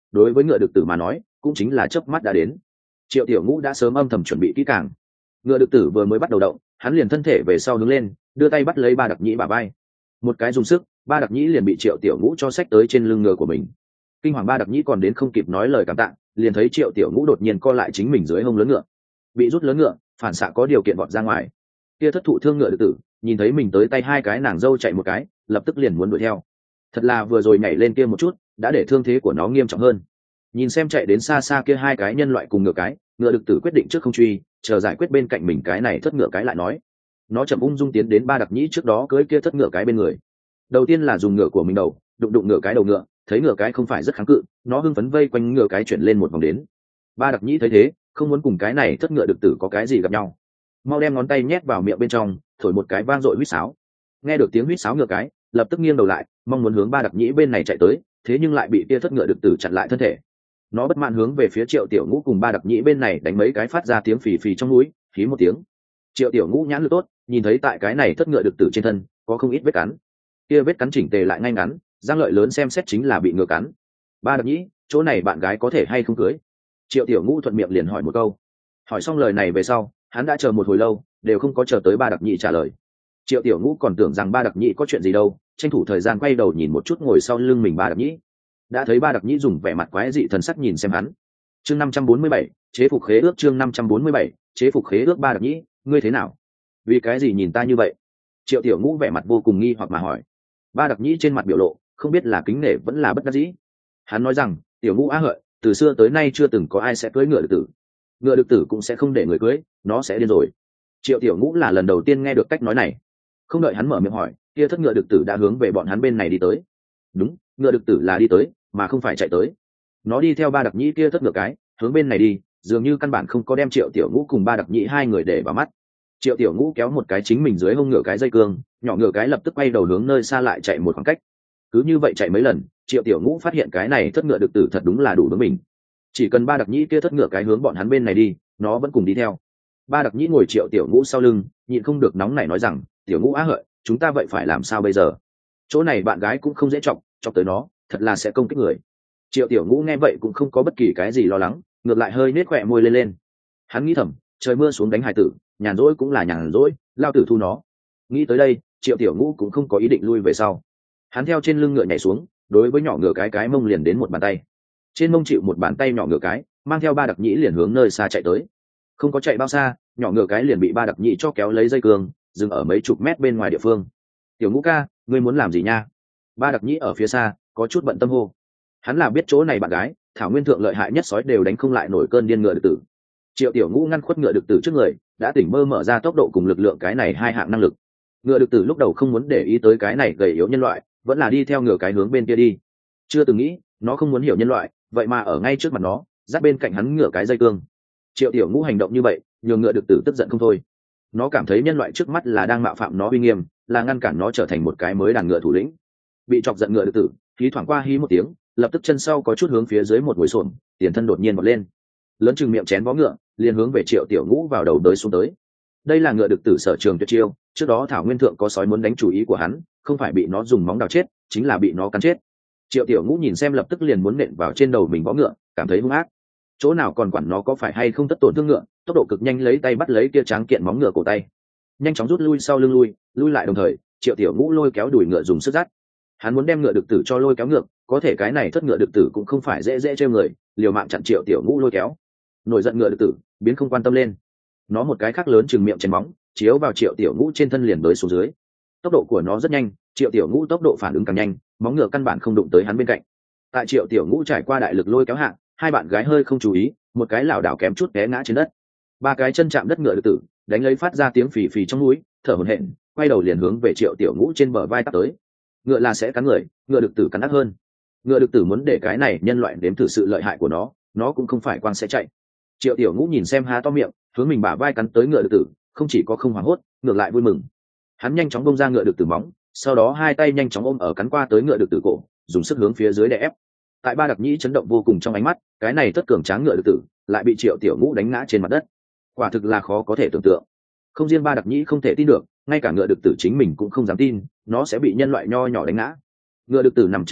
đối với ngựa đực tử mà nói cũng chính là chớp mắt đã đến. Triệu Tiểu Ngũ đã sớm âm thầm chuẩn bị kỹ càng. Ngựa đực tử vừa mới bắt đầu động, hắn liền thân thể về sau đứng lên, đưa tay bắt lấy Ba Đặc Nhĩ bả vai. Một cái dùng sức, Ba Đặc Nhĩ liền bị Triệu Tiểu Ngũ cho xách tới trên lưng ngựa của mình. Kinh hoàng Ba Đặc Nhĩ còn đến không kịp nói lời cảm tạ, liền thấy Triệu Tiểu Ngũ đột nhiên co lại chính mình dưới hông lớn ngựa, bị rút lớn ngựa, phản xạ có điều kiện vọt ra ngoài. Kia thất thụ thương ngựa đực tử, nhìn thấy mình tới tay hai cái nàng dâu chạy một cái, lập tức liền muốn đuổi theo. Thật là vừa rồi nhảy lên kia một chút, đã để thương thế của nó nghiêm trọng hơn. Nhìn xem chạy đến xa xa kia hai cái nhân loại cùng ngựa cái, ngựa đực tử quyết định trước không truy, chờ giải quyết bên cạnh mình cái này thất ngựa cái lại nói. Nó chậm ung dung tiến đến Ba Đặc Nhĩ trước đó cưỡi kia thất ngựa cái bên người. Đầu tiên là dùng ngựa của mình đầu đụng đụng ngựa cái đầu ngựa, thấy ngựa cái không phải rất kháng cự, nó hưng phấn vây quanh ngựa cái chuyển lên một vòng đến. Ba Đặc Nhĩ thấy thế, không muốn cùng cái này thất ngựa đực tử có cái gì gặp nhau, mau đem ngón tay nhét vào miệng bên trong, thổi một cái vang dội huýt sáo. Nghe được tiếng huýt sáo ngựa cái, lập tức nghiêng đầu lại, mong muốn hướng Ba Đặc Nhĩ bên này chạy tới, thế nhưng lại bị kia thất ngựa đực tử chặn lại thân thể. Nó bất mãn hướng về phía Triệu Tiểu Ngũ cùng Ba Đặc Nhĩ bên này đánh mấy cái phát ra tiếng phì phì trong núi, khí một tiếng. Triệu Tiểu Ngũ nhãn lực tốt, nhìn thấy tại cái này thất ngựa đực tử trên thân có không ít vết cắn, kia vết cắn chỉnh tề lại ngay ngắn, răng lợi lớn xem xét chính là bị ngựa cắn. Ba Đặc Nhĩ, chỗ này bạn gái có thể hay không cưới? Triệu Tiểu Ngũ thuận miệng liền hỏi một câu. Hỏi xong lời này về sau, hắn đã chờ một hồi lâu, đều không có chờ tới Ba Đặc Nhĩ trả lời. Triệu Tiểu Ngũ còn tưởng rằng Ba Đặc Nhĩ có chuyện gì đâu, tranh thủ thời gian quay đầu nhìn một chút ngồi sau lưng mình Ba Đặc Nhĩ. Đã thấy Ba Đặc Nhĩ dùng vẻ mặt quái dị thần sắc nhìn xem hắn. Chương năm trăm bốn mươi bảy, chế phục khế ước. Chương năm trăm bốn mươi bảy, chế phục khế ước. Ba Đặc Nhĩ, ngươi thế nào? Vì cái gì nhìn ta như vậy? Triệu Tiểu Ngũ vẻ mặt vô cùng nghi hoặc mà hỏi. Ba Đặc Nhĩ trên mặt biểu lộ, không biết là kính nể vẫn là bất đắc dĩ. Hắn nói rằng, Tiểu Ngũ á hợi, từ xưa tới nay chưa từng có ai sẽ cưới ngựa đực tử. Ngựa đực tử cũng sẽ không để người cưới, nó sẽ điên rồi. Triệu Tiểu Ngũ là lần đầu tiên nghe được cách nói này. Không đợi hắn mở miệng hỏi, kia thất ngựa đực tử đã hướng về bọn hắn bên này đi tới. Đúng, ngựa đực tử là đi tới, mà không phải chạy tới. Nó đi theo Ba Đặc Nhĩ kia thất ngựa cái, hướng bên này đi, dường như căn bản không có đem Triệu Tiểu Ngũ cùng Ba Đặc Nhĩ hai người để vào mắt. Triệu Tiểu Ngũ kéo một cái chính mình dưới hông ngựa cái dây cương, nhỏ ngựa cái lập tức quay đầu hướng nơi xa lại chạy một khoảng cách. Cứ như vậy chạy mấy lần, Triệu Tiểu Ngũ phát hiện cái này thất ngựa đực tử thật đúng là đủ với mình. Chỉ cần Ba Đặc Nhĩ kia thất ngựa cái hướng bọn hắn bên này đi, nó vẫn cùng đi theo. Ba Đặc Nhĩ ngồi Triệu Tiểu Ngũ sau lưng, nhịn không được nóng nảy nói rằng, Tiểu Ngũ á hợi, chúng ta vậy phải làm sao bây giờ? Chỗ này bạn gái cũng không dễ chọc, chọc tới nó, thật là sẽ công kích người. Triệu Tiểu Ngũ nghe vậy cũng không có bất kỳ cái gì lo lắng, ngược lại hơi nết khỏe môi lên lên. Hắn nghĩ thầm, trời mưa xuống đánh hải tử, nhàn rỗi cũng là nhàn rỗi, lao tử thu nó. Nghĩ tới đây, Triệu Tiểu Ngũ cũng không có ý định lui về sau. Hắn theo trên lưng ngựa nhảy xuống, đối với nhỏ ngựa cái cái mông liền đến một bàn tay. Trên mông chịu một bàn tay nhỏ ngựa cái, mang theo Ba Đặc Nhĩ liền hướng nơi xa chạy tới. Không có chạy bao xa, nhỏ ngựa cái liền bị Ba Đặc Nhĩ cho kéo lấy dây cương, dừng ở mấy chục mét bên ngoài địa phương. Tiểu Ngũ ca, ngươi muốn làm gì nha? Ba Đặc Nhĩ ở phía xa, có chút bận tâm hô. Hắn là biết chỗ này bạn gái, thảo nguyên thượng lợi hại nhất sói đều đánh không lại nổi cơn điên ngựa đực tử. Triệu Tiểu Ngũ ngăn khuất ngựa đực tử trước người, đã tỉnh mơ mở ra tốc độ cùng lực lượng cái này hai hạng năng lực. Ngựa đực tử lúc đầu không muốn để ý tới cái này gầy yếu nhân loại, vẫn là đi theo ngựa cái hướng bên kia đi. Chưa từng nghĩ, nó không muốn hiểu nhân loại, vậy mà ở ngay trước mặt nó, dắt bên cạnh hắn ngựa cái dây cương. Triệu Tiểu Ngũ hành động như vậy, nhường ngựa đực tử tức giận không thôi. Nó cảm thấy nhân loại trước mắt là đang mạo phạm nó uy nghiêm, là ngăn cản nó trở thành một cái mới đàn ngựa thủ lĩnh. Bị chọc giận ngựa đực tử, khí thoảng qua hí một tiếng, lập tức chân sau có chút hướng phía dưới một ngồi xổm, tiền thân đột nhiên vọt lên, lớn chừng miệng chén vó ngựa, liền hướng về Triệu Tiểu Ngũ vào đầu tới xuống tới. Đây là ngựa đực tử sở trường tuyệt chiêu, trước đó thảo nguyên thượng có sói muốn đánh chủ ý của hắn, không phải bị nó dùng móng đào chết, chính là bị nó cắn chết. Triệu Tiểu Ngũ nhìn xem lập tức liền muốn nện vào trên đầu mình vó ngựa, cảm thấy hung ác. Chỗ nào còn quản nó có phải hay không tất tổn thương ngựa, tốc độ cực nhanh lấy tay bắt lấy kia tráng kiện móng ngựa cổ tay, nhanh chóng rút lui sau lưng lui, lui lại đồng thời, Triệu Tiểu Ngũ lôi kéo đuổi ngựa dùng sức dắt. Hắn muốn đem ngựa đực tử cho lôi kéo ngược, có thể cái này thất ngựa đực tử cũng không phải dễ dễ trêu người, liều mạng chặn Triệu Tiểu Ngũ lôi kéo. Nổi giận ngựa đực tử, biến không quan tâm lên. Nó một cái khác lớn chừng miệng chén móng, chiếu vào Triệu Tiểu Ngũ trên thân liền tới xuống dưới. Tốc độ của nó rất nhanh, Triệu Tiểu Ngũ tốc độ phản ứng càng nhanh, móng ngựa căn bản không đụng tới hắn bên cạnh. Tại Triệu Tiểu Ngũ trải qua đại lực lôi kéo hạ, hai bạn gái hơi không chú ý, một cái lảo đảo kém chút té ngã trên đất. Ba cái chân chạm đất ngựa đực tử, đánh lấy phát ra tiếng phì phì trong núi, thở hổn hển, quay đầu liền hướng về Triệu Tiểu Ngũ trên bờ vai tắt tới. Ngựa là sẽ cắn người, ngựa đực tử cắn ác hơn. Ngựa đực tử muốn để cái này nhân loại nếm thử sự lợi hại của nó, nó cũng không phải quang sẽ chạy. Triệu Tiểu Ngũ nhìn xem há to miệng, hướng mình bả vai cắn tới ngựa đực tử, không chỉ có không hoảng hốt, ngược lại vui mừng. Hắn nhanh chóng bông ra ngựa đực tử móng, sau đó hai tay nhanh chóng ôm ở cắn qua tới ngựa đực tử cổ, dùng sức hướng phía dưới đè ép. Tại Ba Đặc Nhĩ chấn động vô cùng trong ánh mắt, cái này tất cường tráng ngựa đực tử lại bị Triệu Tiểu Ngũ đánh ngã trên mặt đất. Quả thực là khó có thể tưởng tượng. Không riêng Ba Đặc Nhĩ không thể tin được, ngay cả ngựa đực tử chính mình cũng không dám tin, nó sẽ bị nhân loại nho nhỏ đánh ngã. Ngựa đực tử nằm trên mặt đất,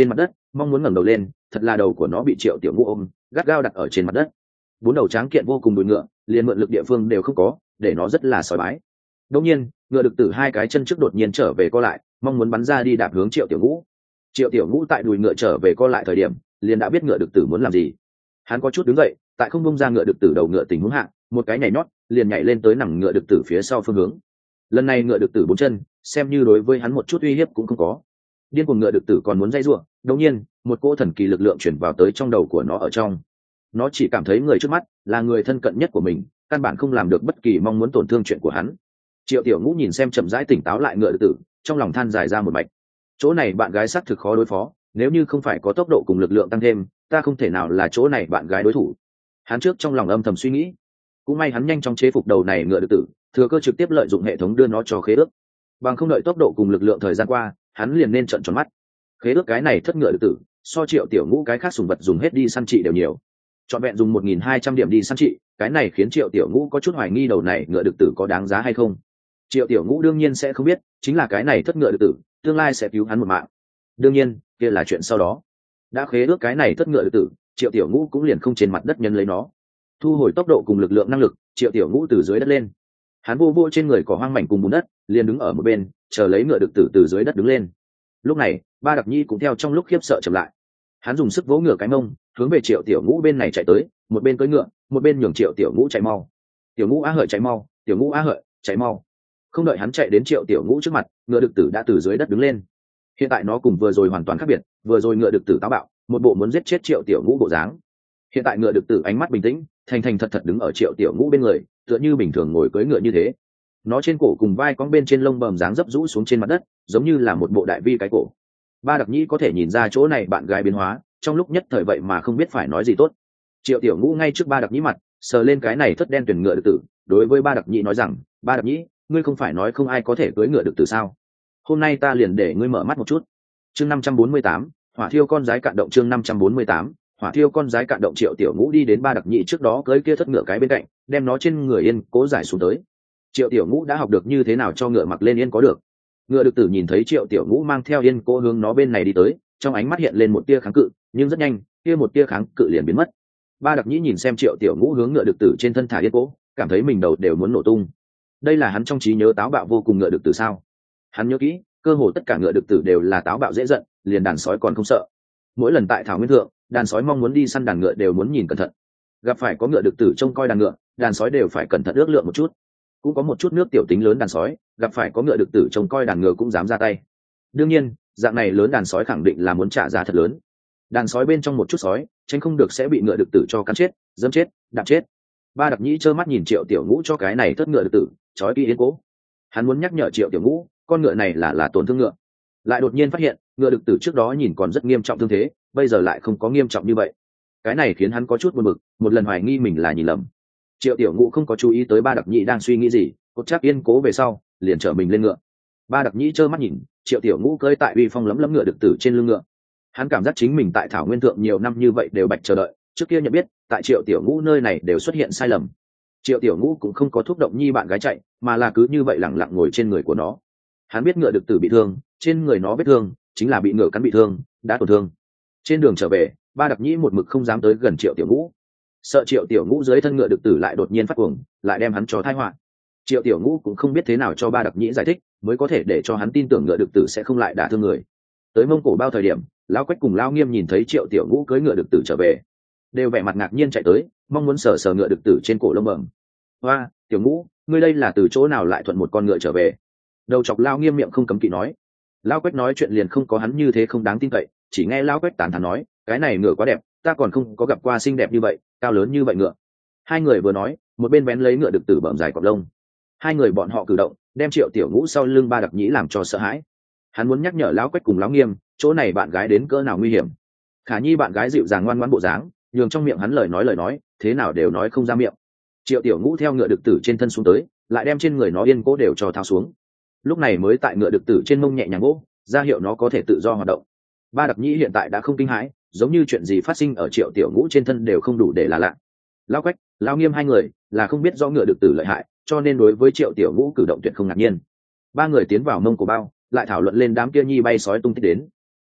mong muốn ngẩng đầu lên, thật là đầu của nó bị triệu tiểu ngũ ôm gắt gao đặt ở trên mặt đất. Bốn đầu tráng kiện vô cùng đùi ngựa liền mượn lực địa phương đều không có, để nó rất là sói bái. Đột nhiên ngựa đực tử hai cái chân trước đột nhiên trở về co lại, mong muốn bắn ra đi đạp hướng triệu tiểu ngũ. Triệu tiểu ngũ tại đùi ngựa trở về co lại thời điểm liền đã biết ngựa đực tử muốn làm gì. Hắn có chút đứng dậy, tại không bông ra ngựa đực tử đầu ngựa tình huống hạ, một cái nhảy nhót liền nhảy lên tới nằm ngựa đực tử phía sau phương hướng. Lần này ngựa đực tử bốn chân xem như đối với hắn một chút uy hiếp cũng không có. Điên cuồng ngựa đực tử còn muốn dây giụa, đột nhiên một cỗ thần kỳ lực lượng chuyển vào tới trong đầu của nó. Ở trong nó chỉ cảm thấy người trước mắt là người thân cận nhất của mình, căn bản không làm được bất kỳ mong muốn tổn thương chuyện của hắn. Triệu tiểu ngũ nhìn xem chậm rãi tỉnh táo lại ngựa đực tử, trong lòng than dài ra một mạch. Chỗ này bạn gái xác thực khó đối phó, nếu như không phải có tốc độ cùng lực lượng tăng thêm, ta không thể nào là chỗ này bạn gái đối thủ. Hắn trước trong lòng âm thầm suy nghĩ. Cũng may hắn nhanh chóng chế phục đầu này ngựa đực tử, thừa cơ trực tiếp lợi dụng hệ thống đưa nó cho khế ước. Bằng không đợi tốc độ cùng lực lượng thời gian qua, hắn liền nên trợn tròn mắt. Khế ước cái này thất ngựa đực tử, so triệu tiểu ngũ cái khác sùng vật dùng hết đi săn trị đều nhiều. Chọn vẹn dùng một nghìn hai trăm điểm đi săn trị, cái này khiến triệu tiểu ngũ có chút hoài nghi đầu này ngựa đực tử có đáng giá hay không. Triệu tiểu ngũ đương nhiên sẽ không biết, chính là cái này thất ngựa đực tử tương lai sẽ cứu hắn một mạng. Đương nhiên kia là chuyện sau đó. Đã khế ước cái này thất ngựa đực tử, triệu tiểu ngũ cũng liền không trên mặt đất nhân lấy nó. Thu hồi tốc độ cùng lực lượng năng lực, triệu tiểu ngũ từ dưới đất lên. Hắn vô vô trên người cỏ hoang mảnh cùng bùn đất, liền đứng ở một bên chờ lấy ngựa đực tử từ dưới đất đứng lên. Lúc này ba đặc nhi cũng theo trong lúc khiếp sợ chậm lại. Hắn dùng sức vỗ ngựa cái mông hướng về triệu tiểu ngũ bên này chạy tới, một bên cưỡi ngựa một bên nhường triệu tiểu ngũ chạy mau. Tiểu ngũ á hợi chạy mau, tiểu ngũ á hợi chạy mau. Không đợi hắn chạy đến triệu tiểu ngũ trước mặt, ngựa đực tử đã từ dưới đất đứng lên. Hiện tại nó cùng vừa rồi hoàn toàn khác biệt, vừa rồi ngựa đực tử táo bạo, một bộ muốn giết chết triệu tiểu ngũ bộ dáng. Hiện tại ngựa đực tử ánh mắt bình tĩnh, thành thành thật thật đứng ở triệu tiểu ngũ bên người, tựa như bình thường ngồi cưỡi ngựa như thế. Nó trên cổ cùng vai cong bên trên lông bờm dáng dấp rũ xuống trên mặt đất, giống như là một bộ đại vi cái cổ. Ba đặc nhĩ có thể nhìn ra chỗ này bạn gái biến hóa, trong lúc nhất thời vậy mà không biết phải nói gì tốt. Triệu tiểu ngũ ngay trước ba đặc nhĩ mặt sờ lên cái này thất đen tuyển ngựa đực tử, đối với ba đặc nhĩ nói rằng, ba đặc nhĩ, ngươi không phải nói không ai có thể cưỡi ngựa đực tử sao? Hôm nay ta liền để ngươi mở mắt một chút. Chương năm trăm bốn mươi tám, hỏa thiêu con rái cạn động. Chương năm trăm bốn mươi tám, hỏa thiêu con rái cạn động. Triệu tiểu ngũ đi đến ba đặc nhĩ trước đó cưỡi kia thất ngựa cái bên cạnh, đem nó trên người yên cố giải xuống tới. Triệu tiểu ngũ đã học được như thế nào cho ngựa mặc lên yên có được. Ngựa đực tử nhìn thấy triệu tiểu ngũ mang theo yên cố hướng nó bên này đi tới, trong ánh mắt hiện lên một tia kháng cự, nhưng rất nhanh kia một tia kháng cự liền biến mất. Ba đặc nhĩ nhìn xem triệu tiểu ngũ hướng ngựa đực tử trên thân thả yên cố, cảm thấy mình đầu đều muốn nổ tung. Đây là hắn trong trí nhớ táo bạo vô cùng ngựa đực tử sao? Hắn nhớ kỹ, cơ hồ tất cả ngựa đực tử đều là táo bạo dễ giận, liền đàn sói còn không sợ. Mỗi lần tại thảo nguyên thượng, đàn sói mong muốn đi săn đàn ngựa đều muốn nhìn cẩn thận. Gặp phải có ngựa đực tử trông coi đàn ngựa, đàn sói đều phải cẩn thận ước lượng một chút. Cũng có một chút nước tiểu tính lớn đàn sói, gặp phải có ngựa đực tử trông coi đàn ngựa cũng dám ra tay. Đương nhiên, dạng này lớn đàn sói khẳng định là muốn trả giá thật lớn. Đàn sói bên trong một chút sói, tránh không được sẽ bị ngựa đực tử cho cắn chết, dẫm chết, đạp chết. Ba đặc nhĩ trơ mắt nhìn triệu tiểu ngũ cho cái này thất ngựa đực tử trói kỹ yên cố. Hắn muốn nhắc nhở triệu tiểu ngũ, con ngựa này là là tổn thương ngựa. Lại đột nhiên phát hiện, ngựa đực tử trước đó nhìn còn rất nghiêm trọng thương thế, bây giờ lại không có nghiêm trọng như vậy. Cái này khiến hắn có chút buồn bực, một lần hoài nghi mình là nhìn lầm. Triệu tiểu ngũ không có chú ý tới ba đặc nhĩ đang suy nghĩ gì, cột chắc yên cố về sau liền trở mình lên ngựa. Ba đặc nhĩ trơ mắt nhìn triệu tiểu ngũ cơi tại uy phong lấm lấm ngựa đực tử trên lưng ngựa. Hắn cảm giác chính mình tại thảo nguyên thượng nhiều năm như vậy đều bạch chờ đợi, trước kia nhận biết tại triệu tiểu ngũ nơi này đều xuất hiện sai lầm. Triệu tiểu ngũ cũng không có thúc động nhi bạn gái chạy, mà là cứ như vậy lẳng lặng ngồi trên người của nó. Hắn biết ngựa đực tử bị thương, trên người nó vết thương chính là bị ngựa cắn bị thương, đã tổn thương. Trên đường trở về, ba đặc nhĩ một mực không dám tới gần triệu tiểu ngũ, sợ triệu tiểu ngũ dưới thân ngựa đực tử lại đột nhiên phát cuồng, lại đem hắn cho tai họa. Triệu tiểu ngũ cũng không biết thế nào cho ba đặc nhĩ giải thích mới có thể để cho hắn tin tưởng ngựa đực tử sẽ không lại đả thương người. Tới Mông Cổ bao thời điểm, lão quách cùng lão nghiêm nhìn thấy triệu tiểu ngũ cưỡi ngựa đực tử trở về, đều vẻ mặt ngạc nhiên chạy tới, mong muốn sờ sờ ngựa đực tử trên cổ lông bẩm. Hoa, tiểu ngũ, ngươi đây là từ chỗ nào lại thuận một con ngựa trở về? Đầu chọc lão nghiêm miệng không cấm kỵ nói. Lão quách nói chuyện liền không có hắn như thế không đáng tin cậy, chỉ nghe lão quách tán thán nói, cái này ngựa quá đẹp, ta còn không có gặp qua xinh đẹp như vậy, cao lớn như vậy ngựa. Hai người vừa nói, một bên vén lấy ngựa đực tử bẩm dài cọp lông. Hai người bọn họ cử động, đem triệu tiểu ngũ sau lưng ba đặc nhĩ làm cho sợ hãi. Hắn muốn nhắc nhở lão quách cùng lão nghiêm, chỗ này bạn gái đến cỡ nào nguy hiểm. Khả nhi bạn gái dịu dàng ngoan ngoãn bộ dáng, nhường trong miệng hắn lời nói lời nói, thế nào đều nói không ra miệng. Triệu tiểu ngũ theo ngựa đực tử trên thân xuống tới, lại đem trên người nó yên cố đều cho tháo xuống. Lúc này mới tại ngựa đực tử trên mông nhẹ nhàng gỗ, ra hiệu nó có thể tự do hoạt động. Ba đặc nhĩ hiện tại đã không kinh hãi, giống như chuyện gì phát sinh ở triệu tiểu ngũ trên thân đều không đủ để là lạ. Lão quách, lão nghiêm hai người là không biết rõ ngựa đực tử lợi hại, cho nên đối với triệu tiểu ngũ cử động tuyệt không ngạc nhiên. Ba người tiến vào Mông Cổ bao, lại thảo luận lên đám kia nhi bay sói tung tích đến.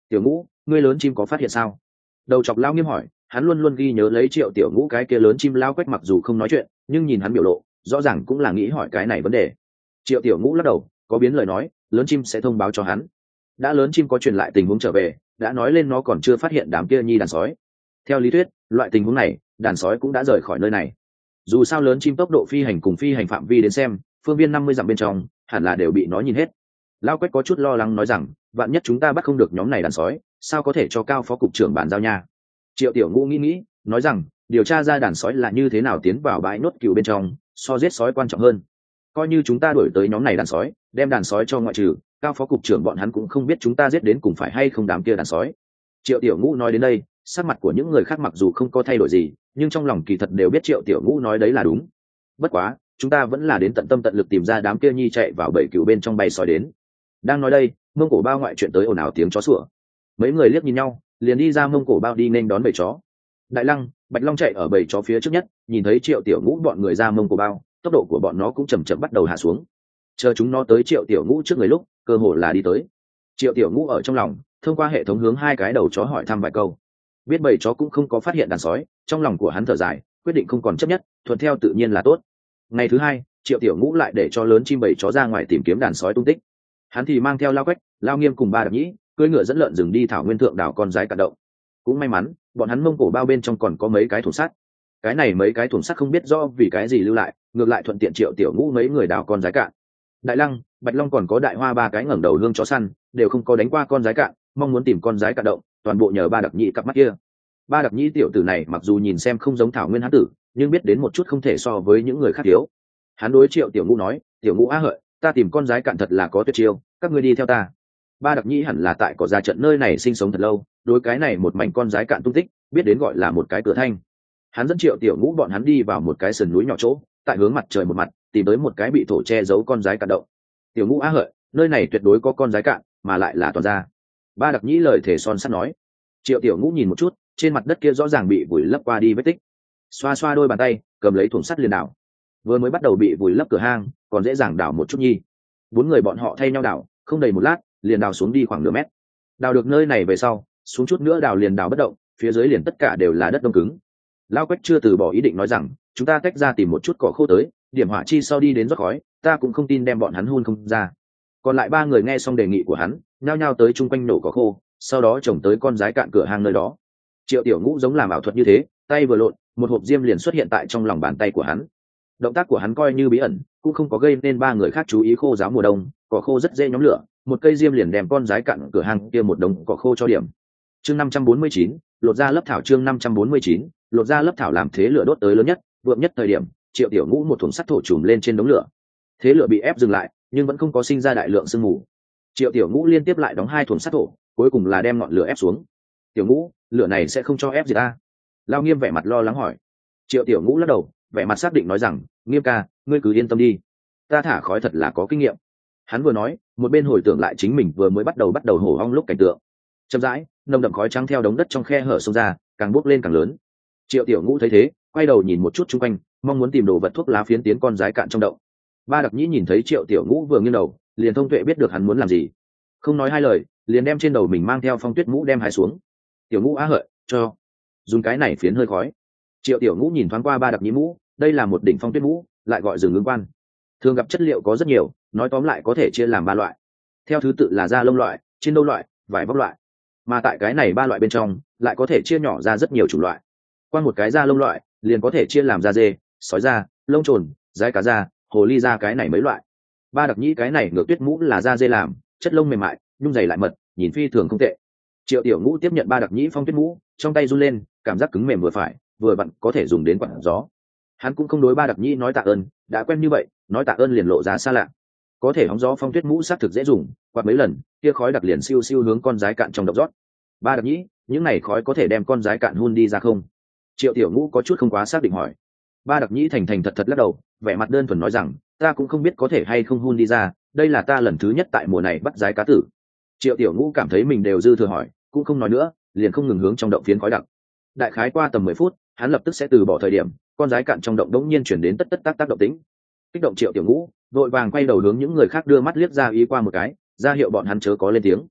Tiểu Ngũ, ngươi lớn chim có phát hiện sao? Đầu chọc lao nghiêm hỏi. Hắn luôn luôn ghi nhớ lấy Triệu Tiểu Ngũ cái kia lớn chim lao quách, mặc dù không nói chuyện nhưng nhìn hắn biểu lộ rõ ràng cũng là nghĩ hỏi cái này vấn đề. Triệu Tiểu Ngũ lắc đầu, có biến lời nói lớn chim sẽ thông báo cho hắn. Đã lớn chim có truyền lại tình huống trở về, đã nói lên nó còn chưa phát hiện đám kia nhi đàn sói. Theo lý thuyết loại tình huống này đàn sói cũng đã rời khỏi nơi này. Dù sao lớn chim tốc độ phi hành cùng phi hành phạm vi đến xem, phương viên năm mươi dặm bên trong hẳn là đều bị nó nhìn hết. Lao quách có chút lo lắng nói rằng, vạn nhất chúng ta bắt không được nhóm này đàn sói, sao có thể cho Cao phó cục trưởng bàn giao nha. Triệu Tiểu Ngũ nghĩ nghĩ nói rằng, điều tra ra đàn sói là như thế nào tiến vào bãi nốt cừu bên trong so giết sói quan trọng hơn. Coi như chúng ta đuổi tới nhóm này đàn sói, đem đàn sói cho ngoại trừ, Cao phó cục trưởng bọn hắn cũng không biết chúng ta giết đến cùng phải hay không đám kia đàn sói. Triệu Tiểu Ngũ nói đến đây, sắc mặt của những người khác mặc dù không có thay đổi gì, nhưng trong lòng kỳ thật đều biết Triệu Tiểu Ngũ nói đấy là đúng. Bất quá chúng ta vẫn là đến tận tâm tận lực tìm ra đám kia nhi chạy vào bầy cừu bên trong bay sói đến. Đang nói đây, Mông Cổ Bao ngoại chuyện tới ồn ào tiếng chó sủa. Mấy người liếc nhìn nhau, liền đi ra Mông Cổ Bao đi nên đón bầy chó. Đại Lăng, Bạch Long chạy ở bầy chó phía trước nhất, nhìn thấy Triệu Tiểu Ngũ bọn người ra Mông Cổ Bao, tốc độ của bọn nó cũng chậm chậm bắt đầu hạ xuống. Chờ chúng nó tới Triệu Tiểu Ngũ trước người lúc, cơ hội là đi tới. Triệu Tiểu Ngũ ở trong lòng, thông qua hệ thống hướng hai cái đầu chó hỏi thăm vài câu. Biết bầy chó cũng không có phát hiện đàn sói, trong lòng của hắn thở dài, quyết định không còn chấp nhất, thuận theo tự nhiên là tốt. Ngày thứ hai, Triệu Tiểu Ngũ lại để cho lớn chim bầy chó ra ngoài tìm kiếm đàn sói tung tích. Hắn thì mang theo Lao Quách, Lao Nghiêm cùng ba Đạp Nhĩ, cưỡi ngựa dẫn lợn rừng đi thảo nguyên thượng đảo con rái cạn động. Cũng may mắn, bọn hắn Mông Cổ Bao bên trong còn có mấy cái thùng sắt. Cái này mấy cái thùng sắt không biết do vì cái gì lưu lại, ngược lại thuận tiện Triệu Tiểu Ngũ mấy người đào con rái cạn. Đại Lăng, Bạch Long còn có Đại Hoa ba cái ngẩng đầu hương chó săn, đều không có đánh qua con rái cạn, mong muốn tìm con rái cạn động, toàn bộ nhờ ba Đạp Nhĩ cặp mắt kia. Ba Đạp Nhĩ tiểu tử này mặc dù nhìn xem không giống thảo nguyên hán tử, nhưng biết đến một chút không thể so với những người khác thiếu. Hắn đối Triệu Tiểu Ngũ nói, Tiểu Ngũ á hợi, ta tìm con rái cạn thật là có tuyệt chiêu, các ngươi đi theo ta. Ba Đạp Nhĩ hẳn là tại cỏ ra trận nơi này sinh sống thật lâu, đối cái này một mảnh con rái cạn tung tích biết đến gọi là một cái cửa thanh. Hắn dẫn Triệu Tiểu Ngũ bọn hắn đi vào một cái sườn núi nhỏ chỗ, tại hướng mặt trời một mặt tìm tới một cái bị thổ che giấu con rái cạn động. Tiểu Ngũ á hợi, nơi này tuyệt đối có con rái cạn, mà lại là toàn ra. Ba Đạp Nhĩ lời thể son sắt nói. Triệu Tiểu Ngũ nhìn một chút, trên mặt đất kia rõ ràng bị vùi lấp qua đi vết tích, xoa xoa đôi bàn tay, cầm lấy thùng sắt liền đảo. Vừa mới bắt đầu bị vùi lấp cửa hang, còn dễ dàng đảo một chút nhi. Bốn người bọn họ thay nhau đảo, không đầy một lát liền đào xuống đi khoảng nửa mét. Đào được nơi này về sau, xuống chút nữa đào liền đào bất động, phía dưới liền tất cả đều là đất đông cứng. Lao Quách chưa từ bỏ ý định nói rằng, chúng ta tách ra tìm một chút cỏ khô tới, điểm hỏa chi sau đi đến rót khói, ta cũng không tin đem bọn hắn hun không ra. Còn lại ba người nghe xong đề nghị của hắn, nhao nhao tới chung quanh nổ cỏ khô, sau đó trồng tới con rái cạn cửa hang nơi đó. Triệu Tiểu Ngũ giống làm ảo thuật như thế, tay vừa lộn, một hộp diêm liền xuất hiện tại trong lòng bàn tay của hắn. Động tác của hắn coi như bí ẩn, cũng không có gây nên ba người khác chú ý. Khô giáo mùa đông, cỏ khô rất dễ nhóm lửa, một cây diêm liền đem con rái cạn cửa hang kia một đống cỏ khô cho điểm. Chương năm trăm bốn mươi chín, lột ra lớp thảo. Chương năm trăm bốn mươi chín, lột ra lớp thảo. Làm thế lửa đốt tới lớn nhất, vượng nhất thời điểm, Triệu Tiểu Ngũ một thùng sắt thổ trùm lên trên đống lửa. Thế lửa bị ép dừng lại, nhưng vẫn không có sinh ra đại lượng sương mù. Triệu Tiểu Ngũ liên tiếp lại đóng hai thùng sắt thổ, cuối cùng là đem ngọn lửa ép xuống. Tiểu Ngũ, lửa này sẽ không cho ép gì ta? Lao Nghiêm vẻ mặt lo lắng hỏi. Triệu Tiểu Ngũ lắc đầu, vẻ mặt xác định nói rằng, Nghiêm ca, ngươi cứ yên tâm đi, ta thả khói thật là có kinh nghiệm. Hắn vừa nói, một bên hồi tưởng lại chính mình vừa mới bắt đầu bắt đầu hổ hong lúc cảnh tượng. Chậm rãi, nồng đậm khói trắng theo đống đất trong khe hở xông ra, càng bốc lên càng lớn. Triệu Tiểu Ngũ thấy thế, quay đầu nhìn một chút chung quanh, mong muốn tìm đồ vật thuốc lá phiến tiến con rái cạn trong động. Ba Đạp Nhĩ nhìn thấy Triệu Tiểu Ngũ vừa nghiêng đầu, liền thông tuệ biết được hắn muốn làm gì, không nói hai lời, liền đem trên đầu mình mang theo phong tuyết mũ đem hái xuống. Tiểu Ngũ á hợi, cho dùng cái này phiến hơi khói. Triệu Tiểu Ngũ nhìn thoáng qua Ba Đạp Nhĩ mũ, đây là một đỉnh phong tuyết mũ, lại gọi rừng ứng quan. Thường gặp chất liệu có rất nhiều, nói tóm lại có thể chia làm ba loại, theo thứ tự là da lông loại, trên đâu loại, vải vóc loại. Mà tại cái này ba loại bên trong, lại có thể chia nhỏ ra rất nhiều chủng loại. Qua một cái da lông loại, liền có thể chia làm da dê, sói da, lông trồn, dái cá da, hồ ly da, cái này mấy loại. Ba Đạp Nhĩ cái này ngược tuyết mũ là da dê làm, chất lông mềm mại, nhung dày lại mật, nhìn phi thường không tệ. Triệu Tiểu Ngũ tiếp nhận Ba Đạp Nhĩ phong tuyết mũ, trong tay run lên, cảm giác cứng mềm vừa phải, vừa vặn có thể dùng đến quặn gió. Hắn cũng không đối Ba Đạp Nhĩ nói tạ ơn, đã quen như vậy, nói tạ ơn liền lộ giá xa lạ. Có thể hóng gió phong tuyết mũ xác thực dễ dùng, quạt mấy lần, kia khói đặc liền siêu siêu hướng con rái cạn trong động rót. Ba Đạp Nhĩ, những này khói có thể đem con rái cạn hun đi ra không? Triệu Tiểu Ngũ có chút không quá xác định hỏi. Ba Đạp Nhĩ thành thành thật thật lắc đầu, vẻ mặt đơn thuần nói rằng, ta cũng không biết có thể hay không hun đi ra, đây là ta lần thứ nhất tại mùa này bắt rái cá tử. Triệu Tiểu Ngũ cảm thấy mình đều dư thừa hỏi, cũng không nói nữa, liền không ngừng hướng trong động phiến khói đặc. Đại khái qua tầm mười phút, hắn lập tức sẽ từ bỏ thời điểm, con rái cạn trong động đống nhiên chuyển đến tất tất tác tác động tĩnh. Kích động Triệu Tiểu Ngũ vội vàng quay đầu hướng những người khác đưa mắt liếc ra ý qua một cái, ra hiệu bọn hắn chớ có lên tiếng.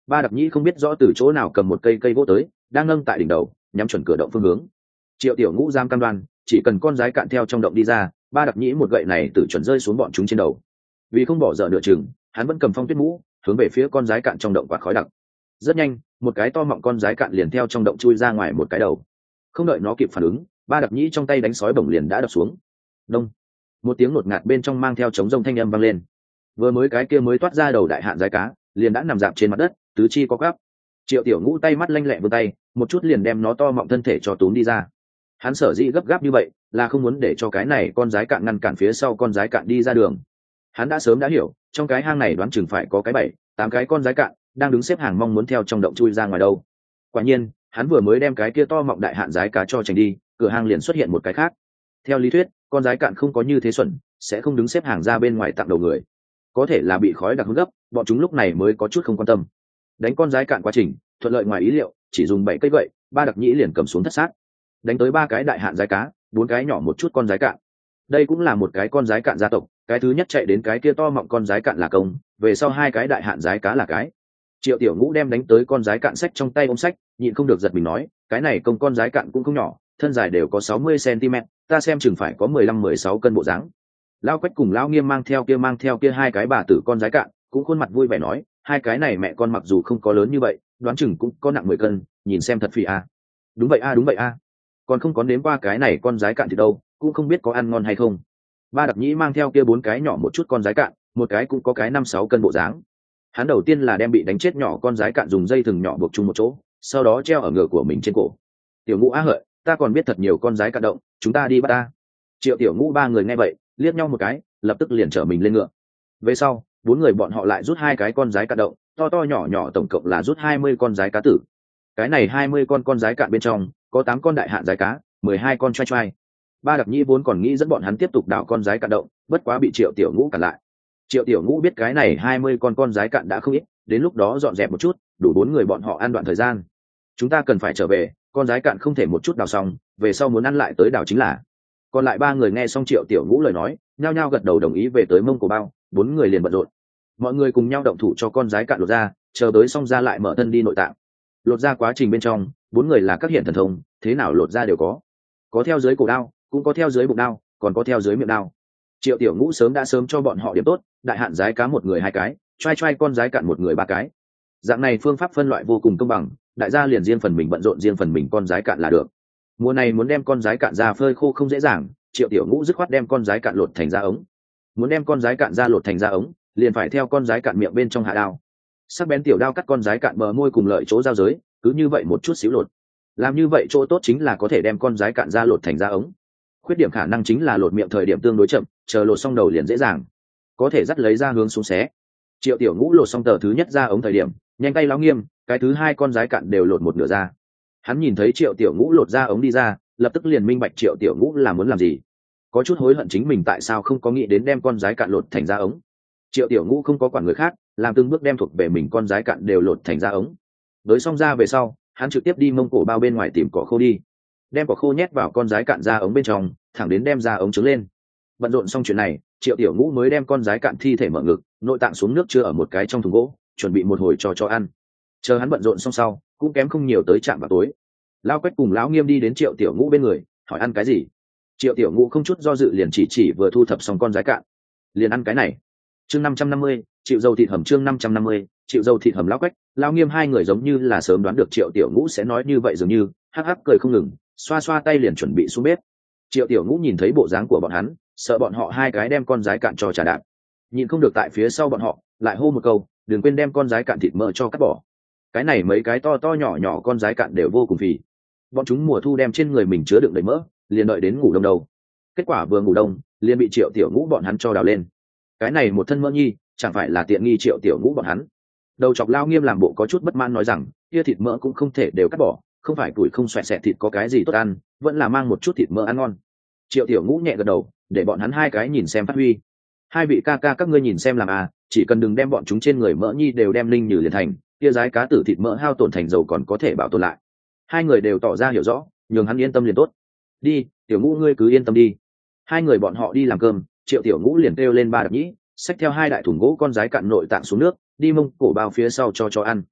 Ba Đặc Nhĩ không biết rõ từ chỗ nào cầm một cây cây gỗ tới, đang nâng tại đỉnh đầu, nhắm chuẩn cửa động phương hướng. Triệu Tiểu Ngũ giam cam đoan, chỉ cần con rái cạn theo trong động đi ra, Ba Đặc Nhĩ một gậy này tự chuẩn rơi xuống bọn chúng trên đầu. Vì không bỏ dở nửa chừng, hắn vẫn cầm phong tuyết mũ, hướng về phía con rái cạn trong động quạt khói đặc. Rất nhanh, một cái to mọng con rái cạn liền theo trong động chui ra ngoài một cái đầu. Không đợi nó kịp phản ứng, Ba Đặc Nhĩ trong tay đánh sói bổng liền đã đập xuống. Đông, một tiếng ngột ngạt bên trong mang theo trống rông thanh âm vang lên. Vừa mới cái kia mới toát ra đầu đại hạn rái cá, liền đã nằm dạp trên mặt đất, tứ chi có gắp. Triệu Tiểu Ngũ tay mắt lanh lẹ vươn tay, một chút liền đem nó to mọng thân thể cho túm đi ra. Hắn sở dĩ gấp gáp như vậy, là không muốn để cho cái này con rái cạn ngăn cản phía sau con rái cạn đi ra đường. Hắn đã sớm đã hiểu, trong cái hang này đoán chừng phải có cái bảy, tám cái con rái cạn đang đứng xếp hàng mong muốn theo trong động chui ra ngoài đâu. Quả nhiên, hắn vừa mới đem cái kia to mọng đại hạn rái cá cho tránh đi, cửa hang liền xuất hiện một cái khác. Theo lý thuyết, con rái cạn không có như thế xuẩn, sẽ không đứng xếp hàng ra bên ngoài tặng đầu người. Có thể là bị khói đặc hút gấp, bọn chúng lúc này mới có chút không quan tâm. Đánh con rái cạn quá trình thuận lợi ngoài ý liệu, chỉ dùng bảy cây gậy, Ba Đặc Nhĩ liền cầm xuống thất sát. Đánh tới ba cái đại hạn rái cá, bốn cái nhỏ một chút con rái cạn. Đây cũng là một cái con rái cạn gia tộc, cái thứ nhất chạy đến cái kia to mọng con rái cạn là công, về sau hai cái đại hạn rái cá là cái. Triệu Tiểu Ngũ đem đánh tới con rái cạn sách trong tay ôm sách, nhịn không được giật mình nói, cái này công con rái cạn cũng không nhỏ, thân dài đều có sáu mươi xăng-ti-mét, ta xem chừng phải có mười lăm mười sáu cân bộ dáng. Lão Quách cùng Lão Nghiêm mang theo kia mang theo kia hai cái bà tử con rái cạn, cũng khuôn mặt vui vẻ nói, hai cái này mẹ con mặc dù không có lớn như vậy, đoán chừng cũng có nặng mười cân, nhìn xem thật phì a. À. Đúng vậy a, à, đúng vậy a. À. Còn không có nếm qua cái này con rái cạn thì đâu, cũng không biết có ăn ngon hay không. Ba Đặc Nhĩ mang theo kia bốn cái nhỏ một chút con rái cạn, một cái cũng có cái năm sáu cân bộ dáng. Hắn đầu tiên là đem bị đánh chết nhỏ con rái cạn dùng dây thừng nhỏ buộc chung một chỗ, sau đó treo ở ngựa của mình trên cổ. Tiểu Ngũ á hợi, ta còn biết thật nhiều con rái cạn động, chúng ta đi bắt ta. Triệu Tiểu Ngũ ba người nghe vậy, liếc nhau một cái, lập tức liền chở mình lên ngựa. Về sau, bốn người bọn họ lại rút hai cái con rái cạn động, to to nhỏ nhỏ tổng cộng là rút hai mươi con rái cá tử. Cái này hai mươi con con rái cạn bên trong, có tám con đại hạn rái cá, mười hai con choai choai. Ba Đặc Nhĩ vốn còn nghĩ dẫn bọn hắn tiếp tục đào con rái cạn động, bất quá bị Triệu Tiểu Ngũ cản lại. Triệu Tiểu Ngũ biết cái này hai mươi con con rái cạn đã không ít, đến lúc đó dọn dẹp một chút, đủ bốn người bọn họ ăn đoạn thời gian. Chúng ta cần phải trở về, con rái cạn không thể một chút đào xong, về sau muốn ăn lại tới đào chính là. Còn lại ba người nghe xong Triệu Tiểu Ngũ lời nói, nhao nhao gật đầu đồng ý về tới mông cổ bao, bốn người liền bận rộn. Mọi người cùng nhau động thủ cho con rái cạn lột ra, chờ tới xong ra lại mở thân đi nội tạng. Lột ra quá trình bên trong, bốn người là các hiện thần thông, thế nào lột ra đều có. Có theo dưới cổ đao, cũng có theo dưới bụng đao, còn có theo dưới miệng đao. Triệu Tiểu Ngũ sớm đã sớm cho bọn họ điểm tốt, đại hạn rái cá một người hai cái, choai choai con rái cạn một người ba cái. Dạng này phương pháp phân loại vô cùng công bằng, đại gia liền riêng phần mình bận rộn riêng phần mình con rái cạn là được. Mùa này muốn đem con rái cạn ra phơi khô không dễ dàng, Triệu Tiểu Ngũ dứt khoát đem con rái cạn lột thành da ống. Muốn đem con rái cạn ra lột thành da ống, liền phải theo con rái cạn miệng bên trong hạ đao. Sắc bén tiểu đao cắt con rái cạn bờ môi cùng lợi chỗ giao giới, cứ như vậy một chút xíu lột. Làm như vậy chỗ tốt chính là có thể đem con rái cạn ra lột thành da ống. Khuyết điểm khả năng chính là lột miệng thời điểm tương đối chậm, chờ lột xong đầu liền dễ dàng, có thể dắt lấy ra hướng xuống xé. Triệu Tiểu Ngũ lột xong tờ thứ nhất ra ống thời điểm, nhanh tay Lão Nghiêm, cái thứ hai con rái cạn đều lột một nửa ra. Hắn nhìn thấy Triệu Tiểu Ngũ lột ra ống đi ra, lập tức liền minh bạch Triệu Tiểu Ngũ là muốn làm gì. Có chút hối hận chính mình tại sao không có nghĩ đến đem con rái cạn lột thành da ống. Triệu Tiểu Ngũ không có quản người khác, làm từng bước đem thuộc về mình con rái cạn đều lột thành da ống. Với xong ra về sau, hắn trực tiếp đi mông cổ bao bên ngoài tìm cỏ khô đi, đem cỏ khô nhét vào con rái cạn da ống bên trong, thẳng đến đem ra ống trứng lên. Bận rộn xong chuyện này, Triệu Tiểu Ngũ mới đem con rái cạn thi thể mở ngực, nội tạng xuống nước chưa ở một cái trong thùng gỗ, chuẩn bị một hồi cho cho ăn. Chờ hắn bận rộn xong sau, cũng kém không nhiều tới trạm vào tối. Lão Quách cùng Lão Nghiêm đi đến Triệu Tiểu Ngũ bên người, hỏi ăn cái gì. Triệu Tiểu Ngũ không chút do dự liền chỉ chỉ vừa thu thập xong con rái cạn. Liền ăn cái này. Chương năm trăm năm mươi, chịu dầu thịt hầm chương năm trăm năm mươi, chịu dầu thịt hầm. Lão Quách, Lão Nghiêm hai người giống như là sớm đoán được Triệu Tiểu Ngũ sẽ nói như vậy dường như, hắc hắc cười không ngừng, xoa xoa tay liền chuẩn bị xuống bếp. Triệu Tiểu Ngũ nhìn thấy bộ dáng của bọn hắn, sợ bọn họ hai cái đem con rái cạn cho trà đạp, nhìn không được tại phía sau bọn họ lại hô một câu, đừng quên đem con rái cạn thịt mỡ cho cắt bỏ. Cái này mấy cái to to nhỏ nhỏ con rái cạn đều vô cùng phì, bọn chúng mùa thu đem trên người mình chứa đựng đầy mỡ, liền đợi đến ngủ đông đầu. Kết quả vừa ngủ đông liền bị Triệu Tiểu Ngũ bọn hắn cho đào lên. Cái này một thân mỡ nhi, chẳng phải là tiện nghi Triệu Tiểu Ngũ bọn hắn. Đầu chọc Lao Nghiêm làm bộ có chút bất mãn nói rằng, kia thịt mỡ cũng không thể đều cắt bỏ, không phải tuổi không xoẹt xẹt thịt có cái gì tốt ăn, vẫn là mang một chút thịt mỡ ăn ngon. Triệu Tiểu Ngũ nhẹ gật đầu, để bọn hắn hai cái nhìn xem phát huy. Hai vị ca ca các ngươi nhìn xem làm à, chỉ cần đừng đem bọn chúng trên người mỡ nhi đều đem linh nhừ liền thành, kia rái cá tử thịt mỡ hao tổn thành dầu còn có thể bảo tồn lại. Hai người đều tỏ ra hiểu rõ, nhường hắn yên tâm liền tốt. Đi, Tiểu Ngũ ngươi cứ yên tâm đi. Hai người bọn họ đi làm cơm, Triệu Tiểu Ngũ liền kêu lên Ba Đặc Nhĩ, xách theo hai đại thùng gỗ con rái cạn nội tạng xuống nước, đi mông cổ bao phía sau cho cho ăn.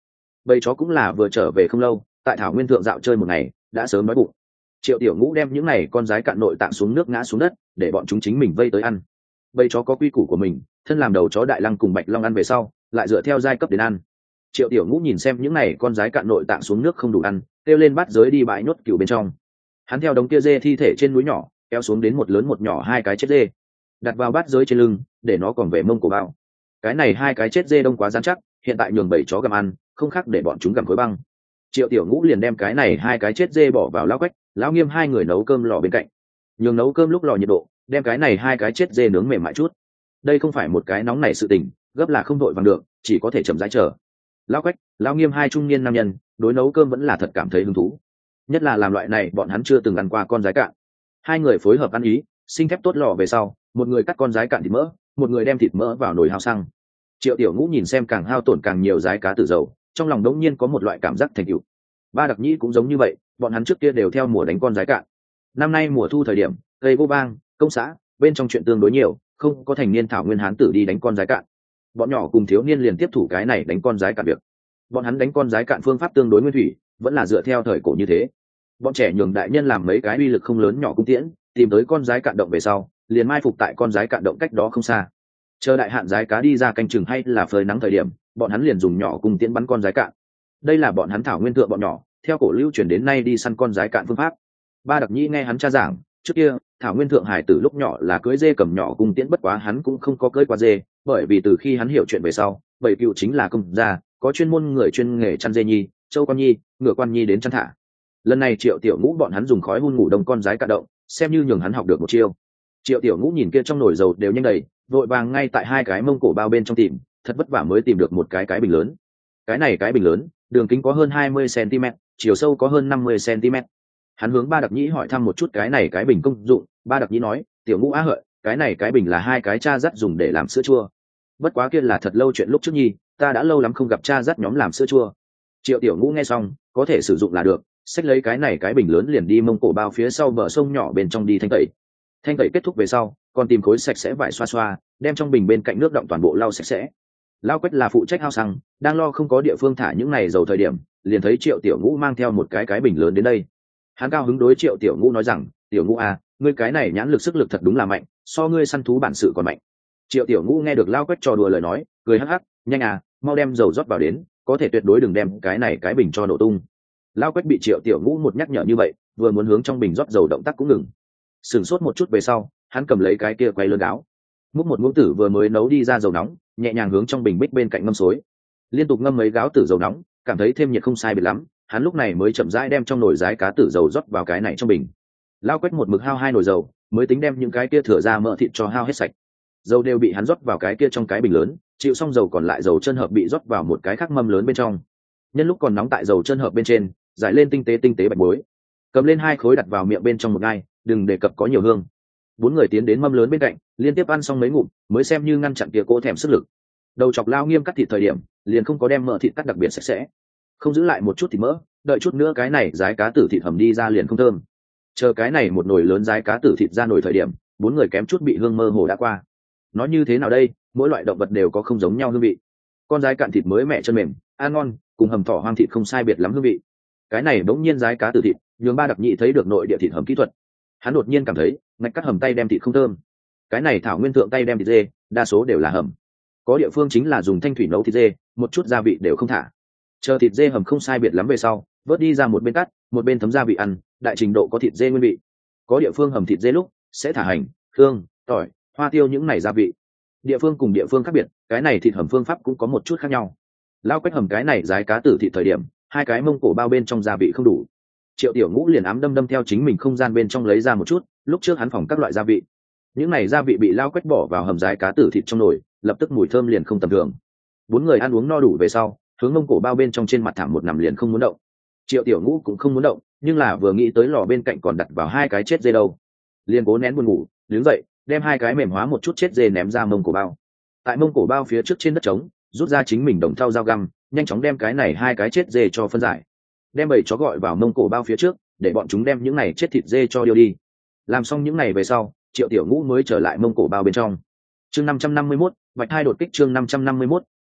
bầy chó cũng là vừa trở về không lâu, tại thảo nguyên thượng dạo chơi một ngày đã sớm đói bụng. Triệu Tiểu Ngũ đem những này con rái cạn nội tạng xuống nước ngã xuống đất để bọn chúng chính mình vây tới ăn. Bầy chó có quy củ của mình, thân làm đầu chó đại lăng cùng bạch long ăn về sau lại dựa theo giai cấp đến ăn. Triệu Tiểu Ngũ nhìn xem những này con rái cạn nội tạng xuống nước không đủ ăn, kêu lên bắt giới đi bãi nhốt cừu bên trong. Hắn theo đống kia dê thi thể trên núi nhỏ kéo xuống đến một lớn một nhỏ hai cái chết dê, đặt vào bát giới trên lưng để nó còn về mông cổ bao. Cái này hai cái chết dê đông quá dán chắc, hiện tại nhường bầy chó gặm ăn không khác để bọn chúng gặm khối băng. Triệu Tiểu Ngũ liền đem cái này hai cái chết dê bỏ vào lão quách, lão nghiêm hai người nấu cơm lò bên cạnh, nhường nấu cơm lúc lò nhiệt độ đem cái này hai cái chết dê nướng mềm mại chút. Đây không phải một cái nóng này sự tình, gấp là không đội vàng được, chỉ có thể chậm rãi chờ. Lão quách, lão nghiêm hai trung niên nam nhân đối nấu cơm vẫn là thật cảm thấy hứng thú, nhất là làm loại này bọn hắn chưa từng ăn qua con rái cạn. Hai người phối hợp ăn ý, sinh thép tốt lò về sau, một người cắt con rái cạn thịt mỡ, một người đem thịt mỡ vào nồi hao xăng. Triệu Tiểu Ngũ nhìn xem càng hao tổn càng nhiều rái cá tử dầu, trong lòng đống nhiên có một loại cảm giác thành tựu. Ba Đặc Nhĩ cũng giống như vậy, bọn hắn trước kia đều theo mùa đánh con rái cạn. Năm nay mùa thu thời điểm, cây vô bang, công xã bên trong chuyện tương đối nhiều, không có thành niên thảo nguyên hán tử đi đánh con rái cạn. Bọn nhỏ cùng thiếu niên liền tiếp thủ cái này đánh con rái cạn việc. Bọn hắn đánh con rái cạn phương pháp tương đối nguyên thủy, vẫn là dựa theo thời cổ như thế. Bọn trẻ nhường đại nhân làm mấy cái uy lực không lớn nhỏ cung tiễn, tìm tới con rái cạn động về sau, liền mai phục tại con rái cạn động cách đó không xa. Chờ đại hạn rái cá đi ra canh chừng hay là phơi nắng thời điểm, bọn hắn liền dùng nhỏ cung tiễn bắn con rái cạn. Đây là bọn hắn thảo nguyên thượng bọn nhỏ theo cổ lưu truyền đến nay đi săn con rái cạn phương pháp. Ba Đặc Nhĩ nghe hắn cha giảng, trước kia thảo nguyên thượng hải từ lúc nhỏ là cưới dê cầm nhỏ cung tiễn, bất quá hắn cũng không có cưới qua dê, bởi vì từ khi hắn hiểu chuyện về sau, bảy cựu chính là công gia, có chuyên môn người chuyên nghề chăn dê nhi, châu quan nhi, ngựa quan nhi đến chăn thả. Lần này Triệu Tiểu Ngũ bọn hắn dùng khói hun ngủ đông con rái cạn động, xem như nhường hắn học được một chiêu. Triệu Tiểu Ngũ nhìn kia trong nồi dầu đều nhanh đầy, vội vàng ngay tại hai cái mông cổ bao bên trong tìm, thật vất vả mới tìm được một cái cái bình lớn. Cái này cái bình lớn, đường kính có hơn hai mươi xăng-ti-mét, chiều sâu có hơn năm mươi xăng-ti-mét. Hắn hướng Ba Đặc Nhĩ hỏi thăm một chút cái này cái bình công dụng. Ba Đặc Nhĩ nói, Tiểu Ngũ á hợi, cái này cái bình là hai cái cha dắt dùng để làm sữa chua. Bất quá kia là thật lâu chuyện lúc trước nhi, ta đã lâu lắm không gặp cha dắt nhóm làm sữa chua. Triệu Tiểu Ngũ nghe xong, có thể sử dụng là được, xách lấy cái này cái bình lớn liền đi mông cổ bao phía sau bờ sông nhỏ bên trong đi thanh tẩy. Thanh tẩy kết thúc về sau, còn tìm khối sạch sẽ vải xoa xoa, đem trong bình bên cạnh nước động toàn bộ lau sạch sẽ. Lao Quách là phụ trách hao xăng, đang lo không có địa phương thả những này dầu thời điểm, liền thấy Triệu Tiểu Ngũ mang theo một cái cái bình lớn đến đây. Hắn cao hứng đối Triệu Tiểu Ngũ nói rằng, Tiểu Ngũ à, ngươi cái này nhãn lực sức lực thật đúng là mạnh, so ngươi săn thú bản sự còn mạnh. Triệu Tiểu Ngũ nghe được Lao Quách trò đùa lời nói, cười hắc hắc, nhanh à, mau đem dầu rót vào đến, có thể tuyệt đối đừng đem cái này cái bình cho nổ tung. Lao Quách bị Triệu Tiểu Ngũ một nhắc nhở như vậy, vừa muốn hướng trong bình rót dầu động tác cũng ngừng. Sửng sốt một chút về sau, hắn cầm lấy cái kia quay lơ gáo, múc một muỗng tử vừa mới nấu đi ra dầu nóng, nhẹ nhàng hướng trong bình bích bên cạnh ngâm xối, liên tục ngâm mấy gáo tử dầu nóng, cảm thấy thêm nhiệt không sai biệt lắm, hắn lúc này mới chậm rãi đem trong nồi rái cá tử dầu rót vào cái này trong bình. Lao Quách một mực hao hai nồi dầu, mới tính đem những cái kia thừa ra mỡ thịt cho hao hết sạch. Dầu đều bị hắn rót vào cái kia trong cái bình lớn, chịu xong dầu còn lại dầu chân hợp bị rót vào một cái khác mâm lớn bên trong. Nhân lúc còn nóng tại dầu chân hợp bên trên, giải lên tinh tế tinh tế bạch muối, cầm lên hai khối đặt vào miệng bên trong một ngai, đừng đề cập có nhiều hương. Bốn người tiến đến mâm lớn bên cạnh, liên tiếp ăn xong mấy ngụm, mới xem như ngăn chặn kia cỗ thèm sức lực. Đầu chọc Lao Nghiêm cắt thịt thời điểm, liền không có đem mỡ thịt cắt đặc biệt sạch sẽ, không giữ lại một chút thịt mỡ, đợi chút nữa cái này rái cá tử thịt hầm đi ra liền không thơm. Chờ cái này một nồi lớn rái cá tử thịt ra nồi thời điểm, bốn người kém chút bị hương mơ hồ đã qua. Nói như thế nào đây, mỗi loại động vật đều có không giống nhau hương vị. Con rái cạn thịt mới mẹ chân mềm, ăn ngon, cùng hầm thỏ hoang thịt không sai biệt lắm hương vị. Cái này bỗng nhiên rái cá tử thịt, nhường Ba Đặc Nhĩ thấy được nội địa thịt hầm kỹ thuật. Hắn đột nhiên cảm thấy, ngạch cắt hầm tay đem thịt không thơm. Cái này thảo nguyên thượng tay đem thịt dê, đa số đều là hầm. Có địa phương chính là dùng thanh thủy nấu thịt dê, một chút gia vị đều không thả. Chờ thịt dê hầm không sai biệt lắm về sau, vớt đi ra một bên cắt, một bên thấm gia vị ăn, đại trình độ có thịt dê nguyên vị. Có địa phương hầm thịt dê lúc sẽ thả hành, hương, tỏi, hoa tiêu những này gia vị. Địa phương cùng địa phương khác biệt, cái này thịt hầm phương pháp cũng có một chút khác nhau. Lao Quách hầm cái này rái cá tử thịt thời điểm, hai cái mông cổ bao bên trong gia vị không đủ. Triệu Tiểu Ngũ liền ám đâm đâm theo chính mình không gian bên trong lấy ra một chút, lúc trước hắn phòng các loại gia vị. Những này gia vị bị Lao Quách bỏ vào hầm rái cá tử thịt trong nồi, lập tức mùi thơm liền không tầm thường. Bốn người ăn uống no đủ về sau, hướng mông cổ bao bên trong trên mặt thảm một nằm liền không muốn động. Triệu Tiểu Ngũ cũng không muốn động, nhưng là vừa nghĩ tới lò bên cạnh còn đặt vào hai cái chết dê đâu, liền cố nén buồn ngủ, đứng dậy, đem hai cái mềm hóa một chút chết dê ném ra mông cổ bao. Tại mông cổ bao phía trước trên đất trống, rút ra chính mình đồng thau dao găm, nhanh chóng đem cái này hai cái chết dê cho phân giải, đem bầy chó gọi vào mông cổ bao phía trước, để bọn chúng đem những này chết thịt dê cho điêu đi. Làm xong những này về sau, Triệu Tiểu Ngũ mới trở lại mông cổ bao bên trong. Chương năm trăm năm mươi mốt, vạch hai đột kích chương năm trăm năm mươi mốt,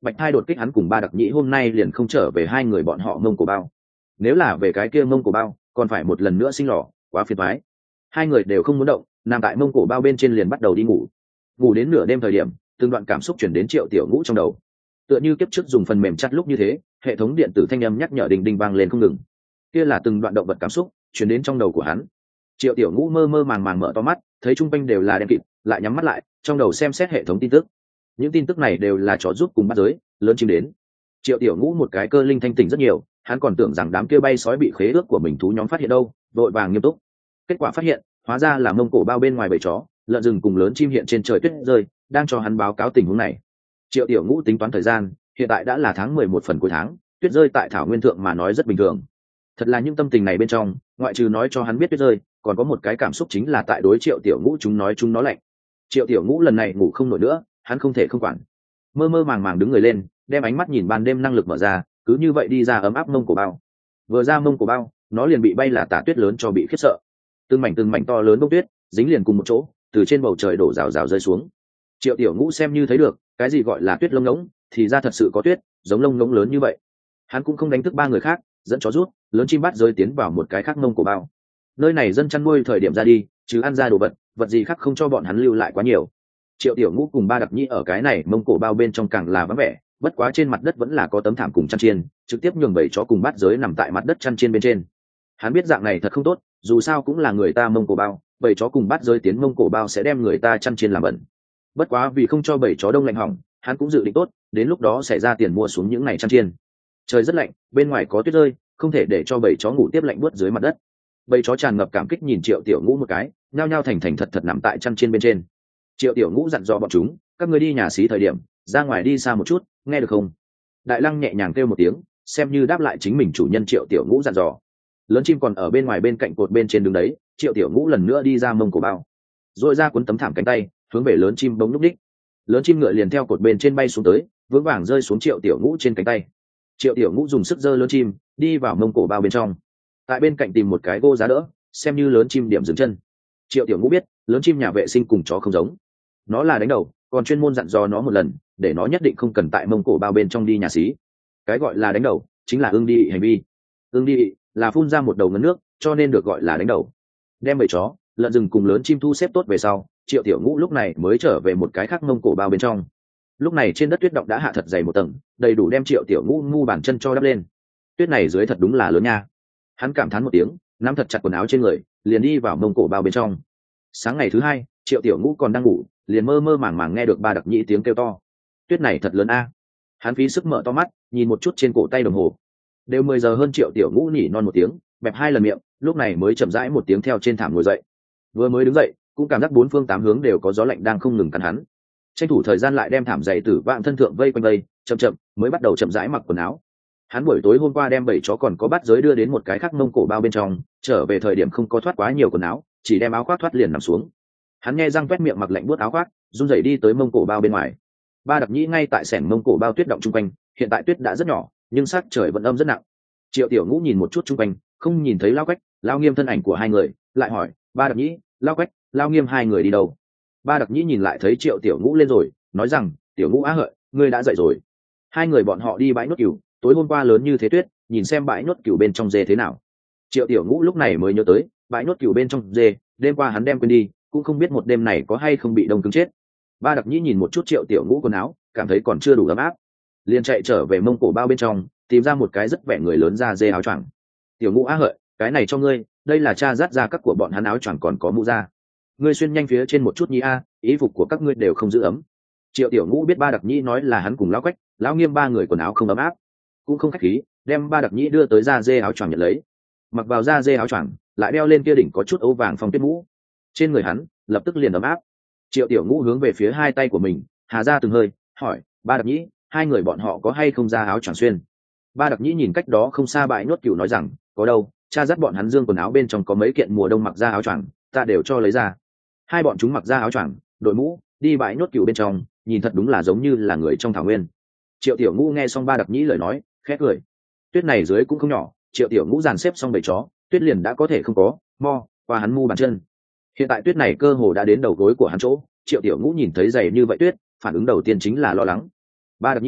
bạch thai đột kích hắn cùng ba đặc nhĩ hôm nay liền không trở về hai người bọn họ mông cổ bao. Nếu là về cái kia mông cổ bao còn phải một lần nữa sinh lò, quá phiền toái. Hai người đều không muốn động, nằm tại mông cổ bao bên trên liền bắt đầu đi ngủ. Ngủ đến nửa đêm thời điểm, từng đoạn cảm xúc chuyển đến Triệu Tiểu Ngũ trong đầu, tựa như kiếp trước dùng phần mềm chắt lúc như thế, hệ thống điện tử thanh âm nhắc nhở đình đình vang lên không ngừng. Kia là từng đoạn động vật cảm xúc chuyển đến trong đầu của hắn. Triệu Tiểu Ngũ mơ mơ màng màng mở to mắt, thấy chung quanh đều là đen kịt, lại nhắm mắt lại, trong đầu xem xét hệ thống tin tức. Những tin tức này đều là chó giúp cùng bắt giới lớn chim đến. Triệu Tiểu Ngũ một cái cơ linh thanh tỉnh rất nhiều, hắn còn tưởng rằng đám kia bay sói bị khế ước của mình thú nhóm phát hiện đâu, vội vàng nghiêm túc. Kết quả phát hiện, hóa ra là mông cổ bao bên ngoài bầy chó, lợn rừng cùng lớn chim hiện trên trời tuyết rơi, đang cho hắn báo cáo tình huống này. Triệu Tiểu Ngũ tính toán thời gian, hiện tại đã là tháng mười một phần cuối tháng, tuyết rơi tại thảo nguyên thượng mà nói rất bình thường. Thật là những tâm tình này bên trong, ngoại trừ nói cho hắn biết tuyết rơi, còn có một cái cảm xúc chính là tại đối Triệu Tiểu Ngũ chúng nói chúng nó lạnh. Triệu Tiểu Ngũ lần này ngủ không nổi nữa, hắn không thể không quản. Mơ mơ màng màng đứng người lên, đem ánh mắt nhìn ban đêm năng lực mở ra, cứ như vậy đi ra ấm áp mông cổ bao. Vừa ra mông cổ bao, nó liền bị bay là tả tuyết lớn cho bị khiếp sợ. Từng mảnh từng mảnh to lớn bông tuyết dính liền cùng một chỗ, từ trên bầu trời đổ rào rào rơi xuống. Triệu Tiểu Ngũ xem như thấy được, cái gì gọi là tuyết lông ngỗng, thì ra thật sự có tuyết giống lông ngỗng lớn như vậy. Hắn cũng không đánh thức ba người khác, dẫn chó rút lớn chim bắt rơi tiến vào một cái khác mông cổ bao. Nơi này dân chăn nuôi thời điểm ra đi, chứ ăn ra đồ vật, vật gì khác không cho bọn hắn lưu lại quá nhiều. Triệu Tiểu Ngũ cùng ba đặc nhĩ ở cái này mông cổ bao bên trong càng là vắng vẻ, bất quá trên mặt đất vẫn là có tấm thảm cùng chăn chiên, trực tiếp nhường bầy chó cùng bát giới nằm tại mặt đất chăn chiên bên trên. Hắn biết dạng này thật không tốt, dù sao cũng là người ta mông cổ bao, bầy chó cùng bát giới tiến mông cổ bao sẽ đem người ta chăn chiên làm bẩn. Bất quá vì không cho bầy chó đông lạnh hỏng, hắn cũng dự định tốt, đến lúc đó sẽ ra tiền mua xuống những này chăn chiên. Trời rất lạnh, bên ngoài có tuyết rơi, không thể để cho bầy chó ngủ tiếp lạnh buốt dưới mặt đất. Bầy chó tràn ngập cảm kích nhìn Triệu Tiểu Ngũ một cái, nhao nhao thành thành thật thật nằm tại chăn chiên bên trên. Triệu Tiểu Ngũ dặn dò bọn chúng, các người đi nhà xí thời điểm, ra ngoài đi xa một chút, nghe được không? Đại Lăng nhẹ nhàng kêu một tiếng, xem như đáp lại chính mình chủ nhân Triệu Tiểu Ngũ dặn dò. Lớn chim còn ở bên ngoài bên cạnh cột bên trên đứng đấy, Triệu Tiểu Ngũ lần nữa đi ra mông cổ bao, rồi ra cuốn tấm thảm cánh tay, hướng về lớn chim bỗng lúc đích. Lớn chim ngựa liền theo cột bên trên bay xuống tới, vững vàng rơi xuống Triệu Tiểu Ngũ trên cánh tay. Triệu Tiểu Ngũ dùng sức giơ lớn chim, đi vào mông cổ bao bên trong. Tại bên cạnh tìm một cái gô giá đỡ, xem như lớn chim điểm dừng chân. Triệu Tiểu Ngũ biết, lớn chim nhà vệ sinh cùng chó không giống. Nó là đánh đầu, còn chuyên môn dặn dò nó một lần, để nó nhất định không cần tại mông cổ bao bên trong đi nhà xí. Cái gọi là đánh đầu, chính là ương đi hành vi. Ương đi là phun ra một đầu ngấn nước, cho nên được gọi là đánh đầu. Đem bầy chó, lợn rừng cùng lớn chim thu xếp tốt về sau, Triệu Tiểu Ngũ lúc này mới trở về một cái khác mông cổ bao bên trong. Lúc này trên đất tuyết động đã hạ thật dày một tầng, đầy đủ đem Triệu Tiểu Ngũ ngu bàn chân cho đắp lên. Tuyết này dưới thật đúng là lớn nha. Hắn cảm thán một tiếng, nắm thật chặt quần áo trên người, liền đi vào mông cổ bao bên trong. Sáng ngày thứ hai, Triệu Tiểu Ngũ còn đang ngủ, liền mơ mơ màng màng nghe được ba đặc nhĩ tiếng kêu to. Tuyết này thật lớn a. Hắn phí sức mở to mắt, nhìn một chút trên cổ tay đồng hồ. Đều mười giờ hơn. Triệu Tiểu Ngũ nhỉ non một tiếng, bẹp hai lần miệng, lúc này mới chậm rãi một tiếng theo trên thảm ngồi dậy. Vừa mới đứng dậy, cũng cảm giác bốn phương tám hướng đều có gió lạnh đang không ngừng cắn hắn. Tranh thủ thời gian lại đem thảm dày tử vạn thân thượng vây quanh vây, chậm chậm mới bắt đầu chậm rãi mặc quần áo. Hắn buổi tối hôm qua đem bảy chó còn có bát giới đưa đến một cái khác mông cổ bao bên trong, trở về thời điểm không có thoát quá nhiều quần áo, chỉ đem áo khoác thoát liền nằm xuống. Hắn nghe răng quét miệng mặc lạnh buốt áo khoác, run rẩy đi tới mông cổ bao bên ngoài. Ba đặc nhĩ ngay tại sảnh mông cổ bao tuyết động chung quanh, hiện tại tuyết đã rất nhỏ, nhưng sắc trời vẫn âm rất nặng. Triệu Tiểu Ngũ nhìn một chút chung quanh, không nhìn thấy Lao Quách, Lao Nghiêm thân ảnh của hai người, lại hỏi, ba đặc nhĩ, Lao Quách, Lao Nghiêm hai người đi đâu? Ba đặc nhĩ nhìn lại thấy Triệu Tiểu Ngũ lên rồi, nói rằng, Tiểu Ngũ á hợi, ngươi đã dậy rồi. Hai người bọn họ đi bãi nốt cừu, tối hôm qua lớn như thế tuyết, nhìn xem bãi nốt cừu bên trong dê thế nào. Triệu Tiểu Ngũ lúc này mới nhớ tới, bãi nốt cừu bên trong dê, đêm qua hắn đem quên đi, cũng không biết một đêm này có hay không bị đông cứng chết. Ba đặc nhĩ nhìn một chút Triệu Tiểu Ngũ quần áo, cảm thấy còn chưa đủ ấm áp, liền chạy trở về mông cổ bao bên trong, tìm ra một cái rất vẻ người lớn da dê áo choàng. Tiểu Ngũ á hợi, cái này cho ngươi, đây là cha dắt ra các của bọn hắn áo choàng còn có mũ da. Ngươi xuyên nhanh phía trên một chút nhi a, ý phục của các ngươi đều không giữ ấm. Triệu Tiểu Ngũ biết ba đặc nhĩ nói là hắn cùng Lão Quách, Lão Nghiêm ba người quần áo không ấm áp, cũng không khách khí, đem ba đặc nhĩ đưa tới da dê áo choàng nhận lấy. Mặc vào da dê áo choàng, lại đeo lên kia đỉnh có chút ấu vàng phong tuyết mũ. Trên người hắn lập tức liền ấm áp. Triệu Tiểu Ngũ hướng về phía hai tay của mình, hà ra từng hơi, hỏi, ba đặc nhĩ, hai người bọn họ có hay không ra áo choàng xuyên? Ba đặc nhĩ nhìn cách đó không xa bãi nốt cừu nói rằng, có đâu, cha dắt bọn hắn dương quần áo bên trong có mấy kiện mùa đông mặc ra áo choàng, ta đều cho lấy ra. Hai bọn chúng mặc ra áo choàng, đội mũ, đi bãi nốt cừu bên trong, nhìn thật đúng là giống như là người trong thảo nguyên. Triệu Tiểu Ngũ nghe xong ba đặc nhĩ lời nói, khẽ cười. Tuyết này dưới cũng không nhỏ, Triệu Tiểu Ngũ dàn xếp xong bầy chó, tuyết liền đã có thể không có, mo, qua hắn mu bàn chân. Hiện tại tuyết này cơ hồ đã đến đầu gối của hắn chỗ, Triệu Tiểu Ngũ nhìn thấy dày như vậy tuyết, phản ứng đầu tiên chính là lo lắng. Ba đặc nhĩ,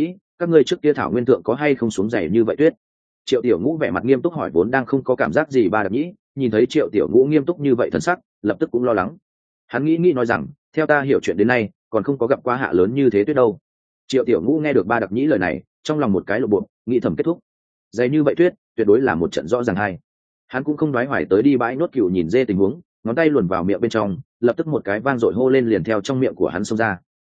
các ngươi trước kia thảo nguyên thượng có hay không xuống dày như vậy tuyết? Triệu Tiểu Ngũ vẻ mặt nghiêm túc hỏi, vốn đang không có cảm giác gì ba đặc nhĩ nhìn thấy Triệu Tiểu Ngũ nghiêm túc như vậy thần sắc lập tức cũng lo lắng. Hắn nghĩ nghĩ nói rằng, theo ta hiểu chuyện đến nay còn không có gặp qua hạ lớn như thế tuyết đâu. Triệu Tiểu Ngũ nghe được ba đặc nhĩ lời này trong lòng một cái lộ bộ, nghĩ thầm kết thúc. Dày như vậy tuyết tuyệt đối là một trận rõ ràng hay. Hắn cũng không đoái hoài tới đi bãi nốt cừu nhìn dê tình huống, ngón tay luồn vào miệng bên trong, lập tức một cái vang dội hô lên liền theo trong miệng của hắn xông ra.